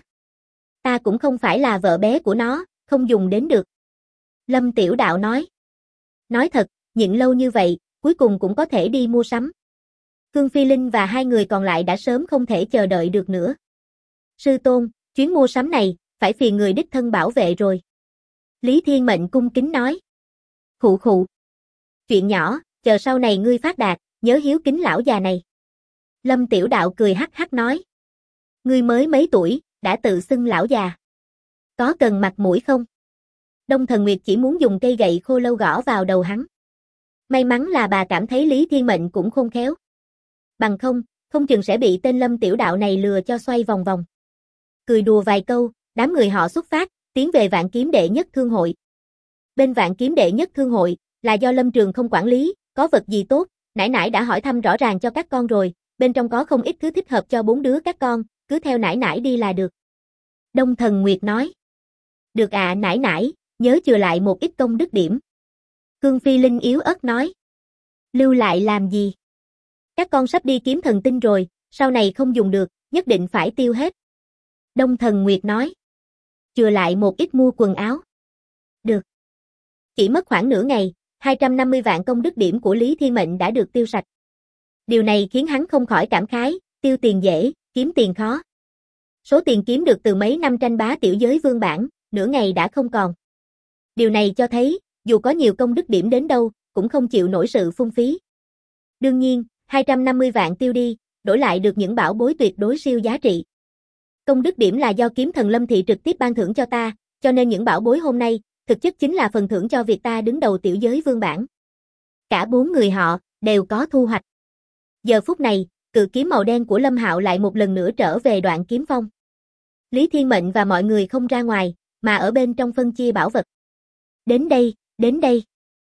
Ta cũng không phải là vợ bé của nó, không dùng đến được. Lâm Tiểu Đạo nói. Nói thật, nhịn lâu như vậy, cuối cùng cũng có thể đi mua sắm. Khương Phi Linh và hai người còn lại đã sớm không thể chờ đợi được nữa. Sư tôn, chuyến mua sắm này, phải phiền người đích thân bảo vệ rồi. Lý Thiên Mệnh cung kính nói. Khụ khụ. Chuyện nhỏ, chờ sau này ngươi phát đạt, nhớ hiếu kính lão già này. Lâm Tiểu Đạo cười hắc hắc nói. Ngươi mới mấy tuổi, đã tự xưng lão già. Có cần mặt mũi không? Đông Thần Nguyệt chỉ muốn dùng cây gậy khô lâu gõ vào đầu hắn. May mắn là bà cảm thấy Lý Thiên Mệnh cũng khôn khéo. Bằng không, không chừng sẽ bị tên Lâm Tiểu Đạo này lừa cho xoay vòng vòng. Cười đùa vài câu, đám người họ xuất phát, tiến về Vạn Kiếm đệ nhất thương hội. Bên Vạn Kiếm đệ nhất thương hội, là do Lâm Trường không quản lý, có vật gì tốt, nải nải đã hỏi thăm rõ ràng cho các con rồi, bên trong có không ít thứ thích hợp cho 4 đứa các con, cứ theo nải nải đi là được. Đông Thần Nguyệt nói. Được ạ nải nải, nhớ chừa lại một ít công đức điểm. Khương Phi Linh yếu ớt nói. Lưu lại làm gì? Các con sắp đi kiếm thần tinh rồi, sau này không dùng được, nhất định phải tiêu hết. Đông Thần Nguyệt nói. Chừa lại một ít mua quần áo. Được. Chỉ mất khoảng nửa ngày, 250 vạn công đức điểm của Lý Thiên Mệnh đã được tiêu sạch. Điều này khiến hắn không khỏi cảm khái, tiêu tiền dễ, kiếm tiền khó. Số tiền kiếm được từ mấy năm tranh bá tiểu giới vương bản, nửa ngày đã không còn. Điều này cho thấy, dù có nhiều công đức điểm đến đâu, cũng không chịu nổi sự phung phí. Đương nhiên, 250 vạn tiêu đi, đổi lại được những bảo bối tuyệt đối siêu giá trị. Công đức điểm là do kiếm thần Lâm Thị trực tiếp ban thưởng cho ta, cho nên những bảo bối hôm nay, thực chất chính là phần thưởng cho việc ta đứng đầu tiểu giới vương bản. Cả 4 người họ, đều có thu hoạch. Giờ phút này, cự kiếm màu đen của Lâm Hạo lại một lần nữa trở về Đoạn Kiếm Phong. Lý Thiên Mệnh và mọi người không ra ngoài, mà ở bên trong phân chia bảo vật. Đến đây, đến đây.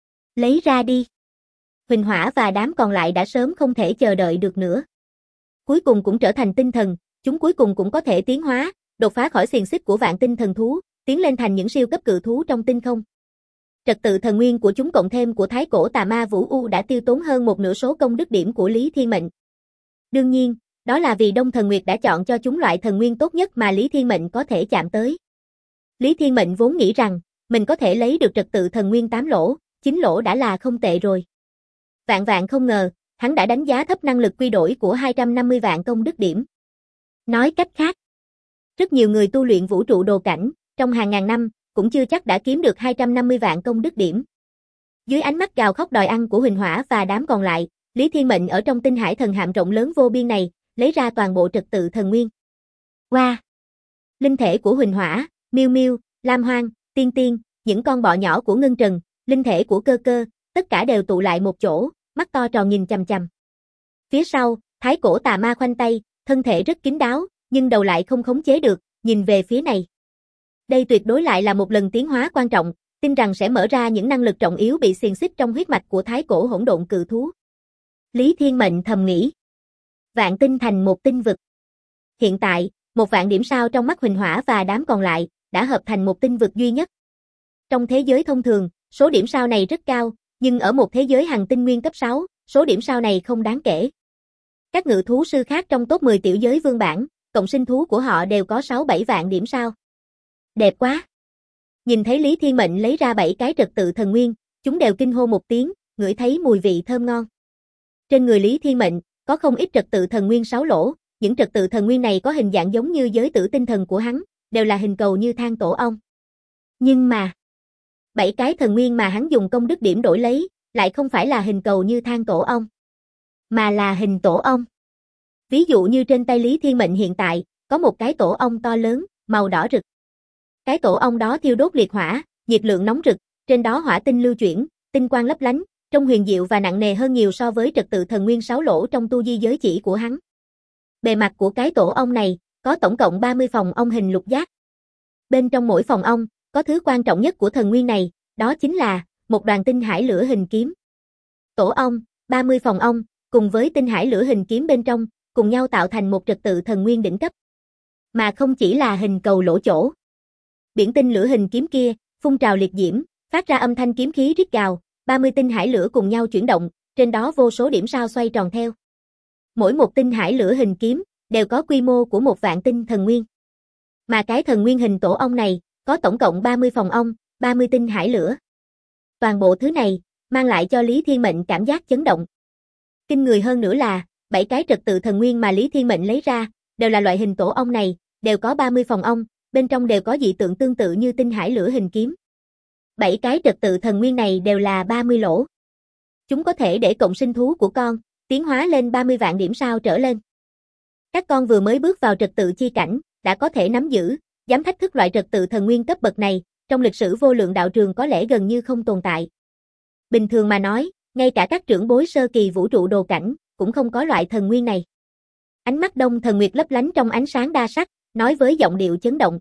Lấy ra đi. Huỳnh Hỏa và đám còn lại đã sớm không thể chờ đợi được nữa. Cuối cùng cũng trở thành tinh thần, chúng cuối cùng cũng có thể tiến hóa, đột phá khỏi xiềng xích của vạn tinh thần thú, tiến lên thành những siêu cấp cự thú trong tinh không. Trật tự thần nguyên của chúng cộng thêm của thái cổ tà ma Vũ U đã tiêu tốn hơn một nửa số công đức điểm của Lý Thiên Mệnh. Đương nhiên, đó là vì Đông Thần Nguyệt đã chọn cho chúng loại thần nguyên tốt nhất mà Lý Thiên Mệnh có thể chạm tới. Lý Thiên Mệnh vốn nghĩ rằng, mình có thể lấy được trật tự thần nguyên 8 lỗ, 9 lỗ đã là không tệ rồi. Vạn vạn không ngờ, hắn đã đánh giá thấp năng lực quy đổi của 250 vạn công đức điểm. Nói cách khác, rất nhiều người tu luyện vũ trụ đồ cảnh, trong hàng ngàn năm, cũng chưa chắc đã kiếm được 250 vạn công đức điểm. Dưới ánh mắt gào khóc đòi ăn của Huỳnh Hỏa và đám còn lại, Lý Thiên Mệnh ở trong tinh hải thần hạm rộng lớn vô biên này, lấy ra toàn bộ trật tự thần nguyên. Wow! Linh thể của Huỳnh Hỏa, Miêu Miêu, Lam Hoang, Tiên Tiên, những con bọ nhỏ của Ngân Trần, linh thể của Cơ Cơ, tất cả đều tụ lại một chỗ, mắt to tròn nhìn chằm chằm. Phía sau, Thái Cổ Tà Ma khoanh tay, thân thể rất kín đáo, nhưng đầu lại không khống chế được, nhìn về phía này. Đây tuyệt đối lại là một lần tiến hóa quan trọng, tin rằng sẽ mở ra những năng lực trọng yếu bị xiềng xích trong huyết mạch của Thái Cổ hỗn độn cự thú. Lý Thiên Mệnh thầm nghĩ. Vạn tinh thành một tinh vực. Hiện tại, một vạn điểm sao trong mắt Huỳnh Hỏa và đám còn lại, đã hợp thành một tinh vực duy nhất. Trong thế giới thông thường, số điểm sao này rất cao, nhưng ở một thế giới hành tinh nguyên cấp 6, số điểm sao này không đáng kể. Các ngự thú sư khác trong top 10 tiểu giới vương bản, cộng sinh thú của họ đều có 6-7 vạn điểm sao. Đẹp quá! Nhìn thấy Lý Thiên Mệnh lấy ra 7 cái trật tự thần nguyên, chúng đều kinh hô một tiếng, ngửi thấy mùi vị thơm ngon. Trên người Lý Thiên Mệnh, có không ít trật tự thần nguyên 6 lỗ, những trật tự thần nguyên này có hình dạng giống như giới tử tinh thần của hắn, đều là hình cầu như than tổ ong. Nhưng mà, 7 cái thần nguyên mà hắn dùng công đức điểm đổi lấy, lại không phải là hình cầu như than tổ ong, mà là hình tổ ong. Ví dụ như trên tay Lý Thiên Mệnh hiện tại, có một cái tổ ong to lớn, màu đỏ rực. Cái tổ ong đó thiêu đốt liệt hỏa, nhiệt lượng nóng rực, trên đó hỏa tinh lưu chuyển, tinh quang lấp lánh, trông huyền diệu và nặng nề hơn nhiều so với trật tự thần nguyên 6 lỗ trong tu di giới chỉ của hắn. Bề mặt của cái tổ ong này, có tổng cộng 30 phòng ong hình lục giác. Bên trong mỗi phòng ong, có thứ quan trọng nhất của thần nguyên này, đó chính là một đoàn tinh hải lửa hình kiếm. Tổ ong, 30 phòng ong, cùng với tinh hải lửa hình kiếm bên trong, cùng nhau tạo thành một trật tự thần nguyên đỉnh cấp. Mà không chỉ là hình cầu lỗ chỗ. Biển tinh lửa hình kiếm kia, phun trào liệt diễm, phát ra âm thanh kiếm khí rít gào, 30 tinh hải lửa cùng nhau chuyển động, trên đó vô số điểm sao xoay tròn theo. Mỗi một tinh hải lửa hình kiếm, đều có quy mô của một vạn tinh thần nguyên. Mà cái thần nguyên hình tổ ong này, có tổng cộng 30 phòng ong, 30 tinh hải lửa. Toàn bộ thứ này, mang lại cho Lý Thiên Mệnh cảm giác chấn động. Kinh người hơn nữa là, 7 cái trật tự thần nguyên mà Lý Thiên Mệnh lấy ra, đều là loại hình tổ ong này, đều có 30 phòng ong, bên trong đều có dị tượng tương tự như tinh hải lửa hình kiếm. 7 cái trật tự thần nguyên này đều là 30 lỗ. Chúng có thể để cộng sinh thú của con, tiến hóa lên 30 vạn điểm sao trở lên. Các con vừa mới bước vào trật tự chi cảnh, đã có thể nắm giữ, dám thách thức loại trật tự thần nguyên cấp bậc này, trong lịch sử vô lượng đạo trường có lẽ gần như không tồn tại. Bình thường mà nói, ngay cả các trưởng bối sơ kỳ vũ trụ đồ cảnh, cũng không có loại thần nguyên này. Ánh mắt Đông Thần Nguyệt lấp lánh trong ánh sáng đa sắc, nói với giọng điệu chấn động.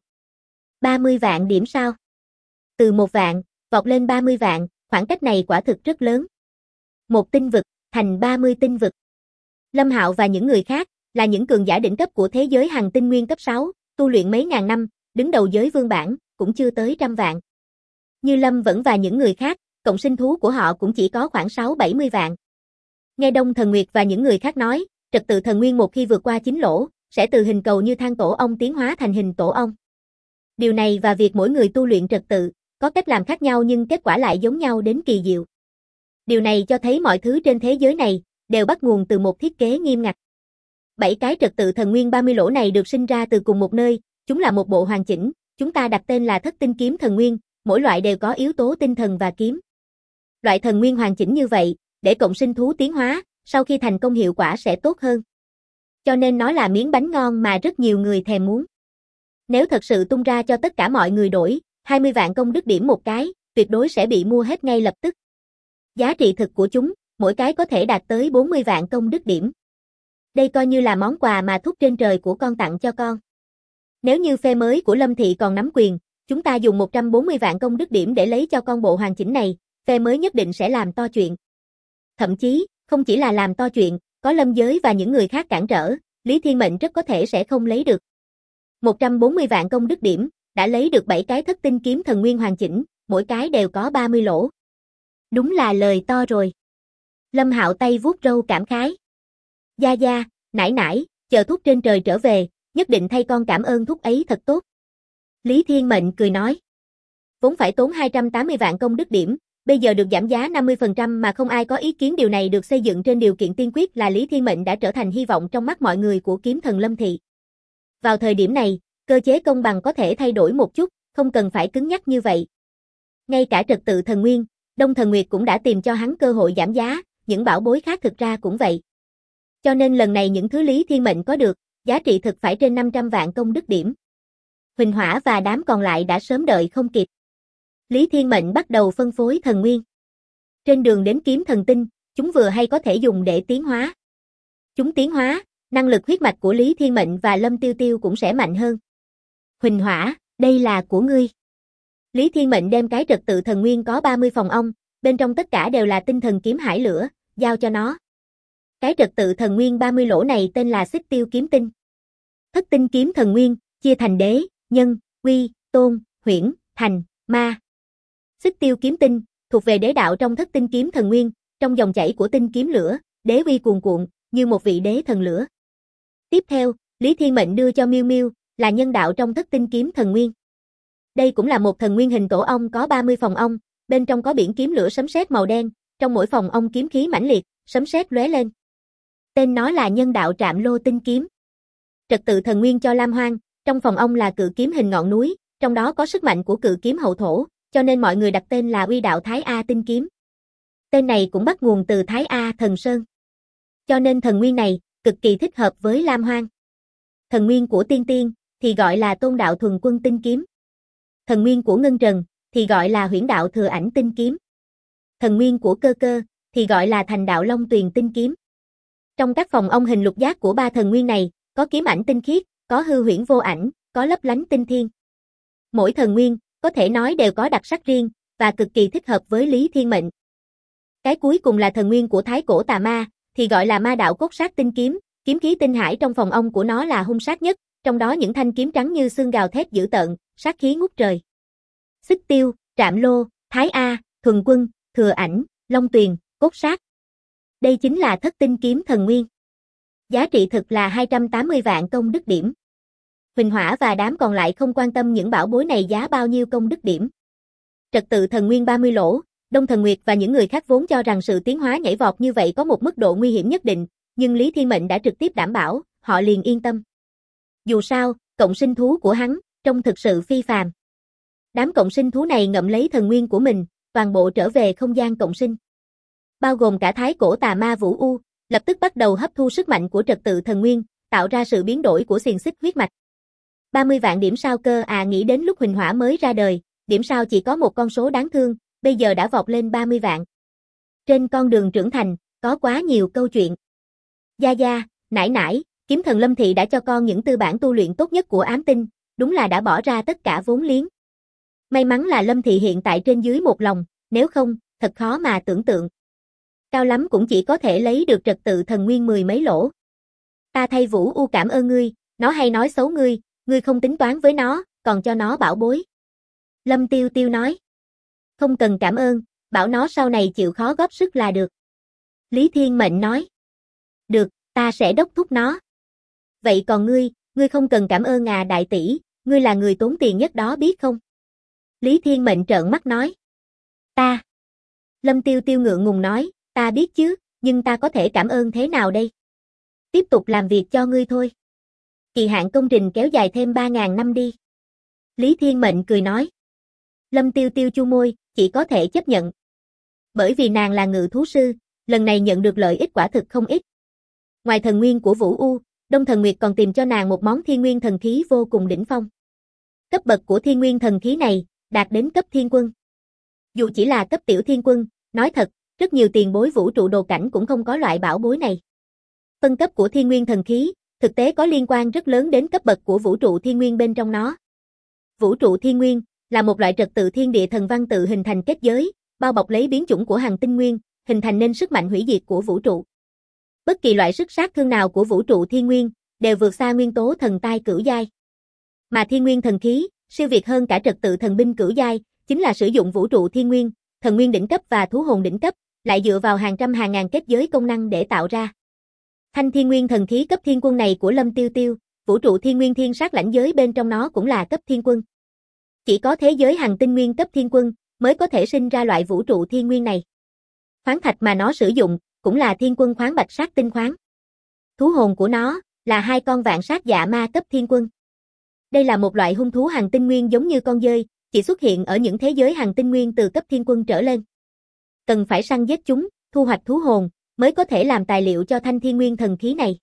30 vạn điểm sao? Từ 1 vạn, vọt lên 30 vạn, khoảng cách này quả thực rất lớn. Một tinh vực, thành 30 tinh vực. Lâm Hạo và những người khác, là những cường giả đỉnh cấp của thế giới hành tinh nguyên cấp 6, tu luyện mấy ngàn năm, đứng đầu giới vương bản, cũng chưa tới 100 vạn. Như Lâm Vẫn và những người khác, cộng sinh thú của họ cũng chỉ có khoảng 6-70 vạn. Nghe Đông Thần Nguyệt và những người khác nói, trật tự thần nguyên một khi vượt qua 9 lỗ, sẽ từ hình cầu như than tổ ong tiến hóa thành hình tổ ong. Điều này và việc mỗi người tu luyện trật tự, có cách làm khác nhau nhưng kết quả lại giống nhau đến kỳ diệu. Điều này cho thấy mọi thứ trên thế giới này, đều bắt nguồn từ một thiết kế nghiêm ngặt. 7 cái trật tự thần nguyên 30 lỗ này được sinh ra từ cùng một nơi, chúng là một bộ hoàn chỉnh, chúng ta đặt tên là Thất Tinh Kiếm Thần Nguyên, mỗi loại đều có yếu tố tinh thần và kiếm. Loại thần nguyên hoàn chỉnh như vậy, để cộng sinh thú tiến hóa, sau khi thành công hiệu quả sẽ tốt hơn. Cho nên nó là miếng bánh ngon mà rất nhiều người thèm muốn. Nếu thật sự tung ra cho tất cả mọi người đổi, 20 vạn công đức điểm một cái, tuyệt đối sẽ bị mua hết ngay lập tức. Giá trị thực của chúng, mỗi cái có thể đạt tới 40 vạn công đức điểm. Đây coi như là món quà mà thúc trên trời của con tặng cho con. Nếu như phe mới của Lâm Thị còn nắm quyền, chúng ta dùng 140 vạn công đức điểm để lấy cho con bộ hoàn chỉnh này, phe mới nhất định sẽ làm to chuyện. Thậm chí, không chỉ là làm to chuyện, có Lâm Giới và những người khác cản trở, Lý Thiên Mệnh rất có thể sẽ không lấy được. 140 vạn công đức điểm, đã lấy được 7 cái Thất Tinh Kiếm Thần Nguyên hoàn chỉnh, mỗi cái đều có 30 lỗ. Đúng là lời to rồi. Lâm Hạo tay vuốt râu cảm khái. Gia Gia, nải nải, chờ thúc trên trời trở về, nhất định thay con cảm ơn thúc ấy thật tốt. Lý Thiên Mệnh cười nói. Vốn phải tốn 280 vạn công đức điểm, bây giờ được giảm giá 50% mà không ai có ý kiến. Điều này được xây dựng trên điều kiện tiên quyết là Lý Thiên Mệnh đã trở thành hy vọng trong mắt mọi người của kiếm thần Lâm Thị. Vào thời điểm này, cơ chế công bằng có thể thay đổi một chút, không cần phải cứng nhắc như vậy. Ngay cả trật tự thần nguyên, Đông Thần Nguyệt cũng đã tìm cho hắn cơ hội giảm giá, những bảo bối khác thực ra cũng vậy. Cho nên lần này những thứ Lý Thiên Mệnh có được, giá trị thực phải trên 500 vạn công đức điểm. Huỳnh Hỏa và đám còn lại đã sớm đợi không kịp. Lý Thiên Mệnh bắt đầu phân phối thần nguyên. Trên đường đến kiếm thần tinh, chúng vừa hay có thể dùng để tiến hóa. Chúng tiến hóa, năng lực huyết mạch của Lý Thiên Mệnh và Lâm Tiêu Tiêu cũng sẽ mạnh hơn. Huỳnh Hỏa, đây là của ngươi. Lý Thiên Mệnh đem cái trật tự thần nguyên có 30 phòng ong, bên trong tất cả đều là tinh thần kiếm hải lửa, giao cho nó. Cái trật tự thần nguyên 30 lỗ này tên là Xích Tiêu kiếm tinh. Thất tinh kiếm thần nguyên, chia thành đế, nhân, uy, tôn, huyễn, thành, ma. Xích Tiêu kiếm tinh, thuộc về đế đạo trong thất tinh kiếm thần nguyên, trong dòng chảy của tinh kiếm lửa, đế uy cuồn cuộn, như một vị đế thần lửa. Tiếp theo, Lý Thiên Mệnh đưa cho Miêu Miêu, là nhân đạo trong thất tinh kiếm thần nguyên. Đây cũng là một thần nguyên hình tổ ong có 30 phòng ong, bên trong có biển kiếm lửa sấm sét màu đen, trong mỗi phòng ong kiếm khí mãnh liệt, sấm sét lóe lên. Tên nó là nhân đạo Trạm Lô tinh kiếm. Trật tự thần nguyên cho Lam Hoang, trong phòng ong là cự kiếm hình ngọn núi, trong đó có sức mạnh của cự kiếm hậu thổ, cho nên mọi người đặt tên là Uy đạo Thái A tinh kiếm. Tên này cũng bắt nguồn từ Thái A thần sơn. Cho nên thần nguyên này cực kỳ thích hợp với Lam Hoang. Thần nguyên của Tiên Tiên thì gọi là Tôn đạo Thuần Quân tinh kiếm. Thần nguyên của Ngân Trần thì gọi là Huyễn đạo Thừa Ảnh tinh kiếm. Thần nguyên của Cơ Cơ thì gọi là Thành đạo Long Tuyền tinh kiếm. Trong các phòng ong hình lục giác của ba thần nguyên này, có kiếm ảnh tinh khiết, có hư huyễn vô ảnh, có lấp lánh tinh thiên. Mỗi thần nguyên, có thể nói đều có đặc sắc riêng, và cực kỳ thích hợp với Lý Thiên Mệnh. Cái cuối cùng là thần nguyên của Thái Cổ Tà Ma, thì gọi là Ma đạo Cốt Sát tinh kiếm, kiếm khí tinh hải trong phòng ong của nó là hung sát nhất, trong đó những thanh kiếm trắng như xương gào thét dữ tợn, sát khí ngút trời. Xích Tiêu, Trạm Lô, Thái A, Thuần Quân, Thừa Ảnh, Long Tuyền, Cốt Sát. Đây chính là thất tinh kiếm thần nguyên. Giá trị thực là 280 vạn công đức điểm. Huỳnh Hỏa và đám còn lại không quan tâm những bảo bối này giá bao nhiêu công đức điểm. Trật tự thần nguyên 30 lỗ, Đông Thần Nguyệt và những người khác vốn cho rằng sự tiến hóa nhảy vọt như vậy có một mức độ nguy hiểm nhất định, nhưng Lý Thiên Mệnh đã trực tiếp đảm bảo, họ liền yên tâm. Dù sao, cộng sinh thú của hắn, trông thực sự phi phàm. Đám cộng sinh thú này ngậm lấy thần nguyên của mình, toàn bộ trở về không gian cộng sinh. Bao gồm cả Thái Cổ Tà Ma Vũ U, lập tức bắt đầu hấp thu sức mạnh của trật tự thần nguyên, tạo ra sự biến đổi của xiềng xích huyết mạch. 30 vạn điểm sao cơ à, nghĩ đến lúc Huỳnh Hỏa mới ra đời, điểm sao chỉ có một con số đáng thương, bây giờ đã vọt lên 30 vạn. Trên con đường trưởng thành, có quá nhiều câu chuyện. Gia Gia, nải nải, kiếm thần Lâm Thị đã cho con những tư bản tu luyện tốt nhất của ám tinh, đúng là đã bỏ ra tất cả vốn liếng. May mắn là Lâm Thị hiện tại trên dưới một lòng, nếu không, thật khó mà tưởng tượng. Cao lắm cũng chỉ có thể lấy được trật tự thần nguyên 10 mấy lỗ. Ta thay Vũ U cảm ơn ngươi, nó hay nói xấu ngươi, ngươi không tính toán với nó, còn cho nó bảo bối. Lâm Tiêu Tiêu nói. Không cần cảm ơn, bảo nó sau này chịu khó góp sức là được. Lý Thiên Mệnh nói. Được, ta sẽ đốc thúc nó. Vậy còn ngươi không cần cảm ơn à đại tỷ, ngươi là người tốn tiền nhất đó biết không? Lý Thiên Mệnh trợn mắt nói. Ta. Lâm Tiêu Tiêu ngượng ngùng nói, ta biết chứ, nhưng ta có thể cảm ơn thế nào đây? Tiếp tục làm việc cho ngươi thôi. Kỳ hạn công trình kéo dài thêm 3.000 năm đi. Lý Thiên Mệnh cười nói. Lâm Tiêu Tiêu chu môi, chỉ có thể chấp nhận. Bởi vì nàng là ngự thú sư, lần này nhận được lợi ích quả thực không ít. Ngoài thần nguyên của Vũ U, Đông Thần Nguyệt còn tìm cho nàng một món thiên nguyên thần khí vô cùng đỉnh phong. Cấp bậc của thiên nguyên thần khí này, đạt đến cấp thiên quân. Dù chỉ là cấp tiểu thiên quân, nói thật, rất nhiều tiền bối vũ trụ đồ cảnh cũng không có loại bảo bối này. Phân cấp của thiên nguyên thần khí, thực tế có liên quan rất lớn đến cấp bậc của vũ trụ thiên nguyên bên trong nó. Vũ trụ thiên nguyên là một loại trật tự thiên địa thần văn tự hình thành kết giới, bao bọc lấy biến chủng của hành tinh nguyên, hình thành nên sức mạnh hủy diệt của vũ trụ. Bất kỳ loại sức sát thương nào của vũ trụ thiên nguyên đều vượt xa nguyên tố thần tai cửu giai. Mà thiên nguyên thần khí, siêu việt hơn cả trật tự thần binh cửu giai, chính là sử dụng vũ trụ thiên nguyên, thần nguyên đỉnh cấp và thú hồn đỉnh cấp, lại dựa vào hàng trăm hàng ngàn kết giới công năng để tạo ra. Thanh Thiên Nguyên thần khí cấp thiên quân này của Lâm Tiêu Tiêu, vũ trụ thiên nguyên thiên sát lãnh giới bên trong nó cũng là cấp thiên quân. Chỉ có thế giới hằng tinh nguyên cấp thiên quân mới có thể sinh ra loại vũ trụ thiên nguyên này. Khoáng thạch mà nó sử dụng cũng là thiên quân khoáng bạch sát tinh khoáng. Thú hồn của nó là 2 con vạn sát dạ ma cấp thiên quân. Đây là một loại hung thú hằng tinh nguyên giống như con dơi, chỉ xuất hiện ở những thế giới hằng tinh nguyên từ cấp thiên quân trở lên. Cần phải săn giết chúng, thu hoạch thú hồn mới có thể làm tài liệu cho Thanh Thiên Nguyên thần khí này.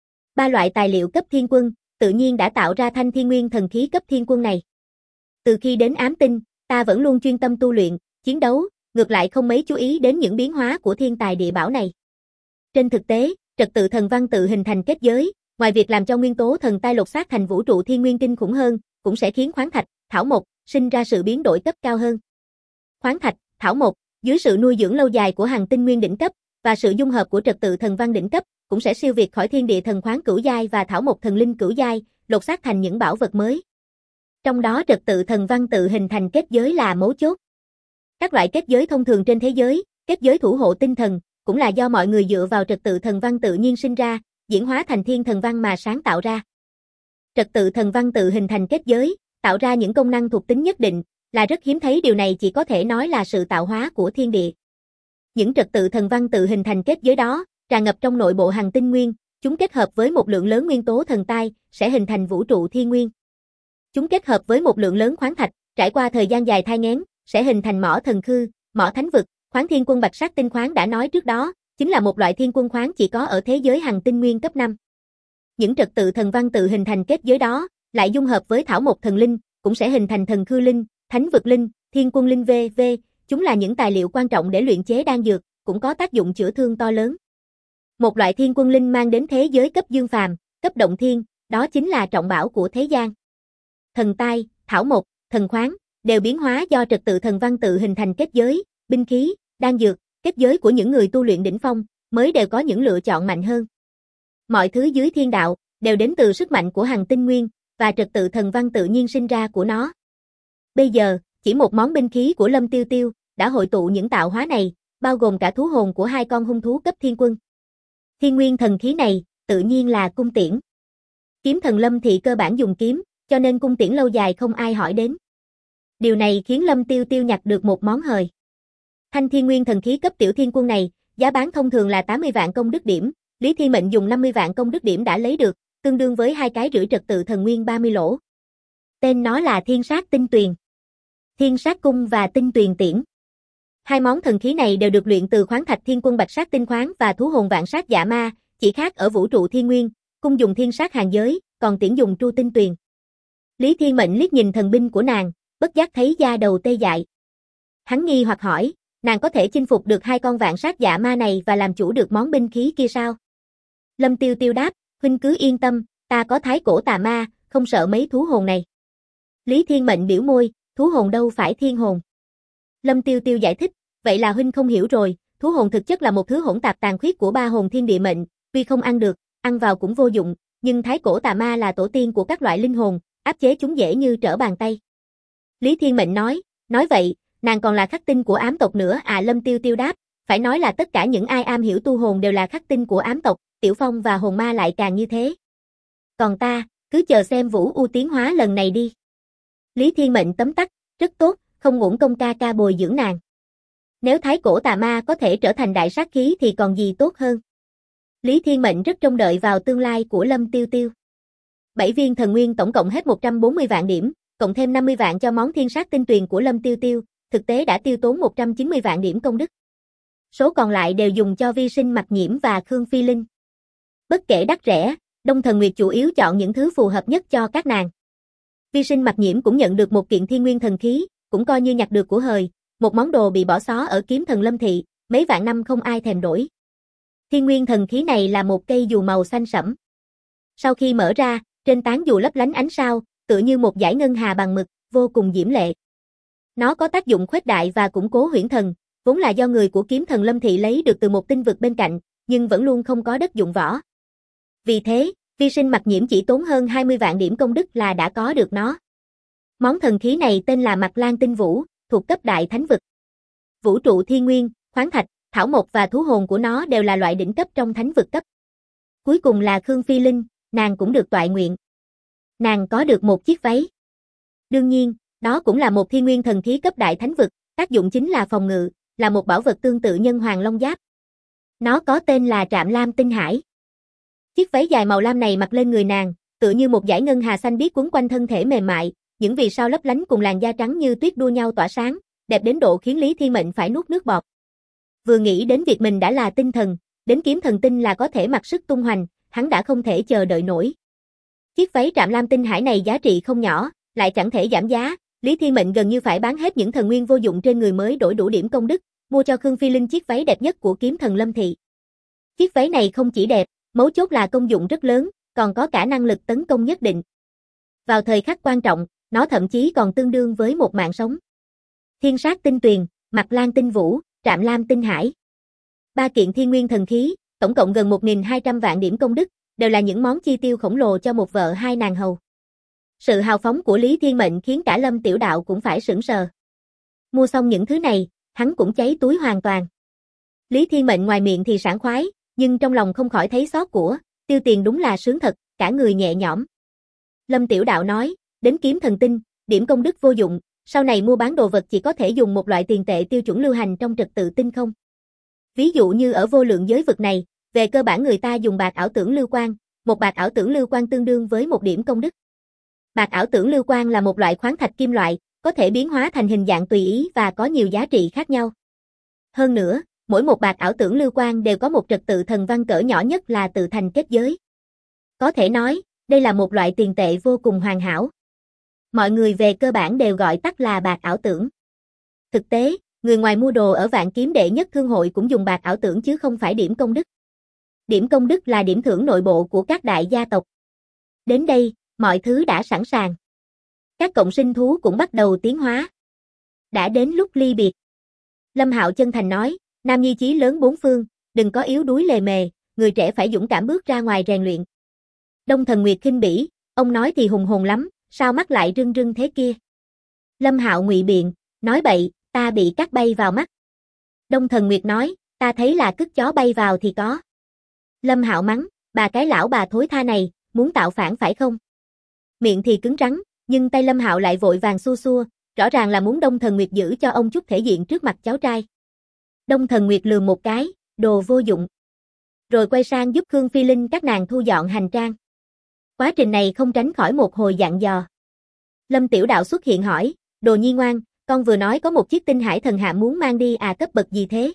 3 loại tài liệu cấp thiên quân tự nhiên đã tạo ra Thanh Thiên Nguyên thần khí cấp thiên quân này. Từ khi đến ám tinh, ta vẫn luôn chuyên tâm tu luyện, chiến đấu, ngược lại không mấy chú ý đến những biến hóa của thiên tài địa bảo này. Trên thực tế, trật tự thần văn tự hình thành kết giới, ngoài việc làm cho nguyên tố thần tai lột xác thành vũ trụ thiên nguyên kinh khủng hơn, cũng sẽ khiến khoáng thạch, thảo mộc sinh ra sự biến đổi cấp cao hơn. Khoáng thạch, thảo mộc dưới sự nuôi dưỡng lâu dài của hằng tinh nguyên đỉnh cấp và sự dung hợp của trật tự thần văn đỉnh cấp, cũng sẽ siêu việt khỏi thiên địa thần khoáng cửu giai và thảo mộc thần linh cửu giai, lột xác thành những bảo vật mới. Trong đó trật tự thần văn tự hình thành kết giới là mấu chốt. Các loại kết giới thông thường trên thế giới, kết giới thủ hộ tinh thần, cũng là do mọi người dựa vào trật tự thần văn tự nhiên sinh ra, diễn hóa thành thiên thần văn mà sáng tạo ra. Trật tự thần văn tự hình thành kết giới, tạo ra những công năng thuộc tính nhất định, là rất hiếm thấy, điều này chỉ có thể nói là sự tạo hóa của thiên địa. Những trật tự thần văn tự hình thành kết giới đó, tràn ngập trong nội bộ hằng tinh nguyên, chúng kết hợp với một lượng lớn nguyên tố thần tai, sẽ hình thành vũ trụ thiên nguyên. Chúng kết hợp với một lượng lớn khoáng thạch, trải qua thời gian dài thai nghén, sẽ hình thành mỏ thần khư, mỏ thánh vực, khoáng thiên quân bạch sát tinh khoáng đã nói trước đó, chính là một loại thiên quân khoáng chỉ có ở thế giới hằng tinh nguyên cấp 5. Những trật tự thần văn tự hình thành kết giới đó, lại dung hợp với thảo mộc thần linh, cũng sẽ hình thành thần khư linh, thánh vực linh, thiên quân linh v.v. Chúng là những tài liệu quan trọng để luyện chế đan dược, cũng có tác dụng chữa thương to lớn. Một loại thiên quân linh mang đến thế giới cấp dương phàm, cấp động thiên, đó chính là trọng bảo của thế gian. Thần tai, thảo mộc, thần khoáng, đều biến hóa do trật tự thần văn tự hình thành kết giới, binh khí, đan dược, kết giới của những người tu luyện đỉnh phong, mới đều có những lựa chọn mạnh hơn. Mọi thứ dưới thiên đạo, đều đến từ sức mạnh của hằng tinh nguyên, và trật tự thần văn tự nhiên sinh ra của nó. Bây giờ, chỉ một món binh khí của Lâm Tiêu Tiêu, đã hội tụ những tạo hóa này, bao gồm cả thú hồn của 2 con hung thú cấp thiên quân. Thiên nguyên thần khí này, tự nhiên là cung tiễn. Kiếm thần Lâm thì cơ bản dùng kiếm, cho nên cung tiễn lâu dài không ai hỏi đến. Điều này khiến Lâm Tiêu Tiêu nhặt được một món hời. Thanh Thiên Nguyên thần khí cấp tiểu thiên quân này, giá bán thông thường là 80 vạn công đức điểm, Lý Thiên Mệnh dùng 50 vạn công đức điểm đã lấy được, tương đương với 2 cái rưỡi trật tự thần nguyên 30 lỗ. Tên nó là Thiên Sát Tinh Tuyền, Thiên Sát Cung và Tinh Tuyền Tiễn. 2 món thần khí này đều được luyện từ khoáng thạch thiên quân bạch sát tinh khoáng và thú hồn vạn sát dạ ma, chỉ khác ở vũ trụ thiên nguyên, cung dùng thiên sát hàng giới, còn tiễn dùng tru tinh tuyền. Lý Thiên Mệnh liếc nhìn thần binh của nàng, bất giác thấy da đầu tê dại. Hắn nghi hoặc hỏi, nàng có thể chinh phục được 2 con vạn sát dạ ma này và làm chủ được món binh khí kia sao? Lâm Tiêu Tiêu đáp, huynh cứ yên tâm, ta có thái cổ tà ma, không sợ mấy thú hồn này. Lý Thiên Mệnh biểu môi, thú hồn đâu phải thiên hồn. Lâm Tiêu Tiêu giải thích, vậy là huynh không hiểu rồi, thú hồn thực chất là một thứ hỗn tạp tàn khuyết của 3 hồn thiên địa mệnh, tuy không ăn được, ăn vào cũng vô dụng, nhưng thái cổ tà ma là tổ tiên của các loại linh hồn, áp chế chúng dễ như trở bàn tay. Lý Thiên Mệnh nói vậy, nàng còn là khắc tinh của ám tộc nữa à? Lâm Tiêu Tiêu đáp, phải nói là tất cả những ai am hiểu tu hồn đều là khắc tinh của ám tộc, Tiểu Phong và hồn ma lại càng như thế. Còn ta, cứ chờ xem Vũ U tiến hóa lần này đi. Lý Thiên Mệnh tấm tắc, rất tốt, không uổng công ca ca bồi dưỡng nàng. Nếu thái cổ tà ma có thể trở thành đại sát khí thì còn gì tốt hơn. Lý Thiên Mệnh rất trông đợi vào tương lai của Lâm Tiêu Tiêu. 7 viên thần nguyên tổng cộng hết 140 vạn điểm, cộng thêm 50 vạn cho món thiên sát tinh tuyền của Lâm Tiêu Tiêu, thực tế đã tiêu tốn 190 vạn điểm công đức. Số còn lại đều dùng cho Vi Sinh Mặc Nhiễm và Khương Phi Linh. Bất kể đắt rẻ, Đông Thần Nguyệt chủ yếu chọn những thứ phù hợp nhất cho các nàng. Vi Sinh Mặc Nhiễm cũng nhận được một kiện thiên nguyên thần khí, cũng coi như nhặt được của hời, một món đồ bị bỏ xó ở kiếm thần Lâm Thị, mấy vạn năm không ai thèm đổi. Thiên nguyên thần khí này là một cây dù màu xanh sẫm. Sau khi mở ra, trên tán dù lấp lánh ánh sao, tựa như một dải ngân hà bằng mực, vô cùng diễm lệ. Nó có tác dụng khuếch đại và củng cố huyễn thần, vốn là do người của kiếm thần Lâm Thị lấy được từ một tinh vực bên cạnh, nhưng vẫn luôn không có đất dụng võ. Vì thế, Vi Sinh Mặc Nhiễm chỉ tốn hơn 20 vạn điểm công đức là đã có được nó. Món thần khí này tên là Mạc Lan Tinh Vũ, thuộc cấp đại thánh vực. Vũ trụ thiên nguyên, khoáng thạch, thảo mộc và thú hồn của nó đều là loại đỉnh cấp trong thánh vực cấp. Cuối cùng là Khương Phi Linh, nàng cũng được toại nguyện. Nàng có được một chiếc váy. Đương nhiên, đó cũng là một thiên nguyên thần khí cấp đại thánh vực, tác dụng chính là phòng ngự, là một bảo vật tương tự nhân hoàng long giáp. Nó có tên là Trạm Lam Tinh Hải. Chiếc váy dài màu lam này mặc lên người nàng, tựa như một dải ngân hà xanh biếc quấn quanh thân thể mềm mại, những vì sao lấp lánh cùng làn da trắng như tuyết đua nhau tỏa sáng, đẹp đến độ khiến Lý Thiên Mệnh phải nuốt nước bọt. Vừa nghĩ đến việc mình đã là tinh thần, đến kiếm thần tinh là có thể mặc sức tung hoành, hắn đã không thể chờ đợi nổi. Chiếc váy Trạm Lam Tinh Hải này giá trị không nhỏ, lại chẳng thể giảm giá, Lý Thiên Mệnh gần như phải bán hết những thần nguyên vô dụng trên người mới đổi đủ điểm công đức, mua cho Khương Phi Linh chiếc váy đẹp nhất của kiếm thần Lâm Thị. Chiếc váy này không chỉ đẹp, mấu chốt là công dụng rất lớn, còn có cả năng lực tấn công nhất định. Vào thời khắc quan trọng, nó thậm chí còn tương đương với một mạng sống. Thiên sát tinh tuyền, Mạc Lan tinh vũ, Trạm Lam tinh hải. 3 kiện thiên nguyên thần khí, tổng cộng gần 1.200 vạn điểm công đức, đều là những món chi tiêu khổng lồ cho một vợ hai nàng hầu. Sự hào phóng của Lý Thiên Mệnh khiến cả Lâm Tiểu Đạo cũng phải sửng sờ. Mua xong những thứ này, hắn cũng cháy túi hoàn toàn. Lý Thiên Mệnh ngoài miệng thì sảng khoái, nhưng trong lòng không khỏi thấy xót của, tiêu tiền đúng là sướng thật, cả người nhẹ nhõm. Lâm Tiểu Đạo nói, đến kiếm thần tinh, điểm công đức vô dụng, sau này mua bán đồ vật chỉ có thể dùng một loại tiền tệ tiêu chuẩn lưu hành trong trật tự tinh không. Ví dụ như ở vô lượng giới vực này, về cơ bản người ta dùng bạc ảo tưởng lưu quang, một bạc ảo tưởng lưu quang tương đương với một điểm công đức. Bạc ảo tưởng lưu quang là một loại khoáng thạch kim loại, có thể biến hóa thành hình dạng tùy ý và có nhiều giá trị khác nhau. Hơn nữa, mỗi một bạc ảo tưởng lưu quang đều có một trật tự thần văn cỡ nhỏ nhất là tự thành kết giới. Có thể nói, đây là một loại tiền tệ vô cùng hoàn hảo. Mọi người về cơ bản đều gọi tắt là bạc ảo tưởng. Thực tế, người ngoài mua đồ ở Vạn Kiếm Đệ Nhất Thương Hội cũng dùng bạc ảo tưởng chứ không phải điểm công đức. Điểm công đức là điểm thưởng nội bộ của các đại gia tộc. Đến đây, mọi thứ đã sẵn sàng. Các cộng sinh thú cũng bắt đầu tiến hóa. Đã đến lúc ly biệt. Lâm Hạo chân thành nói, nam nhi chí lớn bốn phương, đừng có yếu đuối lề mề, người trẻ phải dũng cảm bước ra ngoài rèn luyện. Đông Thần Nguyệt khinh bỉ, ông nói thì hùng hồn lắm, sao mắt lại rưng rưng thế kia. Lâm Hạo ngụy biện, nói bậy, ta bị cắt bay vào mắt. Đông Thần Nguyệt nói, ta thấy là cứt chó bay vào thì có. Lâm Hạo mắng, bà cái lão bà thối tha này, muốn tạo phản phải không? Miệng thì cứng rắn, nhưng tay Lâm Hạo lại vội vàng xua xua, rõ ràng là muốn Đông Thần Nguyệt giữ cho ông chút thể diện trước mặt cháu trai. Đông Thần Nguyệt lườm một cái, đồ vô dụng. Rồi quay sang giúp Khương Phi Linh các nàng thu dọn hành trang. Quá trình này không tránh khỏi một hồi dặn dò. Lâm Tiểu Đạo xuất hiện hỏi, Đồ Nhi ngoan, con vừa nói có một chiếc tinh hải thần hạm muốn mang đi cấp bậc gì thế?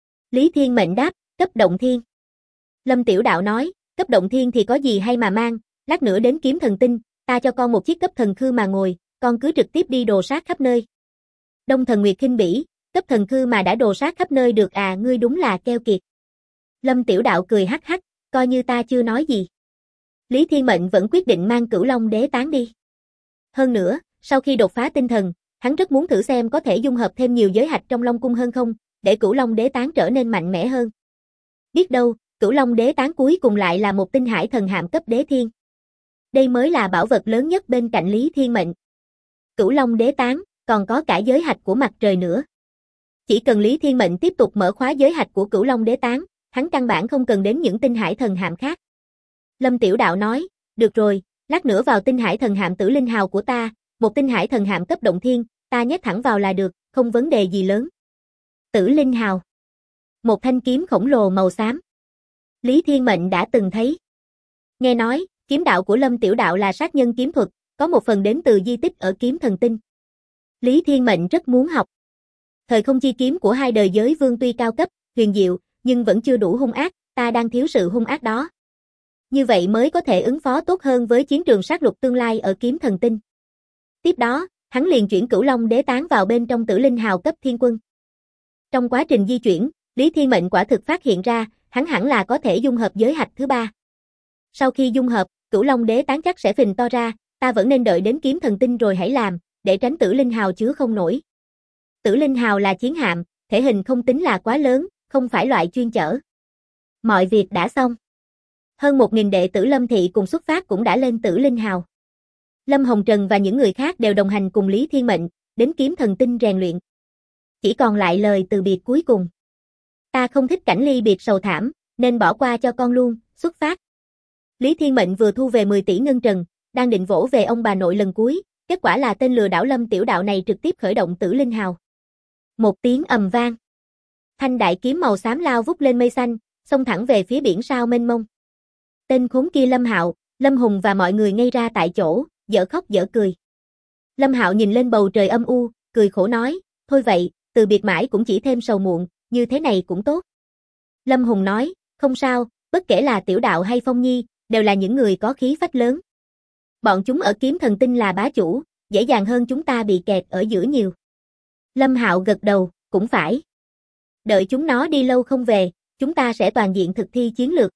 Lý Thiên Mệnh đáp, cấp động thiên. Lâm Tiểu Đạo nói, cấp động thiên thì có gì hay mà mang, lát nữa đến kiếm thần tinh, ta cho con một chiếc cấp thần khư mà ngồi, con cứ trực tiếp đi đồ sát khắp nơi. Đông Thần Nguyệt khinh bỉ, cấp thần khư mà đã đồ sát khắp nơi được à, ngươi đúng là keo kiệt. Lâm Tiểu Đạo cười hắc hắc, coi như ta chưa nói gì. Lý Thiên Mệnh vẫn quyết định mang Cửu Long Đế tán đi. Hơn nữa, sau khi đột phá tinh thần, hắn rất muốn thử xem có thể dung hợp thêm nhiều giới hạch trong Long Cung hơn không, để Cửu Long Đế tán trở nên mạnh mẽ hơn. Biết đâu, Cửu Long Đế tán cuối cùng lại là một tinh hải thần hạm cấp đế thiên. Đây mới là bảo vật lớn nhất bên cạnh Lý Thiên Mệnh. Cửu Long Đế tán, còn có cả giới hạch của mặt trời nữa. Chỉ cần Lý Thiên Mệnh tiếp tục mở khóa giới hạch của Cửu Long Đế tán, hắn căn bản không cần đến những tinh hải thần hạm khác. Lâm Tiểu Đạo nói, được rồi, lát nữa vào tinh hải thần hạm Tử Linh Hào của ta, một tinh hải thần hạm cấp động thiên, ta nhét thẳng vào là được, không vấn đề gì lớn. Tử Linh Hào. Một thanh kiếm khổng lồ màu xám. Lý Thiên Mệnh đã từng thấy. Nghe nói, kiếm đạo của Lâm Tiểu Đạo là sát nhân kiếm thuật, có một phần đến từ di tích ở kiếm thần tinh. Lý Thiên Mệnh rất muốn học. Thời không chi kiếm của hai đời giới vương tuy cao cấp, huyền diệu, nhưng vẫn chưa đủ hung ác, ta đang thiếu sự hung ác đó. Như vậy mới có thể ứng phó tốt hơn với chiến trường sát lục tương lai ở kiếm thần tinh. Tiếp đó, hắn liền chuyển Cửu Long Đế tán vào bên trong Tử Linh Hào cấp thiên quân. Trong quá trình di chuyển, Lý Thiên Mệnh quả thực phát hiện ra, hắn hẳn là có thể dung hợp giới hạch thứ 3. Sau khi dung hợp, Cửu Long Đế tán chắc sẽ phình to ra, ta vẫn nên đợi đến kiếm thần tinh rồi hãy làm, để tránh Tử Linh Hào chứa không nổi. Tử Linh Hào là chiến hạm, thể hình không tính là quá lớn, không phải loại chuyên chở. Mọi việc đã xong. Hơn 1.000 đệ tử Lâm Thị cùng xuất phát cũng đã lên Tử Linh Hào. Lâm Hồng Trần và những người khác đều đồng hành cùng Lý Thiên Mệnh, đến kiếm thần tinh rèn luyện. Chỉ còn lại lời từ biệt cuối cùng. Ta không thích cảnh ly biệt sầu thảm, nên bỏ qua cho con luôn, xuất phát. Lý Thiên Mệnh vừa thu về 10 tỷ ngân trần, đang định vỗ về ông bà nội lần cuối, kết quả là tên lừa đảo Lâm Tiểu Đạo này trực tiếp khởi động Tử Linh Hào. Một tiếng ầm vang. Thanh đại kiếm màu xám lao vút lên mây xanh, xông thẳng về phía biển sao mênh mông. Tên khốn kia Lâm Hạo, Lâm Hùng và mọi người ngây ra tại chỗ, dở khóc dở cười. Lâm Hạo nhìn lên bầu trời âm u, cười khổ nói, thôi vậy, từ biệt mãi cũng chỉ thêm sầu muộn, như thế này cũng tốt. Lâm Hùng nói, không sao, bất kể là Tiểu Đạo hay Phong Nhi, đều là những người có khí phách lớn. Bọn chúng ở Kiếm Thần Tinh là bá chủ, dễ dàng hơn chúng ta bị kẹt ở giữa nhiều. Lâm Hạo gật đầu, cũng phải. Đợi chúng nó đi lâu không về, chúng ta sẽ toàn diện thực thi chiến lược.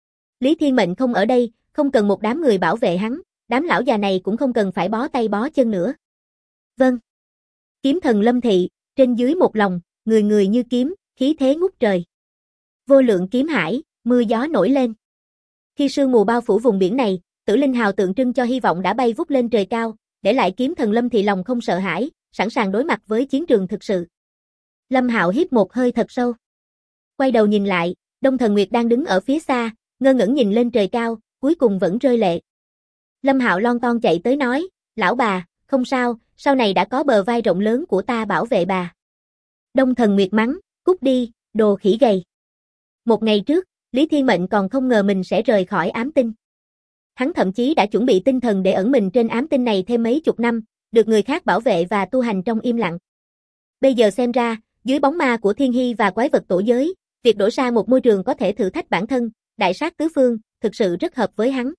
Lý Thiên Mệnh không ở đây, không cần một đám người bảo vệ hắn, đám lão già này cũng không cần phải bó tay bó chân nữa. Vâng. Kiếm thần Lâm Thị, trên dưới một lòng, người người như kiếm, khí thế ngút trời. Vô lượng kiếm hải, mưa gió nổi lên. Khi sương mù bao phủ vùng biển này, Tử Linh Hào tượng trưng cho hy vọng đã bay vút lên trời cao, để lại kiếm thần Lâm Thị lòng không sợ hãi, sẵn sàng đối mặt với chiến trường thực sự. Lâm Hạo hít một hơi thật sâu. Quay đầu nhìn lại, Đông Thần Nguyệt đang đứng ở phía xa, ngơ ngẩn nhìn lên trời cao, cuối cùng vẫn rơi lệ. Lâm Hạo lon ton chạy tới nói, lão bà, không sao, sau này đã có bờ vai rộng lớn của ta bảo vệ bà. Đông Thần Nguyệt mắng, cút đi, đồ khỉ gầy. Một ngày trước, Lý Thiên Mệnh còn không ngờ mình sẽ rời khỏi ám tinh. Hắn thậm chí đã chuẩn bị tinh thần để ẩn mình trên ám tinh này thêm mấy chục năm, được người khác bảo vệ và tu hành trong im lặng. Bây giờ xem ra, dưới bóng ma của thiên hy và quái vật tổ giới, việc đổi sang một môi trường có thể thử thách bản thân, đại sát tứ phương, thực sự rất hợp với hắn.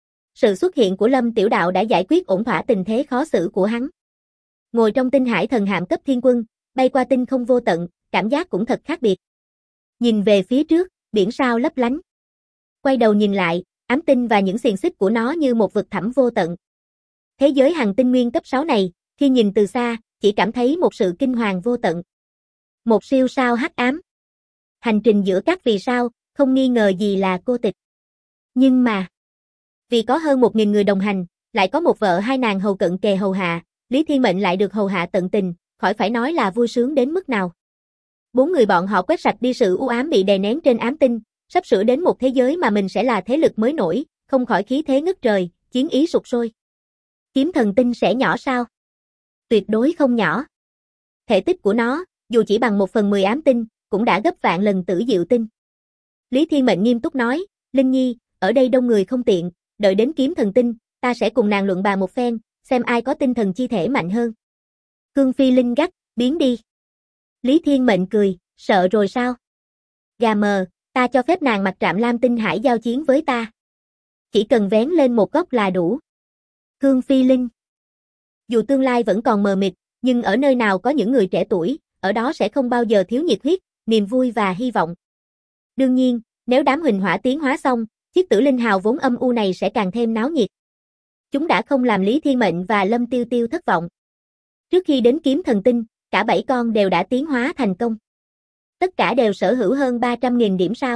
Sự xuất hiện của Lâm Tiểu Đạo đã giải quyết ổn thỏa tình thế khó xử của hắn. Ngồi trong tinh hải thần hạm cấp thiên quân, bay qua tinh không vô tận, cảm giác cũng thật khác biệt. Nhìn về phía trước, biển sao lấp lánh. Quay đầu nhìn lại, ám tinh và những xiềng xích của nó như một vực thẳm vô tận. Thế giới hành tinh nguyên cấp 6 này, khi nhìn từ xa, chỉ cảm thấy một sự kinh hoàng vô tận. Một siêu sao hắc ám. Hành trình giữa các vì sao, không nghi ngờ gì là cô tịch. Nhưng mà, vì có hơn 1.000 người đồng hành, lại có một vợ hai nàng hầu cận kề hầu hạ, Lý Thiên Mệnh lại được hầu hạ tận tình, khỏi phải nói là vui sướng đến mức nào. 4 người bọn họ quét sạch đi sự u ám bị đè nén trên ám tinh, sắp sửa đến một thế giới mà mình sẽ là thế lực mới nổi, không khỏi khí thế ngất trời, chiến ý sục sôi. Kiếm thần tinh sẽ nhỏ sao? Tuyệt đối không nhỏ. Thể tích của nó, dù chỉ bằng 1/10 ám tinh, cũng đã gấp vạn lần Tử Diệu tinh. Lý Thiên Mệnh nghiêm túc nói, Linh Nhi, ở đây đông người không tiện, đợi đến kiếm thần tinh, ta sẽ cùng nàng luận bàn một phen, xem ai có tinh thần chi thể mạnh hơn. Cương Phi Linh gắt, biến đi. Lý Thiên Mệnh cười, sợ rồi sao? Gà mờ, ta cho phép nàng mặc trạm lam tinh hải giao chiến với ta. Chỉ cần vén lên một góc là đủ. Cương Phi Linh. Dù tương lai vẫn còn mờ mịt, nhưng ở nơi nào có những người trẻ tuổi, ở đó sẽ không bao giờ thiếu nhiệt huyết, niềm vui và hy vọng. Đương nhiên, nếu đám huỳnh hỏa tiến hóa xong, chiếc Tử Linh Hào vốn âm u này sẽ càng thêm náo nhiệt. Chúng đã không làm Lý Thiên Mệnh và Lâm Tiêu Tiêu thất vọng. Trước khi đến kiếm thần tinh, cả 7 con đều đã tiến hóa thành công. Tất cả đều sở hữu hơn 300.000 điểm sao.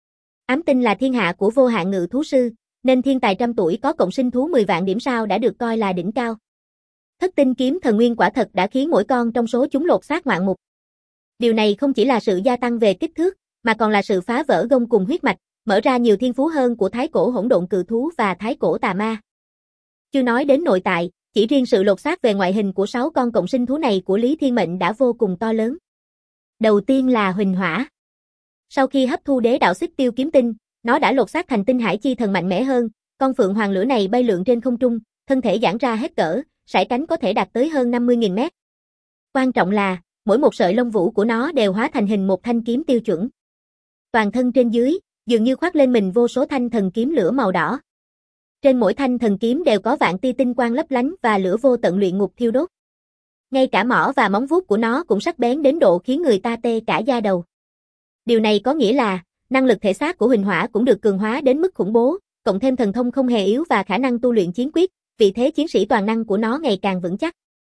Ám tinh là thiên hạ của vô hạn ngự thú sư, nên thiên tài trăm tuổi có cộng sinh thú 10 vạn điểm sao đã được coi là đỉnh cao. Thất tinh kiếm thần nguyên quả thật đã khiến mỗi con trong số chúng lột xác ngoạn mục. Điều này không chỉ là sự gia tăng về kích thước, mà còn là sự phá vỡ gông cùng huyết mạch, mở ra nhiều thiên phú hơn của thái cổ hỗn độn cự thú và thái cổ tà ma. Chưa nói đến nội tại, chỉ riêng sự lột xác về ngoại hình của 6 con cộng sinh thú này của Lý Thiên Mệnh đã vô cùng to lớn. Đầu tiên là huỳnh hỏa. Sau khi hấp thu đế đạo xích tiêu kiếm tinh, nó đã lột xác thành tinh hải chi thần mạnh mẽ hơn, con phượng hoàng lửa này bay lượn trên không trung, thân thể giãn ra hết cỡ, sải cánh có thể đạt tới hơn 50.000 mét. Quan trọng là, mỗi một sợi lông vũ của nó đều hóa thành hình một thanh kiếm tiêu chuẩn. Toàn thân trên dưới, dường như khoác lên mình vô số thanh thần kiếm lửa màu đỏ. Trên mỗi thanh thần kiếm đều có vạn tia tinh quang lấp lánh và lửa vô tận luyện ngục thiêu đốt. Ngay cả mỏ và móng vuốt của nó cũng sắc bén đến độ khiến người ta tê cả da đầu. Điều này có nghĩa là, năng lực thể xác của huỳnh hỏa cũng được cường hóa đến mức khủng bố, cộng thêm thần thông không hề yếu và khả năng tu luyện chiến quyết, vị thế chiến sĩ toàn năng của nó ngày càng vững chắc.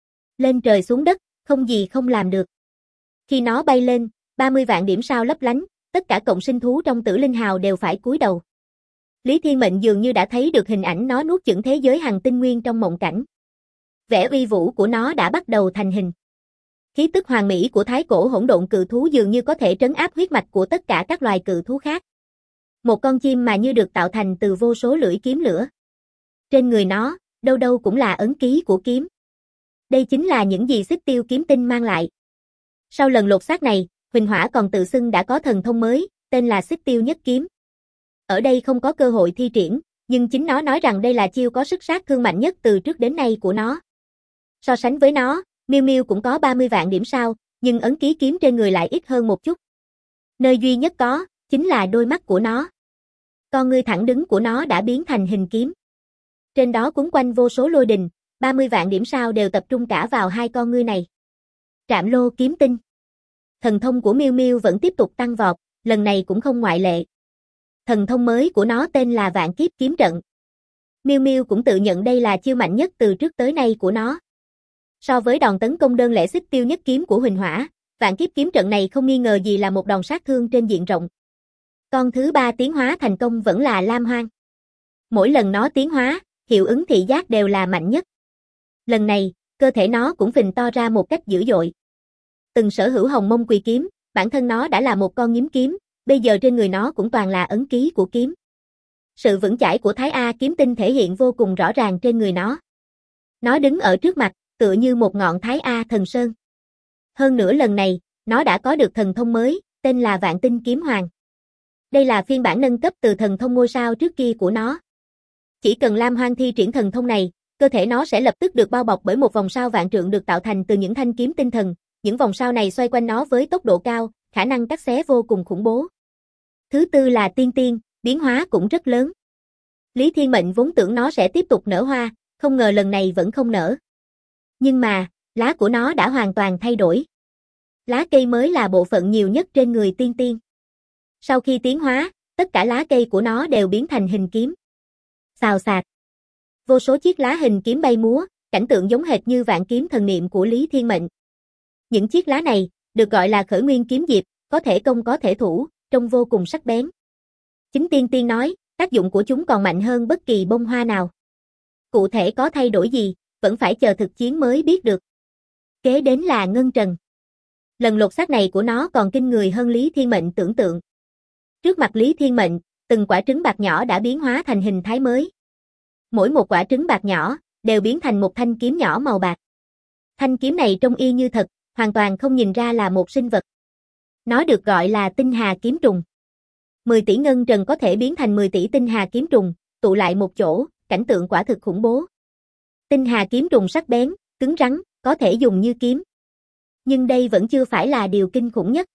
Lên trời xuống đất, không gì không làm được. Khi nó bay lên, 30 vạn điểm sao lấp lánh, tất cả cộng sinh thú trong Tử Linh Hào đều phải cúi đầu. Lý Thiên Mệnh dường như đã thấy được hình ảnh nó nuốt chửng thế giới hành tinh nguyên trong mộng cảnh. Vẻ uy vũ của nó đã bắt đầu thành hình. Khí tức hoàn mỹ của thái cổ hỗn độn cự thú dường như có thể trấn áp huyết mạch của tất cả các loài cự thú khác. Một con chim mà như được tạo thành từ vô số lưỡi kiếm lửa. Trên người nó, đâu đâu cũng là ấn ký của kiếm. Đây chính là những gì Xích Tiêu kiếm tinh mang lại. Sau lần lột xác này, Huỳnh Hỏa còn tự xưng đã có thần thông mới, tên là Xích Tiêu Nhất Kiếm. Ở đây không có cơ hội thi triển, nhưng chính nó nói rằng đây là chiêu có sức sát thương mạnh nhất từ trước đến nay của nó. So sánh với nó, Miêu Miêu cũng có 30 vạn điểm sao, nhưng ấn ký kiếm trên người lại ít hơn một chút. Nơi duy nhất có, chính là đôi mắt của nó. Con ngươi thẳng đứng của nó đã biến thành hình kiếm. Trên đó quấn quanh vô số lôi đình, 30 vạn điểm sao đều tập trung cả vào hai con ngươi này. Trảm Lô kiếm tinh. Thần thông của Miêu Miêu vẫn tiếp tục tăng vọt, lần này cũng không ngoại lệ. Thần thông mới của nó tên là Vạn Kiếp Kiếm Trận. Miêu Miêu cũng tự nhận đây là chiêu mạnh nhất từ trước tới nay của nó. So với đòn tấn công đơn lẻ Xích Tiêu Nhất Kiếm của Huỳnh Hỏa, Vạn Kiếp Kiếm Trận này không nghi ngờ gì là một đòn sát thương trên diện rộng. Con thứ ba tiến hóa thành công vẫn là Lam Hoang. Mỗi lần nó tiến hóa, hiệu ứng thị giác đều là mạnh nhất. Lần này, cơ thể nó cũng phình to ra một cách dữ dội. Từng sở hữu Hồng Mông Quỳ Kiếm, bản thân nó đã là một con nhím kiếm, bây giờ trên người nó cũng toàn là ấn ký của kiếm. Sự vững chãi của Thái A kiếm tinh thể hiện vô cùng rõ ràng trên người nó. Nó đứng ở trước mặt, tựa như một ngọn Thái A thần sơn. Hơn nữa lần này, nó đã có được thần thông mới, tên là Vạn Tinh Kiếm Hoàng. Đây là phiên bản nâng cấp từ thần thông ngôi sao trước kia của nó. Chỉ cần Lam Hoang thi triển thần thông này, cơ thể nó sẽ lập tức được bao bọc bởi một vòng sao vạn trượng được tạo thành từ những thanh kiếm tinh thần. Những vòng sao này xoay quanh nó với tốc độ cao, khả năng cắt xé vô cùng khủng bố. Thứ tư là tiên tiên, biến hóa cũng rất lớn. Lý Thiên Mệnh vốn tưởng nó sẽ tiếp tục nở hoa, không ngờ lần này vẫn không nở. Nhưng mà, lá của nó đã hoàn toàn thay đổi. Lá cây mới là bộ phận nhiều nhất trên người tiên tiên. Sau khi tiến hóa, tất cả lá cây của nó đều biến thành hình kiếm. Xào xạc. Vô số chiếc lá hình kiếm bay múa, cảnh tượng giống hệt như vạn kiếm thần niệm của Lý Thiên Mệnh. Những chiếc lá này, được gọi là khởi nguyên kiếm diệp, có thể công có thể thủ, trông vô cùng sắc bén. Chính tiên tiên nói, tác dụng của chúng còn mạnh hơn bất kỳ bông hoa nào. Cụ thể có thay đổi gì, vẫn phải chờ thực chiến mới biết được. Kế đến là Ngân Trần. Lần lột xác này của nó còn kinh người hơn Lý Thiên Mệnh tưởng tượng. Trước mặt Lý Thiên Mệnh, từng quả trứng bạc nhỏ đã biến hóa thành hình thái mới. Mỗi một quả trứng bạc nhỏ, đều biến thành một thanh kiếm nhỏ màu bạc. Thanh kiếm này trông y như thật, hoàn toàn không nhìn ra là một sinh vật. Nó được gọi là tinh hà kiếm trùng. 10 tỷ ngân trần có thể biến thành 10 tỷ tinh hà kiếm trùng, tụ lại một chỗ, cảnh tượng quả thực khủng bố. Tinh hà kiếm trùng sắc bén, cứng rắn, có thể dùng như kiếm. Nhưng đây vẫn chưa phải là điều kinh khủng nhất.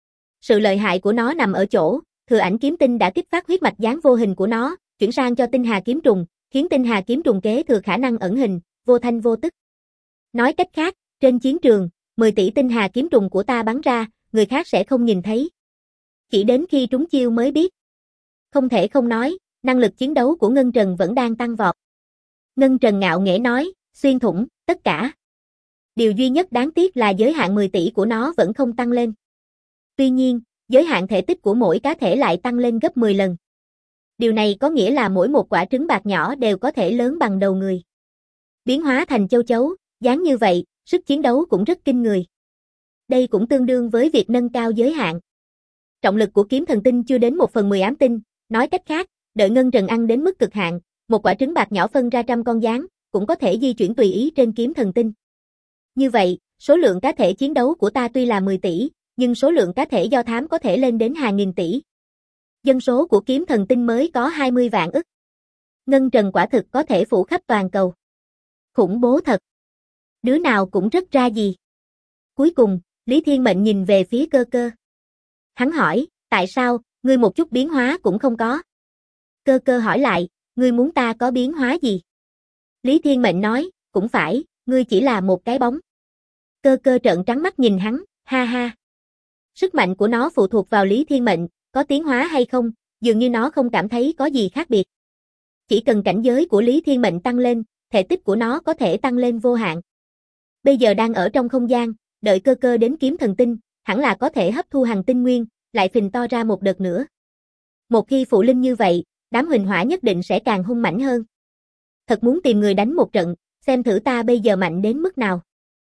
Sự lợi hại của nó nằm ở chỗ, Thừa Ảnh kiếm tinh đã kích phát huyết mạch dáng vô hình của nó, chuyển sang cho tinh hà kiếm trùng, khiến tinh hà kiếm trùng kế thừa khả năng ẩn hình, vô thanh vô tức. Nói cách khác, trên chiến trường, 10 tỷ tinh hà kiếm trùng của ta bắn ra, người khác sẽ không nhìn thấy. Chỉ đến khi trúng chiêu mới biết. Không thể không nói, năng lực chiến đấu của Ngân Trần vẫn đang tăng vọt. Ngân Trần ngạo nghễ nói, xuyên thủng, tất cả. Điều duy nhất đáng tiếc là giới hạn 10 tỷ của nó vẫn không tăng lên. Tuy nhiên, giới hạn thể tích của mỗi cá thể lại tăng lên gấp 10 lần. Điều này có nghĩa là mỗi một quả trứng bạc nhỏ đều có thể lớn bằng đầu người. Biến hóa thành châu chấu, dáng như vậy, sức chiến đấu cũng rất kinh người. Đây cũng tương đương với việc nâng cao giới hạn. Trọng lực của kiếm thần tinh chưa đến 1/10 ám tinh, nói cách khác, đợi Ngân Trần ăn đến mức cực hạn, một quả trứng bạc nhỏ phân ra trăm con gián, cũng có thể di chuyển tùy ý trên kiếm thần tinh. Như vậy, số lượng cá thể chiến đấu của ta tuy là 10 tỷ, nhưng số lượng cá thể do thám có thể lên đến hàng nghìn tỷ. Dân số của kiếm thần tinh mới có 20 vạn ức. Ngân Trần quả thực có thể phủ khắp toàn cầu. Khủng bố thật. Đứa nào cũng rất ra gì. Cuối cùng, Lý Thiên Mệnh nhìn về phía Cơ Cơ. Hắn hỏi, tại sao, ngươi một chút biến hóa cũng không có? Cơ Cơ hỏi lại, ngươi muốn ta có biến hóa gì? Lý Thiên Mệnh nói, cũng phải, ngươi chỉ là một cái bóng. Cơ Cơ trợn trắng mắt nhìn hắn, ha ha. Sức mạnh của nó phụ thuộc vào Lý Thiên Mệnh, có tiến hóa hay không, dường như nó không cảm thấy có gì khác biệt. Chỉ cần cảnh giới của Lý Thiên Mệnh tăng lên, thể tích của nó có thể tăng lên vô hạn. Bây giờ đang ở trong không gian, đợi Cơ Cơ đến kiếm thần tinh, hẳn là có thể hấp thu hành tinh nguyên, lại phình to ra một đợt nữa. Một khi phụ linh như vậy, đám Huỳnh Hỏa nhất định sẽ càng hung mãnh hơn. Thật muốn tìm người đánh một trận, xem thử ta bây giờ mạnh đến mức nào.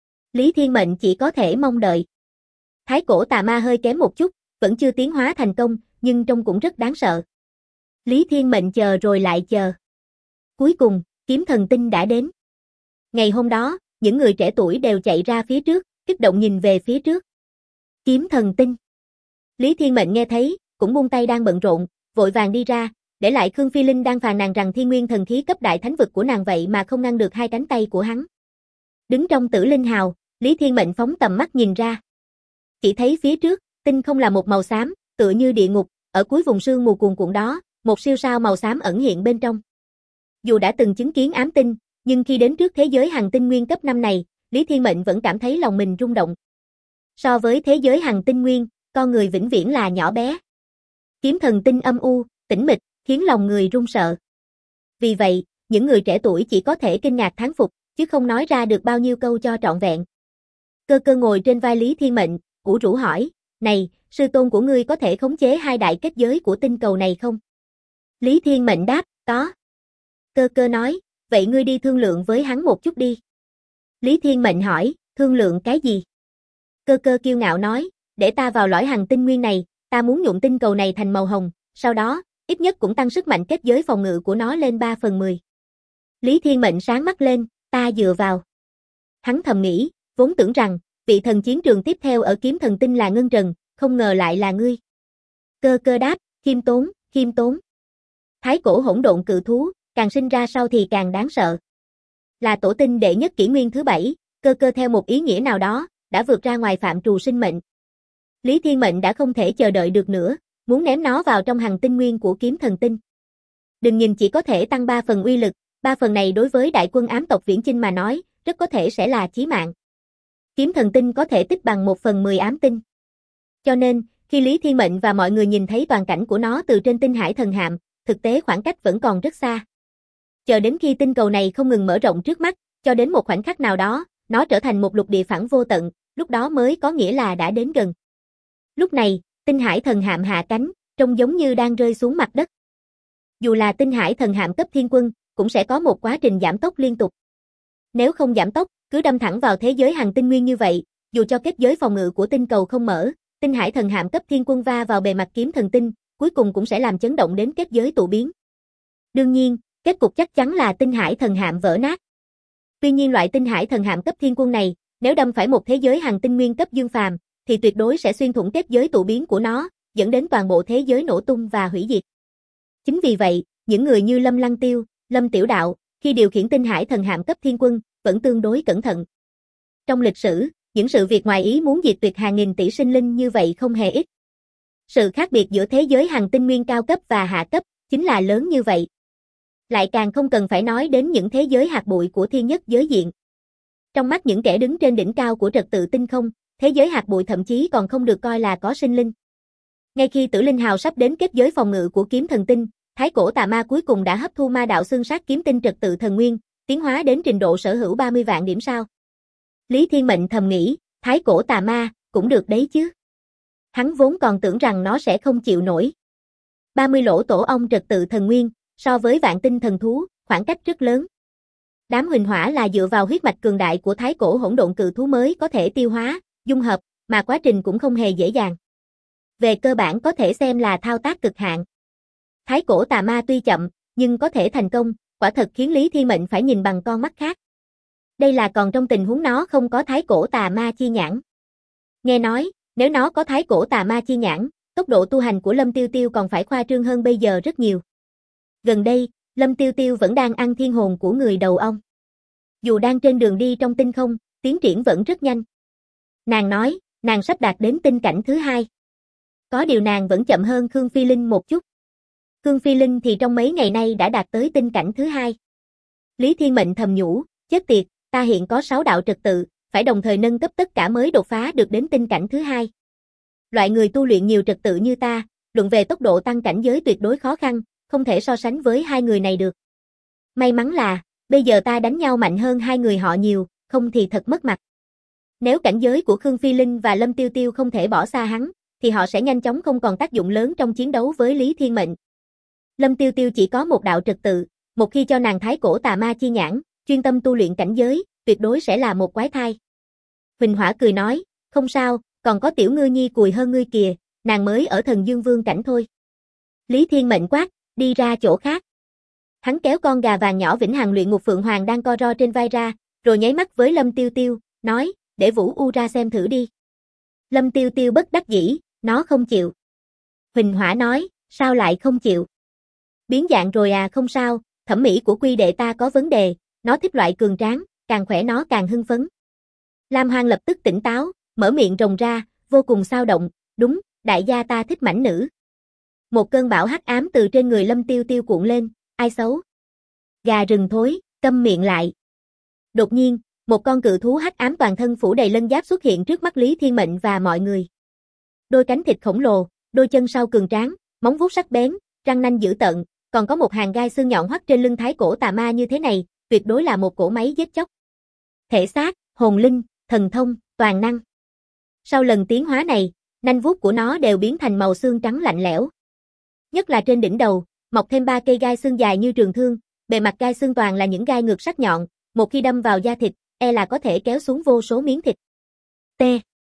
Lý Thiên Mệnh chỉ có thể mong đợi. Thái cổ tà ma hơi kém một chút, vẫn chưa tiến hóa thành công, nhưng trông cũng rất đáng sợ. Lý Thiên Mệnh chờ rồi lại chờ. Cuối cùng, kiếm thần tinh đã đến. Ngày hôm đó, những người trẻ tuổi đều chạy ra phía trước, kích động nhìn về phía trước. Kiếm thần tinh. Lý Thiên Mệnh nghe thấy, cũng buông tay đang bận rộn, vội vàng đi ra, để lại Khương Phi Linh đang phàn nàn rằng thiên nguyên thần khí cấp đại thánh vực của nàng vậy mà không ngăn được hai cánh tay của hắn. Đứng trong Tử Linh Hào, Lý Thiên Mệnh phóng tầm mắt nhìn ra. Chỉ thấy phía trước, tinh không là một màu xám, tựa như địa ngục, ở cuối vùng sương mù cuồn cuộn đó, một siêu sao màu xám ẩn hiện bên trong. Dù đã từng chứng kiến ám tinh, nhưng khi đến trước thế giới hằng tinh nguyên cấp 5 này, Lý Thiên Mệnh vẫn cảm thấy lòng mình rung động. So với thế giới hằng tinh nguyên, con người vĩnh viễn là nhỏ bé. Kiếm thần tinh âm u, tĩnh mịch, khiến lòng người run sợ. Vì vậy, những người trẻ tuổi chỉ có thể kinh ngạc thán phục, chứ không nói ra được bao nhiêu câu cho trọn vẹn. Cơ cơ ngồi trên vai Lý Thiên Mệnh, ủ rũ hỏi, này, sư tôn của ngươi có thể khống chế hai đại kết giới của tinh cầu này không? Lý Thiên Mệnh đáp, có. Cơ cơ nói, vậy ngươi đi thương lượng với hắn một chút đi. Lý Thiên Mệnh hỏi, thương lượng cái gì? Cơ cơ kiêu ngạo nói, để ta vào lõi hằng tinh nguyên này, ta muốn nhuộm tinh cầu này thành màu hồng, sau đó, ít nhất cũng tăng sức mạnh kết giới phòng ngự của nó lên 3/10. Lý Thiên Mệnh sáng mắt lên, ta dựa vào. Hắn thầm nghĩ, vốn tưởng rằng, vị thần chiến trường tiếp theo ở kiếm thần tinh là Ngân Trần, không ngờ lại là ngươi. Cơ cơ đáp, khiêm tốn, khiêm tốn. Thái cổ hỗn độn cự thú, càng sinh ra sau thì càng đáng sợ. Là tổ tinh đệ nhất kỷ nguyên thứ 7, cơ cơ theo một ý nghĩa nào đó, đã vượt ra ngoài phạm trù sinh mệnh. Lý Thiên Mệnh đã không thể chờ đợi được nữa, muốn ném nó vào trong hằng tinh nguyên của kiếm thần tinh. Đừng nhìn chỉ có thể tăng 3 phần uy lực, 3 phần này đối với đại quân ám tộc Viễn Chinh mà nói, rất có thể sẽ là chí mạng. Kiếm thần tinh có thể tích bằng 1/10 ám tinh. Cho nên, khi Lý Thiên Mệnh và mọi người nhìn thấy toàn cảnh của nó từ trên tinh hải thần hạm, thực tế khoảng cách vẫn còn rất xa. Chờ đến khi tinh cầu này không ngừng mở rộng trước mắt, cho đến một khoảnh khắc nào đó, nó trở thành một lục địa phẳng vô tận, lúc đó mới có nghĩa là đã đến gần. Lúc này, tinh hải thần hạm hạ cánh, trông giống như đang rơi xuống mặt đất. Dù là tinh hải thần hạm cấp thiên quân, cũng sẽ có một quá trình giảm tốc liên tục. Nếu không giảm tốc, cứ đâm thẳng vào thế giới hằng tinh nguyên như vậy, dù cho kết giới phòng ngự của tinh cầu không mở, tinh hải thần hạm cấp thiên quân va vào bề mặt kiếm thần tinh, cuối cùng cũng sẽ làm chấn động đến kết giới tụ biến. Đương nhiên, kết cục chắc chắn là tinh hải thần hạm vỡ nát. Tuy nhiên loại tinh hải thần hạm cấp thiên quân này, nếu đâm phải một thế giới hằng tinh nguyên cấp dương phàm, thì tuyệt đối sẽ xuyên thủng kết giới tụ biến của nó, dẫn đến toàn bộ thế giới nổ tung và hủy diệt. Chính vì vậy, những người như Lâm Lăng Tiêu, Lâm Tiểu Đạo, khi điều khiển tinh hải thần hạm cấp thiên quân, vẫn tương đối cẩn thận. Trong lịch sử, những sự việc ngoài ý muốn diệt tuyệt hàng nghìn tỷ sinh linh như vậy không hề ít. Sự khác biệt giữa thế giới hằng tinh nguyên cao cấp và hạ cấp, chính là lớn như vậy. Lại càng không cần phải nói đến những thế giới hạt bụi của thiên nhất giới diện. Trong mắt những kẻ đứng trên đỉnh cao của trật tự tinh không, thế giới hạt bụi thậm chí còn không được coi là có sinh linh. Ngay khi Tử Linh Hào sắp đến kết giới phòng ngự của kiếm thần tinh, thái cổ tà ma cuối cùng đã hấp thu ma đạo xương sát kiếm tinh trật tự thần nguyên, tiến hóa đến trình độ sở hữu 30 vạn điểm sao. Lý Thiên Mệnh thầm nghĩ, thái cổ tà ma, cũng được đấy chứ. Hắn vốn còn tưởng rằng nó sẽ không chịu nổi. 30 lỗ tổ ong trật tự thần nguyên, so với vạn tinh thần thú, khoảng cách rất lớn. Đám huỳnh hỏa là dựa vào huyết mạch cường đại của thái cổ hỗn độn cự thú mới có thể tiêu hóa, dung hợp, mà quá trình cũng không hề dễ dàng. Về cơ bản có thể xem là thao tác cực hạn. Thái cổ tà ma tuy chậm, nhưng có thể thành công, quả thật khiến Lý Thiên Mệnh phải nhìn bằng con mắt khác. Đây là còn trong tình huống nó không có thái cổ tà ma chi nhãn. Nghe nói, nếu nó có thái cổ tà ma chi nhãn, tốc độ tu hành của Lâm Tiêu Tiêu còn phải khoa trương hơn bây giờ rất nhiều. Gần đây, Lâm Tiêu Tiêu vẫn đang ăn thiên hồn của người đầu ong. Dù đang trên đường đi trong tinh không, tiến triển vẫn rất nhanh. Nàng nói, nàng sắp đạt đến tinh cảnh thứ 2. Có điều nàng vẫn chậm hơn Khương Phi Linh một chút. Khương Phi Linh thì trong mấy ngày nay đã đạt tới tinh cảnh thứ 2. Lý Thiên Mệnh thầm nhủ, chết tiệt, ta hiện có 6 đạo trật tự, phải đồng thời nâng cấp tất cả mới đột phá được đến tinh cảnh thứ 2. Loại người tu luyện nhiều trật tự như ta, luận về tốc độ tăng cảnh giới tuyệt đối khó khăn, không thể so sánh với hai người này được. May mắn là, bây giờ ta đánh nhau mạnh hơn hai người họ nhiều, không thì thật mất mặt. Nếu cảnh giới của Khương Phi Linh và Lâm Tiêu Tiêu không thể bỏ xa hắn, thì họ sẽ nhanh chóng không còn tác dụng lớn trong chiến đấu với Lý Thiên Mệnh. Lâm Tiêu Tiêu chỉ có một đạo trật tự, một khi cho nàng thái cổ tà ma chi nhãn, chuyên tâm tu luyện cảnh giới, tuyệt đối sẽ là một quái thai. Huỳnh Hỏa cười nói, không sao, còn có tiểu ngư nhi cùi hơn ngươi kìa, nàng mới ở thần dương vương cảnh thôi. Lý Thiên Mệnh quát, Đi ra chỗ khác. Hắn kéo con gà vàng nhỏ vĩnh hằng luyện ngục phượng hoàng đang co ro trên vai ra, rồi nháy mắt với Lâm Tiêu Tiêu, nói, để Vũ U ra xem thử đi. Lâm Tiêu Tiêu bất đắc dĩ, nó không chịu. Huỳnh Hỏa nói, sao lại không chịu? Biến dạng rồi à? Không sao, thẩm mỹ của quy đệ ta có vấn đề, nó thích loại cường tráng, càng khỏe nó càng hưng phấn. Lam Hoang lập tức tỉnh táo, mở miệng rồng ra, vô cùng xao động, đúng, đại gia ta thích mảnh nữ. Một cơn bão hắc ám từ trên người Lâm Tiêu Tiêu cuộn lên, ai xấu? Gà rừng thối, câm miệng lại. Đột nhiên, một con cự thú hắc ám toàn thân phủ đầy lân giáp xuất hiện trước mắt Lý Thiên Mệnh và mọi người. Đôi cánh thịt khổng lồ, đôi chân sau cường tráng, móng vuốt sắc bén, răng nanh dữ tợn, còn có một hàng gai xương nhọn hoắt trên lưng thái cổ tà ma như thế này, tuyệt đối là một cỗ máy giết chóc. Thể xác, hồn linh, thần thông, toàn năng. Sau lần tiến hóa này, nanh vuốt của nó đều biến thành màu xương trắng lạnh lẽo. Nhất là trên đỉnh đầu, mọc thêm 3 cây gai xương dài như trường thương, bề mặt gai xương toàn là những gai ngược sắc nhọn, một khi đâm vào da thịt, là có thể kéo xuống vô số miếng thịt. T.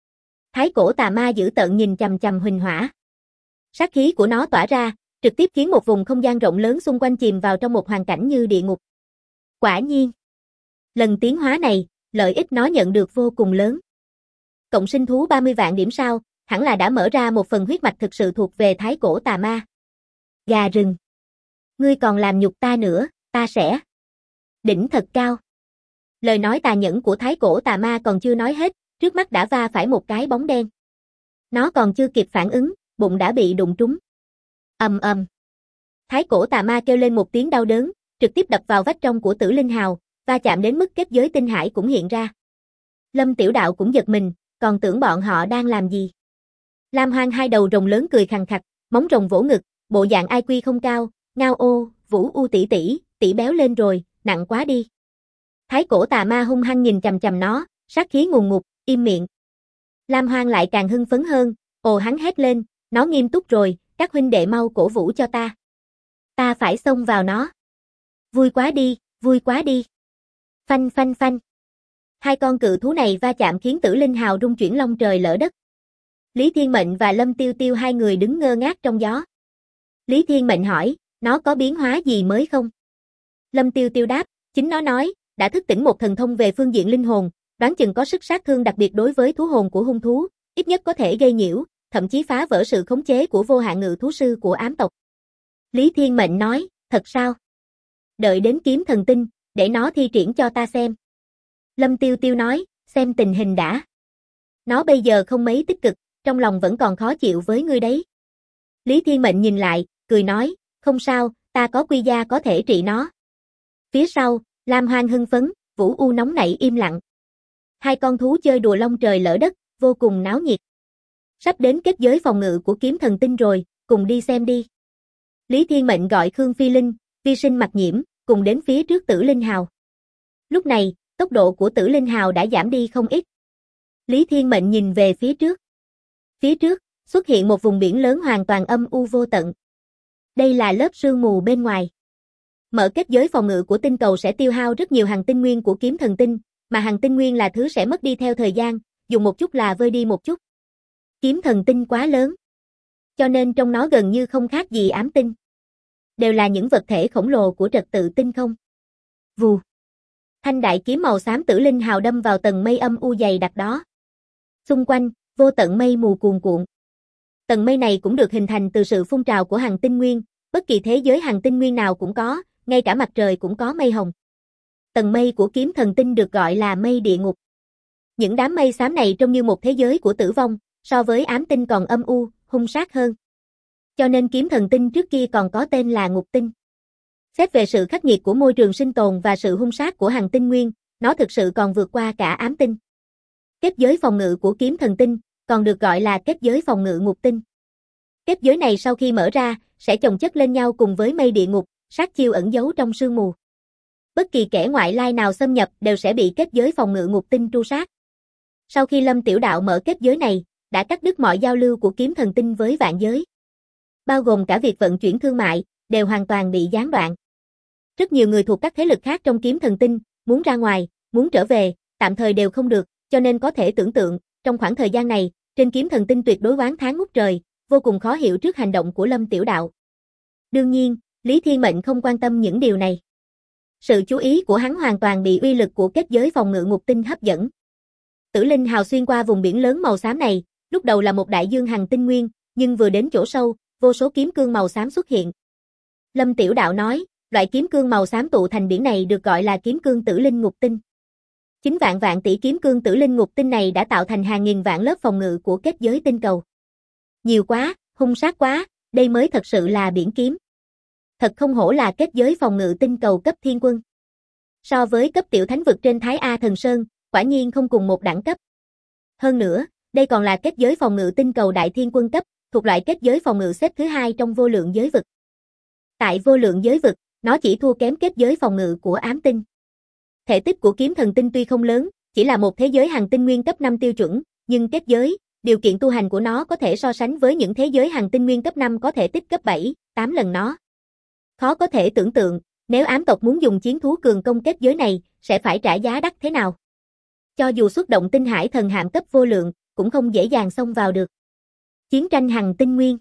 Thái cổ tà ma dữ tợn nhìn chằm chằm Huỳnh Hỏa. Sát khí của nó tỏa ra, trực tiếp khiến một vùng không gian rộng lớn xung quanh chìm vào trong một hoàn cảnh như địa ngục. Quả nhiên, lần tiến hóa này, lợi ích nó nhận được vô cùng lớn. Cộng sinh thú 30 vạn điểm sao, hẳn là đã mở ra một phần huyết mạch thực sự thuộc về thái cổ tà ma. Gà rừng. Ngươi còn làm nhục ta nữa, ta sẽ. Đỉnh thật cao. Lời nói tà nhẫn của thái cổ tà ma còn chưa nói hết, trước mắt đã va phải một cái bóng đen. Nó còn chưa kịp phản ứng, bụng đã bị đụng trúng. Ầm ầm. Thái cổ tà ma kêu lên một tiếng đau đớn, trực tiếp đập vào vách trong của Tử Linh Hào, va chạm đến mức kết giới tinh hải cũng hiện ra. Lâm Tiểu Đạo cũng giật mình, còn tưởng bọn họ đang làm gì. Lam Hoang hai đầu rồng lớn cười khằng khặc, móng rồng vỗ ngực, bộ dạng IQ không cao, ngao ô, Vũ U tỷ béo lên rồi, nặng quá đi. Thái cổ tà ma hung hăng nhìn chằm chằm nó, sát khí ngùn ngụt, im miệng. Lam Hoang lại càng hưng phấn hơn, ồ hắn hét lên, nó nghiêm túc rồi, các huynh đệ mau cổ vũ cho ta. Ta phải xông vào nó. Vui quá đi, vui quá đi. Phanh phanh phanh. Hai con cự thú này va chạm khiến Tử Linh Hào rung chuyển long trời lỡ đất. Lý Thiên Mệnh và Lâm Tiêu Tiêu hai người đứng ngơ ngác trong gió. Lý Thiên Mệnh hỏi, nó có biến hóa gì mới không? Lâm Tiêu Tiêu đáp, chính nó nói, đã thức tỉnh một thần thông về phương diện linh hồn, đoán chừng có sức sát thương đặc biệt đối với thú hồn của hung thú, ít nhất có thể gây nhiễu, thậm chí phá vỡ sự khống chế của vô hạn ngự thú sư của ám tộc. Lý Thiên Mệnh nói, thật sao? Đợi đến kiếm thần tinh, để nó thi triển cho ta xem. Lâm Tiêu Tiêu nói, xem tình hình đã. Nó bây giờ không mấy tích cực, trong lòng vẫn còn khó chịu với ngươi đấy. Lý Thiên Mệnh nhìn lại, cười nói, không sao, ta có quy gia có thể trị nó. Phía sau, Lam Hoang hưng phấn, Vũ U nóng nảy im lặng. Hai con thú chơi đùa long trời lỡ đất, vô cùng náo nhiệt. Sắp đến kết giới phòng ngự của kiếm thần tinh rồi, cùng đi xem đi. Lý Thiên Mệnh gọi Khương Phi Linh, Vi Sinh Mặc Nhiễm, cùng đến phía trước Tử Linh Hào. Lúc này, tốc độ của Tử Linh Hào đã giảm đi không ít. Lý Thiên Mệnh nhìn về phía trước. Phía trước, xuất hiện một vùng biển lớn hoàn toàn âm u vô tận. Đây là lớp sương mù bên ngoài. Mở kết giới phòng ngự của tinh cầu sẽ tiêu hao rất nhiều hằng tinh nguyên của kiếm thần tinh, mà hằng tinh nguyên là thứ sẽ mất đi theo thời gian, dùng một chút là vơi đi một chút. Kiếm thần tinh quá lớn, cho nên trong nó gần như không khác gì ám tinh. Đều là những vật thể khổng lồ của trật tự tinh không. Vù. Thanh đại kiếm màu xám Tử Linh Hào đâm vào tầng mây âm u dày đặc đó. Xung quanh, vô tận mây mù cuồn cuộn. Tầng mây này cũng được hình thành từ sự phun trào của hằng tinh nguyên, bất kỳ thế giới hằng tinh nguyên nào cũng có, ngay cả mặt trời cũng có mây hồng. Tầng mây của kiếm thần tinh được gọi là mây địa ngục. Những đám mây xám này trông như một thế giới của tử vong, so với ám tinh còn âm u, hung sát hơn. Cho nên kiếm thần tinh trước kia còn có tên là ngục tinh. Xét về sự khắc nghiệt của môi trường sinh tồn và sự hung sát của hằng tinh nguyên, nó thực sự còn vượt qua cả ám tinh. Kết giới phòng ngự của kiếm thần tinh, còn được gọi là kết giới phòng ngự ngục tinh. Kết giới này sau khi mở ra, sẽ chồng chất lên nhau cùng với mây địa ngục, sát chiêu ẩn giấu trong sương mù. Bất kỳ kẻ ngoại lai nào xâm nhập đều sẽ bị kết giới phòng ngự ngục tinh tru sát. Sau khi Lâm Tiểu Đạo mở kết giới này, đã cắt đứt mọi giao lưu của kiếm thần tinh với vạn giới. Bao gồm cả việc vận chuyển thương mại, đều hoàn toàn bị gián đoạn. Rất nhiều người thuộc các thế lực khác trong kiếm thần tinh, muốn ra ngoài, muốn trở về, tạm thời đều không được, cho nên có thể tưởng tượng, trong khoảng thời gian này, trên kiếm thần tinh tuyệt đối oán tháng ngút trời, vô cùng khó hiểu trước hành động của Lâm Tiểu Đạo. Đương nhiên, Lý Thiên Mệnh không quan tâm những điều này. Sự chú ý của hắn hoàn toàn bị uy lực của kết giới phòng ngự ngục tinh hấp dẫn. Tử linh hào xuyên qua vùng biển lớn màu xám này, lúc đầu là một đại dương hằng tinh nguyên, nhưng vừa đến chỗ sâu, vô số kiếm cương màu xám xuất hiện. Lâm Tiểu Đạo nói, loại kiếm cương màu xám tụ thành biển này được gọi là kiếm cương tử linh ngục tinh. 9 vạn tỷ kiếm cương tử linh ngục tinh này đã tạo thành hàng nghìn vạn lớp phòng ngự của kết giới tinh cầu. Nhiều quá, hung sát quá, đây mới thật sự là biển kiếm. Thật không hổ là kết giới phòng ngự tinh cầu cấp thiên quân. So với cấp tiểu thánh vực trên Thái A Thần Sơn, quả nhiên không cùng một đẳng cấp. Hơn nữa, đây còn là kết giới phòng ngự tinh cầu đại thiên quân cấp, thuộc loại kết giới phòng ngự xếp thứ 2 trong vô lượng giới vực. Tại vô lượng giới vực, nó chỉ thua kém kết giới phòng ngự của ám tinh. Thể tích của kiếm thần tinh tuy không lớn, chỉ là một thế giới hằng tinh nguyên cấp 5 tiêu chuẩn, nhưng kết giới, điều kiện tu hành của nó có thể so sánh với những thế giới hằng tinh nguyên cấp 5 có thể tích cấp 7, 8 lần nó. Khó có thể tưởng tượng, nếu ám tộc muốn dùng chiến thú cường công kết giới này, sẽ phải trả giá đắt thế nào. Cho dù xuất động tinh hải thần hạm cấp vô lượng, cũng không dễ dàng xông vào được. Chiến tranh hằng tinh nguyên.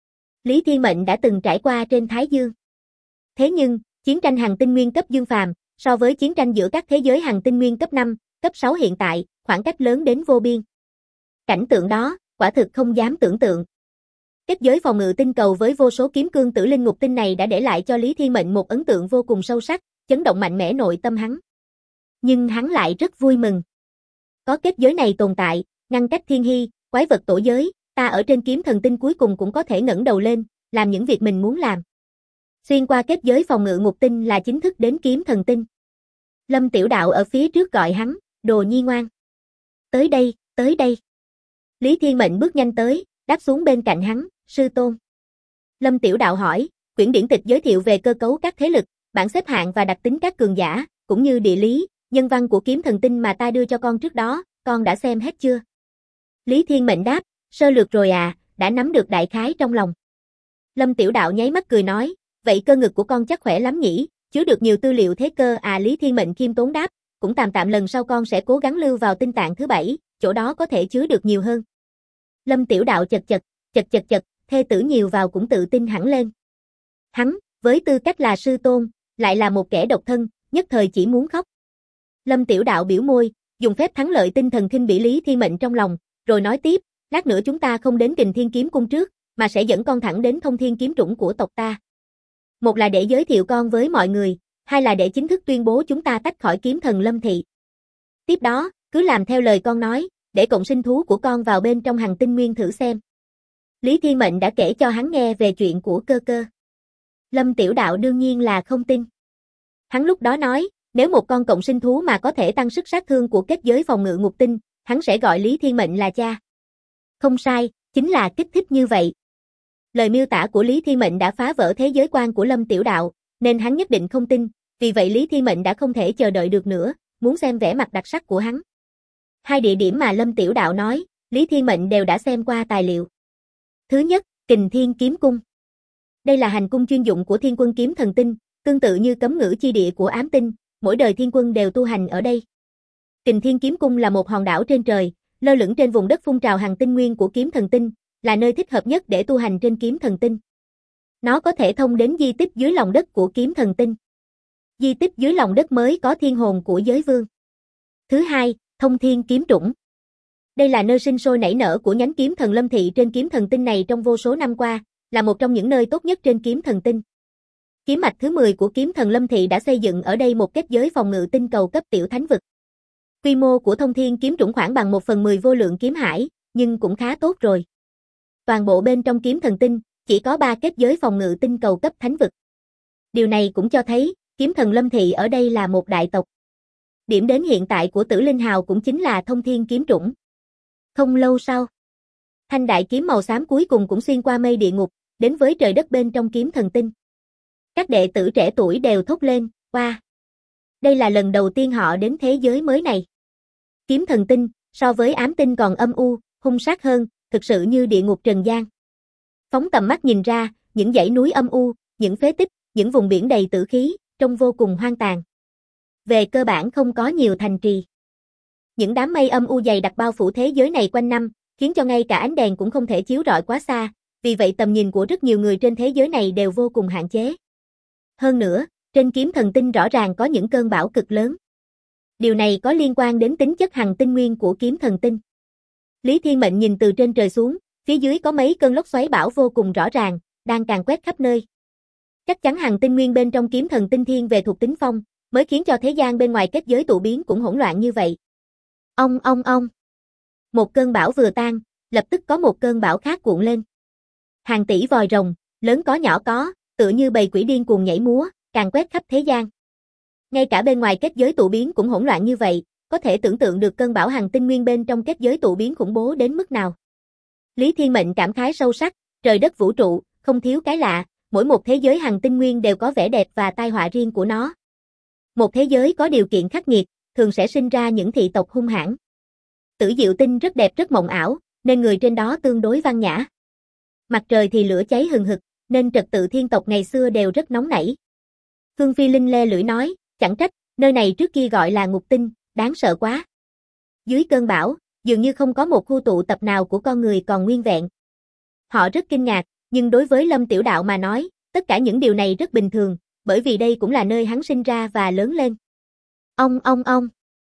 Lý Thiên Mệnh đã từng trải qua trên Thái Dương. Thế nhưng, chiến tranh hằng tinh nguyên cấp dương phàm, so với chiến tranh giữa các thế giới hằng tinh nguyên cấp 5, cấp 6 hiện tại, khoảng cách lớn đến vô biên. Cảnh tượng đó, quả thực không dám tưởng tượng. Kết giới phòng ngự tinh cầu với vô số kiếm cương tử linh ngục tinh này đã để lại cho Lý Thiên Mệnh một ấn tượng vô cùng sâu sắc, chấn động mạnh mẽ nội tâm hắn. Nhưng hắn lại rất vui mừng. Có kết giới này tồn tại, ngăn cách thiên hy, quái vật tổ giới, ta ở trên kiếm thần tinh cuối cùng cũng có thể ngẩng đầu lên, làm những việc mình muốn làm. Xuyên qua kết giới phòng ngự ngục tinh là chính thức đến kiếm thần tinh. Lâm Tiểu Đạo ở phía trước gọi hắn, Đồ Nhi ngoan. Tới đây, tới đây. Lý Thiên Mệnh bước nhanh tới, đáp xuống bên cạnh hắn, sư tôn. Lâm Tiểu Đạo hỏi, quyển điển tịch giới thiệu về cơ cấu các thế lực, bảng xếp hạng và đặc tính các cường giả, cũng như địa lý, nhân văn của kiếm thần tinh mà ta đưa cho con trước đó, con đã xem hết chưa? Lý Thiên Mệnh đáp, sơ lược rồi à, đã nắm được đại khái trong lòng. Lâm Tiểu Đạo nháy mắt cười nói, vậy cơ ngực của con chắc khỏe lắm nhỉ, chứa được nhiều tư liệu thế cơ à. Lý Thiên Mệnh khiêm tốn đáp, cũng tạm tạm lần sau con sẽ cố gắng lưu vào tinh tạng thứ 7, chỗ đó có thể chứa được nhiều hơn. Lâm Tiểu Đạo chật, thê tử nhiều vào cũng tự tin hẳn lên. Hắn, với tư cách là sư tôn, lại là một kẻ độc thân, nhất thời chỉ muốn khóc. Lâm Tiểu Đạo biểu môi, dùng phép thắng lợi tinh thần khinh bỉ Lý Thiên Mệnh trong lòng, rồi nói tiếp, lát nữa chúng ta không đến Kình Thiên Kiếm Cung trước, mà sẽ dẫn con thẳng đến Thông Thiên Kiếm Trũng của tộc ta. Một là để giới thiệu con với mọi người, hai là để chính thức tuyên bố chúng ta tách khỏi kiếm thần Lâm Thị. Tiếp đó, cứ làm theo lời con nói, để cộng sinh thú của con vào bên trong hằng tinh nguyên thử xem. Lý Thiên Mệnh đã kể cho hắn nghe về chuyện của cơ cơ. Lâm Tiểu Đạo đương nhiên là không tin. Hắn lúc đó nói, nếu một con cộng sinh thú mà có thể tăng sức sát thương của kết giới phòng ngự ngục tinh, hắn sẽ gọi Lý Thiên Mệnh là cha. Không sai, chính là kích thích như vậy. Lời miêu tả của Lý Thiên Mệnh đã phá vỡ thế giới quan của Lâm Tiểu Đạo, nên hắn nhất định không tin, vì vậy Lý Thiên Mệnh đã không thể chờ đợi được nữa, muốn xem vẻ mặt đặc sắc của hắn. Hai địa điểm mà Lâm Tiểu Đạo nói, Lý Thiên Mệnh đều đã xem qua tài liệu. Thứ nhất, Kình Thiên Kiếm Cung. Đây là hành cung chuyên dụng của Thiên Quân Kiếm Thần Tinh, tương tự như cấm ngữ chi địa của ám tinh, mỗi đời thiên quân đều tu hành ở đây. Kình Thiên Kiếm Cung là một hòn đảo trên trời, lơ lửng trên vùng đất phun trào hằng tinh nguyên của kiếm thần tinh, là nơi thích hợp nhất để tu hành trên kiếm thần tinh. Nó có thể thông đến di tích dưới lòng đất của kiếm thần tinh. Di tích dưới lòng đất mới có thiên hồn của giới vương. Thứ hai, Thông Thiên Kiếm Trũng. Đây là nơi sinh sôi nảy nở của nhánh kiếm thần Lâm Thị trên kiếm thần tinh này trong vô số năm qua, là một trong những nơi tốt nhất trên kiếm thần tinh. Kiếm mạch thứ 10 của kiếm thần Lâm Thị đã xây dựng ở đây một kết giới phòng ngự tinh cầu cấp tiểu thánh vực. Quy mô của Thông Thiên Kiếm Trũng khoảng bằng 1/10 vô lượng kiếm hải, nhưng cũng khá tốt rồi. Toàn bộ bên trong kiếm thần tinh, chỉ có 3 kết giới phòng ngự tinh cầu cấp thánh vực. Điều này cũng cho thấy, kiếm thần Lâm Thị ở đây là một đại tộc. Điểm đến hiện tại của Tử Linh Hào cũng chính là Thông Thiên Kiếm Trũng. Không lâu sau, thanh đại kiếm màu xám cuối cùng cũng xuyên qua mây địa ngục, đến với trời đất bên trong kiếm thần tinh. Các đệ tử trẻ tuổi đều thốt lên, wow! Đây là lần đầu tiên họ đến thế giới mới này. Kiếm thần tinh, so với ám tinh còn âm u, hung sát hơn, thực sự như địa ngục trần gian. Phóng tầm mắt nhìn ra, những dãy núi âm u, những phế tích, những vùng biển đầy tử khí, trông vô cùng hoang tàn. Về cơ bản không có nhiều thành trì. Những đám mây âm u dày đặc bao phủ thế giới này quanh năm, khiến cho ngay cả ánh đèn cũng không thể chiếu rọi quá xa, vì vậy tầm nhìn của rất nhiều người trên thế giới này đều vô cùng hạn chế. Hơn nữa, trên kiếm thần tinh rõ ràng có những cơn bão cực lớn. Điều này có liên quan đến tính chất hằng tinh nguyên của kiếm thần tinh. Lý Thiên Mệnh nhìn từ trên trời xuống, phía dưới có mấy cơn lốc xoáy bão vô cùng rõ ràng, đang càn quét khắp nơi. Chắc chắn hằng tinh nguyên bên trong kiếm thần tinh thiên về thuộc tính phong, mới khiến cho thế gian bên ngoài kết giới tụ biến cũng hỗn loạn như vậy. Ong ong ong. Một cơn bão vừa tan, lập tức có một cơn bão khác cuộn lên. Hàng tỷ vòi rồng, lớn có nhỏ có, tựa như bầy quỷ điên cuồng nhảy múa, càn quét khắp thế gian. Ngay cả bên ngoài kết giới tụ biến cũng hỗn loạn như vậy, có thể tưởng tượng được cơn bão hằng tinh nguyên bên trong kết giới tụ biến khủng bố đến mức nào. Lý Thiên Mệnh cảm khái sâu sắc, trời đất vũ trụ, không thiếu cái lạ, mỗi một thế giới hằng tinh nguyên đều có vẻ đẹp và tai họa riêng của nó. Một thế giới có điều kiện khắc nghiệt, thường sẽ sinh ra những thị tộc hung hãn. Tử Diệu Tinh rất đẹp rất mộng ảo, nên người trên đó tương đối văn nhã. Mặt trời thì lửa cháy hừng hực, nên trật tự thiên tộc ngày xưa đều rất nóng nảy. Phương Phi Linh le lưỡi nói, chẳng trách, nơi này trước kia gọi là ngục tinh, đáng sợ quá. Dưới cơn bão, dường như không có một khu tụ tập nào của con người còn nguyên vẹn. Họ rất kinh ngạc, nhưng đối với Lâm Tiểu Đạo mà nói, tất cả những điều này rất bình thường, bởi vì đây cũng là nơi hắn sinh ra và lớn lên. Ong ong ong.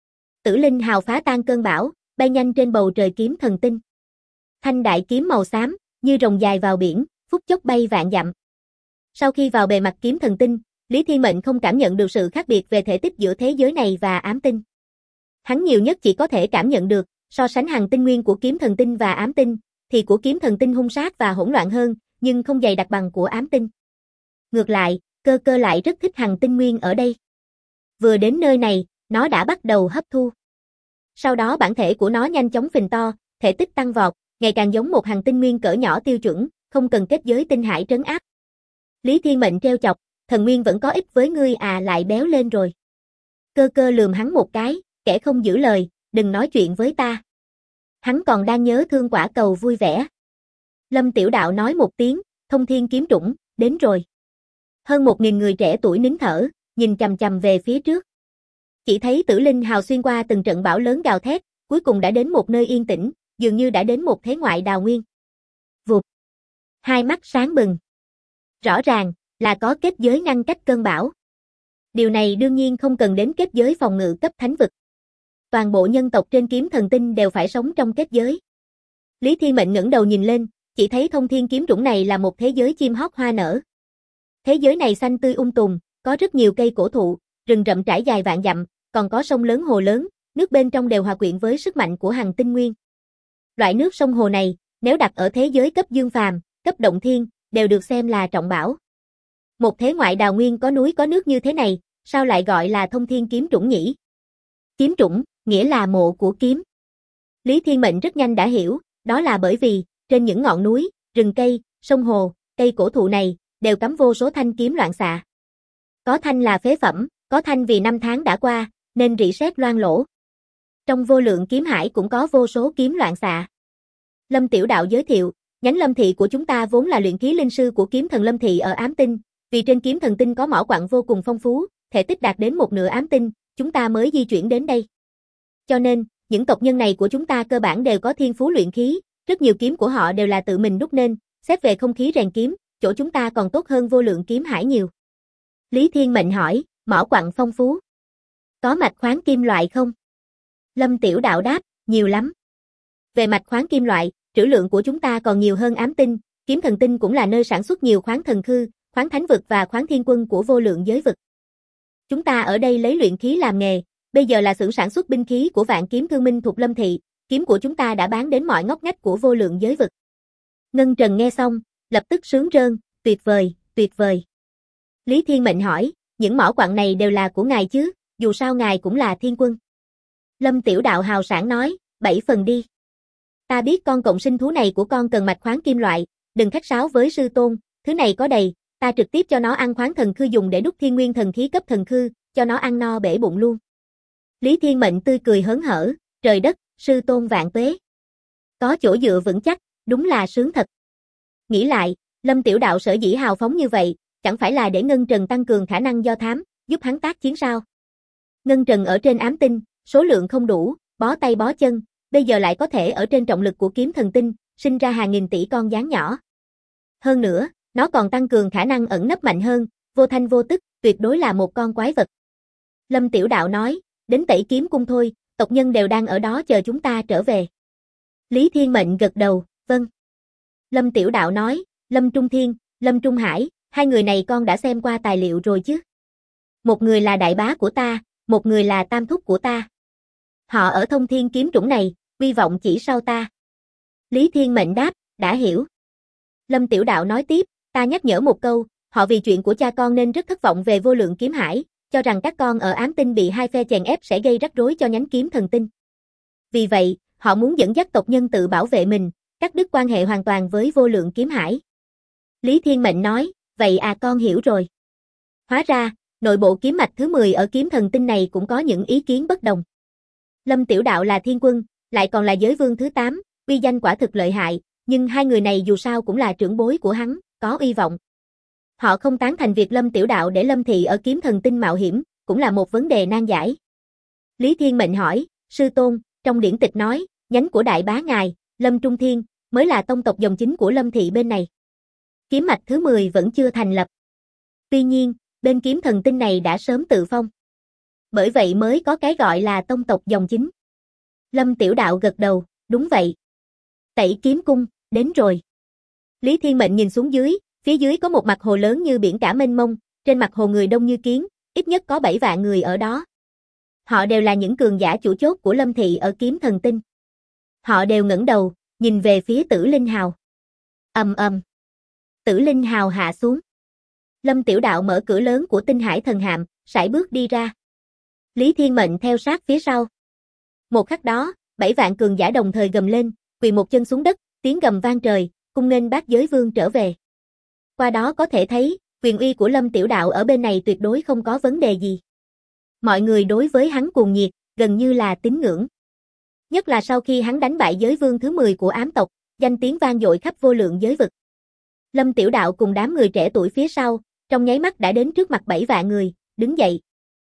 Tử Linh hào phá tan cơn bão, bay nhanh trên bầu trời kiếm thần tinh. Thanh đại kiếm màu xám, như rồng dài vào biển, phút chốc bay vạn dặm. Sau khi vào bề mặt kiếm thần tinh, Lý Thiên Mệnh không cảm nhận được sự khác biệt về thể tích giữa thế giới này và ám tinh. Hắn nhiều nhất chỉ có thể cảm nhận được, so sánh hằng tinh nguyên của kiếm thần tinh và ám tinh, thì của kiếm thần tinh hung sát và hỗn loạn hơn, nhưng không dày đặc bằng của ám tinh. Ngược lại, Cơ Cơ lại rất thích hằng tinh nguyên ở đây. Vừa đến nơi này, nó đã bắt đầu hấp thu. Sau đó bản thể của nó nhanh chóng phình to, thể tích tăng vọt, ngày càng giống một hằng tinh nguyên cỡ nhỏ tiêu chuẩn, không cần kết giới tinh hải trấn áp. Lý Thiên Mệnh trêu chọc, thần nguyên vẫn có ích với ngươi à, lại béo lên rồi. Cơ Cơ lườm hắn một cái, kẻ không giữ lời, đừng nói chuyện với ta. Hắn còn đang nhớ thương quả cầu vui vẻ. Lâm Tiểu Đạo nói một tiếng, Thông Thiên kiếm trũng, đến rồi. Hơn 1000 người trẻ tuổi nín thở, nhìn chằm chằm về phía trước. Chỉ thấy Tử Linh hào xuyên qua từng trận bão lớn gào thét, cuối cùng đã đến một nơi yên tĩnh, dường như đã đến một thế ngoại đào nguyên. Vụt. Hai mắt sáng bừng. Rõ ràng, là có kết giới ngăn cách cơn bão. Điều này đương nhiên không cần đến kết giới phòng ngự cấp thánh vực. Toàn bộ nhân tộc trên kiếm thần tinh đều phải sống trong kết giới. Lý Thiên Mệnh ngẩng đầu nhìn lên, chỉ thấy Thông Thiên kiếm trũng này là một thế giới chim hót hoa nở. Thế giới này xanh tươi tùm, có rất nhiều cây cổ thụ, rừng rậm trải dài vạn dặm, còn có sông lớn hồ lớn, nước bên trong đều hòa quyện với sức mạnh của hằng tinh nguyên. Loại nước sông hồ này, nếu đặt ở thế giới cấp dương phàm, cấp động thiên, đều được xem là trọng bảo. Một thế ngoại đào nguyên có núi có nước như thế này, sao lại gọi là Thông Thiên kiếm trũng nhỉ? Kiếm trũng, nghĩa là mộ của kiếm. Lý Thiên Mệnh rất nhanh đã hiểu, đó là bởi vì, trên những ngọn núi, rừng cây, sông hồ, cây cổ thụ này, đều cắm vô số thanh kiếm loạn xạ. Có thanh là phế phẩm, có thanh vì năm tháng đã qua, nên rỉ sét loang lỗ. Trong vô lượng kiếm hải cũng có vô số kiếm loạn xạ. Lâm Tiểu Đạo giới thiệu, nhánh Lâm Thị của chúng ta vốn là luyện khí linh sư của kiếm thần Lâm Thị ở ám tinh, vì trên kiếm thần tinh có mỏ quặng vô cùng phong phú, thể tích đạt đến một nửa ám tinh, chúng ta mới di chuyển đến đây. Cho nên, những tộc nhân này của chúng ta cơ bản đều có thiên phú luyện khí, rất nhiều kiếm của họ đều là tự mình đúc nên, xét về không khí rèn kiếm, chỗ chúng ta còn tốt hơn vô lượng kiếm hải nhiều. Lý Thiên Mệnh hỏi, mỏ quặng phong phú. Có mạch khoáng kim loại không? Lâm Tiểu Đạo đáp, nhiều lắm. Về mạch khoáng kim loại, trữ lượng của chúng ta còn nhiều hơn ám tinh, kiếm thần tinh cũng là nơi sản xuất nhiều khoáng thần khư, khoáng thánh vực và khoáng thiên quân của vô lượng giới vực. Chúng ta ở đây lấy luyện khí làm nghề, bây giờ là xưởng sản xuất binh khí của Vạn Kiếm Thương Minh thuộc Lâm Thị, kiếm của chúng ta đã bán đến mọi ngóc ngách của vô lượng giới vực. Ngân Trần nghe xong, lập tức sướng rơn, tuyệt vời, tuyệt vời. Lý Thiên Mệnh hỏi, những mỏ quặng này đều là của ngài chứ, dù sao ngài cũng là thiên quân. Lâm Tiểu Đạo hào sảng nói, 7 phần đi. Ta biết con cộng sinh thú này của con cần mạch khoáng kim loại, đừng khách sáo với sư tôn, thứ này có đầy, ta trực tiếp cho nó ăn khoáng thần khư dùng để đúc thiên nguyên thần khí cấp thần khư, cho nó ăn no bể bụng luôn. Lý Thiên Mệnh tươi cười hớn hở, trời đất, sư tôn vạn tuế. Có chỗ dựa vững chắc, đúng là sướng thật. Nghĩ lại, Lâm Tiểu Đạo sở dĩ hào phóng như vậy, chẳng phải là để Ngân Trần tăng cường khả năng do thám, giúp hắn tác chiến sao? Ngân Trần ở trên ám tinh, số lượng không đủ, bó tay bó chân, bây giờ lại có thể ở trên trọng lực của kiếm thần tinh, sinh ra hàng nghìn tỷ con gián nhỏ. Hơn nữa, nó còn tăng cường khả năng ẩn nấp mạnh hơn, vô thanh vô tức, tuyệt đối là một con quái vật. Lâm Tiểu Đạo nói, đến Tẩy Kiếm Cung thôi, tộc nhân đều đang ở đó chờ chúng ta trở về. Lý Thiên Mệnh gật đầu, vâng. Lâm Tiểu Đạo nói, Lâm Trung Thiên, Lâm Trung Hải, hai người này con đã xem qua tài liệu rồi chứ? Một người là đại bá của ta, một người là tam thúc của ta. Họ ở Thông Thiên kiếm chủng này, uy vọng chỉ sau ta. Lý Thiên Mệnh đáp, đã hiểu. Lâm Tiểu Đạo nói tiếp, ta nhắc nhở một câu, họ vì chuyện của cha con nên rất thất vọng về Vô Lượng Kiếm Hải, cho rằng các con ở ám tinh bị hai phe chèn ép sẽ gây rắc rối cho nhánh kiếm thần tinh. Vì vậy, họ muốn dẫn dắt tộc nhân tự bảo vệ mình, cắt đứt quan hệ hoàn toàn với Vô Lượng Kiếm Hải. Lý Thiên Mệnh nói, vậy à, con hiểu rồi. Hóa ra, nội bộ kiếm mạch thứ 10 ở kiếm thần tinh này cũng có những ý kiến bất đồng. Lâm Tiểu Đạo là thiên quân, lại còn là giới vương thứ 8, uy danh quả thực lợi hại, nhưng hai người này dù sao cũng là trưởng bối của hắn, có uy vọng. Họ không tán thành việc Lâm Tiểu Đạo để Lâm Thị ở kiếm thần tinh mạo hiểm, cũng là một vấn đề nan giải. Lý Thiên Mệnh hỏi, sư tôn, trong điển tịch nói, nhánh của đại bá ngài, Lâm Trung Thiên, mới là tông tộc dòng chính của Lâm Thị bên này. Kiếm mạch thứ 10 vẫn chưa thành lập. Tuy nhiên, bên kiếm thần tinh này đã sớm tự phong. Bởi vậy mới có cái gọi là tông tộc dòng chính. Lâm Tiểu Đạo gật đầu, đúng vậy. Tẩy Kiếm Cung, đến rồi. Lý Thiên Mệnh nhìn xuống dưới, phía dưới có một mặt hồ lớn như biển cả mênh mông, trên mặt hồ người đông như kiến, ít nhất có 7 vạn người ở đó. Họ đều là những cường giả chủ chốt của Lâm Thị ở kiếm thần tinh. Họ đều ngẩng đầu, nhìn về phía Tử Linh Hào. Ầm ầm. Tử Linh Hào hạ xuống. Lâm Tiểu Đạo mở cửa lớn của Tinh Hải Thần Hạm, sải bước đi ra. Lý Thiên Mệnh theo sát phía sau. Một khắc đó, 7 vạn cường giả đồng thời gầm lên, quỳ một chân xuống đất, tiếng gầm vang trời, cung nghênh Bát Giới Vương trở về. Qua đó có thể thấy, quyền uy của Lâm Tiểu Đạo ở bên này tuyệt đối không có vấn đề gì. Mọi người đối với hắn cuồng nhiệt, gần như là tín ngưỡng. Nhất là sau khi hắn đánh bại giới vương thứ 10 của ám tộc, danh tiếng vang dội khắp vô lượng giới vực. Lâm Tiểu Đạo cùng đám người trẻ tuổi phía sau, trong nháy mắt đã đến trước mặt 7 vạn người, đứng dậy.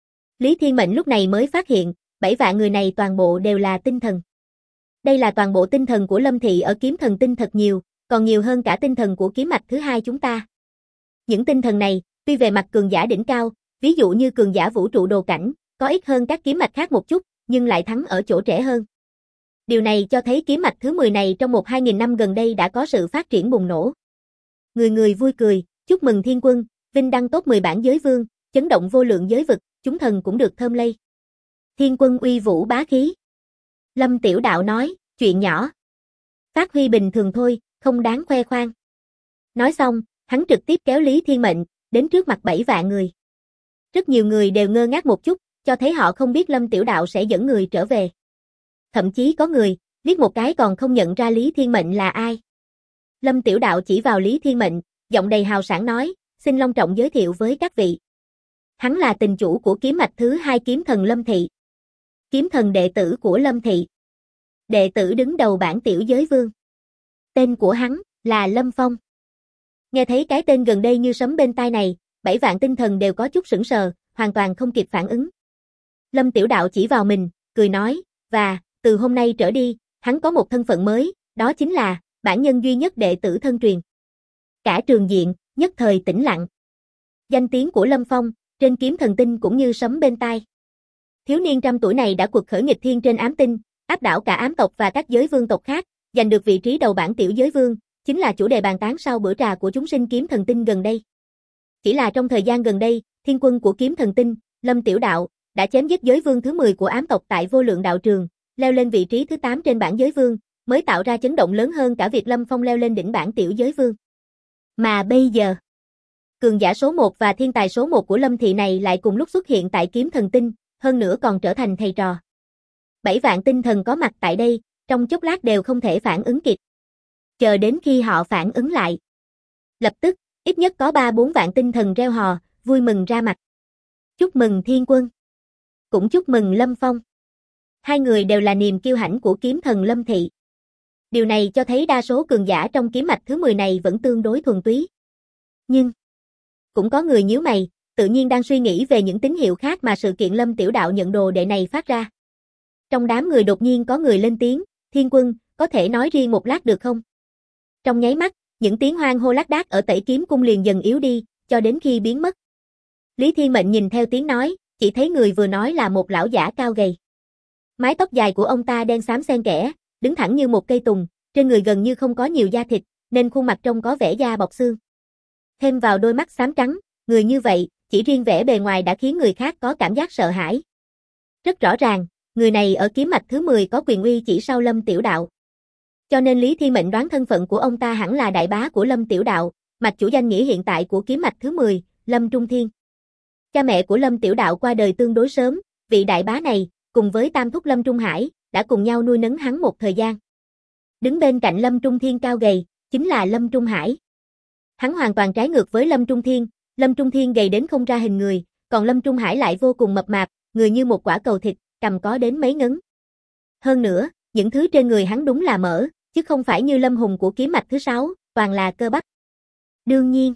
Lý Thiên Mệnh lúc này mới phát hiện, 7 vạn người này toàn bộ đều là tinh thần. Đây là toàn bộ tinh thần của Lâm Thị ở kiếm thần tinh thật nhiều, còn nhiều hơn cả tinh thần của kiếm mạch thứ 2 chúng ta. Những tinh thần này, tuy về mặt cường giả đỉnh cao, ví dụ như cường giả vũ trụ đồ cảnh, có ít hơn các kiếm mạch khác một chút, nhưng lại thắng ở chỗ trẻ hơn. Điều này cho thấy kiếm mạch thứ 10 này trong 1-2 nghìn năm gần đây đã có sự phát triển bùng nổ. Người người vui cười, chúc mừng thiên quân, vinh đăng top 10 bảng giới vương, chấn động vô lượng giới vực, chúng thần cũng được thơm lây. Thiên quân uy vũ bá khí. Lâm Tiểu Đạo nói, chuyện nhỏ. Phát huy bình thường thôi, không đáng khoe khoang. Nói xong, hắn trực tiếp kéo Lý Thiên Mệnh, đến trước mặt 7 vạn người. Rất nhiều người đều ngơ ngác một chút, cho thấy họ không biết Lâm Tiểu Đạo sẽ dẫn người trở về. Thậm chí có người, liếc một cái còn không nhận ra Lý Thiên Mệnh là ai. Lâm Tiểu Đạo chỉ vào Lý Thiên Mệnh, giọng đầy hào sảng nói, xin long trọng giới thiệu với các vị. Hắn là tình chủ của kiếm mạch thứ 2 kiếm thần Lâm Thị. Kiếm thần đệ tử của Lâm Thị. Đệ tử đứng đầu bảng tiểu giới vương. Tên của hắn là Lâm Phong. Nghe thấy cái tên gần đây như sấm bên tai này, 7 vạn tinh thần đều có chút sững sờ, hoàn toàn không kịp phản ứng. Lâm Tiểu Đạo chỉ vào mình, cười nói, và, từ hôm nay trở đi, hắn có một thân phận mới, đó chính là, bản nhân duy nhất đệ tử thân truyền. Cả trường diện, nhất thời tĩnh lặng. Danh tiếng của Lâm Phong, trên kiếm thần tinh cũng như sấm bên tai. Thiếu niên trăm tuổi này đã cuộc khởi nghịch thiên trên ám tinh, áp đảo cả ám tộc và các giới vương tộc khác, giành được vị trí đầu bảng tiểu giới vương, chính là chủ đề bàn tán sau bữa trà của chúng sinh kiếm thần tinh gần đây. Chỉ là trong thời gian gần đây, thiên quân của kiếm thần tinh, Lâm Tiểu Đạo, đã chém giết giới vương thứ 10 của ám tộc tại vô lượng đạo trường, leo lên vị trí thứ 8 trên bảng giới vương, mới tạo ra chấn động lớn hơn cả việc Lâm Phong leo lên đỉnh bảng tiểu giới vương. Mà bây giờ, cường giả số 1 và thiên tài số 1 của Lâm Thị này lại cùng lúc xuất hiện tại kiếm thần tinh, hơn nữa còn trở thành thầy trò. 7 vạn tinh thần có mặt tại đây, trong chốc lát đều không thể phản ứng kịp. Chờ đến khi họ phản ứng lại. Lập tức, ít nhất có 3-4 vạn tinh thần reo hò, vui mừng ra mặt. Chúc mừng thiên quân. Cũng chúc mừng Lâm Phong. Hai người đều là niềm kiêu hãnh của kiếm thần Lâm Thị. Điều này cho thấy đa số cường giả trong kiếm mạch thứ 10 này vẫn tương đối thuần túy. Nhưng, cũng có người nhíu mày, tự nhiên đang suy nghĩ về những tín hiệu khác mà sự kiện Lâm Tiểu Đạo nhận đồ đệ này phát ra. Trong đám người đột nhiên có người lên tiếng, thiên quân, có thể nói riêng một lát được không? Trong nháy mắt, những tiếng hoan hô lác đác ở Tẩy Kiếm Cung liền dần yếu đi, cho đến khi biến mất. Lý Thiên Mệnh nhìn theo tiếng nói, chỉ thấy người vừa nói là một lão giả cao gầy. Mái tóc dài của ông ta đen xám xen kẽ, đứng thẳng như một cây tùng, trên người gần như không có nhiều da thịt, nên khuôn mặt trông có vẻ da bọc xương. Thêm vào đôi mắt xám trắng, người như vậy, chỉ riêng vẻ bề ngoài đã khiến người khác có cảm giác sợ hãi. Rất rõ ràng, người này ở kiếm mạch thứ 10 có quyền uy chỉ sau Lâm Tiểu Đạo. Cho nên Lý Thiên Mệnh đoán thân phận của ông ta hẳn là đại bá của Lâm Tiểu Đạo, mạch chủ danh nghĩa hiện tại của kiếm mạch thứ 10, Lâm Trung Thiên. Cha mẹ của Lâm Tiểu Đạo qua đời tương đối sớm, vị đại bá này, cùng với tam thúc Lâm Trung Hải, đã cùng nhau nuôi nấng hắn một thời gian. Đứng bên cạnh Lâm Trung Thiên cao gầy, chính là Lâm Trung Hải. Hắn hoàn toàn trái ngược với Lâm Trung Thiên gầy đến không ra hình người, còn Lâm Trung Hải lại vô cùng mập mạp, người như một quả cầu thịt, cầm có đến mấy ngấn. Hơn nữa, những thứ trên người hắn đúng là mỡ, chứ không phải như Lâm Hùng của kiếm mạch thứ 6, toàn là cơ bắp. Đương nhiên,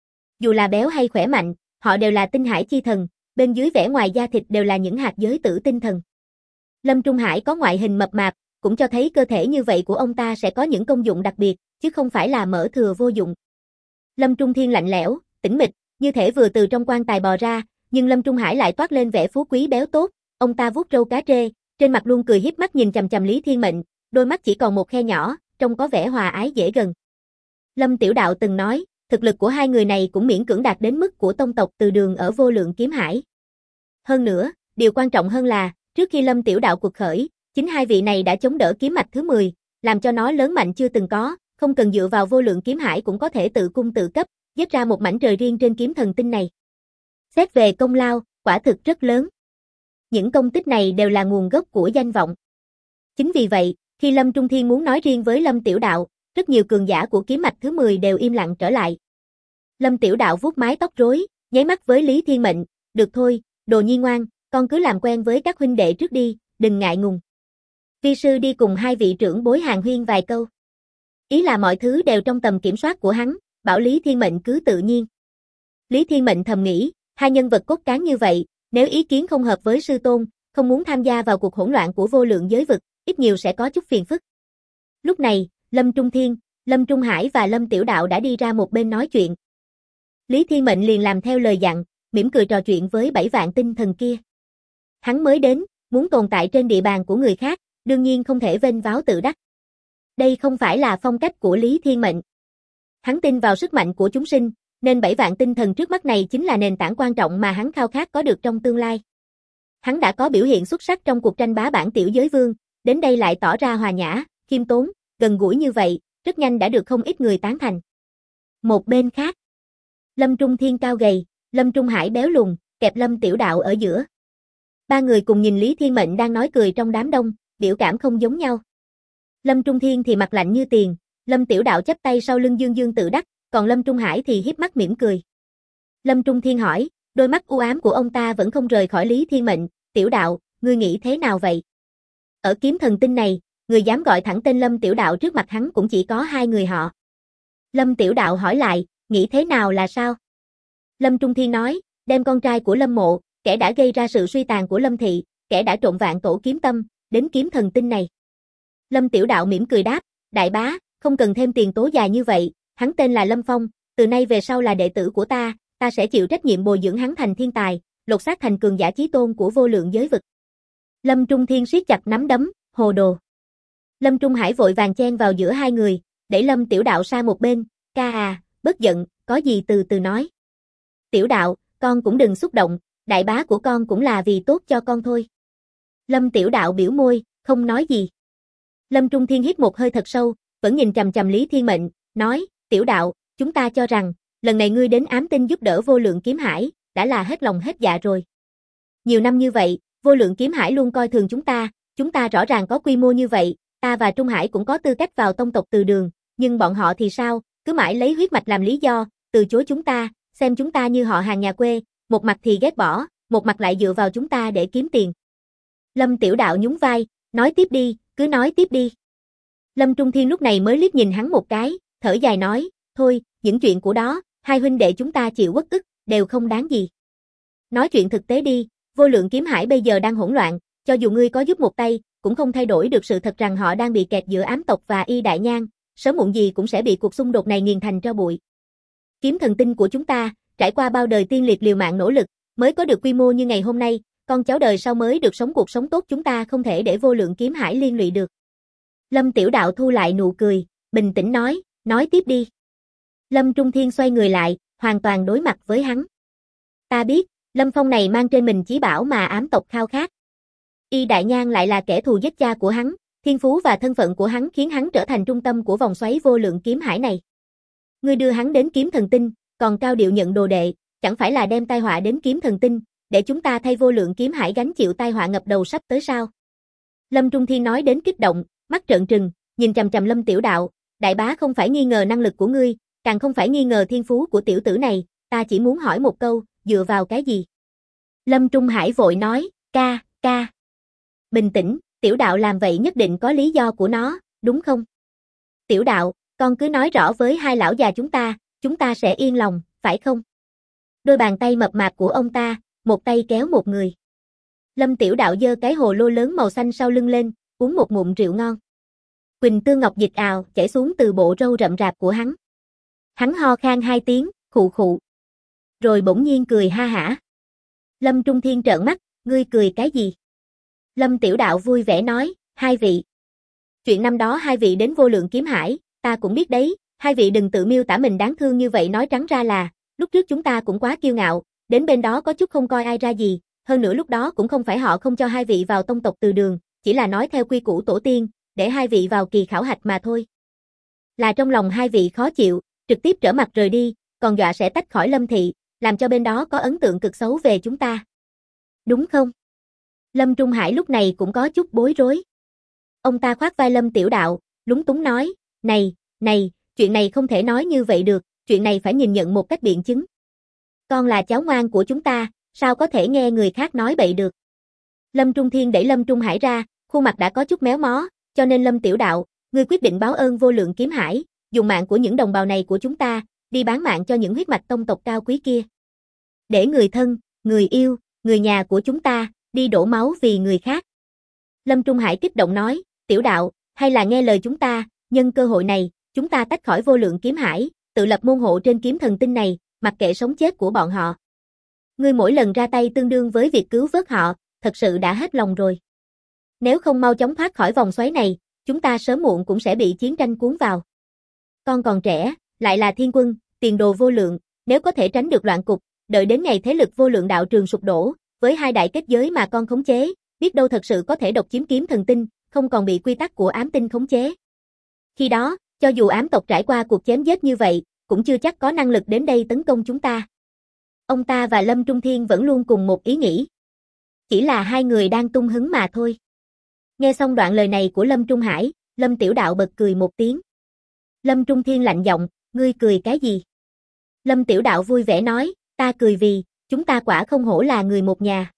dù là béo hay khỏe mạnh, họ đều là tinh hải chi thần, bên dưới vẻ ngoài da thịt đều là những hạt giới tử tinh thần. Lâm Trung Hải có ngoại hình mập mạp, cũng cho thấy cơ thể như vậy của ông ta sẽ có những công dụng đặc biệt, chứ không phải là mỡ thừa vô dụng. Lâm Trung Thiên lạnh lẽo, tĩnh mịch, như thể vừa từ trong quan tài bò ra, nhưng Lâm Trung Hải lại toát lên vẻ phú quý béo tốt, ông ta vuốt râu cá trê, trên mặt luôn cười hiếp mắt nhìn chằm chằm Lý Thiên Mệnh, đôi mắt chỉ còn một khe nhỏ, trông có vẻ hòa ái dễ gần. Lâm Tiểu Đạo từng nói, thực lực của hai người này cũng miễn cưỡng đạt đến mức của tông tộc Từ Đường ở Vô Lượng Kiếm Hải. Hơn nữa, điều quan trọng hơn là, trước khi Lâm Tiểu Đạo cuộc khởi, chính hai vị này đã chống đỡ kiếm mạch thứ 10, làm cho nó lớn mạnh chưa từng có, không cần dựa vào Vô Lượng Kiếm Hải cũng có thể tự cung tự cấp, giết ra một mảnh trời riêng trên kiếm thần tinh này. Xét về công lao, quả thực rất lớn. Những công tích này đều là nguồn gốc của danh vọng. Chính vì vậy, khi Lâm Trung Thiên muốn nói riêng với Lâm Tiểu Đạo, rất nhiều cường giả của kiếm mạch thứ 10 đều im lặng trở lại. Lâm Tiểu Đạo vuốt mái tóc rối, nháy mắt với Lý Thiên Mệnh, được thôi, đồ nhi ngoan, con cứ làm quen với các huynh đệ trước đi, đừng ngại ngùng. Vi sư đi cùng hai vị trưởng bối hàn huyên vài câu. Ý là mọi thứ đều trong tầm kiểm soát của hắn, bảo Lý Thiên Mệnh cứ tự nhiên. Lý Thiên Mệnh thầm nghĩ, hai nhân vật cốt cán như vậy, nếu ý kiến không hợp với sư tôn, không muốn tham gia vào cuộc hỗn loạn của vô lượng giới vực, ít nhiều sẽ có chút phiền phức. Lúc này, Lâm Trung Thiên, Lâm Trung Hải và Lâm Tiểu Đạo đã đi ra một bên nói chuyện. Lý Thiên Mệnh liền làm theo lời dặn, mỉm cười trò chuyện với 7 vạn tinh thần kia. Hắn mới đến, muốn tồn tại trên địa bàn của người khác, đương nhiên không thể vênh váo tự đắc. Đây không phải là phong cách của Lý Thiên Mệnh. Hắn tin vào sức mạnh của chúng sinh, nên 7 vạn tinh thần trước mắt này chính là nền tảng quan trọng mà hắn khao khát có được trong tương lai. Hắn đã có biểu hiện xuất sắc trong cuộc tranh bá bản tiểu giới vương, đến đây lại tỏ ra hòa nhã, khiêm tốn, gần gũi như vậy, rất nhanh đã được không ít người tán thành. Một bên khác, Lâm Trung Thiên cao gầy, Lâm Trung Hải béo lùn, kẹp Lâm Tiểu Đạo ở giữa. Ba người cùng nhìn Lý Thiên Mệnh đang nói cười trong đám đông, biểu cảm không giống nhau. Lâm Trung Thiên thì mặt lạnh như tiền, Lâm Tiểu Đạo chắp tay sau lưng dương dương tự đắc, còn Lâm Trung Hải thì hiếp mắt mỉm cười. Lâm Trung Thiên hỏi, đôi mắt u ám của ông ta vẫn không rời khỏi Lý Thiên Mệnh, Tiểu Đạo, ngươi nghĩ thế nào vậy? Ở kiếm thần tinh này, người dám gọi thẳng tên Lâm Tiểu Đạo trước mặt hắn cũng chỉ có hai người họ. Lâm Tiểu Đạo hỏi lại, nghĩ thế nào là sao? Lâm Trung Thiên nói, đem con trai của Lâm Mộ, kẻ đã gây ra sự suy tàn của Lâm Thị, kẻ đã trộn vạn tổ kiếm tâm, đến kiếm thần tinh này. Lâm Tiểu Đạo mỉm cười đáp, đại bá, không cần thêm tiền tố dài như vậy, hắn tên là Lâm Phong, từ nay về sau là đệ tử của ta sẽ chịu trách nhiệm bồi dưỡng hắn thành thiên tài, lột xác thành cường giả chí tôn của vô lượng giới vực. Lâm Trung Thiên siết chặt nắm đấm, hồ đồ. Lâm Trung Hải vội vàng chen vào giữa hai người, để Lâm Tiểu Đạo sang một bên, ca à, bất giận, có gì từ từ nói. Tiểu Đạo, con cũng đừng xúc động, đại bá của con cũng là vì tốt cho con thôi. Lâm Tiểu Đạo biểu môi, không nói gì. Lâm Trung Thiên hít một hơi thật sâu, vẫn nhìn chằm chằm Lý Thiên Mệnh, nói, Tiểu Đạo, chúng ta cho rằng, lần này ngươi đến ám tinh giúp đỡ vô lượng kiếm hải, đã là hết lòng hết dạ rồi. Nhiều năm như vậy, vô lượng kiếm hải luôn coi thường chúng ta rõ ràng có quy mô như vậy, ta và Trung Hải cũng có tư cách vào tông tộc Từ Đường, nhưng bọn họ thì sao, cứ mãi lấy huyết mạch làm lý do, từ chối chúng ta, xem chúng ta như họ hàng nhà quê, một mặt thì ghét bỏ, một mặt lại dựa vào chúng ta để kiếm tiền. Lâm Tiểu Đạo nhún vai, nói tiếp đi, cứ nói tiếp đi. Lâm Trung Thiên lúc này mới liếc nhìn hắn một cái, thở dài nói, thôi, những chuyện của đó, hai huynh đệ chúng ta chịu uất ức, đều không đáng gì. Nói chuyện thực tế đi, vô lượng kiếm hải bây giờ đang hỗn loạn, cho dù ngươi có giúp một tay, cũng không thay đổi được sự thật rằng họ đang bị kẹt giữa ám tộc và Y Đại Nhan, sớm muộn gì cũng sẽ bị cuộc xung đột này nghiền thành tro bụi. Kiếm thần tinh của chúng ta, trải qua bao đời tiên liệt liều mạng nỗ lực, mới có được quy mô như ngày hôm nay, con cháu đời sau mới được sống cuộc sống tốt, chúng ta không thể để vô lượng kiếm hải liên lụy được. Lâm Tiểu Đạo thu lại nụ cười, bình tĩnh nói tiếp đi. Lâm Trung Thiên xoay người lại, hoàn toàn đối mặt với hắn. Ta biết, Lâm Phong này mang trên mình chí bảo mà ám tộc khao khát. Y Đại Nhan lại là kẻ thù giết cha của hắn, thiên phú và thân phận của hắn khiến hắn trở thành trung tâm của vòng xoáy vô lượng kiếm hải này. Ngươi đưa hắn đến kiếm thần tinh, còn cao điệu nhận đồ đệ, chẳng phải là đem tai họa đến kiếm thần tinh, để chúng ta thay vô lượng kiếm hải gánh chịu tai họa ngập đầu sắp tới sao? Lâm Trung Thiên nói đến kích động, mắt trợn trừng, nhìn chằm chằm Lâm Tiểu Đạo, đại bá không phải nghi ngờ năng lực của ngươi, càng không phải nghi ngờ thiên phú của tiểu tử này, ta chỉ muốn hỏi một câu, dựa vào cái gì? Lâm Trung Hải vội nói, ca. Bình tĩnh, Tiểu Đạo làm vậy nhất định có lý do của nó, đúng không? Tiểu Đạo, con cứ nói rõ với hai lão già chúng ta sẽ yên lòng, phải không? Đôi bàn tay mập mạp của ông ta, một tay kéo một người. Lâm Tiểu Đạo giơ cái hồ lô lớn màu xanh sau lưng lên, uống một ngụm rượu ngon. Quỳnh tương ngọc dịch ào, chảy xuống từ bộ râu rậm rạp của hắn. Hắn ho khan hai tiếng, khụ. Rồi bỗng nhiên cười ha hả. Lâm Trung Thiên trợn mắt, ngươi cười cái gì? Lâm Tiểu Đạo vui vẻ nói, hai vị. Chuyện năm đó hai vị đến vô lượng kiếm hải, ta cũng biết đấy, hai vị đừng tự miêu tả mình đáng thương như vậy, nói trắng ra là, lúc trước chúng ta cũng quá kiêu ngạo, đến bên đó có chút không coi ai ra gì, hơn nữa lúc đó cũng không phải họ không cho hai vị vào tông tộc Từ Đường, chỉ là nói theo quy củ tổ tiên, để hai vị vào kỳ khảo hạch mà thôi. Là trong lòng hai vị khó chịu, trực tiếp trở mặt rời đi, còn dọa sẽ tách khỏi Lâm thị, làm cho bên đó có ấn tượng cực xấu về chúng ta. Đúng không? Lâm Trung Hải lúc này cũng có chút bối rối. Ông ta khoác vai Lâm Tiểu Đạo, lúng túng nói, này, chuyện này không thể nói như vậy được, chuyện này phải nhìn nhận một cách biện chứng. Con là cháu ngoan của chúng ta, sao có thể nghe người khác nói bậy được. Lâm Trung Thiên đẩy Lâm Trung Hải ra, khuôn mặt đã có chút méo mó, cho nên Lâm Tiểu Đạo, ngươi quyết định báo ơn vô lượng kiếm hải, dùng mạng của những đồng bào này của chúng ta, đi bán mạng cho những huyết mạch tông tộc cao quý kia. Để người thân, người yêu, người nhà của chúng ta, đi đổ máu vì người khác. Lâm Trung Hải kích động nói, Tiểu Đạo, hay là nghe lời chúng ta, nhân cơ hội này, chúng ta tách khỏi vô lượng kiếm hải, tự lập môn hộ trên kiếm thần tinh này, mặc kệ sống chết của bọn họ. Ngươi mỗi lần ra tay tương đương với việc cứu vớt họ, thật sự đã hết lòng rồi. Nếu không mau chóng thoát khỏi vòng xoáy này, chúng ta sớm muộn cũng sẽ bị chiến tranh cuốn vào. Con còn trẻ, lại là thiên quân, tiền đồ vô lượng, nếu có thể tránh được loạn cục, đợi đến ngày thế lực vô lượng đạo trường sụp đổ, với hai đại kết giới mà con khống chế, biết đâu thật sự có thể độc chiếm kiếm thần tinh, không còn bị quy tắc của ám tinh khống chế. Khi đó, cho dù ám tộc trải qua cuộc chém giết như vậy, cũng chưa chắc có năng lực đến đây tấn công chúng ta. Ông ta và Lâm Trung Thiên vẫn luôn cùng một ý nghĩ. Chỉ là hai người đang tung hứng mà thôi. Nghe xong đoạn lời này của Lâm Trung Hải, Lâm Tiểu Đạo bật cười một tiếng. Lâm Trung Thiên lạnh giọng, ngươi cười cái gì? Lâm Tiểu Đạo vui vẻ nói, ta cười vì, chúng ta quả không hổ là người một nhà.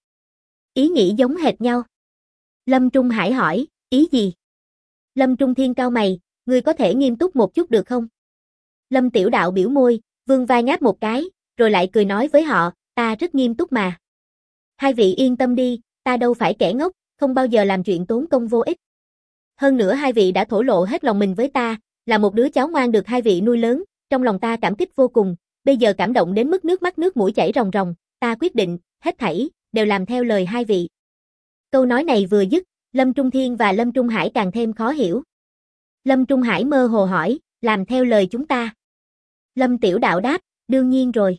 Ý nghĩ giống hệt nhau. Lâm Trung Hải hỏi, ý gì? Lâm Trung Thiên cau mày, ngươi có thể nghiêm túc một chút được không? Lâm Tiểu Đạo biểu môi, vươn vai ngáp một cái, rồi lại cười nói với họ, ta rất nghiêm túc mà. Hai vị yên tâm đi, ta đâu phải kẻ ngốc, không bao giờ làm chuyện tốn công vô ích. Hơn nữa hai vị đã thổ lộ hết lòng mình với ta, là một đứa cháu ngoan được hai vị nuôi lớn, trong lòng ta cảm kích vô cùng, bây giờ cảm động đến mức nước mắt nước mũi chảy ròng ròng, ta quyết định, hết thảy, đều làm theo lời hai vị. Câu nói này vừa dứt, Lâm Trung Thiên và Lâm Trung Hải càng thêm khó hiểu. Lâm Trung Hải mơ hồ hỏi, làm theo lời chúng ta. Lâm Tiểu Đạo đáp, đương nhiên rồi.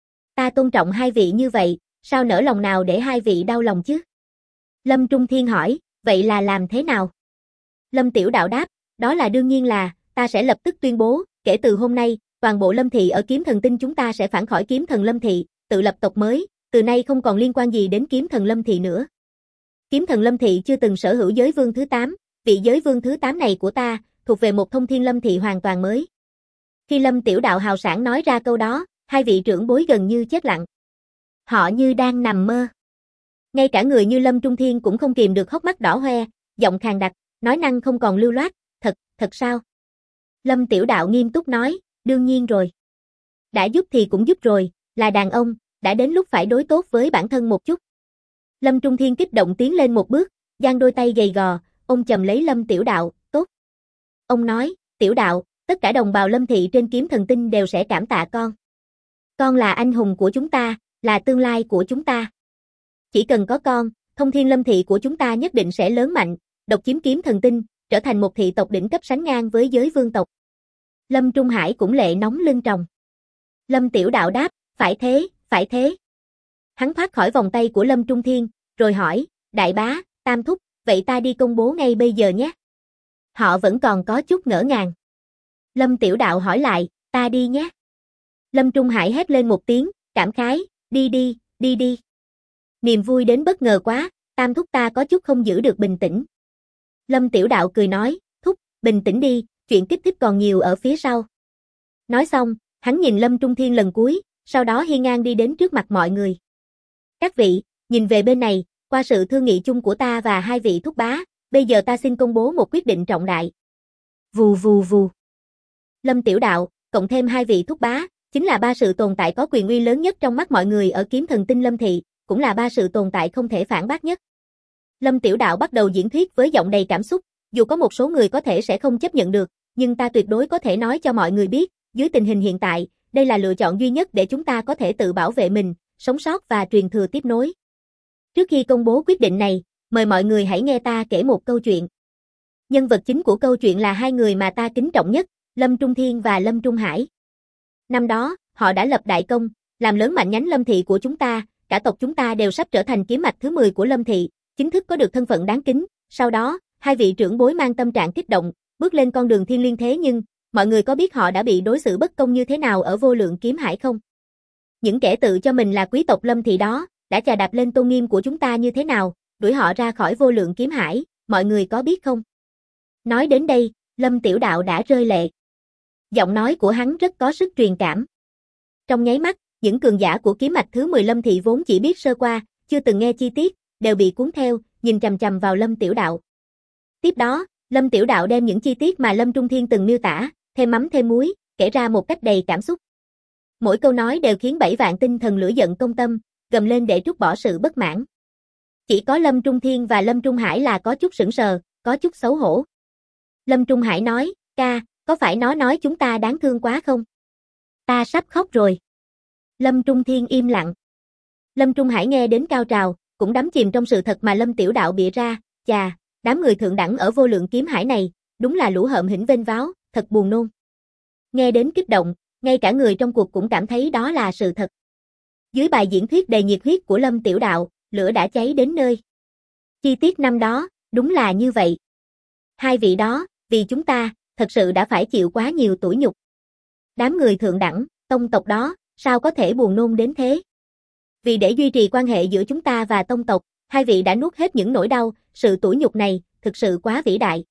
Ta tôn trọng hai vị như vậy, sao nỡ lòng nào để hai vị đau lòng chứ? Lâm Trung Thiên hỏi, vậy là làm thế nào? Lâm Tiểu Đạo đáp, đó là đương nhiên là, ta sẽ lập tức tuyên bố, kể từ hôm nay, toàn bộ Lâm thị ở kiếm thần tinh chúng ta sẽ phản khỏi kiếm thần Lâm thị, tự lập tộc mới, từ nay không còn liên quan gì đến kiếm thần Lâm thị nữa. Kiếm thần Lâm thị chưa từng sở hữu giới vương thứ 8, vị giới vương thứ 8 này của ta, thuộc về một thông thiên Lâm thị hoàn toàn mới. Khi Lâm Tiểu Đạo hào sảng nói ra câu đó, hai vị trưởng bối gần như chết lặng. Họ như đang nằm mơ. Ngay cả người như Lâm Trung Thiên cũng không kìm được hốc mắt đỏ hoe, giọng khàn đặc, nói năng không còn lưu loát, thật sao? Lâm Tiểu Đạo nghiêm túc nói, đương nhiên rồi. Đã giúp thì cũng giúp rồi, là đàn ông, đã đến lúc phải đối tốt với bản thân một chút. Lâm Trung Thiên kích động tiến lên một bước, giang đôi tay gầy gò, ôm chầm lấy Lâm Tiểu Đạo, tốt. Ông nói, Tiểu Đạo, tất cả đồng bào Lâm thị trên kiếm thần tinh đều sẽ cảm tạ con. Con là anh hùng của chúng ta, là tương lai của chúng ta. Chỉ cần có con, Thông Thiên Lâm thị của chúng ta nhất định sẽ lớn mạnh, độc chiếm kiếm thần tinh, trở thành một thị tộc đỉnh cấp sánh ngang với giới vương tộc. Lâm Trung Hải cũng lệ nóng lưng tròng. Lâm Tiểu Đạo đáp, phải thế, phải thế. Hắn thoát khỏi vòng tay của Lâm Trung Thiên, rồi hỏi, đại bá, Tam thúc, vậy ta đi công bố ngay bây giờ nhé. Họ vẫn còn có chút ngỡ ngàng. Lâm Tiểu Đạo hỏi lại, ta đi nhé. Lâm Trung Hải hét lên một tiếng, cảm khái, đi đi, đi đi. Niềm vui đến bất ngờ quá, Tam thúc ta có chút không giữ được bình tĩnh. Lâm Tiểu Đạo cười nói, thúc, bình tĩnh đi, chuyện kích thích còn nhiều ở phía sau. Nói xong, hắn nhìn Lâm Trung Thiên lần cuối, sau đó hiên ngang đi đến trước mặt mọi người. Các vị, nhìn về bên này, qua sự thương nghị chung của ta và hai vị thúc bá, bây giờ ta xin công bố một quyết định trọng đại. Vù vù vù. Lâm Tiểu Đạo, cộng thêm hai vị thúc bá, chính là ba sự tồn tại có quyền uy lớn nhất trong mắt mọi người ở kiếm thần tinh Lâm thị, cũng là ba sự tồn tại không thể phản bác nhất. Lâm Tiểu Đạo bắt đầu diễn thuyết với giọng đầy cảm xúc, dù có một số người có thể sẽ không chấp nhận được, nhưng ta tuyệt đối có thể nói cho mọi người biết, dưới tình hình hiện tại, đây là lựa chọn duy nhất để chúng ta có thể tự bảo vệ mình, sống sót và truyền thừa tiếp nối. Trước khi công bố quyết định này, mời mọi người hãy nghe ta kể một câu chuyện. Nhân vật chính của câu chuyện là hai người mà ta kính trọng nhất, Lâm Trung Thiên và Lâm Trung Hải. Năm đó, họ đã lập đại công, làm lớn mạnh nhánh Lâm thị của chúng ta, cả tộc chúng ta đều sắp trở thành kiếm mạch thứ 10 của Lâm thị, chính thức có được thân phận đáng kính. Sau đó, hai vị trưởng bối mang tâm trạng kích động, bước lên con đường thiên liêng thế nhưng, mọi người có biết họ đã bị đối xử bất công như thế nào ở Vô Lượng Kiếm Hải không? Những kẻ tự cho mình là quý tộc Lâm thị đó, đã chà đạp lên tôn nghiêm của chúng ta như thế nào, đuổi họ ra khỏi Vô Lượng Kiếm Hải, mọi người có biết không? Nói đến đây, Lâm Tiểu Đạo đã rơi lệ. Giọng nói của hắn rất có sức truyền cảm. Trong nháy mắt, những cường giả của kiếm mạch thứ 10 Lâm thị vốn chỉ biết sơ qua, chưa từng nghe chi tiết, đều bị cuốn theo, nhìn chằm chằm vào Lâm Tiểu Đạo. Tiếp đó, Lâm Tiểu Đạo đem những chi tiết mà Lâm Trung Thiên từng miêu tả, thêm mắm thêm muối, kể ra một cách đầy cảm xúc. Mỗi câu nói đều khiến 7 vạn tinh thần lửa giận công tâm, gầm lên để trút bỏ sự bất mãn. Chỉ có Lâm Trung Thiên và Lâm Trung Hải là có chút sững sờ, có chút xấu hổ. Lâm Trung Hải nói, ca, có phải nó nói chúng ta đáng thương quá không? Ta sắp khóc rồi. Lâm Trung Thiên im lặng. Lâm Trung Hải nghe đến cao trào, cũng đắm chìm trong sự thật mà Lâm Tiểu Đạo bịa ra, chà, đám người thượng đẳng ở Vô Lượng Kiếm Hải này, đúng là lũ hợm hĩnh vênh váo, thật buồn nôn. Nghe đến kích động, ngay cả người trong cuộc cũng cảm thấy đó là sự thật. Dưới bài diễn thuyết đầy nhiệt huyết của Lâm Tiểu Đạo, lửa đã cháy đến nơi. Chi tiết năm đó, đúng là như vậy. Hai vị đó, vì chúng ta, thật sự đã phải chịu quá nhiều tủi nhục. Đám người thượng đẳng, tông tộc đó, sao có thể buồn nôn đến thế? Vì để duy trì quan hệ giữa chúng ta và tông tộc, hai vị đã nuốt hết những nỗi đau, sự tủi nhục này, thực sự quá vĩ đại.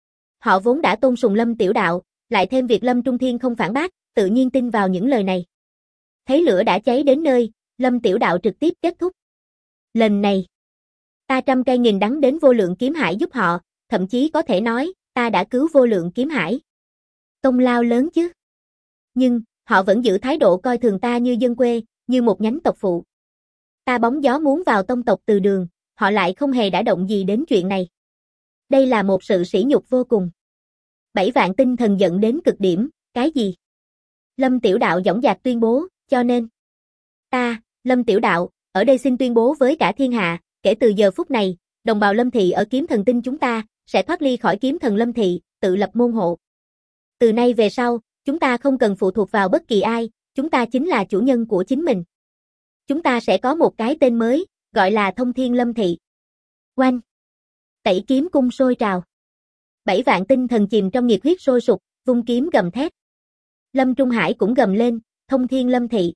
Họ vốn đã tôn sùng Lâm Tiểu Đạo, lại thêm việc Lâm Trung Thiên không phản bác, tự nhiên tin vào những lời này. Thấy lửa đã cháy đến nơi, Lâm Tiểu Đạo trực tiếp kết thúc. Lần này, ta trăm cây nghìn đắng đến Vô Lượng Kiếm Hải giúp họ, thậm chí có thể nói, ta đã cứu Vô Lượng Kiếm Hải. Công lao lớn chứ. Nhưng, họ vẫn giữ thái độ coi thường ta như dân quê, như một nhánh tộc phụ. Ta bóng gió muốn vào tông tộc từ đường, họ lại không hề đã động gì đến chuyện này. Đây là một sự sỉ nhục vô cùng. 7 vạn tinh thần giận đến cực điểm, cái gì? Lâm Tiểu Đạo dõng dạc tuyên bố, cho nên ta, Lâm Tiểu Đạo, ở đây xin tuyên bố với cả thiên hạ, kể từ giờ phút này, đồng bào Lâm thị ở kiếm thần tinh chúng ta, sẽ thoát ly khỏi kiếm thần Lâm thị, tự lập môn hộ. Từ nay về sau, chúng ta không cần phụ thuộc vào bất kỳ ai, chúng ta chính là chủ nhân của chính mình. Chúng ta sẽ có một cái tên mới, gọi là Thông Thiên Lâm thị. Oanh! Tẩy kiếm cung sôi trào. 7 vạn tinh thần chìm trong nhiệt huyết sôi sục, vung kiếm gầm thét. Lâm Trung Hải cũng gầm lên, Thông Thiên Lâm thị.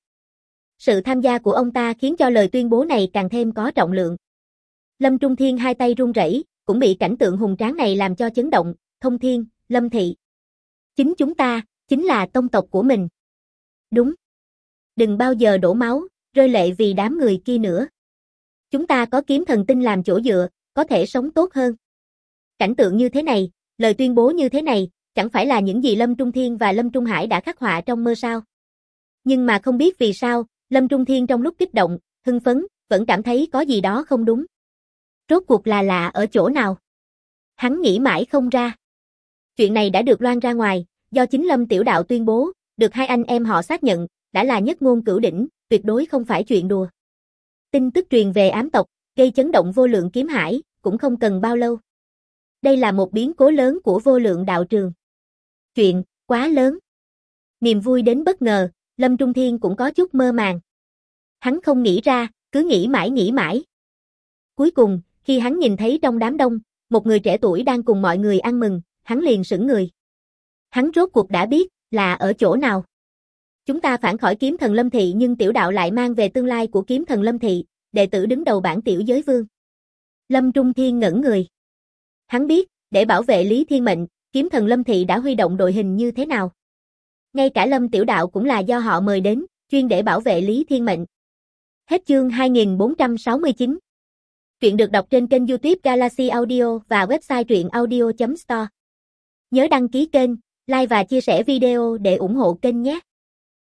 Sự tham gia của ông ta khiến cho lời tuyên bố này càng thêm có trọng lượng. Lâm Trung Thiên hai tay run rẩy, cũng bị cảnh tượng hùng tráng này làm cho chấn động, Thông Thiên, Lâm thị. Chính chúng ta, chính là tông tộc của mình. Đúng. Đừng bao giờ đổ máu, rơi lệ vì đám người kia nữa. Chúng ta có kiếm thần tinh làm chỗ dựa, có thể sống tốt hơn. Cảnh tượng như thế này, lời tuyên bố như thế này, chẳng phải là những gì Lâm Trung Thiên và Lâm Trung Hải đã khắc họa trong mơ sao. Nhưng mà không biết vì sao, Lâm Trung Thiên trong lúc kích động, hưng phấn, vẫn cảm thấy có gì đó không đúng. Rốt cuộc là lạ ở chỗ nào? Hắn nghĩ mãi không ra. Chuyện này đã được loan ra ngoài, do chính Lâm Tiểu Đạo tuyên bố, được hai anh em họ xác nhận, đã là nhất ngôn cửu đỉnh, tuyệt đối không phải chuyện đùa. Tin tức truyền về ám tộc, gây chấn động vô lượng kiếm hải, cũng không cần bao lâu. Đây là một biến cố lớn của vô lượng đạo trường. Chuyện, quá lớn. Niềm vui đến bất ngờ, Lâm Trung Thiên cũng có chút mơ màng. Hắn không nghĩ ra, cứ nghĩ mãi. Cuối cùng, khi hắn nhìn thấy trong đám đông, một người trẻ tuổi đang cùng mọi người ăn mừng, hắn liền sững người. Hắn rốt cuộc đã biết, là ở chỗ nào. Chúng ta phản khỏi kiếm thần Lâm Thị nhưng tiểu đạo lại mang về tương lai của kiếm thần Lâm Thị, đệ tử đứng đầu bảng tiểu giới vương. Lâm Trung Thiên ngẩn người. Hắn biết, để bảo vệ Lý Thiên Mệnh, kiếm thần Lâm Thị đã huy động đội hình như thế nào. Ngay cả Lâm tiểu đạo cũng là do họ mời đến, chuyên để bảo vệ Lý Thiên Mệnh. Hết chương 2469. Truyện được đọc trên kênh YouTube Galaxy Audio và website truyệnaudio.store. Nhớ đăng ký kênh, like và chia sẻ video để ủng hộ kênh nhé.